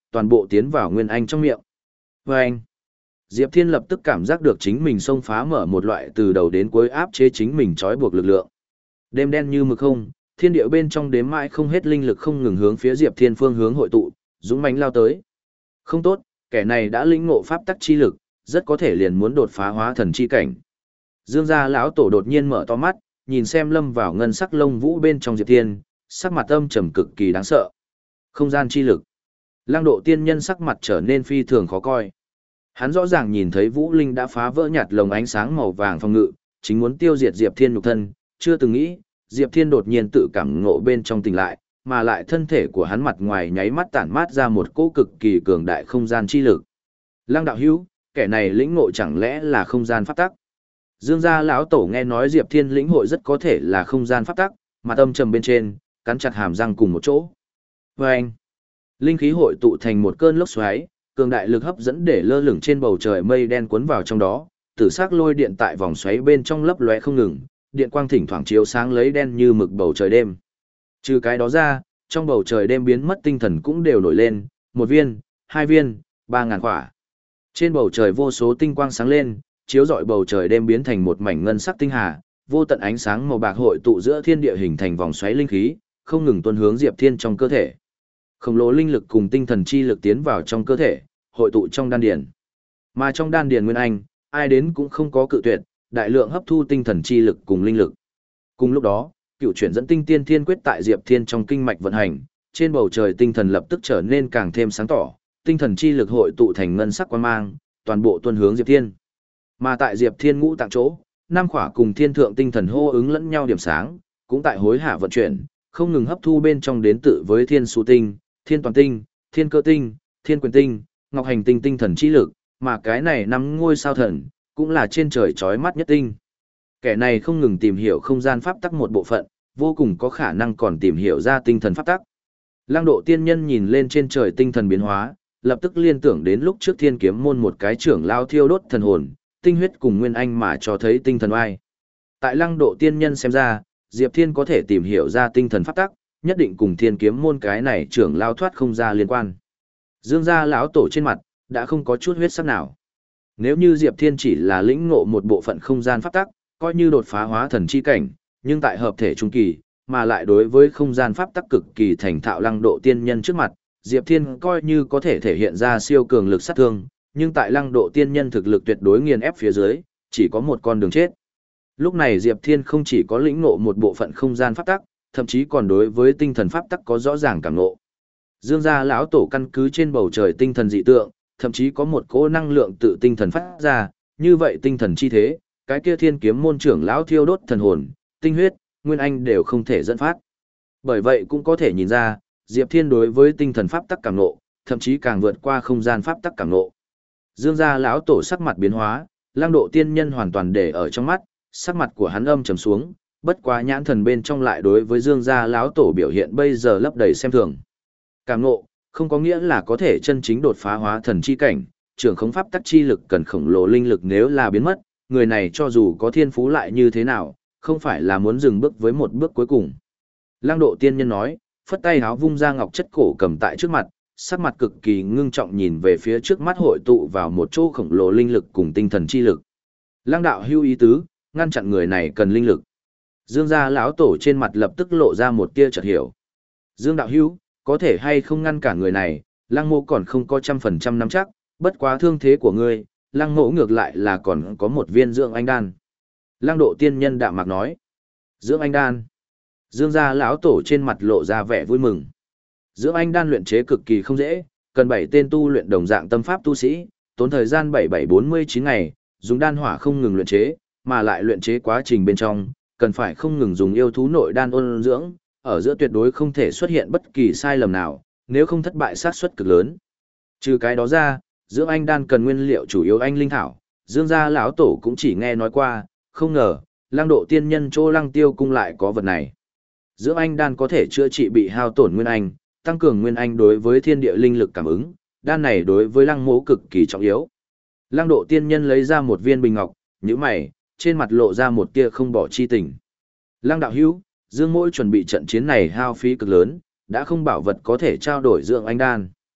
toàn bộ tiến vào Nguyên Anh trong miệng. Và anh, Diệp Thiên lập tức cảm giác được chính mình xông phá mở một loại từ đầu đến cuối áp chế chính mình trói buộc lực lượng. Đêm đen như mực không, thiên địa bên trong đếm mãi không hết linh lực không ngừng hướng phía Diệp Thiên phương hướng hội tụ, dũng mãnh lao tới. Không tốt, kẻ này đã lĩnh ngộ pháp tắc chi lực, rất có thể liền muốn đột phá hóa thần chi cảnh. Dương gia lão tổ đột nhiên mở to mắt, nhìn xem lâm vào ngân sắc lông vũ bên trong Diệp Thiên, sắc mặt âm trầm cực kỳ đáng sợ. Không gian chi lực. Lăng Độ tiên nhân sắc mặt trở nên phi thường khó coi. Hắn rõ ràng nhìn thấy Vũ Linh đã phá vỡ nhạt lồng ánh sáng màu vàng phòng ngự, chính muốn tiêu diệt Diệp Thiên nhục thân, chưa từng nghĩ, Diệp Thiên đột nhiên tự cảm ngộ bên trong tỉnh lại, mà lại thân thể của hắn mặt ngoài nháy mắt tản mát ra một cỗ cực kỳ cường đại không gian chi lực. Lăng đạo hữu, kẻ này lĩnh ngộ chẳng lẽ là không gian pháp tắc? Dương gia lão tổ nghe nói Diệp Thiên lĩnh hội rất có thể là không gian pháp tắc, mặt âm trầm bên trên, cắn chặt hàm răng cùng một chỗ. Và anh, linh khí hội tụ thành một cơn lốc xoáy, cường đại lực hấp dẫn để lơ lửng trên bầu trời mây đen cuốn vào trong đó, tử sắc lôi điện tại vòng xoáy bên trong lấp lóe không ngừng, điện quang thỉnh thoảng chiếu sáng lấy đen như mực bầu trời đêm. Trừ cái đó ra, trong bầu trời đêm biến mất tinh thần cũng đều nổi lên, một viên, hai viên, ba ngàn quả. Trên bầu trời vô số tinh quang sáng lên, chiếu rọi bầu trời đêm biến thành một mảnh ngân sắc tinh hà, vô tận ánh sáng màu bạc hội tụ giữa thiên địa hình thành vòng xoáy linh khí, không ngừng tuôn hướng Diệp Thiên trong cơ thể. Khổng lồ linh lực cùng tinh thần chi lực tiến vào trong cơ thể, hội tụ trong đan điền. Mà trong đan điền Nguyên Anh, ai đến cũng không có cự tuyệt, đại lượng hấp thu tinh thần chi lực cùng linh lực. Cùng lúc đó, cựu chuyển dẫn tinh tiên thiên quyết tại Diệp Thiên trong kinh mạch vận hành, trên bầu trời tinh thần lập tức trở nên càng thêm sáng tỏ, tinh thần chi lực hội tụ thành ngân sắc quang mang, toàn bộ tuôn hướng Diệp Thiên. Mà tại Diệp Thiên ngũ tạng chỗ, năm khỏa cùng thiên thượng tinh thần hô ứng lẫn nhau điểm sáng, cũng tại hối hả vận chuyển, không ngừng hấp thu bên trong đến tự với thiên số tinh, thiên toàn tinh, thiên cơ tinh, thiên quyền tinh, ngọc hành tinh tinh thần chi lực, mà cái này năm ngôi sao thần, cũng là trên trời chói mắt nhất tinh. Kẻ này không ngừng tìm hiểu không gian pháp tắc một bộ phận, vô cùng có khả năng còn tìm hiểu ra tinh thần pháp tắc. Lăng Độ tiên nhân nhìn lên trên trời tinh thần biến hóa, lập tức liên tưởng đến lúc trước Thiên Kiếm môn một cái trưởng lao thiêu đốt thần hồn, tinh huyết cùng nguyên anh mà cho thấy tinh thần oai. Tại Lăng Độ tiên nhân xem ra, Diệp Thiên có thể tìm hiểu ra tinh thần pháp tắc, nhất định cùng Thiên Kiếm môn cái này trưởng lao thoát không ra liên quan. Dương gia lão tổ trên mặt đã không có chút huyết sắc nào. Nếu như Diệp Thiên chỉ là lĩnh ngộ một bộ phận không gian pháp tắc, coi như đột phá hóa thần chi cảnh, nhưng tại hợp thể trung kỳ, mà lại đối với không gian pháp tắc cực kỳ thành thạo Lăng Độ tiên nhân trước mặt, Diệp Thiên coi như có thể thể hiện ra siêu cường lực sát thương, nhưng tại Lăng Độ tiên nhân thực lực tuyệt đối nghiền ép phía dưới, chỉ có một con đường chết. Lúc này Diệp Thiên không chỉ có lĩnh ngộ một bộ phận không gian pháp tắc, thậm chí còn đối với tinh thần pháp tắc có rõ ràng cảm ngộ. Dương gia lão tổ căn cứ trên bầu trời tinh thần dị tượng, thậm chí có một cỗ năng lượng tự tinh thần phát ra, như vậy tinh thần chi thế, cái kia Thiên Kiếm môn trưởng lão thiêu đốt thần hồn, tinh huyết, nguyên anh đều không thể dẫn phát. Bởi vậy cũng có thể nhìn ra, Diệp Thiên đối với tinh thần pháp tắc cảm ngộ, thậm chí càng vượt qua không gian pháp tắc cảm ngộ. Dương gia lão tổ sắc mặt biến hóa, Lăng Độ tiên nhân hoàn toàn để ở trong mắt, sắc mặt của hắn âm trầm xuống, bất quá nhãn thần bên trong lại đối với Dương gia lão tổ biểu hiện bây giờ lấp đầy xem thường. Cảm ngộ, không có nghĩa là có thể chân chính đột phá hóa thần chi cảnh, trưởng khống pháp tắc chi lực cần khổng lồ linh lực nếu là biến mất, người này cho dù có thiên phú lại như thế nào, không phải là muốn dừng bước với một bước cuối cùng. Lăng Độ tiên nhân nói, phất tay háo vung ra ngọc chất cổ cầm tại trước mặt, sắc mặt cực kỳ ngưng trọng nhìn về phía trước mắt hội tụ vào một chỗ khổng lồ linh lực cùng tinh thần chi lực. Lăng đạo hưu ý tứ, ngăn chặn người này cần linh lực. Dương gia lão tổ trên mặt lập tức lộ ra một tia chợt hiểu. Dương đạo hưu, có thể hay không ngăn cản người này, Lăng mộ còn không có trăm phần trăm nắm chắc, bất quá thương thế của ngươi, Lăng mộ ngược lại là còn có một viên dưỡng anh đan. Lăng Độ tiên nhân đạm mạc nói. Dưỡng anh đan. Dương gia lão tổ trên mặt lộ ra vẻ vui mừng. Dưỡng anh đan luyện chế cực kỳ không dễ, cần bảy tên tu luyện đồng dạng tâm pháp tu sĩ, tốn thời gian bảy bảy bốn mươi chín ngày, dùng đan hỏa không ngừng luyện chế, mà lại luyện chế quá trình bên trong, cần phải không ngừng dùng yêu thú nội đan ôn dưỡng, ở giữa tuyệt đối không thể xuất hiện bất kỳ sai lầm nào, nếu không thất bại xác suất cực lớn. Trừ cái đó ra, dưỡng anh đan cần nguyên liệu chủ yếu anh linh thảo, Dương gia lão tổ cũng chỉ nghe nói qua, không ngờ, Lăng Độ tiên nhân chỗ Lăng Tiêu cung lại có vật này. Dưỡng anh đan có thể chữa trị bị hao tổn nguyên anh, tăng cường nguyên anh đối với thiên địa linh lực cảm ứng, đan này đối với Lăng Mỗ cực kỳ trọng yếu. Lăng Độ tiên nhân lấy ra một viên bình ngọc, nhíu mày, trên mặt lộ ra một tia không bỏ chi tình. Lăng đạo hữu, Dương Mỗ chuẩn bị trận chiến này hao phí cực lớn, đã không bảo vật có thể trao đổi dưỡng anh đan.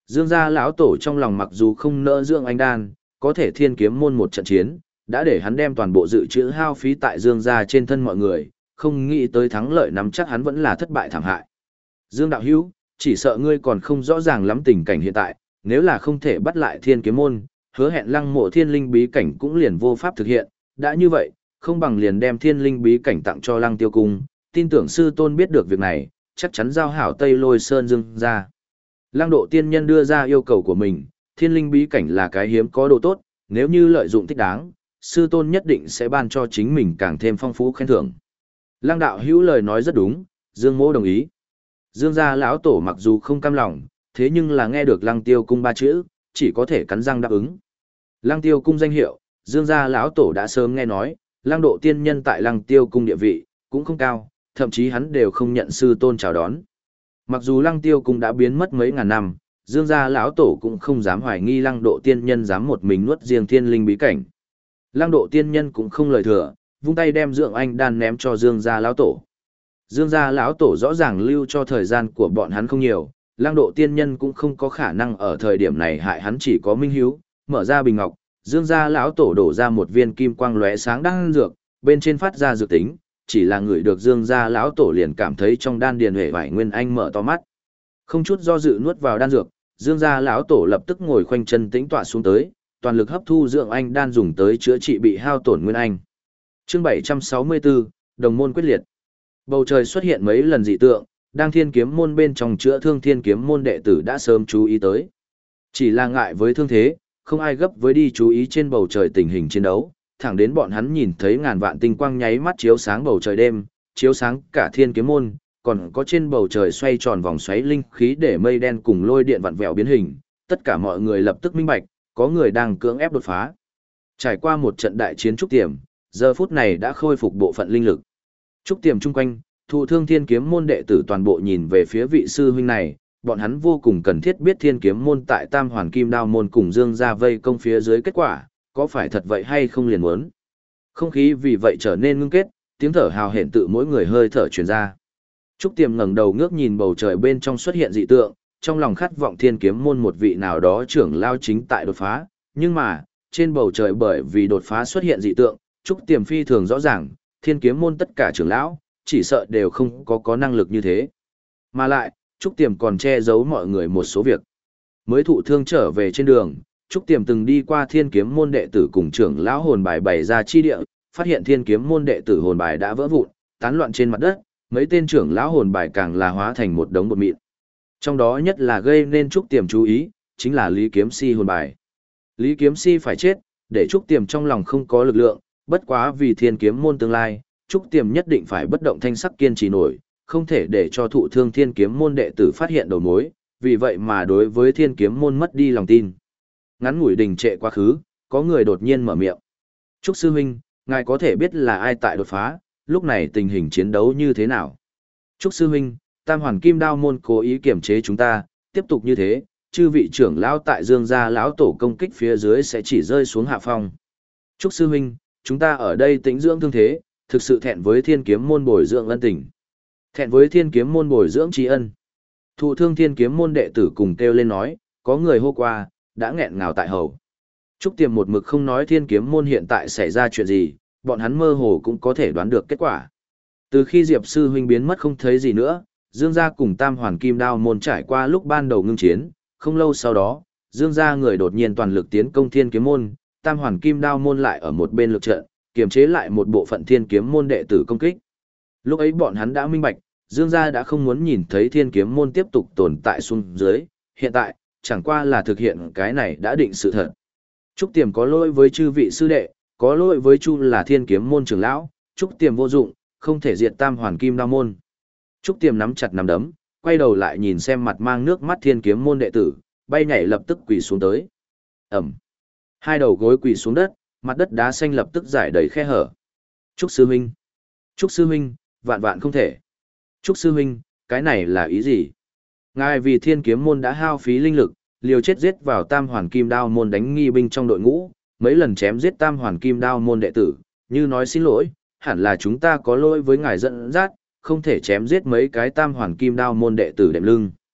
Dương gia lão tổ trong lòng mặc dù không nỡ Dương Anh Đan, có thể thiên kiếm môn một trận chiến, đã để hắn đem toàn bộ dự trữ hao phí tại Dương gia trên thân mọi người, không nghĩ tới thắng lợi nắm chắc hắn vẫn là thất bại thảm hại. Dương đạo hữu, chỉ sợ ngươi còn không rõ ràng lắm tình cảnh hiện tại, nếu là không thể bắt lại thiên kiếm môn, hứa hẹn lăng mộ thiên linh bí cảnh cũng liền vô pháp thực hiện, đã như vậy, không bằng liền đem thiên linh bí cảnh tặng cho lăng tiêu cung, tin tưởng sư tôn biết được việc này, chắc chắn giao hảo Tây Lôi Sơn Dương ra. Lăng độ tiên nhân đưa ra yêu cầu của mình, thiên linh bí cảnh là cái hiếm có đồ tốt, nếu như lợi dụng thích đáng, sư tôn nhất định sẽ ban cho chính mình càng thêm phong phú khen thưởng. Lăng đạo hữu lời nói rất đúng, Dương mỗ đồng ý. Dương gia lão tổ mặc dù không cam lòng, thế nhưng là nghe được lăng tiêu cung ba chữ, chỉ có thể cắn răng đáp ứng. Lăng tiêu cung danh hiệu, Dương gia lão tổ đã sớm nghe nói, lăng độ tiên nhân tại lăng tiêu cung địa vị, cũng không cao, thậm chí hắn đều không nhận sư tôn chào đón. Mặc dù lăng tiêu cung đã biến mất mấy ngàn năm, Dương gia lão tổ cũng không dám hoài nghi lăng độ tiên nhân dám một mình nuốt riêng thiên linh bí cảnh. Lăng độ tiên nhân cũng không lời thừa, vung tay đem dưỡng anh đan ném cho Dương gia lão tổ. Dương gia lão tổ rõ ràng lưu cho thời gian của bọn hắn không nhiều, lăng độ tiên nhân cũng không có khả năng ở thời điểm này hại hắn, chỉ có minh hiếu, mở ra bình ngọc, Dương gia lão tổ đổ ra một viên kim quang lóe sáng đan dược, bên trên phát ra dược tính, chỉ là người được Dương gia lão tổ liền cảm thấy trong đan điền huệ vải nguyên anh mở to mắt. Không chút do dự nuốt vào đan dược, Dương gia lão tổ lập tức ngồi khoanh chân tĩnh tọa xuống tới, toàn lực hấp thu dưỡng anh đan dùng tới chữa trị bị hao tổn nguyên anh. Chương bảy trăm sáu mươi bốn, Đồng môn quyết liệt. Bầu trời xuất hiện mấy lần dị tượng, đang thiên kiếm môn bên trong chữa thương thiên kiếm môn đệ tử đã sớm chú ý tới. Chỉ là ngại với thương thế, không ai gấp với đi chú ý trên bầu trời tình hình chiến đấu, thẳng đến bọn hắn nhìn thấy ngàn vạn tinh quang nháy mắt chiếu sáng bầu trời đêm, chiếu sáng cả thiên kiếm môn, còn có trên bầu trời xoay tròn vòng xoáy linh khí để mây đen cùng lôi điện vặn vẹo biến hình, tất cả mọi người lập tức minh bạch, có người đang cưỡng ép đột phá. Trải qua một trận đại chiến trúc tiềm, giờ phút này đã khôi phục bộ phận linh lực. Trúc tiềm chung quanh, thụ thương thiên kiếm môn đệ tử toàn bộ nhìn về phía vị sư huynh này, bọn hắn vô cùng cần thiết biết thiên kiếm môn tại Tam Hoàn Kim Đao môn cùng Dương gia vây công phía dưới kết quả, có phải thật vậy hay không liền muốn. Không khí vì vậy trở nên ngưng kết, tiếng thở hào hển tự mỗi người hơi thở truyền ra. Trúc tiềm ngẩng đầu ngước nhìn bầu trời bên trong xuất hiện dị tượng, trong lòng khát vọng thiên kiếm môn một vị nào đó trưởng lao chính tại đột phá, nhưng mà, trên bầu trời bởi vì đột phá xuất hiện dị tượng, Trúc tiềm phi thường rõ ràng, thiên kiếm môn tất cả trưởng lão, chỉ sợ đều không có có năng lực như thế. Mà lại, Trúc tiềm còn che giấu mọi người một số việc. Mới thụ thương trở về trên đường, Trúc tiềm từng đi qua thiên kiếm môn đệ tử cùng trưởng lão hồn bài bày ra chi địa, phát hiện thiên kiếm môn đệ tử hồn bài đã vỡ vụn, tán loạn trên mặt đất, mấy tên trưởng lão hồn bài càng là hóa thành một đống bột mịn. Trong đó nhất là gây nên Trúc tiềm chú ý, chính là Lý Kiếm Si hồn bài. Lý Kiếm Si phải chết, để Trúc tiềm trong lòng không có lực lượng, bất quá vì thiên kiếm môn tương lai, Trúc tiềm nhất định phải bất động thanh sắc kiên trì nổi, không thể để cho thụ thương thiên kiếm môn đệ tử phát hiện đầu mối, vì vậy mà đối với thiên kiếm môn mất đi lòng tin. Ngắn ngủi đình trệ quá khứ, có người đột nhiên mở miệng. Trúc sư huynh, ngài có thể biết là ai tại đột phá, lúc này tình hình chiến đấu như thế nào? Trúc sư huynh, Tam Hoàn Kim Đao môn cố ý kiểm chế chúng ta, tiếp tục như thế, chư vị trưởng lão tại Dương gia lão tổ công kích phía dưới sẽ chỉ rơi xuống hạ phong. Trúc sư huynh, chúng ta ở đây tĩnh dưỡng thương thế, thực sự thẹn với thiên kiếm môn bồi dưỡng ân tình. Thẹn với thiên kiếm môn bồi dưỡng tri ân. Thụ thương thiên kiếm môn đệ tử cùng kêu lên nói, có người hô qua, đã nghẹn ngào tại hầu. Trúc tiềm một mực không nói thiên kiếm môn hiện tại xảy ra chuyện gì, bọn hắn mơ hồ cũng có thể đoán được kết quả. Từ khi Diệp sư huynh biến mất không thấy gì nữa, Dương gia cùng Tam Hoàn Kim Đao môn trải qua lúc ban đầu ngưng chiến, không lâu sau đó, Dương gia người đột nhiên toàn lực tiến công thiên kiếm môn, Tam Hoàn Kim Đao môn lại ở một bên lực trận, kiềm chế lại một bộ phận thiên kiếm môn đệ tử công kích. Lúc ấy bọn hắn đã minh bạch, Dương gia đã không muốn nhìn thấy thiên kiếm môn tiếp tục tồn tại xuống dưới, hiện tại, chẳng qua là thực hiện cái này đã định sự thật. Trúc tiềm có lỗi với chư vị sư đệ, có lỗi với Chu là thiên kiếm môn trưởng lão, Trúc tiềm vô dụng, không thể diệt Tam Hoàn Kim Đao môn. Trúc tiềm nắm chặt nắm đấm, quay đầu lại nhìn xem mặt mang nước mắt thiên kiếm môn đệ tử, bay nhảy lập tức quỳ xuống tới. Ẩm. Hai đầu gối quỳ xuống đất, mặt đất đá xanh lập tức giải đầy khe hở. Trúc sư huynh. Trúc sư huynh, vạn vạn không thể. Trúc sư huynh, cái này là ý gì? Ngài vì thiên kiếm môn đã hao phí linh lực, liều chết giết vào Tam Hoàn Kim Đao môn đánh nghi binh trong đội ngũ, mấy lần chém giết Tam Hoàn Kim Đao môn đệ tử, như nói xin lỗi, hẳn là chúng ta có lỗi với ngài dẫn dắt, không thể chém giết mấy cái Tam Hoàn Kim Đao môn đệ tử đệm lưng.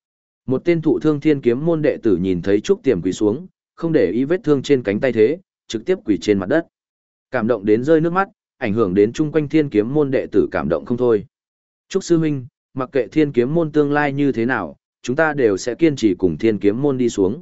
Một tên thụ thương thiên kiếm môn đệ tử nhìn thấy Trúc Tiềm quỳ xuống, không để ý vết thương trên cánh tay thế, trực tiếp quỳ trên mặt đất. Cảm động đến rơi nước mắt, ảnh hưởng đến chung quanh thiên kiếm môn đệ tử cảm động không thôi. Trúc sư huynh, mặc kệ thiên kiếm môn tương lai như thế nào, chúng ta đều sẽ kiên trì cùng thiên kiếm môn đi xuống.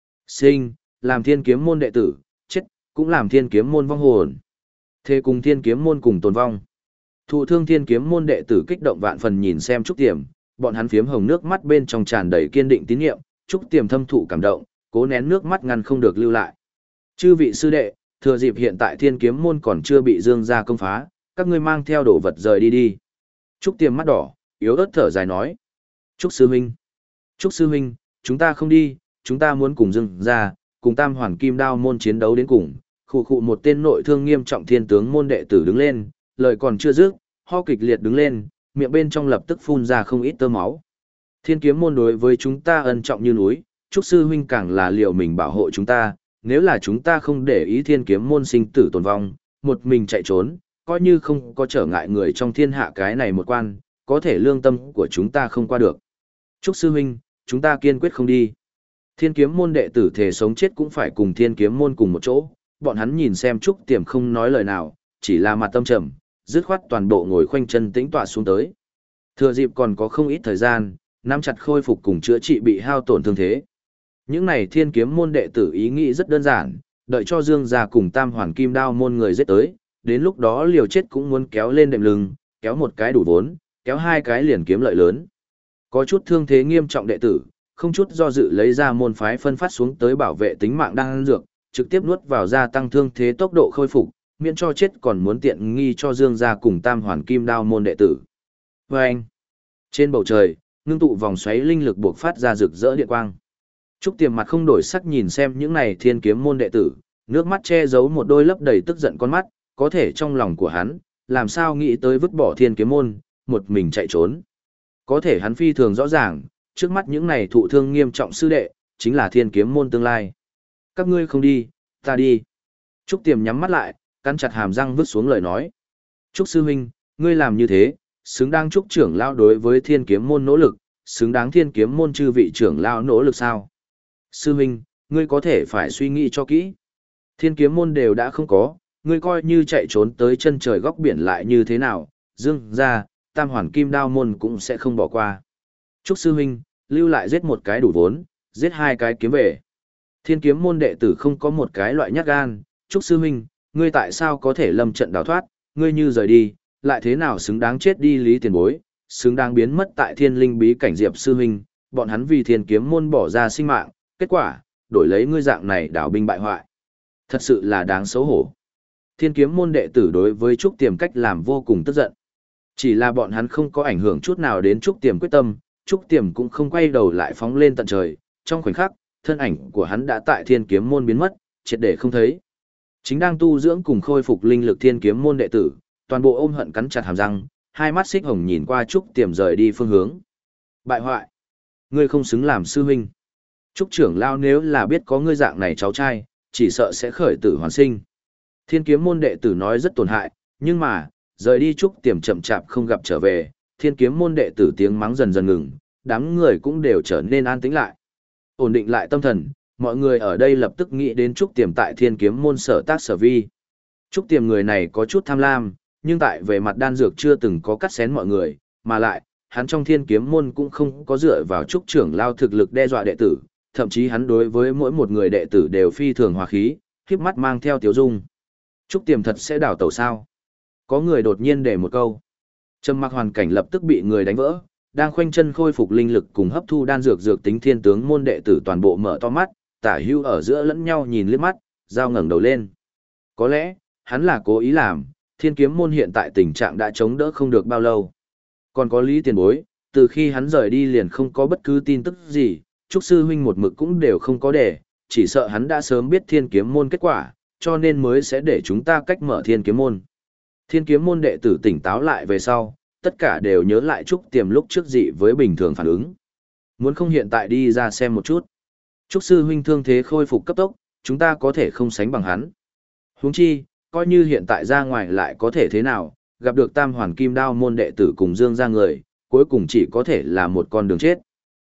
Sinh, làm thiên kiếm môn đệ tử, chết, cũng làm thiên kiếm môn vong hồn. Thế cùng thiên kiếm môn cùng tồn vong. Thụ thương thiên kiếm môn đệ tử kích động vạn phần nhìn xem Trúc Tiềm, bọn hắn phiếm hồng nước mắt bên trong tràn đầy kiên định tín nhiệm, Trúc Tiềm thâm thụ cảm động, cố nén nước mắt ngăn không được lưu lại. Chư vị sư đệ, thừa dịp hiện tại thiên kiếm môn còn chưa bị Dương gia công phá, các ngươi mang theo đồ vật rời đi đi. Trúc Tiềm mắt đỏ, yếu ớt thở dài nói. Trúc sư huynh, Trúc sư huynh, chúng ta không đi, chúng ta muốn cùng Dương gia, cùng Tam Hoàn Kim Đao môn chiến đấu đến cùng. Khụ khụ một tên nội thương nghiêm trọng thiên tướng môn đệ tử đứng lên, lời còn chưa dứt, ho kịch liệt đứng lên, miệng bên trong lập tức phun ra không ít tơ máu. Thiên kiếm môn đối với chúng ta ân trọng như núi, Trúc sư huynh càng là liệu mình bảo hộ chúng ta, nếu là chúng ta không để ý thiên kiếm môn sinh tử tồn vong, một mình chạy trốn, coi như không có trở ngại người trong thiên hạ cái này một quan, có thể lương tâm của chúng ta không qua được. Trúc sư huynh, chúng ta kiên quyết không đi. Thiên kiếm môn đệ tử thể sống chết cũng phải cùng thiên kiếm môn cùng một chỗ, bọn hắn nhìn xem Trúc Tiềm không nói lời nào, chỉ là mặt tâm trầm, dứt khoát toàn bộ ngồi khoanh chân tĩnh tọa xuống tới. Thừa dịp còn có không ít thời gian, nắm chặt khôi phục cùng chữa trị bị hao tổn thương thế. Những này thiên kiếm môn đệ tử ý nghĩ rất đơn giản, đợi cho Dương gia cùng Tam Hoàn Kim Đao môn người giết tới, đến lúc đó liều chết cũng muốn kéo lên đệm lưng, kéo một cái đủ vốn, kéo hai cái liền kiếm lợi lớn. Có chút thương thế nghiêm trọng đệ tử, không chút do dự lấy ra môn phái phân phát xuống tới bảo vệ tính mạng đang dược, trực tiếp nuốt vào gia tăng thương thế tốc độ khôi phục, miễn cho chết còn muốn tiện nghi cho Dương gia cùng Tam Hoàn Kim Đao môn đệ tử. Và anh, trên bầu trời, ngưng tụ vòng xoáy linh lực buộc phát ra rực rỡ điện quang. Trúc Tiềm mặt không đổi sắc nhìn xem những này thiên kiếm môn đệ tử, nước mắt che giấu một đôi lấp đầy tức giận con mắt, có thể trong lòng của hắn, làm sao nghĩ tới vứt bỏ thiên kiếm môn, một mình chạy trốn. Có thể hắn phi thường rõ ràng, trước mắt những này thụ thương nghiêm trọng sư đệ, chính là thiên kiếm môn tương lai. Các ngươi không đi, ta đi. Trúc Tiềm nhắm mắt lại, cắn chặt hàm răng vứt xuống lời nói. Trúc sư huynh, ngươi làm như thế, xứng đáng Trúc trưởng lao đối với thiên kiếm môn nỗ lực, xứng đáng thiên kiếm môn chư vị trưởng lao nỗ lực sao? Sư huynh, ngươi có thể phải suy nghĩ cho kỹ. Thiên kiếm môn đều đã không có, ngươi coi như chạy trốn tới chân trời góc biển lại như thế nào, Dương gia, Tam Hoàn Kim Đao môn cũng sẽ không bỏ qua. Trúc sư huynh, lưu lại giết một cái đủ vốn, giết hai cái kiếm về. Thiên kiếm môn đệ tử không có một cái loại nhát gan, Trúc sư huynh, ngươi tại sao có thể lâm trận đào thoát, ngươi như rời đi, lại thế nào xứng đáng chết đi lý tiền bối, xứng đáng biến mất tại thiên linh bí cảnh Diệp sư huynh, bọn hắn vì thiên kiếm môn bỏ ra sinh mạng, kết quả, đổi lấy ngươi dạng này đảo binh bại hoại. Thật sự là đáng xấu hổ. Thiên kiếm môn đệ tử đối với Trúc Tiềm cách làm vô cùng tức giận. Chỉ là bọn hắn không có ảnh hưởng chút nào đến Trúc Tiềm quyết tâm, Trúc Tiềm cũng không quay đầu lại phóng lên tận trời, trong khoảnh khắc, thân ảnh của hắn đã tại thiên kiếm môn biến mất, triệt để không thấy. Chính đang tu dưỡng cùng khôi phục linh lực thiên kiếm môn đệ tử, toàn bộ ôm hận cắn chặt hàm răng, hai mắt xích hồng nhìn qua Trúc Tiềm rời đi phương hướng. Bại hoại, ngươi không xứng làm sư huynh. Trúc trưởng lao nếu là biết có ngươi dạng này cháu trai, chỉ sợ sẽ khởi tử hoàn sinh. Thiên kiếm môn đệ tử nói rất tổn hại, nhưng mà, rời đi Trúc Tiềm chậm chạp không gặp trở về, thiên kiếm môn đệ tử tiếng mắng dần dần ngừng, đám người cũng đều trở nên an tĩnh lại. Ổn định lại tâm thần, mọi người ở đây lập tức nghĩ đến Trúc Tiềm tại thiên kiếm môn sở tác sở vi. Trúc Tiềm người này có chút tham lam, nhưng tại về mặt đan dược chưa từng có cắt xén mọi người, mà lại, hắn trong thiên kiếm môn cũng không có dựa vào Trúc trưởng lao thực lực đe dọa đệ tử, thậm chí hắn đối với mỗi một người đệ tử đều phi thường hòa khí, khiếp mắt mang theo tiếu dung. Trúc Tiềm thật sẽ đảo tẩu sao? Có người đột nhiên để một câu. Trầm mặc hoàn cảnh lập tức bị người đánh vỡ, đang khoanh chân khôi phục linh lực cùng hấp thu đan dược dược tính thiên tướng môn đệ tử toàn bộ mở to mắt, tả hưu ở giữa lẫn nhau nhìn liếc mắt, giao ngẩng đầu lên. Có lẽ, hắn là cố ý làm, thiên kiếm môn hiện tại tình trạng đã chống đỡ không được bao lâu. Còn có Lý tiền bối, từ khi hắn rời đi liền không có bất cứ tin tức gì, Trúc sư huynh một mực cũng đều không có để, chỉ sợ hắn đã sớm biết thiên kiếm môn kết quả, cho nên mới sẽ để chúng ta cách mở thiên kiếm môn. Thiên kiếm môn đệ tử tỉnh táo lại về sau, tất cả đều nhớ lại Trúc Tiềm lúc trước dị với bình thường phản ứng. Muốn không hiện tại đi ra xem một chút. Trúc sư huynh thương thế khôi phục cấp tốc, chúng ta có thể không sánh bằng hắn. Huống chi, coi như hiện tại ra ngoài lại có thể thế nào, gặp được Tam Hoàn Kim Đao môn đệ tử cùng Dương gia người, cuối cùng chỉ có thể là một con đường chết.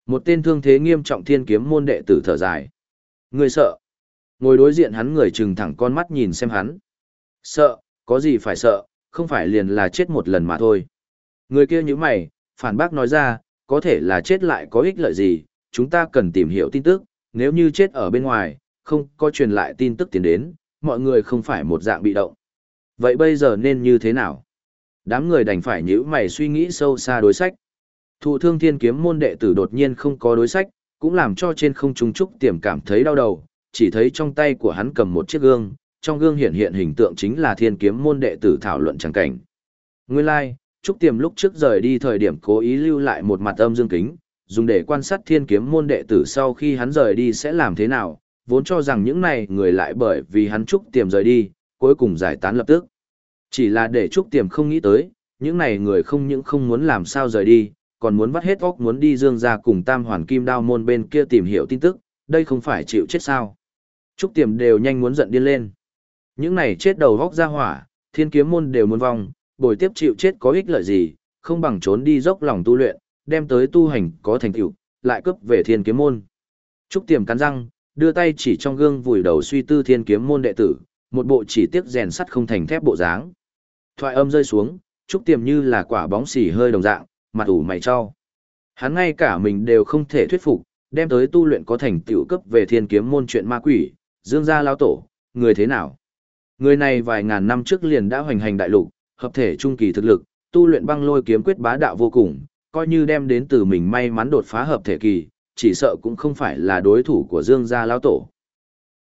Một tên thương thế nghiêm trọng thiên kiếm môn đệ tử thở dài. Người sợ. Ngồi đối diện hắn người trừng thẳng con mắt nhìn xem hắn. Sợ, có gì phải sợ, không phải liền là chết một lần mà thôi. Người kia như mày, phản bác nói ra, có thể là chết lại có ích lợi gì, chúng ta cần tìm hiểu tin tức, nếu như chết ở bên ngoài, không có truyền lại tin tức tiến đến, mọi người không phải một dạng bị động. Vậy bây giờ nên như thế nào? Đám người đành phải nhíu mày suy nghĩ sâu xa đối sách. Thụ thương thiên kiếm môn đệ tử đột nhiên không có đối sách, cũng làm cho trên không trung trúc tiềm cảm thấy đau đầu, chỉ thấy trong tay của hắn cầm một chiếc gương, trong gương hiện hiện hình tượng chính là thiên kiếm môn đệ tử thảo luận chẳng cảnh. Nguyên lai, like, trúc tiềm lúc trước rời đi thời điểm cố ý lưu lại một mặt âm dương kính, dùng để quan sát thiên kiếm môn đệ tử sau khi hắn rời đi sẽ làm thế nào, vốn cho rằng những này người lại bởi vì hắn trúc tiềm rời đi, cuối cùng giải tán lập tức. Chỉ là để trúc tiềm không nghĩ tới, những này người không những không muốn làm sao rời đi, còn muốn vắt hết óc muốn đi dương ra cùng tam hoàn kim đao môn bên kia tìm hiểu tin tức, đây không phải chịu chết sao. Trúc tiềm đều nhanh muốn giận điên lên. Những này chết đầu góc ra hỏa, thiên kiếm môn đều muốn vong, bồi tiếp chịu chết có ích lợi gì, không bằng trốn đi dốc lòng tu luyện, đem tới tu hành có thành tựu, lại cướp về thiên kiếm môn. Trúc tiềm cắn răng, đưa tay chỉ trong gương vùi đầu suy tư thiên kiếm môn đệ tử, một bộ chỉ tiếc rèn sắt không thành thép bộ dáng. Thoại âm rơi xuống, Trúc tiềm như là quả bóng xì hơi đồng dạng, mặt ủ mày cho. Hắn ngay cả mình đều không thể thuyết phục, đem tới tu luyện có thành tựu cấp về thiên kiếm môn chuyện ma quỷ, dương gia lão tổ, người thế nào? Người này vài ngàn năm trước liền đã hoành hành đại lục, hợp thể trung kỳ thực lực, tu luyện băng lôi kiếm quyết bá đạo vô cùng, coi như đem đến từ mình may mắn đột phá hợp thể kỳ, chỉ sợ cũng không phải là đối thủ của dương gia lão tổ.